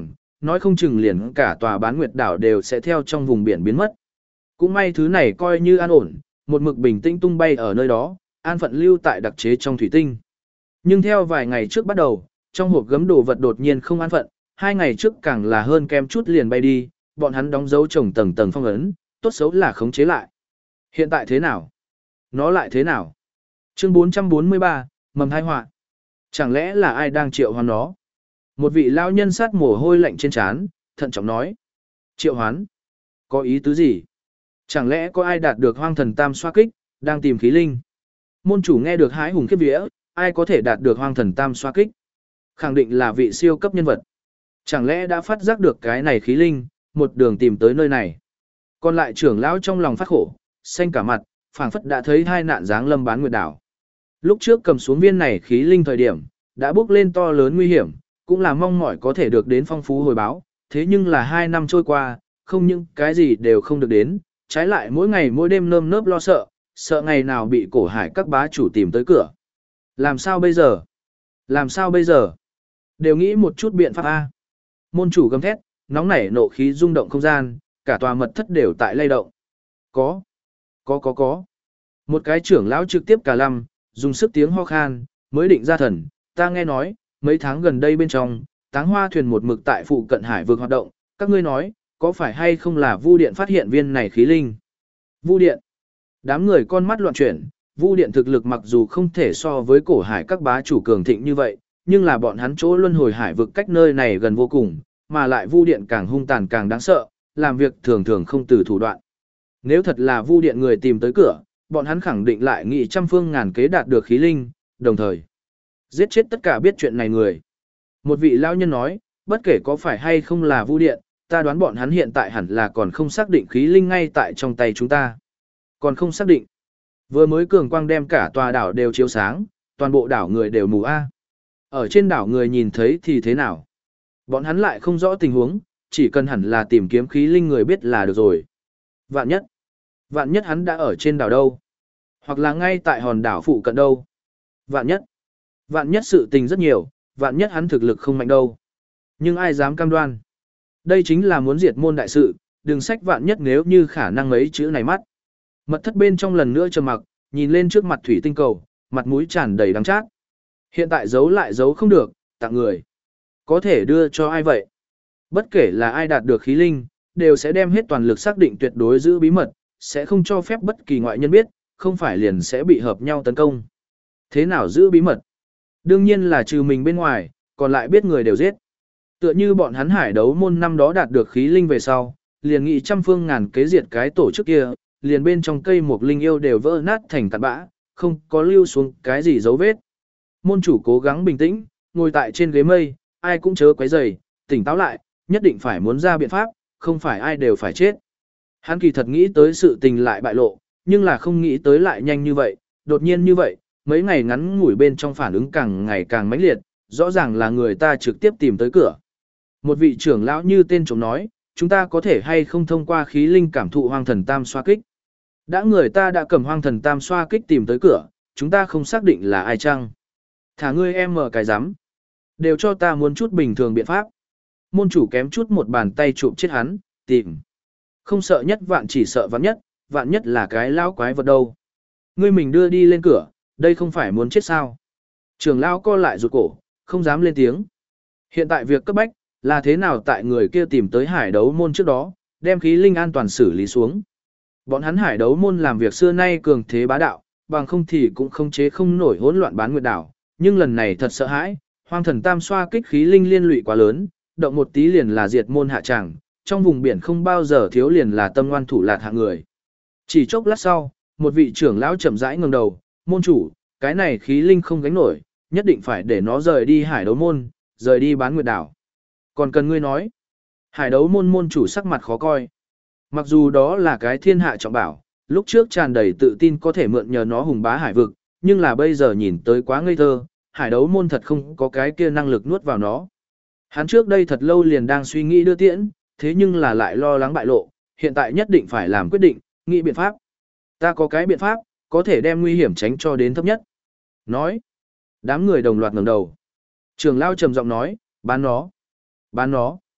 nói không chừng liền cả tòa bán nguyệt đảo đều sẽ theo trong vùng biển biến mất. Cũng may thứ này coi như an ổn, một mực bình tĩnh tung bay ở nơi đó, an phận lưu tại đặc chế trong thủy tinh. Nhưng theo vài ngày trước bắt đầu, trong hộp gấm đồ vật đột nhiên không an phận, hai ngày trước càng là hơn kem chút liền bay đi, bọn hắn đóng dấu chồng tầng tầng phong ấn, tốt xấu là khống chế lại. Hiện tại thế nào? Nó lại thế nào? Chương bốn trăm bốn mươi ba, mầm hai họa. Chẳng lẽ là ai đang triệu hoán nó? Một vị lão nhân sát mồ hôi lạnh trên trán, thận trọng nói. Triệu hoán? Có ý tứ gì? Chẳng lẽ có ai đạt được hoang thần tam xoa kích, đang tìm khí linh? Môn chủ nghe được hái hùng khiếp vía, ai có thể đạt được hoang thần tam xoa kích? Khẳng định là vị siêu cấp nhân vật. Chẳng lẽ đã phát giác được cái này khí linh, một đường tìm tới nơi này? Còn lại trưởng lão trong lòng phát khổ, xanh cả mặt, phảng phất đã thấy hai nạn giáng lâm bán nguyệt đảo. Lúc trước cầm xuống viên này khí linh thời điểm, đã bước lên to lớn nguy hiểm, cũng là mong mỏi có thể được đến phong phú hồi báo, thế nhưng là hai năm trôi qua, không những cái gì đều không được đến, trái lại mỗi ngày mỗi đêm nơm nớp lo sợ, sợ ngày nào bị cổ hải các bá chủ tìm tới cửa. Làm sao bây giờ? Làm sao bây giờ? Đều nghĩ một chút biện pháp A. Môn chủ gầm thét, nóng nảy nộ khí rung động không gian, cả tòa mật thất đều tại lay động. Có, có có có. Một cái trưởng lão trực tiếp cả lăm, dùng sức tiếng ho khan, mới định ra thần, ta nghe nói, mấy tháng gần đây bên trong, táng hoa thuyền một mực tại phụ cận hải vực hoạt động, các ngươi nói, có phải hay không là Vu Điện phát hiện viên này khí linh? Vu Điện. Đám người con mắt loạn chuyển, Vu Điện thực lực mặc dù không thể so với cổ hải các bá chủ cường thịnh như vậy, nhưng là bọn hắn chỗ luân hồi hải vực cách nơi này gần vô cùng, mà lại Vu Điện càng hung tàn càng đáng sợ, làm việc thường thường không từ thủ đoạn. Nếu thật là Vu Điện người tìm tới cửa, bọn hắn khẳng định lại nghị trăm phương ngàn kế đạt được khí linh, đồng thời giết chết tất cả biết chuyện này người. Một vị lão nhân nói, bất kể có phải hay không là Vu Điện, ta đoán bọn hắn hiện tại hẳn là còn không xác định khí linh ngay tại trong tay chúng ta. Còn không xác định. Vừa mới cường quang đem cả tòa đảo đều chiếu sáng, toàn bộ đảo người đều mù a. Ở trên đảo người nhìn thấy thì thế nào? Bọn hắn lại không rõ tình huống, chỉ cần hẳn là tìm kiếm khí linh người biết là được rồi. Vạn nhất, vạn nhất hắn đã ở trên đảo đâu? Hoặc là ngay tại hòn đảo phụ cận đâu? Vạn nhất, vạn nhất sự tình rất nhiều, vạn nhất hắn thực lực không mạnh đâu. Nhưng ai dám cam đoan? Đây chính là muốn diệt môn đại sự, đừng sách vạn nhất nếu như khả năng mấy chữ này mắt. Mật thất bên trong lần nữa trầm mặc, nhìn lên trước mặt thủy tinh cầu, mặt mũi tràn đầy đắng chát. Hiện tại giấu lại giấu không được, tặng người. Có thể đưa cho ai vậy? Bất kể là ai đạt được khí linh, đều sẽ đem hết toàn lực xác định tuyệt đối giữ bí mật, sẽ không cho phép bất kỳ ngoại nhân biết, không phải liền sẽ bị hợp nhau tấn công. Thế nào giữ bí mật? Đương nhiên là trừ mình bên ngoài, còn lại biết người đều giết. Tựa như bọn hắn hải đấu môn năm đó đạt được khí linh về sau, liền nghị trăm phương ngàn kế diệt cái tổ chức kia, liền bên trong cây một linh yêu đều vỡ nát thành cát bã, không có lưu xuống cái gì dấu vết. Môn chủ cố gắng bình tĩnh, ngồi tại trên ghế mây, ai cũng chớ quấy rầy, tỉnh táo lại, nhất định phải muốn ra biện pháp, không phải ai đều phải chết. Hắn kỳ thật nghĩ tới sự tình lại bại lộ, nhưng là không nghĩ tới lại nhanh như vậy, đột nhiên như vậy, mấy ngày ngắn ngủi bên trong phản ứng càng ngày càng mãnh liệt, rõ ràng là người ta trực tiếp tìm tới cửa. Một vị trưởng lão như tên trộm nói, chúng ta có thể hay không thông qua khí linh cảm thụ hoang thần tam xoa kích. Đã người ta đã cầm hoang thần tam xoa kích tìm tới cửa, chúng ta không xác định là ai chăng. Thả ngươi em mở cái rắm đều cho ta muốn chút bình thường biện pháp. Môn chủ kém chút một bàn tay chụp chết hắn, tìm. Không sợ nhất vạn chỉ sợ vạn nhất, vạn nhất là cái lão quái vật đâu. Ngươi mình đưa đi lên cửa, đây không phải muốn chết sao. Trưởng lão co lại rụt cổ, không dám lên tiếng. Hiện tại việc cấp bách, là thế nào tại người kia tìm tới hải đấu môn trước đó, đem khí linh an toàn xử lý xuống. Bọn hắn hải đấu môn làm việc xưa nay cường thế bá đạo, bằng không thì cũng không chế không nổi hỗn loạn bán nguyệt đảo. Nhưng lần này thật sợ hãi, hoang thần tam xoa kích khí linh liên lụy quá lớn, động một tí liền là diệt môn hạ tràng, trong vùng biển không bao giờ thiếu liền là tâm ngoan thủ lạt hạng người. Chỉ chốc lát sau, một vị trưởng lão chậm rãi ngẩng đầu, môn chủ, cái này khí linh không gánh nổi, nhất định phải để nó rời đi hải đấu môn, rời đi bán nguyệt đảo. Còn cần ngươi nói, hải đấu môn môn chủ sắc mặt khó coi. Mặc dù đó là cái thiên hạ trọng bảo, lúc trước tràn đầy tự tin có thể mượn nhờ nó hùng bá hải vực, nhưng là bây giờ nhìn tới quá ngây thơ, hải đấu môn thật không có cái kia năng lực nuốt vào nó. Hắn trước đây thật lâu liền đang suy nghĩ đưa tiễn, thế nhưng là lại lo lắng bại lộ, hiện tại nhất định phải làm quyết định, nghĩ biện pháp. Ta có cái biện pháp, có thể đem nguy hiểm tránh cho đến thấp nhất. Nói, đám người đồng loạt ngẩng đầu. Trường lao trầm giọng nói, bán nó, bán nó.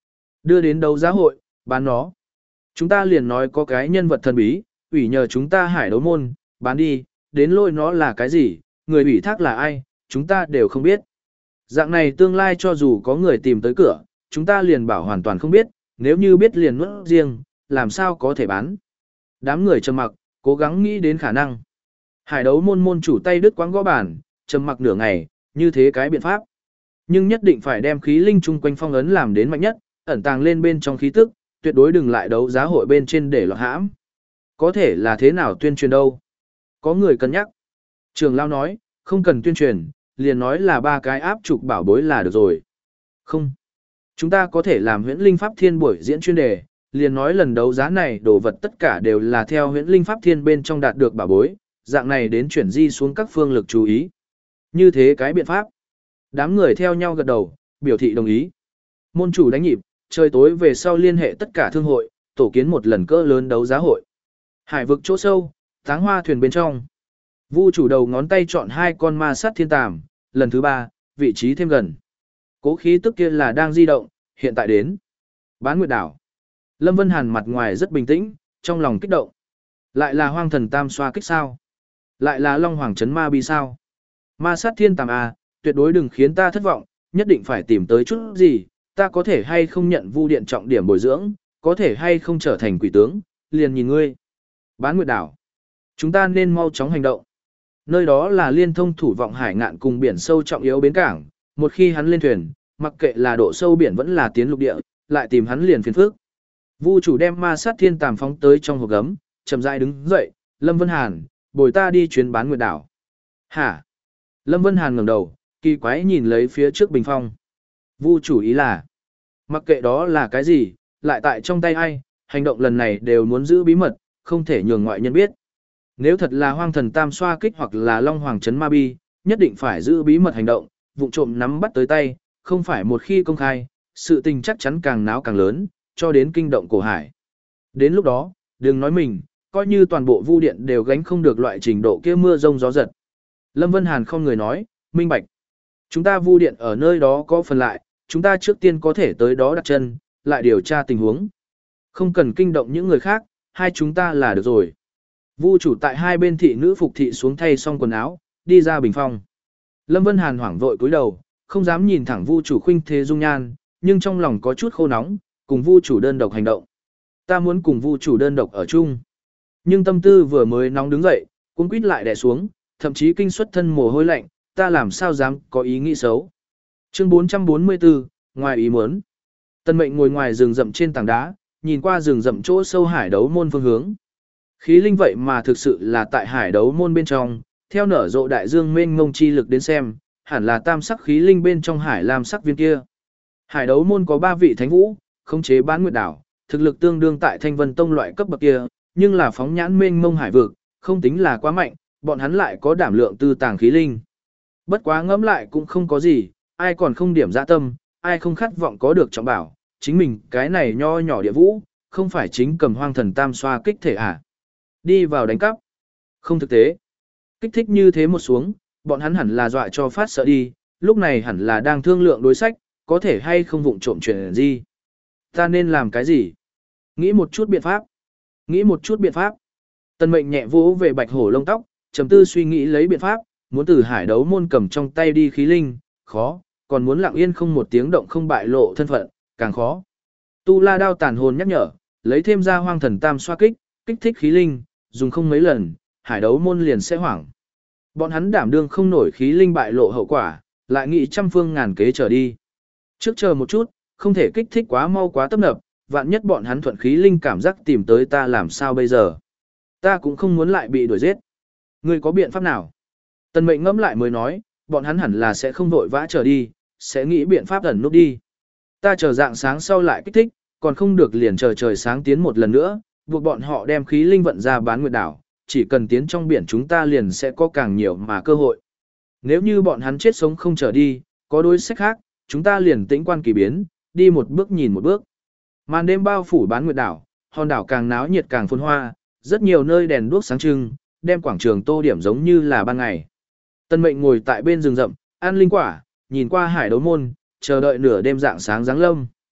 Đưa đến đấu giá hội, bán nó. Chúng ta liền nói có cái nhân vật thần bí, ủy nhờ chúng ta hải đấu môn, bán đi, đến lôi nó là cái gì, người ủy thác là ai, chúng ta đều không biết. Dạng này tương lai cho dù có người tìm tới cửa, chúng ta liền bảo hoàn toàn không biết, nếu như biết liền nuốt riêng, làm sao có thể bán. Đám người trầm mặc, cố gắng nghĩ đến khả năng. Hải đấu môn môn chủ tay đứt quãng gõ bàn, trầm mặc nửa ngày, như thế cái biện pháp. Nhưng nhất định phải đem khí linh chung quanh phong ấn làm đến mạnh nhất, ẩn tàng lên bên trong khí tức, tuyệt đối đừng lại đấu giá hội bên trên để lọt hãm. Có thể là thế nào tuyên truyền đâu? Có người cân nhắc. Trường Lao nói, không cần tuyên truyền, liền nói là ba cái áp trục bảo bối là được rồi. Không. Chúng ta có thể làm huyễn linh pháp thiên buổi diễn chuyên đề, liền nói lần đấu giá này đồ vật tất cả đều là theo huyễn linh pháp thiên bên trong đạt được bảo bối, dạng này đến chuyển di xuống các phương lực chú ý. Như thế cái biện pháp. Đám người theo nhau gật đầu, biểu thị đồng ý. Môn chủ đánh nhịp, trời tối về sau liên hệ tất cả thương hội, tổ kiến một lần cỡ lớn đấu giá hội. Hải vực chỗ sâu, táng hoa thuyền bên trong. Vu chủ đầu ngón tay chọn hai con ma sát thiên tàm, lần thứ ba, vị trí thêm gần. Cố khí tức kia là đang di động, hiện tại đến. Bán nguyệt đảo. Lâm Vân Hàn mặt ngoài rất bình tĩnh, trong lòng kích động. Lại là hoang thần tam xoa kích sao? Lại là long hoàng chấn ma bi sao? Ma sát thiên tàm à, tuyệt đối đừng khiến ta thất vọng, nhất định phải tìm tới chút gì, ta có thể hay không nhận vu điện trọng điểm bồi dưỡng, có thể hay không trở thành quỷ tướng, liền nhìn ngươi. Bán nguyệt đảo. Chúng ta nên mau chóng hành động. Nơi đó là liên thông thủ vọng hải ngạn cùng biển sâu trọng yếu bến cảng, một khi hắn lên thuyền, mặc kệ là độ sâu biển vẫn là tiến lục địa, lại tìm hắn liền phiền phức. Vu chủ đem ma sát thiên tàm phóng tới trong hộp gấm, chậm rãi đứng dậy, Lâm Vân Hàn, bồi ta đi chuyến bán nguyệt đảo. Hả? Lâm Vân Hàn ngẩng đầu, kỳ quái nhìn lấy phía trước bình phong. Vu chủ ý là, mặc kệ đó là cái gì, lại tại trong tay ai, hành động lần này đều muốn giữ bí mật, không thể nhường ngoại nhân biết. Nếu thật là hoang thần tam xoa kích hoặc là long hoàng chấn ma bi, nhất định phải giữ bí mật hành động, vụng trộm nắm bắt tới tay, không phải một khi công khai, sự tình chắc chắn càng náo càng lớn, cho đến kinh động cổ hải. Đến lúc đó, đừng nói mình, coi như toàn bộ vu điện đều gánh không được loại trình độ kia mưa rông gió giật. Lâm Vân Hàn không người nói, minh bạch. Chúng ta vu điện ở nơi đó có phần lại, chúng ta trước tiên có thể tới đó đặt chân, lại điều tra tình huống. Không cần kinh động những người khác, hai chúng ta là được rồi. Vu chủ tại hai bên thị nữ phục thị xuống thay xong quần áo, đi ra bình phong. Lâm Vân Hàn hoảng vội cúi đầu, không dám nhìn thẳng Vu chủ khuynh thế dung nhan, nhưng trong lòng có chút khô nóng, cùng Vu chủ đơn độc hành động. Ta muốn cùng Vu chủ đơn độc ở chung. Nhưng tâm tư vừa mới nóng đứng dậy, cuống quýt lại đè xuống, thậm chí kinh xuất thân mồ hôi lạnh, ta làm sao dám có ý nghĩ xấu. Chương bốn trăm bốn mươi tư, ngoài ý muốn. Tân Mệnh ngồi ngoài rừng rậm trên tảng đá, nhìn qua rừng rậm chỗ sâu hải đấu môn phương hướng. Khí linh vậy mà thực sự là tại hải đấu môn bên trong, theo nở rộ đại dương mênh mông chi lực đến xem, hẳn là tam sắc khí linh bên trong hải lam sắc viên kia. Hải đấu môn có ba vị thánh vũ, khống chế bán nguyệt đảo, thực lực tương đương tại Thanh Vân Tông loại cấp bậc kia, nhưng là phóng nhãn mênh mông hải vực, không tính là quá mạnh, bọn hắn lại có đảm lượng tư tàng khí linh. Bất quá ngẫm lại cũng không có gì, ai còn không điểm dạ tâm, ai không khát vọng có được trọng bảo, chính mình cái này nho nhỏ địa vũ, không phải chính cầm hoang thần tam xoa kích thể à. Đi vào đánh cắp. Không thực tế. Kích thích như thế một xuống, bọn hắn hẳn là dọa cho phát sợ đi, lúc này hẳn là đang thương lượng đối sách, có thể hay không vụng trộm chuyện gì. Ta nên làm cái gì? Nghĩ một chút biện pháp. Nghĩ một chút biện pháp. Tân Mệnh nhẹ vỗ về bạch hổ lông tóc, trầm tư suy nghĩ lấy biện pháp, muốn từ hải đấu môn cầm trong tay đi khí linh, khó, còn muốn lặng yên không một tiếng động không bại lộ thân phận, càng khó. Tu La đao tàn hồn nhắc nhở, lấy thêm ra hoang thần tam xoa kích, kích thích khí linh, dùng không mấy lần, hải đấu môn liền sẽ hoảng. Bọn hắn đảm đương không nổi khí linh bại lộ hậu quả, lại nghĩ trăm phương ngàn kế trở đi. Trước chờ một chút, không thể kích thích quá mau quá tấp nập, vạn nhất bọn hắn thuận khí linh cảm giác tìm tới ta làm sao bây giờ. Ta cũng không muốn lại bị đuổi giết. Ngươi có biện pháp nào? Tần Mệnh ngẫm lại mới nói, bọn hắn hẳn là sẽ không vội vã trở đi, sẽ nghĩ biện pháp ẩn nút đi. Ta chờ dạng sáng sau lại kích thích, còn không được liền chờ trời sáng tiến một lần nữa, buộc bọn họ đem khí linh vận ra bán nguyệt đảo, chỉ cần tiến trong biển chúng ta liền sẽ có càng nhiều mà cơ hội. Nếu như bọn hắn chết sống không trở đi, có đối sách khác, chúng ta liền tĩnh quan kỳ biến, đi một bước nhìn một bước. Màn đêm bao phủ bán nguyệt đảo, hòn đảo càng náo nhiệt càng phồn hoa, rất nhiều nơi đèn đuốc sáng trưng, đem quảng trường tô điểm giống như là ban ngày. Tân Mệnh ngồi tại bên rừng rậm, ăn linh quả, nhìn qua hải đấu môn, chờ đợi nửa đêm dạng sáng giáng lâm.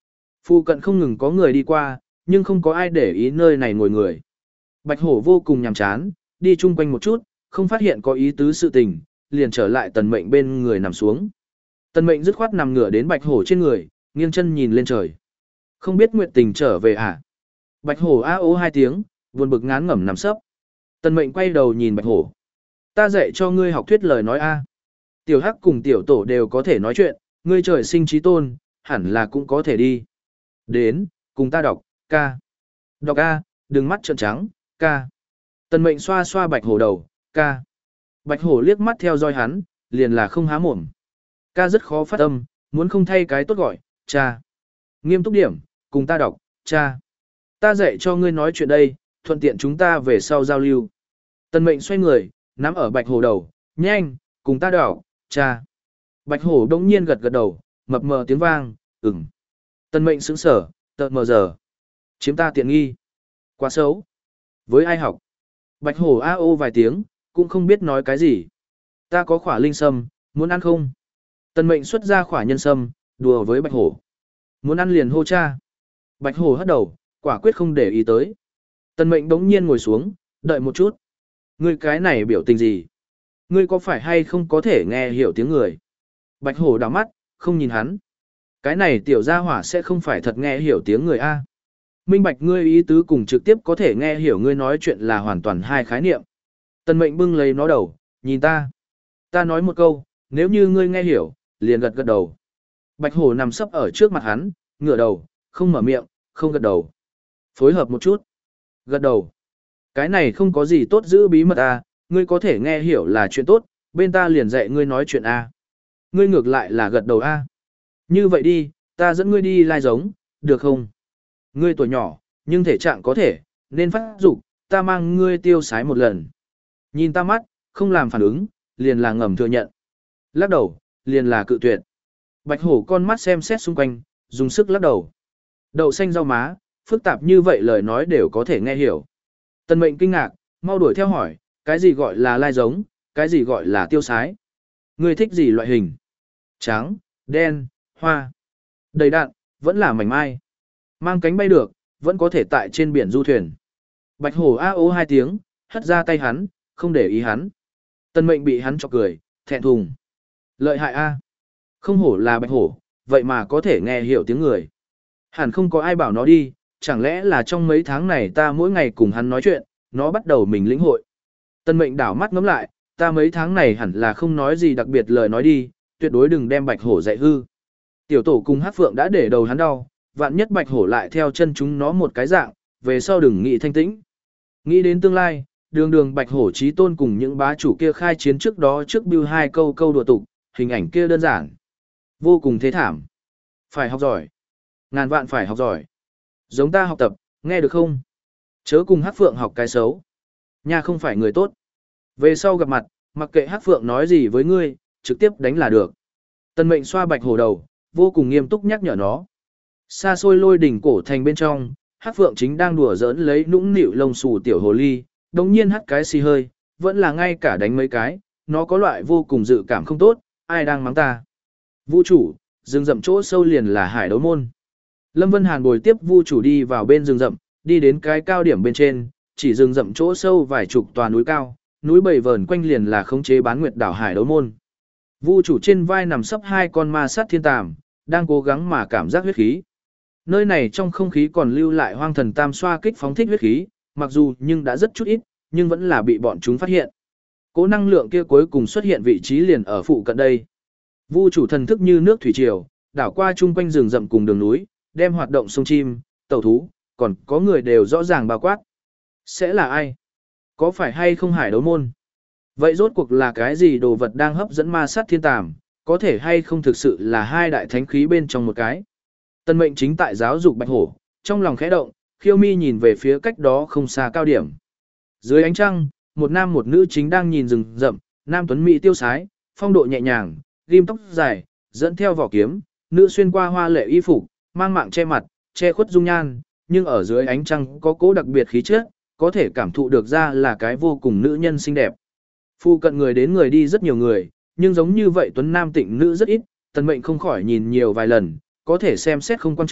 Phụ cận không ngừng có người đi qua, nhưng không có ai để ý nơi này ngồi người. Bạch hổ vô cùng nhàm chán, đi chung quanh một chút, không phát hiện có ý tứ sự tình, liền trở lại tần mệnh bên người nằm xuống. Tần mệnh dứt khoát nằm ngửa đến bạch hổ trên người, nghiêng chân nhìn lên trời. Không biết Nguyệt Tình trở về à? Bạch hổ a ố hai tiếng, buồn bực ngán ngẩm nằm sấp. Tần mệnh quay đầu nhìn bạch hổ. Ta dạy cho ngươi học thuyết lời nói a. Tiểu hắc cùng tiểu tổ đều có thể nói chuyện, ngươi trời sinh trí tôn, hẳn là cũng có thể đi. Đến, cùng ta đọc, ca. Đọc a, đừng mắt trợn trắng, ca. Tần mệnh xoa xoa bạch hổ đầu, ca. Bạch hổ liếc mắt theo dõi hắn, liền là không há mồm. Ca rất khó phát âm, muốn không thay cái tốt gọi, cha. Nghiêm túc điểm, cùng ta đọc, cha. Ta dạy cho ngươi nói chuyện đây, thuận tiện chúng ta về sau giao lưu. Tần mệnh xoay người, nắm ở bạch hổ đầu, nhanh, cùng ta đọc, cha. Bạch hổ đông nhiên gật gật đầu, mập mờ tiếng vang, ừm. Tần mệnh sững sở, tợt mờ giờ. Chiếm ta tiện nghi. Quá xấu. Với ai học? Bạch hổ a ô vài tiếng, cũng không biết nói cái gì. Ta có khỏa linh sâm, muốn ăn không? Tần mệnh xuất ra khỏa nhân sâm, đùa với bạch hổ. Muốn ăn liền hô cha. Bạch hổ hất đầu, quả quyết không để ý tới. Tần mệnh đống nhiên ngồi xuống, đợi một chút. Ngươi cái này biểu tình gì? Ngươi có phải hay không có thể nghe hiểu tiếng người? Bạch hổ đảo mắt, không nhìn hắn. Cái này tiểu gia hỏa sẽ không phải thật nghe hiểu tiếng người a. Minh bạch ngươi ý tứ cùng trực tiếp có thể nghe hiểu ngươi nói chuyện là hoàn toàn hai khái niệm. Tần mệnh bưng lấy nó đầu, nhìn ta. Ta nói một câu, nếu như ngươi nghe hiểu, liền gật gật đầu. Bạch hổ nằm sấp ở trước mặt hắn, ngửa đầu, không mở miệng, không gật đầu. Phối hợp một chút. Gật đầu. Cái này không có gì tốt giữ bí mật à, ngươi có thể nghe hiểu là chuyện tốt, bên ta liền dạy ngươi nói chuyện a. Ngươi ngược lại là gật đầu a. Như vậy đi, ta dẫn ngươi đi lai giống, được không? Ngươi tuổi nhỏ, nhưng thể trạng có thể, nên phát dục, ta mang ngươi tiêu sái một lần. Nhìn ta mắt, không làm phản ứng, liền là ngầm thừa nhận. Lắc đầu, liền là cự tuyệt. Bạch hổ con mắt xem xét xung quanh, dùng sức lắc đầu. Đậu xanh rau má, phức tạp như vậy lời nói đều có thể nghe hiểu. Tần mệnh kinh ngạc, mau đuổi theo hỏi, cái gì gọi là lai giống, cái gì gọi là tiêu sái? Ngươi thích gì loại hình? Trắng, đen, hoa. Đầy đặn, vẫn là mảnh mai. Mang cánh bay được, vẫn có thể tại trên biển du thuyền. Bạch hổ a ố hai tiếng, hất ra tay hắn, không để ý hắn. Tần mệnh bị hắn chọc cười, thẹn thùng. Lợi hại a. Không hổ là bạch hổ, vậy mà có thể nghe hiểu tiếng người. Hẳn không có ai bảo nó đi, chẳng lẽ là trong mấy tháng này ta mỗi ngày cùng hắn nói chuyện, nó bắt đầu mình lĩnh hội. Tần mệnh đảo mắt ngắm lại, ta mấy tháng này hẳn là không nói gì đặc biệt lời nói đi, tuyệt đối đừng đem bạch hổ dạy hư. Tiểu tổ cùng hát phượng đã để đầu hắn đau, vạn nhất bạch hổ lại theo chân chúng nó một cái dạng, về sau đừng nghĩ thanh tĩnh. Nghĩ đến tương lai, đường đường bạch hổ chí tôn cùng những bá chủ kia khai chiến trước đó trước bưu hai câu câu đùa tục, hình ảnh kia đơn giản. Vô cùng thế thảm. Phải học giỏi. Ngàn vạn phải học giỏi. Giống ta học tập, nghe được không? Chớ cùng hát phượng học cái xấu. Nha không phải người tốt. Về sau gặp mặt, mặc kệ hát phượng nói gì với ngươi, trực tiếp đánh là được. Tần mệnh xoa bạch hổ đầu, vô cùng nghiêm túc nhắc nhở nó. Xa xôi lôi đỉnh cổ thành bên trong, hát phượng chính đang đùa giỡn lấy nũng nịu lông xù tiểu hồ ly, đồng nhiên hát cái xì hơi, vẫn là ngay cả đánh mấy cái, nó có loại vô cùng dự cảm không tốt, ai đang mắng ta. Vũ chủ, rừng rậm chỗ sâu liền là hải đấu môn. Lâm Vân Hàn bồi tiếp Vu chủ đi vào bên rừng rậm, đi đến cái cao điểm bên trên, chỉ rừng rậm chỗ sâu vài chục tòa núi cao, núi bầy vờn quanh liền là khống chế bán nguyệt đảo hải đấu môn. Vu chủ trên vai nằm sấp hai con ma sát thiên tàm, đang cố gắng mà cảm giác huyết khí. Nơi này trong không khí còn lưu lại hoang thần tam xoa kích phóng thích huyết khí, mặc dù nhưng đã rất chút ít, nhưng vẫn là bị bọn chúng phát hiện. Cố năng lượng kia cuối cùng xuất hiện vị trí liền ở phụ cận đây. Vu chủ thần thức như nước thủy triều, đảo qua chung quanh rừng rậm cùng đường núi, đem hoạt động sông chim, tàu thú, còn có người đều rõ ràng bao quát. Sẽ là ai? Có phải hay không hải đấu môn? Vậy rốt cuộc là cái gì đồ vật đang hấp dẫn ma sát thiên tàm, có thể hay không thực sự là hai đại thánh khí bên trong một cái? Tần mệnh chính tại giáo dục bạch hổ, trong lòng khẽ động, khiêu mi nhìn về phía cách đó không xa cao điểm. Dưới ánh trăng, một nam một nữ chính đang nhìn rừng rậm, nam tuấn mỹ tiêu sái, phong độ nhẹ nhàng, ghim tóc dài, dẫn theo vỏ kiếm, nữ xuyên qua hoa lệ y phục, mang mạng che mặt, che khuất dung nhan, nhưng ở dưới ánh trăng có cố đặc biệt khí chất, có thể cảm thụ được ra là cái vô cùng nữ nhân xinh đẹp. Phu cận người đến người đi rất nhiều người, nhưng giống như vậy tuấn nam tịnh nữ rất ít, tần mệnh không khỏi nhìn nhiều vài lần, có thể xem xét không quan trọng,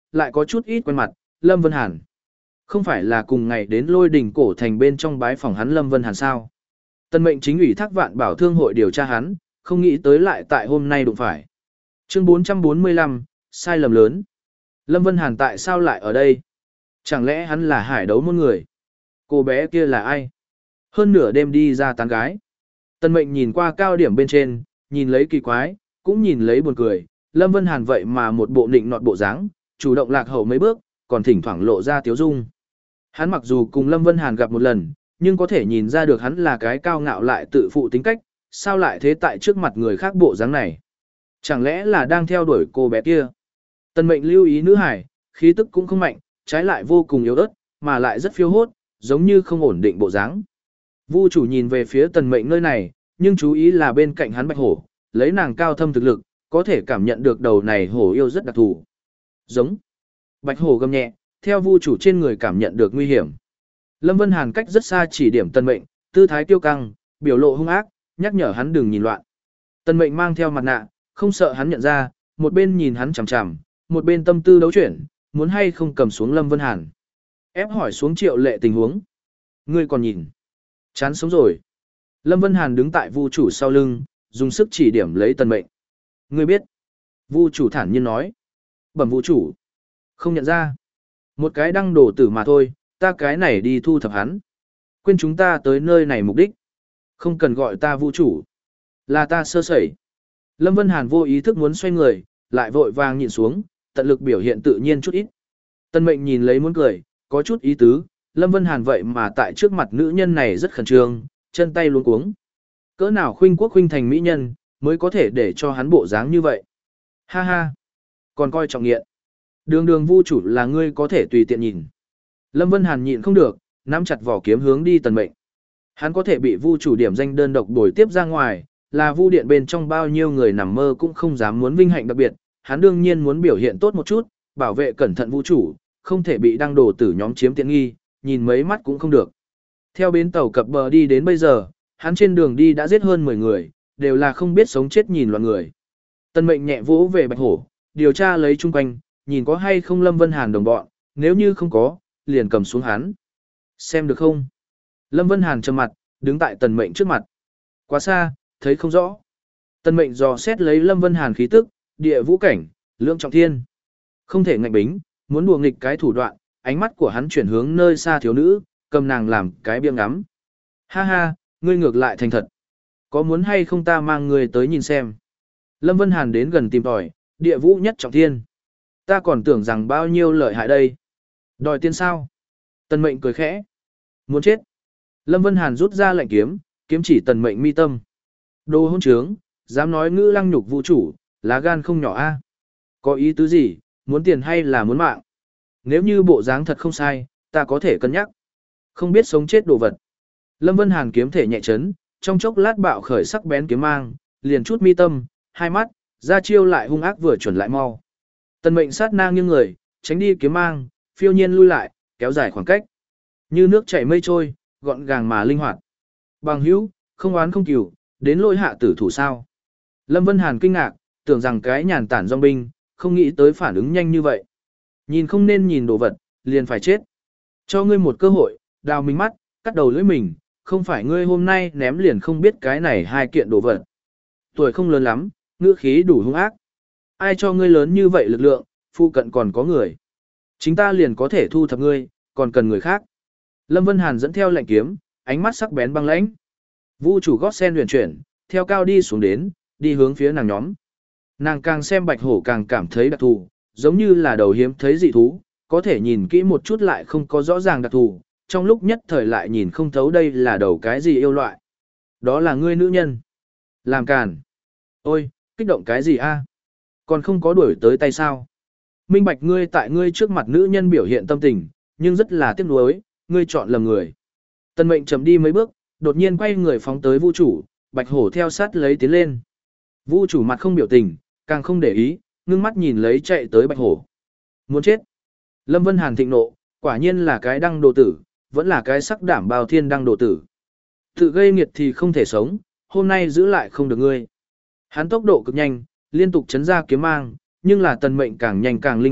lại có chút ít quen mặt, Lâm Vân Hàn. Không phải là cùng ngày đến lôi đỉnh cổ thành bên trong bái phòng hắn Lâm Vân Hàn sao? Tân mệnh chính ủy thác vạn bảo thương hội điều tra hắn, không nghĩ tới lại tại hôm nay đụng phải. Chương bốn trăm bốn mươi lăm, sai lầm lớn. Lâm Vân Hàn tại sao lại ở đây? Chẳng lẽ hắn là hải đấu môn người? Cô bé kia là ai? Hơn nửa đêm đi ra tán gái. Tân mệnh nhìn qua cao điểm bên trên, nhìn lấy kỳ quái, cũng nhìn lấy buồn cười. Lâm Vân Hàn vậy mà một bộ nịnh nọt bộ dáng, chủ động lạc hậu mấy bước, còn thỉnh thoảng lộ ra tiếu dung. Hắn mặc dù cùng Lâm Vân Hàn gặp một lần, nhưng có thể nhìn ra được hắn là cái cao ngạo lại tự phụ tính cách, sao lại thế tại trước mặt người khác bộ dáng này? Chẳng lẽ là đang theo đuổi cô bé kia? Tân mệnh lưu ý nữ hải, khí tức cũng không mạnh, trái lại vô cùng yếu ớt, mà lại rất phiêu hốt, giống như không ổn định bộ dáng. Vu chủ nhìn về phía tần mệnh nơi này, nhưng chú ý là bên cạnh hắn bạch hổ, lấy nàng cao thâm thực lực, có thể cảm nhận được đầu này hổ yêu rất đặc thù. Giống. Bạch hổ gầm nhẹ, theo vu chủ trên người cảm nhận được nguy hiểm. Lâm Vân Hàn cách rất xa chỉ điểm tần mệnh, tư thái kiêu căng, biểu lộ hung ác, nhắc nhở hắn đừng nhìn loạn. Tần mệnh mang theo mặt nạ, không sợ hắn nhận ra, một bên nhìn hắn chằm chằm, một bên tâm tư đấu chuyển, muốn hay không cầm xuống Lâm Vân Hàn. Ép hỏi xuống Triệu Lệ tình huống. Ngươi còn nhìn. Chán sống rồi. Lâm Vân Hàn đứng tại vu chủ sau lưng, dùng sức chỉ điểm lấy tần mệnh. Ngươi biết. Vu chủ thản nhiên nói. Bẩm vu chủ. Không nhận ra. Một cái đăng đổ tử mà thôi, ta cái này đi thu thập hắn. Quên chúng ta tới nơi này mục đích. Không cần gọi ta vu chủ. Là ta sơ sẩy. Lâm Vân Hàn vô ý thức muốn xoay người, lại vội vàng nhìn xuống, tận lực biểu hiện tự nhiên chút ít. Tân mệnh nhìn lấy muốn cười, có chút ý tứ, Lâm Vân Hàn vậy mà tại trước mặt nữ nhân này rất khẩn trương, chân tay luống cuống. Cỡ nào khuynh quốc khuynh thành mỹ nhân, mới có thể để cho hắn bộ dáng như vậy. Ha ha, còn coi trọng nghiện. Đường đường vu chủ là ngươi có thể tùy tiện nhìn. Lâm Vân Hàn nhịn không được, nắm chặt vỏ kiếm hướng đi tần mệnh. Hắn có thể bị vu chủ điểm danh đơn độc đổi tiếp ra ngoài, là vu điện bên trong bao nhiêu người nằm mơ cũng không dám muốn vinh hạnh đặc biệt, hắn đương nhiên muốn biểu hiện tốt một chút, bảo vệ cẩn thận vu chủ, không thể bị đăng đồ tử nhóm chiếm tiện nghi, nhìn mấy mắt cũng không được. Theo bến tàu cập bờ đi đến bây giờ, hắn trên đường đi đã giết hơn mười người, đều là không biết sống chết nhìn loạn người. Tân mệnh nhẹ vỗ về bạch hổ, điều tra lấy chung quanh, nhìn có hay không Lâm Vân Hàn đồng bọn, nếu như không có, liền cầm xuống hắn. Xem được không? Lâm Vân Hàn trầm mặt, đứng tại tần mệnh trước mặt. Quá xa, thấy không rõ. Tần mệnh dò xét lấy Lâm Vân Hàn khí tức, địa vũ cảnh, lưỡng trọng thiên. Không thể ngạnh bính, muốn đùa nghịch cái thủ đoạn, ánh mắt của hắn chuyển hướng nơi xa thiếu nữ, cầm nàng làm cái biếng ngắm. Ha ha, ngươi ngược lại thành thật. Có muốn hay không ta mang ngươi tới nhìn xem. Lâm Vân Hàn đến gần tìm tòi, địa vũ nhất trọng thiên. Ta còn tưởng rằng bao nhiêu lợi hại đây. Đòi tiền sao? Tần mệnh cười khẽ. Muốn chết. Lâm Vân Hàn rút ra lệnh kiếm, kiếm chỉ tần mệnh mi tâm. Đồ hôn trướng, dám nói ngữ lăng nhục vũ chủ, lá gan không nhỏ a. Có ý tứ gì, muốn tiền hay là muốn mạng? Nếu như bộ dáng thật không sai, ta có thể cân nhắc. Không biết sống chết đồ vật. Lâm Vân Hàn kiếm thể nhẹ chấn, trong chốc lát bạo khởi sắc bén kiếm mang, liền chút mi tâm, hai mắt, ra chiêu lại hung ác vừa chuẩn lại mau. Tần mệnh sát nang như người, tránh đi kiếm mang, phiêu nhiên lui lại, kéo dài khoảng cách. Như nước chảy mây trôi, gọn gàng mà linh hoạt. Bằng hữu, không oán không cừu, đến lôi hạ tử thủ sao. Lâm Vân Hàn kinh ngạc, tưởng rằng cái nhàn tản dòng binh, không nghĩ tới phản ứng nhanh như vậy. Nhìn không nên nhìn đồ vật, liền phải chết. Cho ngươi một cơ hội, đào mình mắt, cắt đầu lưỡi mình, không phải ngươi hôm nay ném liền không biết cái này hai kiện đồ vật. Tuổi không lớn lắm, ngữ khí đủ hung ác. Ai cho ngươi lớn như vậy lực lượng, phu cận còn có người. Chính ta liền có thể thu thập ngươi, còn cần người khác. Lâm Vân Hàn dẫn theo lệnh kiếm, ánh mắt sắc bén băng lãnh. Vu chủ gót sen huyền chuyển, theo cao đi xuống đến, đi hướng phía nàng nhóm. Nàng càng xem bạch hổ càng cảm thấy đặc thù, giống như là đầu hiếm thấy dị thú, có thể nhìn kỹ một chút lại không có rõ ràng đặc thù, trong lúc nhất thời lại nhìn không thấu đây là đầu cái gì yêu loại. Đó là ngươi nữ nhân. Làm càn. Ôi, kích động cái gì a? Còn không có đuổi tới tay sao? Minh bạch ngươi tại ngươi trước mặt nữ nhân biểu hiện tâm tình, nhưng rất là tiếc nuối, ngươi chọn lầm người. Tần mệnh chậm đi mấy bước, đột nhiên quay người phóng tới Vu chủ, bạch hổ theo sát lấy tiến lên. Vu chủ mặt không biểu tình, càng không để ý, ngưng mắt nhìn lấy chạy tới bạch hổ. Muốn chết. Lâm Vân Hàn thịnh nộ, quả nhiên là cái đăng đồ tử, vẫn là cái sắc đảm bao thiên đăng đồ tử. Tự gây nghiệt thì không thể sống, hôm nay giữ lại không được ngươi. Hắn tốc độ cực nhanh, liên tục chấn ra kiếm mang, nhưng là tần mệnh càng nhanh càng linh hoạt,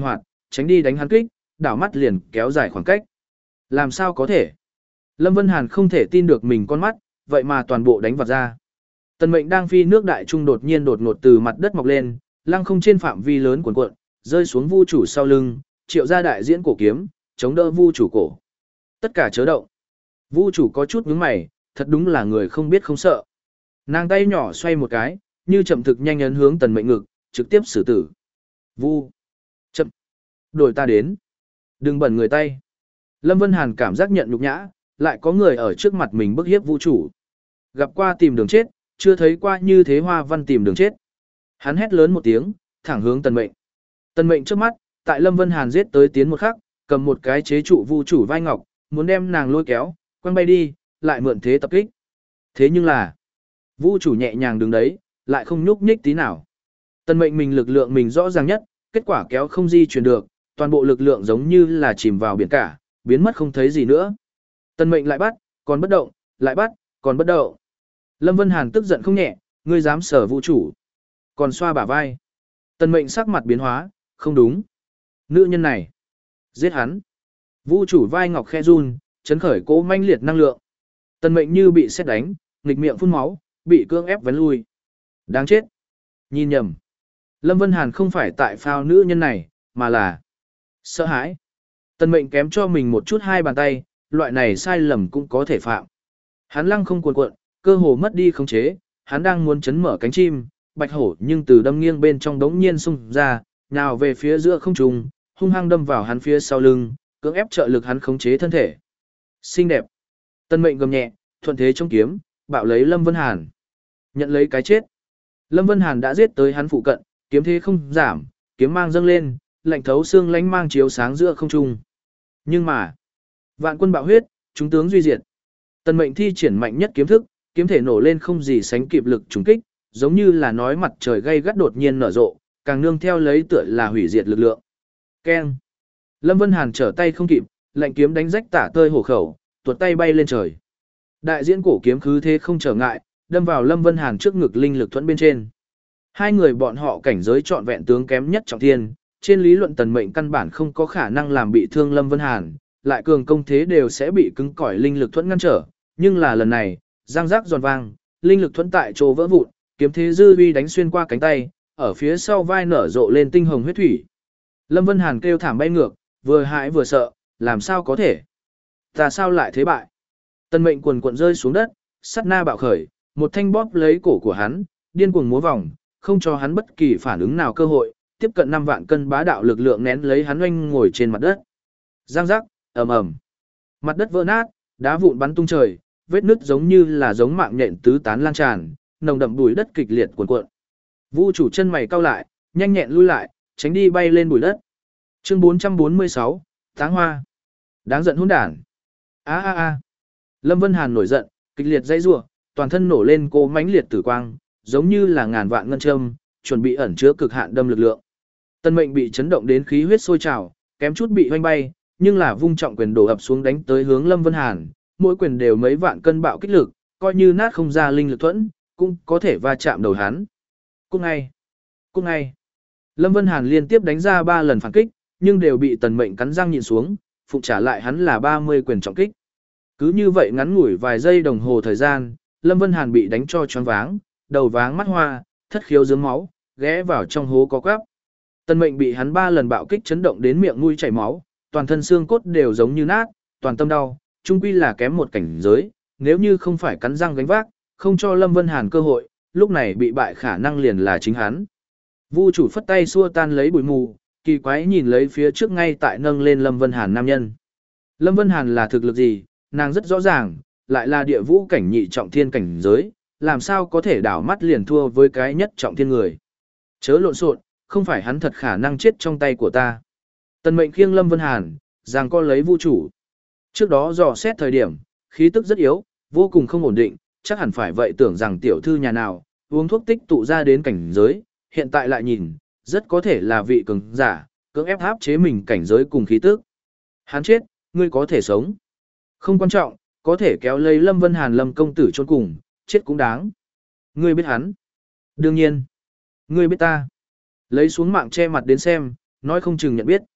tránh đi đánh hắn kích, đảo mắt liền kéo dài khoảng cách. Làm sao có thể? Lâm Vân Hàn không thể tin được mình con mắt, vậy mà toàn bộ đánh vặt ra. Tần Mệnh đang phi nước đại trung đột nhiên đột ngột từ mặt đất mọc lên, lăng không trên phạm vi lớn cuộn cuộn, rơi xuống Vu chủ sau lưng, triệu ra đại diễn cổ kiếm, chống đỡ Vu chủ cổ. Tất cả chớ động. Vu chủ có chút nhướng mày, thật đúng là người không biết không sợ. Nàng tay nhỏ xoay một cái, như chậm thực nhanh ấn hướng Tần Mệnh ngực, trực tiếp xử tử. Vu. Chậm. Đổi ta đến. Đừng bẩn người tay. Lâm Vân Hàn cảm giác nhận nhục nhã, lại có người ở trước mặt mình bức hiếp Vu chủ. Gặp qua tìm đường chết, chưa thấy qua như thế hoa văn tìm đường chết. Hắn hét lớn một tiếng, thẳng hướng Tần Mệnh. Tần Mệnh trước mắt, tại Lâm Vân Hàn giết tới tiến một khắc, cầm một cái chế trụ Vu chủ vai ngọc, muốn đem nàng lôi kéo, quăng bay đi, lại mượn thế tập kích. Thế nhưng là, Vu chủ nhẹ nhàng đứng đấy, lại không nhúc nhích tí nào. Tần Mệnh mình lực lượng mình rõ ràng nhất, kết quả kéo không di chuyển được, toàn bộ lực lượng giống như là chìm vào biển cả, biến mất không thấy gì nữa. Tần Mệnh lại bắt, còn bất động, lại bắt, còn bất động. Lâm Vân Hàn tức giận không nhẹ, ngươi dám sở Vu chủ, còn xoa bả vai. Tần Mệnh sắc mặt biến hóa, không đúng. Nữ nhân này, giết hắn. Vu chủ vai ngọc khe run, chấn khởi cỗ manh liệt năng lượng. Tần Mệnh như bị sét đánh, nghịch miệng phun máu, bị cưỡng ép vén lui. Đáng chết. Nhìn nhầm. Lâm Vân Hàn không phải tại phao nữ nhân này, mà là sợ hãi. Tần Mệnh kém cho mình một chút hai bàn tay, loại này sai lầm cũng có thể phạm. Hắn lăng không cuồn cuộn, cơ hồ mất đi khống chế, hắn đang muốn chấn mở cánh chim, bạch hổ nhưng từ đâm nghiêng bên trong đống nhiên xung ra, nhào về phía giữa không trung, hung hăng đâm vào hắn phía sau lưng, cưỡng ép trợ lực hắn khống chế thân thể. Xinh đẹp. Tần Mệnh gầm nhẹ, thuận thế trong kiếm, bạo lấy Lâm Vân Hàn. Nhận lấy cái chết. Lâm Vân Hàn đã giết tới hắn phụ cận, kiếm thế không giảm, kiếm mang dâng lên, lạnh thấu xương lánh mang chiếu sáng giữa không trung. Nhưng mà, vạn quân bạo huyết, chúng tướng duy diệt. Tần Mệnh thi triển mạnh nhất kiếm thức, kiếm thể nổ lên không gì sánh kịp lực trùng kích, giống như là nói mặt trời gay gắt đột nhiên nở rộ, càng nương theo lấy tựa là hủy diệt lực lượng. Keng. Lâm Vân Hàn trở tay không kịp, lạnh kiếm đánh rách tả tơi hổ khẩu, tuột tay bay lên trời. Đại diễn cổ kiếm khứ thế không trở ngại, đâm vào Lâm Vân Hàn trước ngực linh lực thuẫn bên trên. Hai người bọn họ cảnh giới trọn vẹn tướng kém nhất trọng thiên, trên lý luận Tần Mệnh căn bản không có khả năng làm bị thương Lâm Vân Hàn, lại cường công thế đều sẽ bị cứng cỏi linh lực thuẫn ngăn trở, nhưng là lần này, giang giác giòn vang, linh lực thuẫn tại chỗ vỡ vụn, kiếm thế dư uy đánh xuyên qua cánh tay, ở phía sau vai nở rộ lên tinh hồng huyết thủy. Lâm Vân Hàn kêu thảm bay ngược, vừa hãi vừa sợ, làm sao có thể? Ta sao lại thế bại? Tần Mệnh quần cuộn rơi xuống đất, sát na bạo khởi, một thanh bóp lấy cổ của hắn, điên cuồng múa vòng, không cho hắn bất kỳ phản ứng nào cơ hội, tiếp cận năm vạn cân bá đạo lực lượng nén lấy hắn oanh ngồi trên mặt đất. Giang giác, ầm ầm. Mặt đất vỡ nát, đá vụn bắn tung trời, vết nứt giống như là giống mạng nhện tứ tán lan tràn, nồng đậm bụi đất kịch liệt cuồn cuộn. Vu chủ chân mày cau lại, nhanh nhẹn lui lại, tránh đi bay lên bụi đất. Chương bốn trăm bốn mươi sáu, Táng Hoa. Đáng giận hỗn đản. A a a. Lâm Vân Hàn nổi giận, kịch liệt dãy rủa, toàn thân nổ lên cô mãnh liệt tử quang, giống như là ngàn vạn ngân châm, chuẩn bị ẩn chứa cực hạn đâm lực lượng. Tần Mệnh bị chấn động đến khí huyết sôi trào, kém chút bị hoanh bay, nhưng là vung trọng quyền đổ ập xuống đánh tới hướng Lâm Vân Hàn, mỗi quyền đều mấy vạn cân bạo kích lực, coi như nát không ra linh lực thuẫn, cũng có thể va chạm đầu hắn. Cút ngay, cút ngay. Lâm Vân Hàn liên tiếp đánh ra ba lần phản kích, nhưng đều bị Tần Mệnh cắn răng nhịn xuống, phụng trả lại hắn là ba mươi quyền trọng kích. Cứ như vậy ngắn ngủi vài giây đồng hồ thời gian, Lâm Vân Hàn bị đánh cho choáng váng, đầu váng mắt hoa, thất khiếu dướng máu, ghé vào trong hố có quắp. Tần Mệnh bị hắn ba lần bạo kích chấn động đến miệng mũi chảy máu, toàn thân xương cốt đều giống như nát, toàn tâm đau, chung quy là kém một cảnh giới, nếu như không phải cắn răng gánh vác, không cho Lâm Vân Hàn cơ hội, lúc này bị bại khả năng liền là chính hắn. Vu chủ phất tay xua tan lấy bụi mù, kỳ quái nhìn lấy phía trước ngay tại nâng lên Lâm Vân Hàn nam nhân. Lâm Vân Hàn là thực lực gì, nàng rất rõ ràng, lại là địa vũ cảnh nhị trọng thiên cảnh giới, làm sao có thể đảo mắt liền thua với cái nhất trọng thiên người. Chớ lộn xộn, không phải hắn thật khả năng chết trong tay của ta. Tần Mệnh khiêng Lâm Vân Hàn, giằng co lấy Vu chủ. Trước đó dò xét thời điểm, khí tức rất yếu, vô cùng không ổn định, chắc hẳn phải vậy tưởng rằng tiểu thư nhà nào, uống thuốc tích tụ ra đến cảnh giới, hiện tại lại nhìn, rất có thể là vị cường giả, cưỡng ép áp chế mình cảnh giới cùng khí tức. Hắn chết, ngươi có thể sống. Không quan trọng, có thể kéo lấy Lâm Vân Hàn Lâm công tử chôn cùng, chết cũng đáng. Ngươi biết hắn? Đương nhiên. Ngươi biết ta. Lấy xuống mạng che mặt đến xem, nói không chừng nhận biết.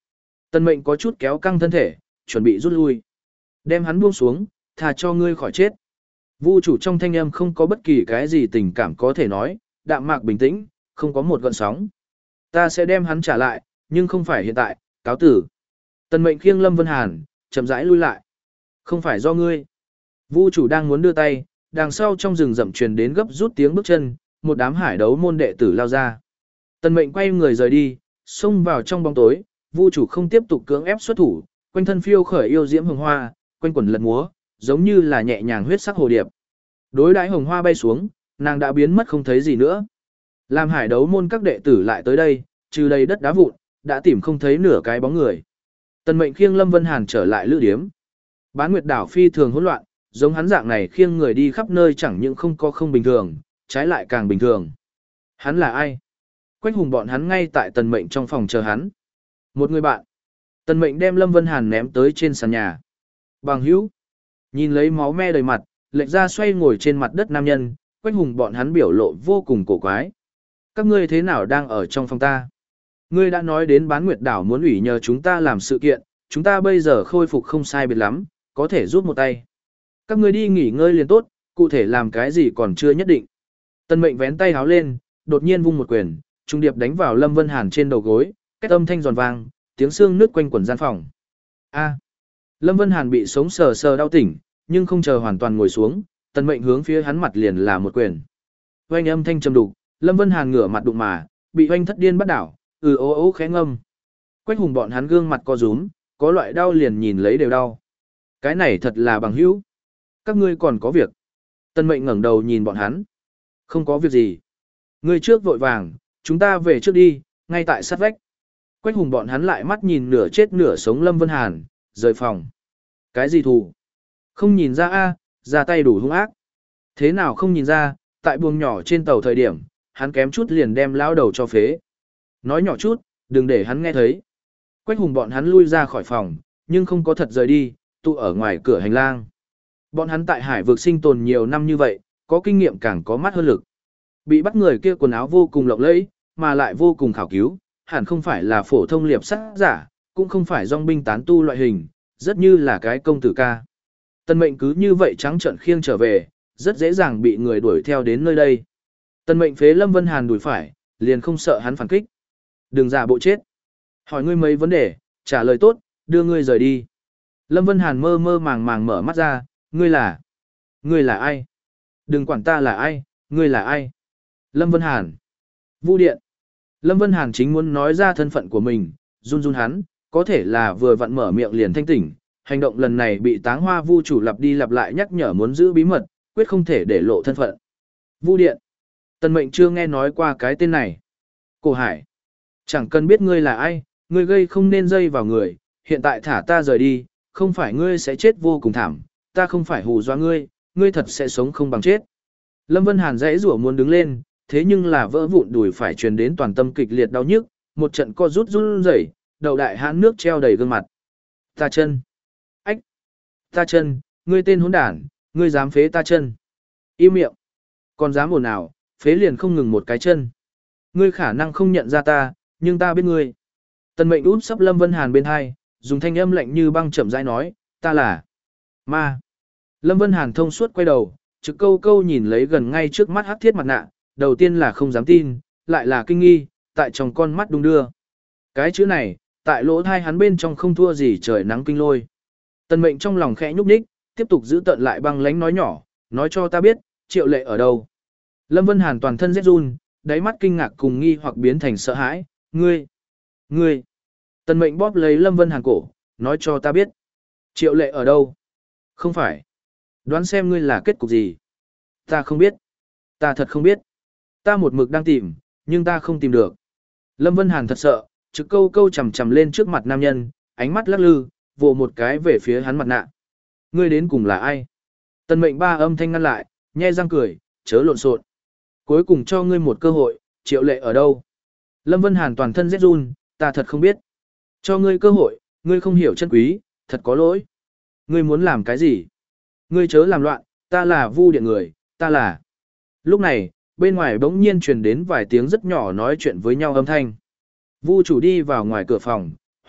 Tân mệnh có chút kéo căng thân thể, chuẩn bị rút lui. Đem hắn buông xuống, thà cho ngươi khỏi chết. Vu chủ trong thanh âm không có bất kỳ cái gì tình cảm có thể nói, đạm mạc bình tĩnh, không có một gợn sóng. Ta sẽ đem hắn trả lại, nhưng không phải hiện tại, cáo tử. Tần mệnh khiêng Lâm Vân Hàn, chậm rãi lui lại. Không phải do ngươi. Vu chủ đang muốn đưa tay, đằng sau trong rừng rậm truyền đến gấp rút tiếng bước chân, một đám hải đấu môn đệ tử lao ra. Tần mệnh quay người rời đi, xông vào trong bóng tối, Vu chủ không tiếp tục cưỡng ép xuất thủ, quanh thân phiêu khởi yêu diễm hồng hoa, quanh quần lật múa, giống như là nhẹ nhàng huyết sắc hồ điệp. Đối đãi hồng hoa bay xuống, nàng đã biến mất không thấy gì nữa. Làm hải đấu môn các đệ tử lại tới đây, trừ đầy đất đá vụn, đã tìm không thấy nửa cái bóng người. Tần mệnh khiêng Lâm Vân Hàn trở lại lữ điếm. Bán Nguyệt đảo phi thường hỗn loạn, giống hắn dạng này khiêng người đi khắp nơi chẳng những không có không bình thường, trái lại càng bình thường. Hắn là ai? Quách hùng bọn hắn ngay tại tần mệnh trong phòng chờ hắn. Một người bạn. Tần mệnh đem Lâm Vân Hàn ném tới trên sàn nhà. Bằng hữu. Nhìn lấy máu me đầy mặt, lệch ra xoay ngồi trên mặt đất nam nhân, Quách hùng bọn hắn biểu lộ vô cùng cổ quái. Các ngươi thế nào đang ở trong phòng ta? Ngươi đã nói đến Bán Nguyệt đảo muốn ủy nhờ chúng ta làm sự kiện, chúng ta bây giờ khôi phục không sai biệt lắm, có thể giúp một tay. Các ngươi đi nghỉ ngơi liền tốt, cụ thể làm cái gì còn chưa nhất định. Tần mệnh vén tay háo lên, đột nhiên vung một quyền, trung điệp đánh vào Lâm Vân Hàn trên đầu gối, két âm thanh giòn vang, tiếng xương nứt quanh quần gian phòng. A. Lâm Vân Hàn bị sống sờ sờ đau tỉnh, nhưng không chờ hoàn toàn ngồi xuống, tần mệnh hướng phía hắn mặt liền là một quyền. Oanh âm thanh trầm đục, Lâm Vân Hàn ngửa mặt đụng mà, bị oanh thất điên bắt đảo, ừ ố ố khẽ ngâm. Quách hùng bọn hắn gương mặt co rúm, có loại đau liền nhìn lấy đều đau. Cái này thật là bằng hữu. Các ngươi còn có việc. Tân mệnh ngẩng đầu nhìn bọn hắn. Không có việc gì. Ngươi trước vội vàng, chúng ta về trước đi, ngay tại sát vách. Quách hùng bọn hắn lại mắt nhìn nửa chết nửa sống Lâm Vân Hàn, rời phòng. Cái gì thù? Không nhìn ra a, ra tay đủ hung ác. Thế nào không nhìn ra, tại buồng nhỏ trên tàu thời điểm, hắn kém chút liền đem lao đầu cho phế. Nói nhỏ chút, đừng để hắn nghe thấy. Quách hùng bọn hắn lui ra khỏi phòng, nhưng không có thật rời đi, tụ ở ngoài cửa hành lang. Bọn hắn tại hải vực sinh tồn nhiều năm như vậy, có kinh nghiệm càng có mắt hơn lực. Bị bắt người kia quần áo vô cùng lộng lẫy, mà lại vô cùng khảo cứu, hẳn không phải là phổ thông liệp sát giả, cũng không phải dòng binh tán tu loại hình, rất như là cái công tử ca. Tần mệnh cứ như vậy trắng trợn khiêng trở về, rất dễ dàng bị người đuổi theo đến nơi đây. Tần mệnh phế Lâm Vân Hàn đuổi phải, liền không sợ hắn phản kích. Đừng giả bộ chết. Hỏi ngươi mấy vấn đề, trả lời tốt, đưa ngươi rời đi. Lâm Vân Hàn mơ mơ màng màng mở mắt ra, ngươi là... Ngươi là ai? Đừng quản ta là ai, ngươi là ai? Lâm Vân Hàn. Vu Điện. Lâm Vân Hàn chính muốn nói ra thân phận của mình, run run hắn, có thể là vừa vặn mở miệng liền thanh tỉnh. Hành động lần này bị Táng Hoa Vu chủ lặp đi lặp lại nhắc nhở muốn giữ bí mật, quyết không thể để lộ thân phận. Vu Điện. Tần mệnh chưa nghe nói qua cái tên này. Cổ Hải. Chẳng cần biết ngươi là ai, ngươi gây không nên dây vào người, hiện tại thả ta rời đi, không phải ngươi sẽ chết vô cùng thảm, ta không phải hù dọa ngươi, ngươi thật sẽ sống không bằng chết. Lâm Vân Hàn dãy rủa muốn đứng lên, thế nhưng là vỡ vụn đùi phải truyền đến toàn tâm kịch liệt đau nhức, một trận co rút run rẩy, đầu đại hãn nước treo đầy gương mặt. Ta chân. Ách. Ta chân, ngươi tên hỗn đản, ngươi dám phế ta chân. Im miệng. Còn dám ồn ào, phế liền không ngừng một cái chân. Ngươi khả năng không nhận ra ta, nhưng ta biết ngươi. Tần mệnh út sấp Lâm Vân Hàn bên hai, dùng thanh âm lạnh như băng chậm rãi nói, ta là ma. Lâm Vân Hàn thông suốt quay đầu, trực câu câu nhìn lấy gần ngay trước mắt hắc thiết mặt nạ, đầu tiên là không dám tin, lại là kinh nghi, tại trong con mắt đung đưa. Cái chữ này, tại lỗ thai hắn bên trong không thua gì trời nắng kinh lôi. Tần mệnh trong lòng khẽ nhúc nhích, tiếp tục giữ tận lại băng lánh nói nhỏ, nói cho ta biết, Triệu Lệ ở đâu. Lâm Vân Hàn toàn thân rét run, đáy mắt kinh ngạc cùng nghi hoặc biến thành sợ hãi, ngươi, ngươi. Tần mệnh bóp lấy Lâm Vân Hàn cổ, nói cho ta biết. Triệu Lệ ở đâu? Không phải. Đoán xem ngươi là kết cục gì? Ta không biết. Ta thật không biết. Ta một mực đang tìm, nhưng ta không tìm được. Lâm Vân Hàn thật sợ, trực câu câu chầm chầm lên trước mặt nam nhân, ánh mắt lắc lư, vồ một cái về phía hắn mặt nạ. Ngươi đến cùng là ai? Tần mệnh ba âm thanh ngăn lại, nhe răng cười, chớ lộn xộn. Cuối cùng cho ngươi một cơ hội, Triệu Lệ ở đâu? Lâm Vân Hàn toàn thân rét run, ta thật không biết. Cho ngươi cơ hội, ngươi không hiểu chân quý, thật có lỗi. Ngươi muốn làm cái gì? Ngươi chớ làm loạn, ta là Vu Điện người, ta là... Lúc này, bên ngoài bỗng nhiên truyền đến vài tiếng rất nhỏ nói chuyện với nhau âm thanh. Vu chủ đi vào ngoài cửa phòng,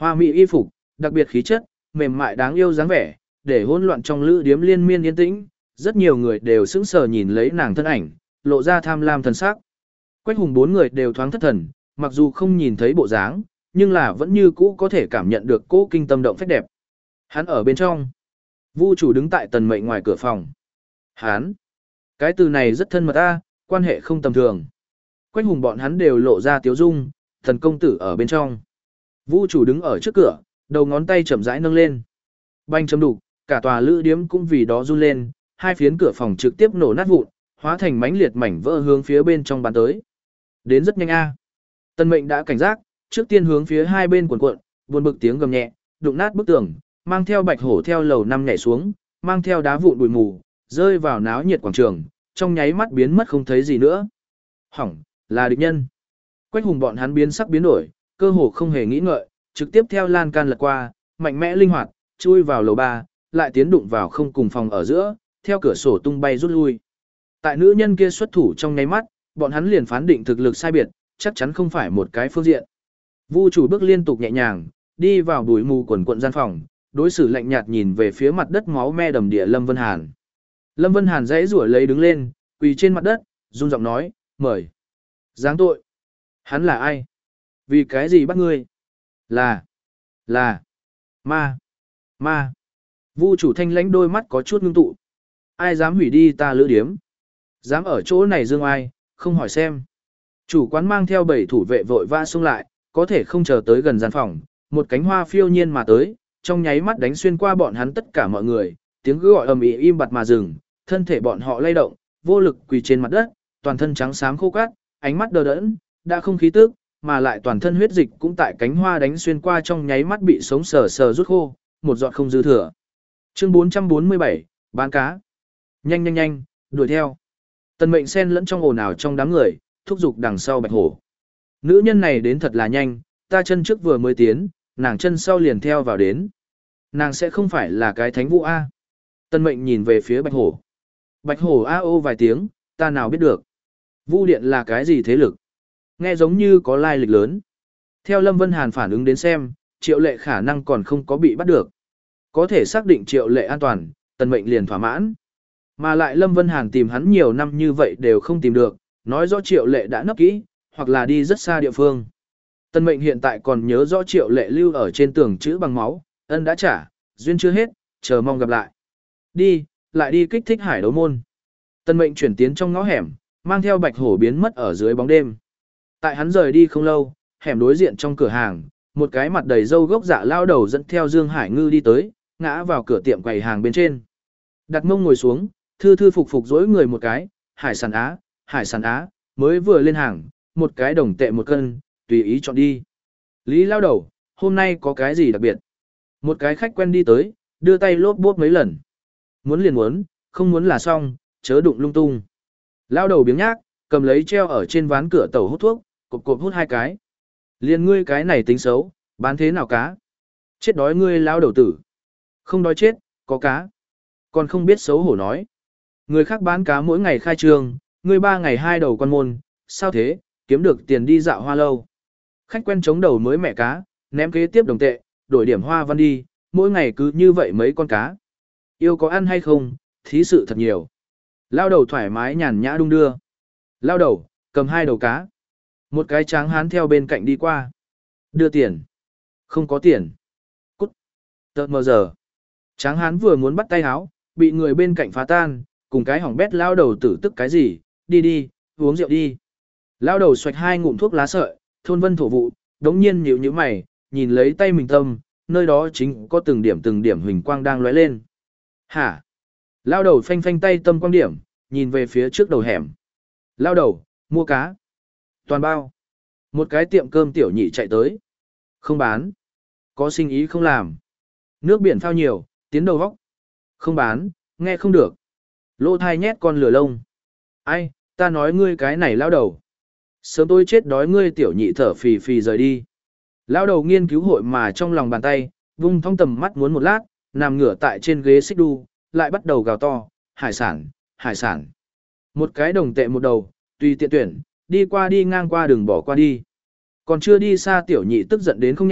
Hoa mỹ y phục, đặc biệt khí chất, mềm mại đáng yêu dáng vẻ, để hỗn loạn trong lữ điếm liên miên yên tĩnh, rất nhiều người đều sững sờ nhìn lấy nàng thân ảnh, lộ ra tham lam thần sắc. Quách Hùng bốn người đều thoáng thất thần, mặc dù không nhìn thấy bộ dáng, nhưng là vẫn như cũ có thể cảm nhận được cỗ kinh tâm động phách đẹp. Hắn ở bên trong. Vu chủ đứng tại Tần Mệnh ngoài cửa phòng. Hắn. Cái từ này rất thân mật a, quan hệ không tầm thường. Quách Hùng bọn hắn đều lộ ra tiếu dung, thần công tử ở bên trong. Vu chủ đứng ở trước cửa, đầu ngón tay chậm rãi nâng lên. Banh chấm đục, cả tòa lữ điếm cũng vì đó run lên, hai phiến cửa phòng trực tiếp nổ nát vụn, hóa thành mảnh liệt mảnh vỡ hướng phía bên trong bắn tới. Đến rất nhanh a. Tần Mệnh đã cảnh giác, trước tiên hướng phía hai bên cuộn cuộn, buồn bực tiếng gầm nhẹ, đụng nát bức tường, mang theo Bạch Hổ theo lầu năm nhảy xuống, mang theo đá vụn bụi mù, rơi vào náo nhiệt quảng trường, trong nháy mắt biến mất không thấy gì nữa. Hỏng, là địch nhân. Quách Hùng bọn hắn biến sắc biến đổi, cơ hồ không hề nghĩ ngợi, trực tiếp theo lan can lật qua, mạnh mẽ linh hoạt, chui vào lầu ba, lại tiến đụng vào không cùng phòng ở giữa, theo cửa sổ tung bay rút lui. Tại nữ nhân kia xuất thủ trong nháy mắt, bọn hắn liền phán định thực lực sai biệt, chắc chắn không phải một cái phương diện. Vu chủ bước liên tục nhẹ nhàng, đi vào bụi mù quần quận gian phòng, đối xử lạnh nhạt nhìn về phía mặt đất máu me đầm địa Lâm Vân Hàn. Lâm Vân Hàn dãy rủa lấy đứng lên, quỳ trên mặt đất, run giọng nói, mời. Giáng tội. Hắn là ai? Vì cái gì bắt ngươi? Là. Là. Ma. Ma. Vu chủ thanh lãnh đôi mắt có chút ngưng tụ. Ai dám hủy đi ta lữ điếm? Dám ở chỗ này dương ai, không hỏi xem. Chủ quán mang theo bảy thủ vệ vội vã xông lại, có thể không chờ tới gần gian phòng, một cánh hoa phiêu nhiên mà tới, trong nháy mắt đánh xuyên qua bọn hắn tất cả mọi người, tiếng gọi ầm ĩ im bặt mà dừng, thân thể bọn họ lay động, vô lực quỳ trên mặt đất, toàn thân trắng xám khô cát, ánh mắt đờ đẫn, đã không khí tức, mà lại toàn thân huyết dịch cũng tại cánh hoa đánh xuyên qua trong nháy mắt bị sống sờ sờ rút khô, một giọt không dư thừa. Chương bốn trăm bốn mươi bảy, bán cá. Nhanh nhanh nhanh, đuổi theo. Tần Mệnh xen lẫn trong ồn ào trong đám người, thúc giục đằng sau Bạch Hổ. Nữ nhân này đến thật là nhanh, ta chân trước vừa mới tiến, nàng chân sau liền theo vào đến. Nàng sẽ không phải là cái thánh vũ A. Tần Mệnh nhìn về phía Bạch Hổ. Bạch Hổ a ô vài tiếng, ta nào biết được. Vu Điện là cái gì thế lực? Nghe giống như có lai lịch lớn. Theo Lâm Vân Hàn phản ứng đến xem, Triệu Lệ khả năng còn không có bị bắt được. Có thể xác định Triệu Lệ an toàn, Tần Mệnh liền thỏa mãn. Mà lại Lâm Vân Hàn tìm hắn nhiều năm như vậy đều không tìm được, nói rõ Triệu Lệ đã nấp kỹ, hoặc là đi rất xa địa phương. Tần Mệnh hiện tại còn nhớ rõ Triệu Lệ lưu ở trên tường chữ bằng máu, ân đã trả, duyên chưa hết, chờ mong gặp lại. Đi, lại đi kích thích Hải Đấu Môn. Tần Mệnh chuyển tiến trong ngõ hẻm, mang theo Bạch Hổ biến mất ở dưới bóng đêm. Tại hắn rời đi không lâu, hẻm đối diện trong cửa hàng, một cái mặt đầy râu gốc dạ lao đầu dẫn theo Dương Hải Ngư đi tới, ngã vào cửa tiệm quầy hàng bên trên. Đặt mông ngồi xuống, thư thư phục phục dỗi người một cái, hải sản á, hải sản á, mới vừa lên hàng, một cái đồng tệ một cân, tùy ý chọn đi. Lý lao đầu, hôm nay có cái gì đặc biệt? Một cái khách quen đi tới, đưa tay lốp bốp mấy lần. Muốn liền muốn, không muốn là xong, chớ đụng lung tung. Lao đầu biếng nhác, cầm lấy treo ở trên ván cửa tàu hút thuốc, cộp cộp hút hai cái. Liền ngươi cái này tính xấu, bán thế nào cá? Chết đói ngươi lao đầu tử. Không đói chết, có cá. Còn không biết xấu hổ nói. Người khác bán cá mỗi ngày khai trương, ngươi ba ngày hai đầu quan môn, sao thế, kiếm được tiền đi dạo hoa lâu. Khách quen chống đầu mới mẹ cá, ném kế tiếp đồng tệ, đổi điểm hoa văn đi, mỗi ngày cứ như vậy mấy con cá. Yêu có ăn hay không, thí sự thật nhiều. Lao đầu thoải mái nhàn nhã đung đưa. Lao đầu, cầm hai đầu cá. Một cái tráng hán theo bên cạnh đi qua. Đưa tiền. Không có tiền. Cút. Tợt mờ giờ. Tráng hán vừa muốn bắt tay háo, bị người bên cạnh phá tan, cùng cái hỏng bét lao đầu tử tức cái gì, đi đi, uống rượu đi. Lao đầu xoạch hai ngụm thuốc lá sợi, thôn vân thổ vụ, đống nhiên nhíu nhíu mày, nhìn lấy tay mình tâm, nơi đó chính có từng điểm từng điểm huỳnh quang đang lóe lên. Hả? Lao đầu phanh phanh tay tâm quang điểm, nhìn về phía trước đầu hẻm. Lao đầu, mua cá. Toàn bao. Một cái tiệm cơm tiểu nhị chạy tới. Không bán. Có sinh ý không làm. Nước biển phao nhiều, tiến đầu vóc. Không bán, nghe không được. Lô thai nhét con lửa lông. Ai, ta nói ngươi cái này lao đầu. Sớm tôi chết đói ngươi tiểu nhị thở phì phì rời đi. Lao đầu nghiên cứu hội mà trong lòng bàn tay, vung thong tầm mắt muốn một lát, nằm ngửa tại trên ghế xích đu, lại bắt đầu gào to, hải sản, hải sản. Một cái đồng tệ một đầu, tùy tiện tuyển, đi qua đi ngang qua đừng bỏ qua đi. Còn chưa đi xa tiểu nhị tức giận đến không nhẹ,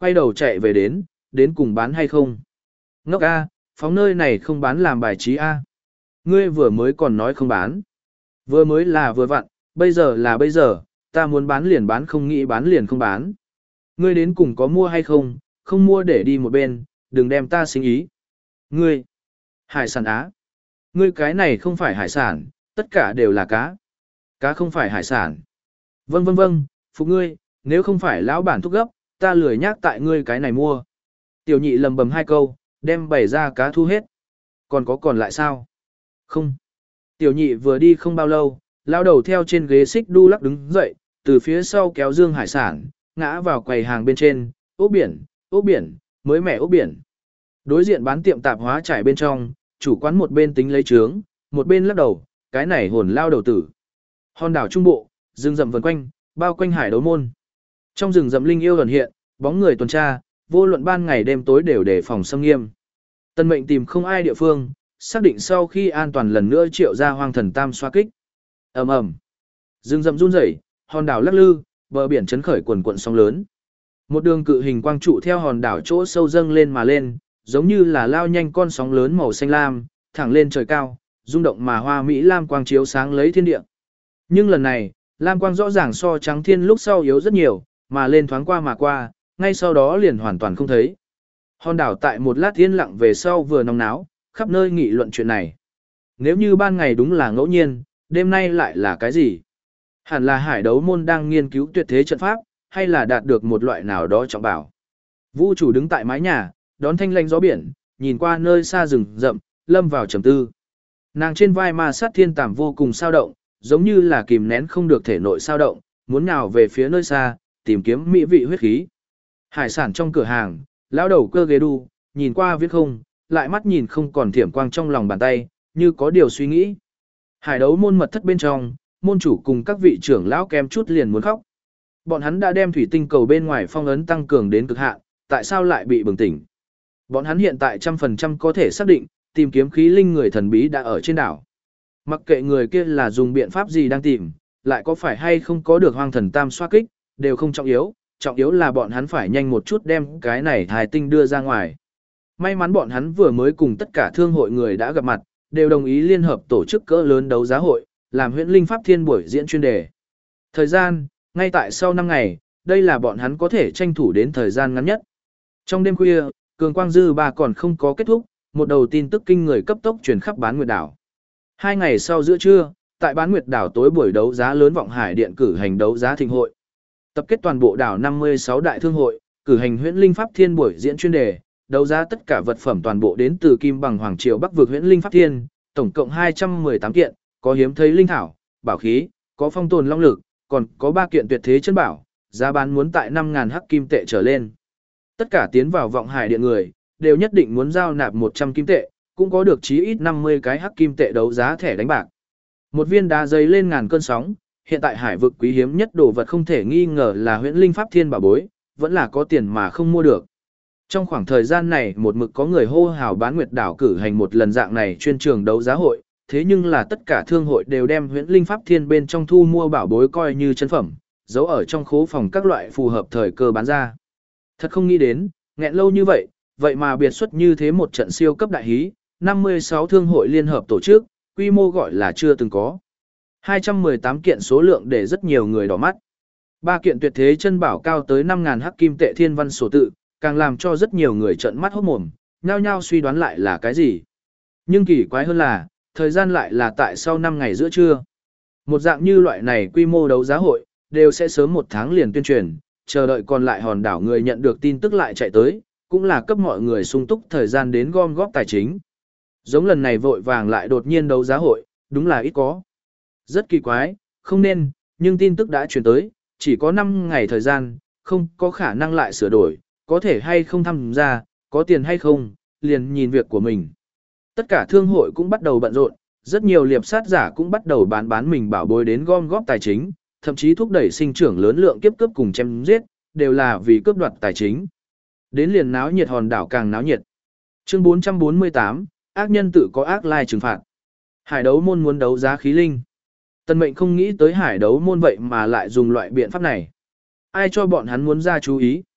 quay đầu chạy về đến, đến cùng bán hay không. Ngốc A, phóng nơi này không bán làm bài trí A. Ngươi vừa mới còn nói không bán. Vừa mới là vừa vặn, bây giờ là bây giờ, ta muốn bán liền bán không nghĩ bán liền không bán. Ngươi đến cùng có mua hay không, không mua để đi một bên, đừng đem ta sinh ý. Ngươi, hải sản á. Ngươi cái này không phải hải sản, tất cả đều là cá. Cá không phải hải sản. Vâng vâng vâng, phục ngươi, nếu không phải lão bản thúc gấp, ta lười nhác tại ngươi cái này mua. Tiểu nhị lầm bầm hai câu, đem bày ra cá thu hết. Còn có còn lại sao? Không. Tiểu nhị vừa đi không bao lâu, lão đầu theo trên ghế xích đu lắc đứng dậy, từ phía sau kéo dương hải sản, ngã vào quầy hàng bên trên, ốc biển, ốc biển, mới mẻ ốc biển. Đối diện bán tiệm tạp hóa trải bên trong, chủ quán một bên tính lấy trướng, một bên lắc đầu, cái này hồn lao đầu tử. Hòn đảo trung bộ, rừng rậm vần quanh, bao quanh hải đấu môn. Trong rừng rậm linh yêu ẩn hiện, bóng người tuần tra, vô luận ban ngày đêm tối đều đề phòng xâm nghiêm. Tân mệnh tìm không ai địa phương, xác định sau khi an toàn lần nữa triệu ra hoang thần tam xoa kích. Ầm ầm. Rừng rậm run rẩy, hòn đảo lắc lư, bờ biển chấn khởi quần quần sóng lớn. Một đường cự hình quang trụ theo hòn đảo chỗ sâu dâng lên mà lên, giống như là lao nhanh con sóng lớn màu xanh lam, thẳng lên trời cao, rung động mà hoa mỹ lam quang chiếu sáng lấy thiên địa. Nhưng lần này, lam quang rõ ràng so trắng thiên lúc sau yếu rất nhiều, mà lên thoáng qua mà qua, ngay sau đó liền hoàn toàn không thấy. Hòn đảo tại một lát yên lặng về sau vừa nóng náo, khắp nơi nghị luận chuyện này. Nếu như ban ngày đúng là ngẫu nhiên, đêm nay lại là cái gì? Hẳn là hải đấu môn đang nghiên cứu tuyệt thế trận pháp, hay là đạt được một loại nào đó trọng bảo. Vũ chủ đứng tại mái nhà, đón thanh lanh gió biển, nhìn qua nơi xa rừng rậm, lâm vào trầm tư. Nàng trên vai ma sát thiên tàm vô cùng sao động, giống như là kìm nén không được thể nội sao động, muốn nào về phía nơi xa, tìm kiếm mỹ vị huyết khí. Hải sản trong cửa hàng, lão đầu cơ ghế đu, nhìn qua viết không, lại mắt nhìn không còn thiểm quang trong lòng bàn tay, như có điều suy nghĩ. Hải đấu môn mật thất bên trong, môn chủ cùng các vị trưởng lão kém chút liền muốn khóc. Bọn hắn đã đem thủy tinh cầu bên ngoài phong ấn tăng cường đến cực hạn, tại sao lại bị bừng tỉnh? Bọn hắn hiện tại trăm phần trăm có thể xác định, tìm kiếm khí linh người thần bí đã ở trên đảo. Mặc kệ người kia là dùng biện pháp gì đang tìm, lại có phải hay không có được hoang thần tam xoa kích, đều không trọng yếu, trọng yếu là bọn hắn phải nhanh một chút đem cái này hài tinh đưa ra ngoài. May mắn bọn hắn vừa mới cùng tất cả thương hội người đã gặp mặt, đều đồng ý liên hợp tổ chức cỡ lớn đấu giá hội, làm huyễn linh pháp thiên buổi diễn chuyên đề. Thời gian, ngay tại sau năm ngày, đây là bọn hắn có thể tranh thủ đến thời gian ngắn nhất. Trong đêm khuya, cường quang dư ba còn không có kết thúc, một đầu tin tức kinh người cấp tốc truyền khắp bán nguyệt đảo. Hai ngày sau giữa trưa, tại bán nguyệt đảo tối buổi đấu giá lớn Vọng Hải Điện cử hành đấu giá thịnh hội. Tập kết toàn bộ đảo năm mươi sáu đại thương hội, cử hành huyễn linh pháp thiên buổi diễn chuyên đề, đấu giá tất cả vật phẩm toàn bộ đến từ Kim Bằng Hoàng Triều Bắc vực huyễn linh pháp thiên, tổng cộng hai trăm mười tám kiện, có hiếm thấy linh thảo, bảo khí, có phong tồn long lực, còn có ba kiện tuyệt thế chân bảo, giá bán muốn tại năm nghìn hắc kim tệ trở lên. Tất cả tiến vào Vọng Hải Điện người, đều nhất định muốn giao nạp một trăm kim tệ, cũng có được chí ít năm mươi cái hắc kim tệ đấu giá thẻ đánh bạc. Một viên đá dày lên ngàn cơn sóng, hiện tại hải vực quý hiếm nhất đồ vật không thể nghi ngờ là huyễn linh pháp thiên bảo bối, vẫn là có tiền mà không mua được. Trong khoảng thời gian này một mực có người hô hào bán nguyệt đảo cử hành một lần dạng này chuyên trường đấu giá hội, thế nhưng là tất cả thương hội đều đem huyễn linh pháp thiên bên trong thu mua bảo bối coi như chân phẩm, giấu ở trong khố phòng các loại phù hợp thời cơ bán ra. Thật không nghĩ đến, nghẹn lâu như vậy, vậy mà biệt xuất như thế một trận siêu cấp đại hí, năm mươi sáu thương hội liên hợp tổ chức, quy mô gọi là chưa từng có. hai trăm mười tám kiện số lượng để rất nhiều người đỏ mắt. Ba kiện tuyệt thế chân bảo cao tới năm nghìn hắc kim tệ thiên văn sổ tự, càng làm cho rất nhiều người trợn mắt hốt mồm, nhao nhao suy đoán lại là cái gì. Nhưng kỳ quái hơn là, thời gian lại là tại sau năm ngày giữa trưa. Một dạng như loại này quy mô đấu giá hội, đều sẽ sớm một tháng liền tuyên truyền, chờ đợi còn lại hòn đảo người nhận được tin tức lại chạy tới, cũng là cấp mọi người sung túc thời gian đến gom góp tài chính. Giống lần này vội vàng lại đột nhiên đấu giá hội, đúng là ít có. Rất kỳ quái, không nên, nhưng tin tức đã truyền tới, chỉ có năm ngày thời gian, không có khả năng lại sửa đổi, có thể hay không tham gia, có tiền hay không, liền nhìn việc của mình. Tất cả thương hội cũng bắt đầu bận rộn, rất nhiều liệp sát giả cũng bắt đầu bán bán mình bảo bối đến gom góp tài chính, thậm chí thúc đẩy sinh trưởng lớn lượng kiếp cướp cùng chém giết, đều là vì cướp đoạt tài chính. Đến liền náo nhiệt hòn đảo càng náo nhiệt. Chương bốn trăm bốn mươi tám, ác nhân tự có ác lai trừng phạt. Hải đấu môn muốn đấu giá khí linh. Tần Mệnh không nghĩ tới hải đấu môn vậy mà lại dùng loại biện pháp này. Ai cho bọn hắn muốn ra chú ý?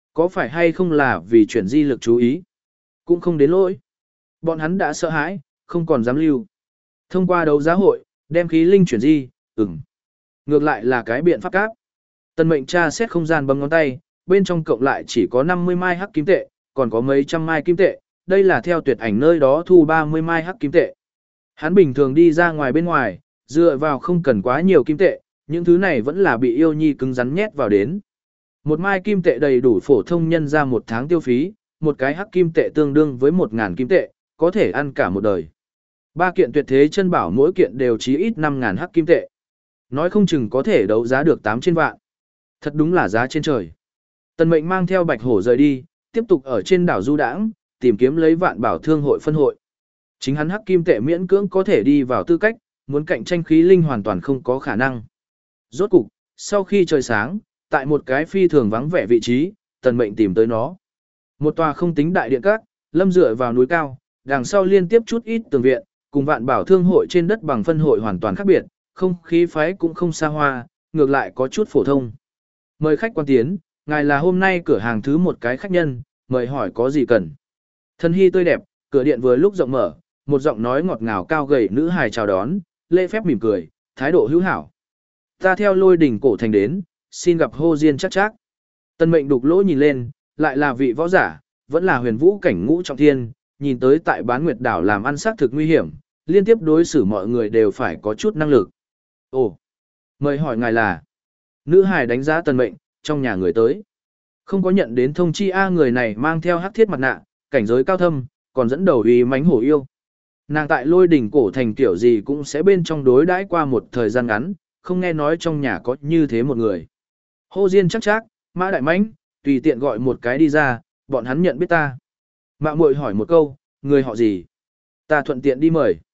Có phải hay không là vì chuyển di lực chú ý? Cũng không đến lỗi. Bọn hắn đã sợ hãi, không còn dám lưu. Thông qua đấu giá hội, đem khí linh chuyển di, ừm. Ngược lại là cái biện pháp cáp. Tần mệnh tra xét không gian bấm ngón tay, bên trong cộng lại chỉ có năm mươi mai hắc kim tệ, còn có mấy trăm mai kim tệ, đây là theo tuyệt ảnh nơi đó thu ba mươi mai hắc kim tệ. Hắn bình thường đi ra ngoài bên ngoài, dựa vào không cần quá nhiều kim tệ, những thứ này vẫn là bị yêu nhi cứng rắn nhét vào đến. Một mai kim tệ đầy đủ phổ thông nhân ra một tháng tiêu phí, một cái hắc kim tệ tương đương với một ngàn kim tệ, có thể ăn cả một đời. Ba kiện tuyệt thế chân bảo mỗi kiện đều chí ít năm ngàn hắc kim tệ. Nói không chừng có thể đấu giá được tám trên vạn. Thật đúng là giá trên trời. Tần mệnh mang theo bạch hổ rời đi, tiếp tục ở trên đảo du đãng, tìm kiếm lấy vạn bảo thương hội phân hội. Chính hắn hắc kim tệ miễn cưỡng có thể đi vào tư cách, muốn cạnh tranh khí linh hoàn toàn không có khả năng. Rốt cục, sau khi trời sáng, tại một cái phi thường vắng vẻ vị trí, tần mệnh tìm tới nó. Một tòa không tính đại điện các, lâm dựa vào núi cao, đằng sau liên tiếp chút ít tường viện, cùng vạn bảo thương hội trên đất bằng phân hội hoàn toàn khác biệt, không khí phái cũng không xa hoa, ngược lại có chút phổ thông. Mời khách quan tiến, ngài là hôm nay cửa hàng thứ một cái khách nhân, mời hỏi có gì cần. Thân hy tươi đẹp, cửa điện vừa lúc rộng mở, một giọng nói ngọt ngào cao gầy nữ hài chào đón, lễ phép mỉm cười, thái độ hữu hảo. Ta theo lôi đỉnh cổ thành đến, xin gặp hô diên chắc chắc. Tân mệnh đục lỗ nhìn lên, lại là vị võ giả, vẫn là huyền vũ cảnh ngũ trọng thiên, nhìn tới tại bán nguyệt đảo làm ăn xác thực nguy hiểm, liên tiếp đối xử mọi người đều phải có chút năng lực. Ồ, mời hỏi ngài là, nữ hài đánh giá tần mệnh, trong nhà người tới. Không có nhận đến thông chi A người này mang theo hắc thiết mặt nạ, cảnh giới cao thâm, còn dẫn đầu uy mãnh hổ yêu. Nàng tại lôi đỉnh cổ thành kiểu gì cũng sẽ bên trong đối đãi qua một thời gian ngắn, không nghe nói trong nhà có như thế một người. Hô diên chắc chắc, Mã Đại Mãnh, tùy tiện gọi một cái đi ra, bọn hắn nhận biết ta. Mạo muội hỏi một câu, người họ gì? Ta thuận tiện đi mời.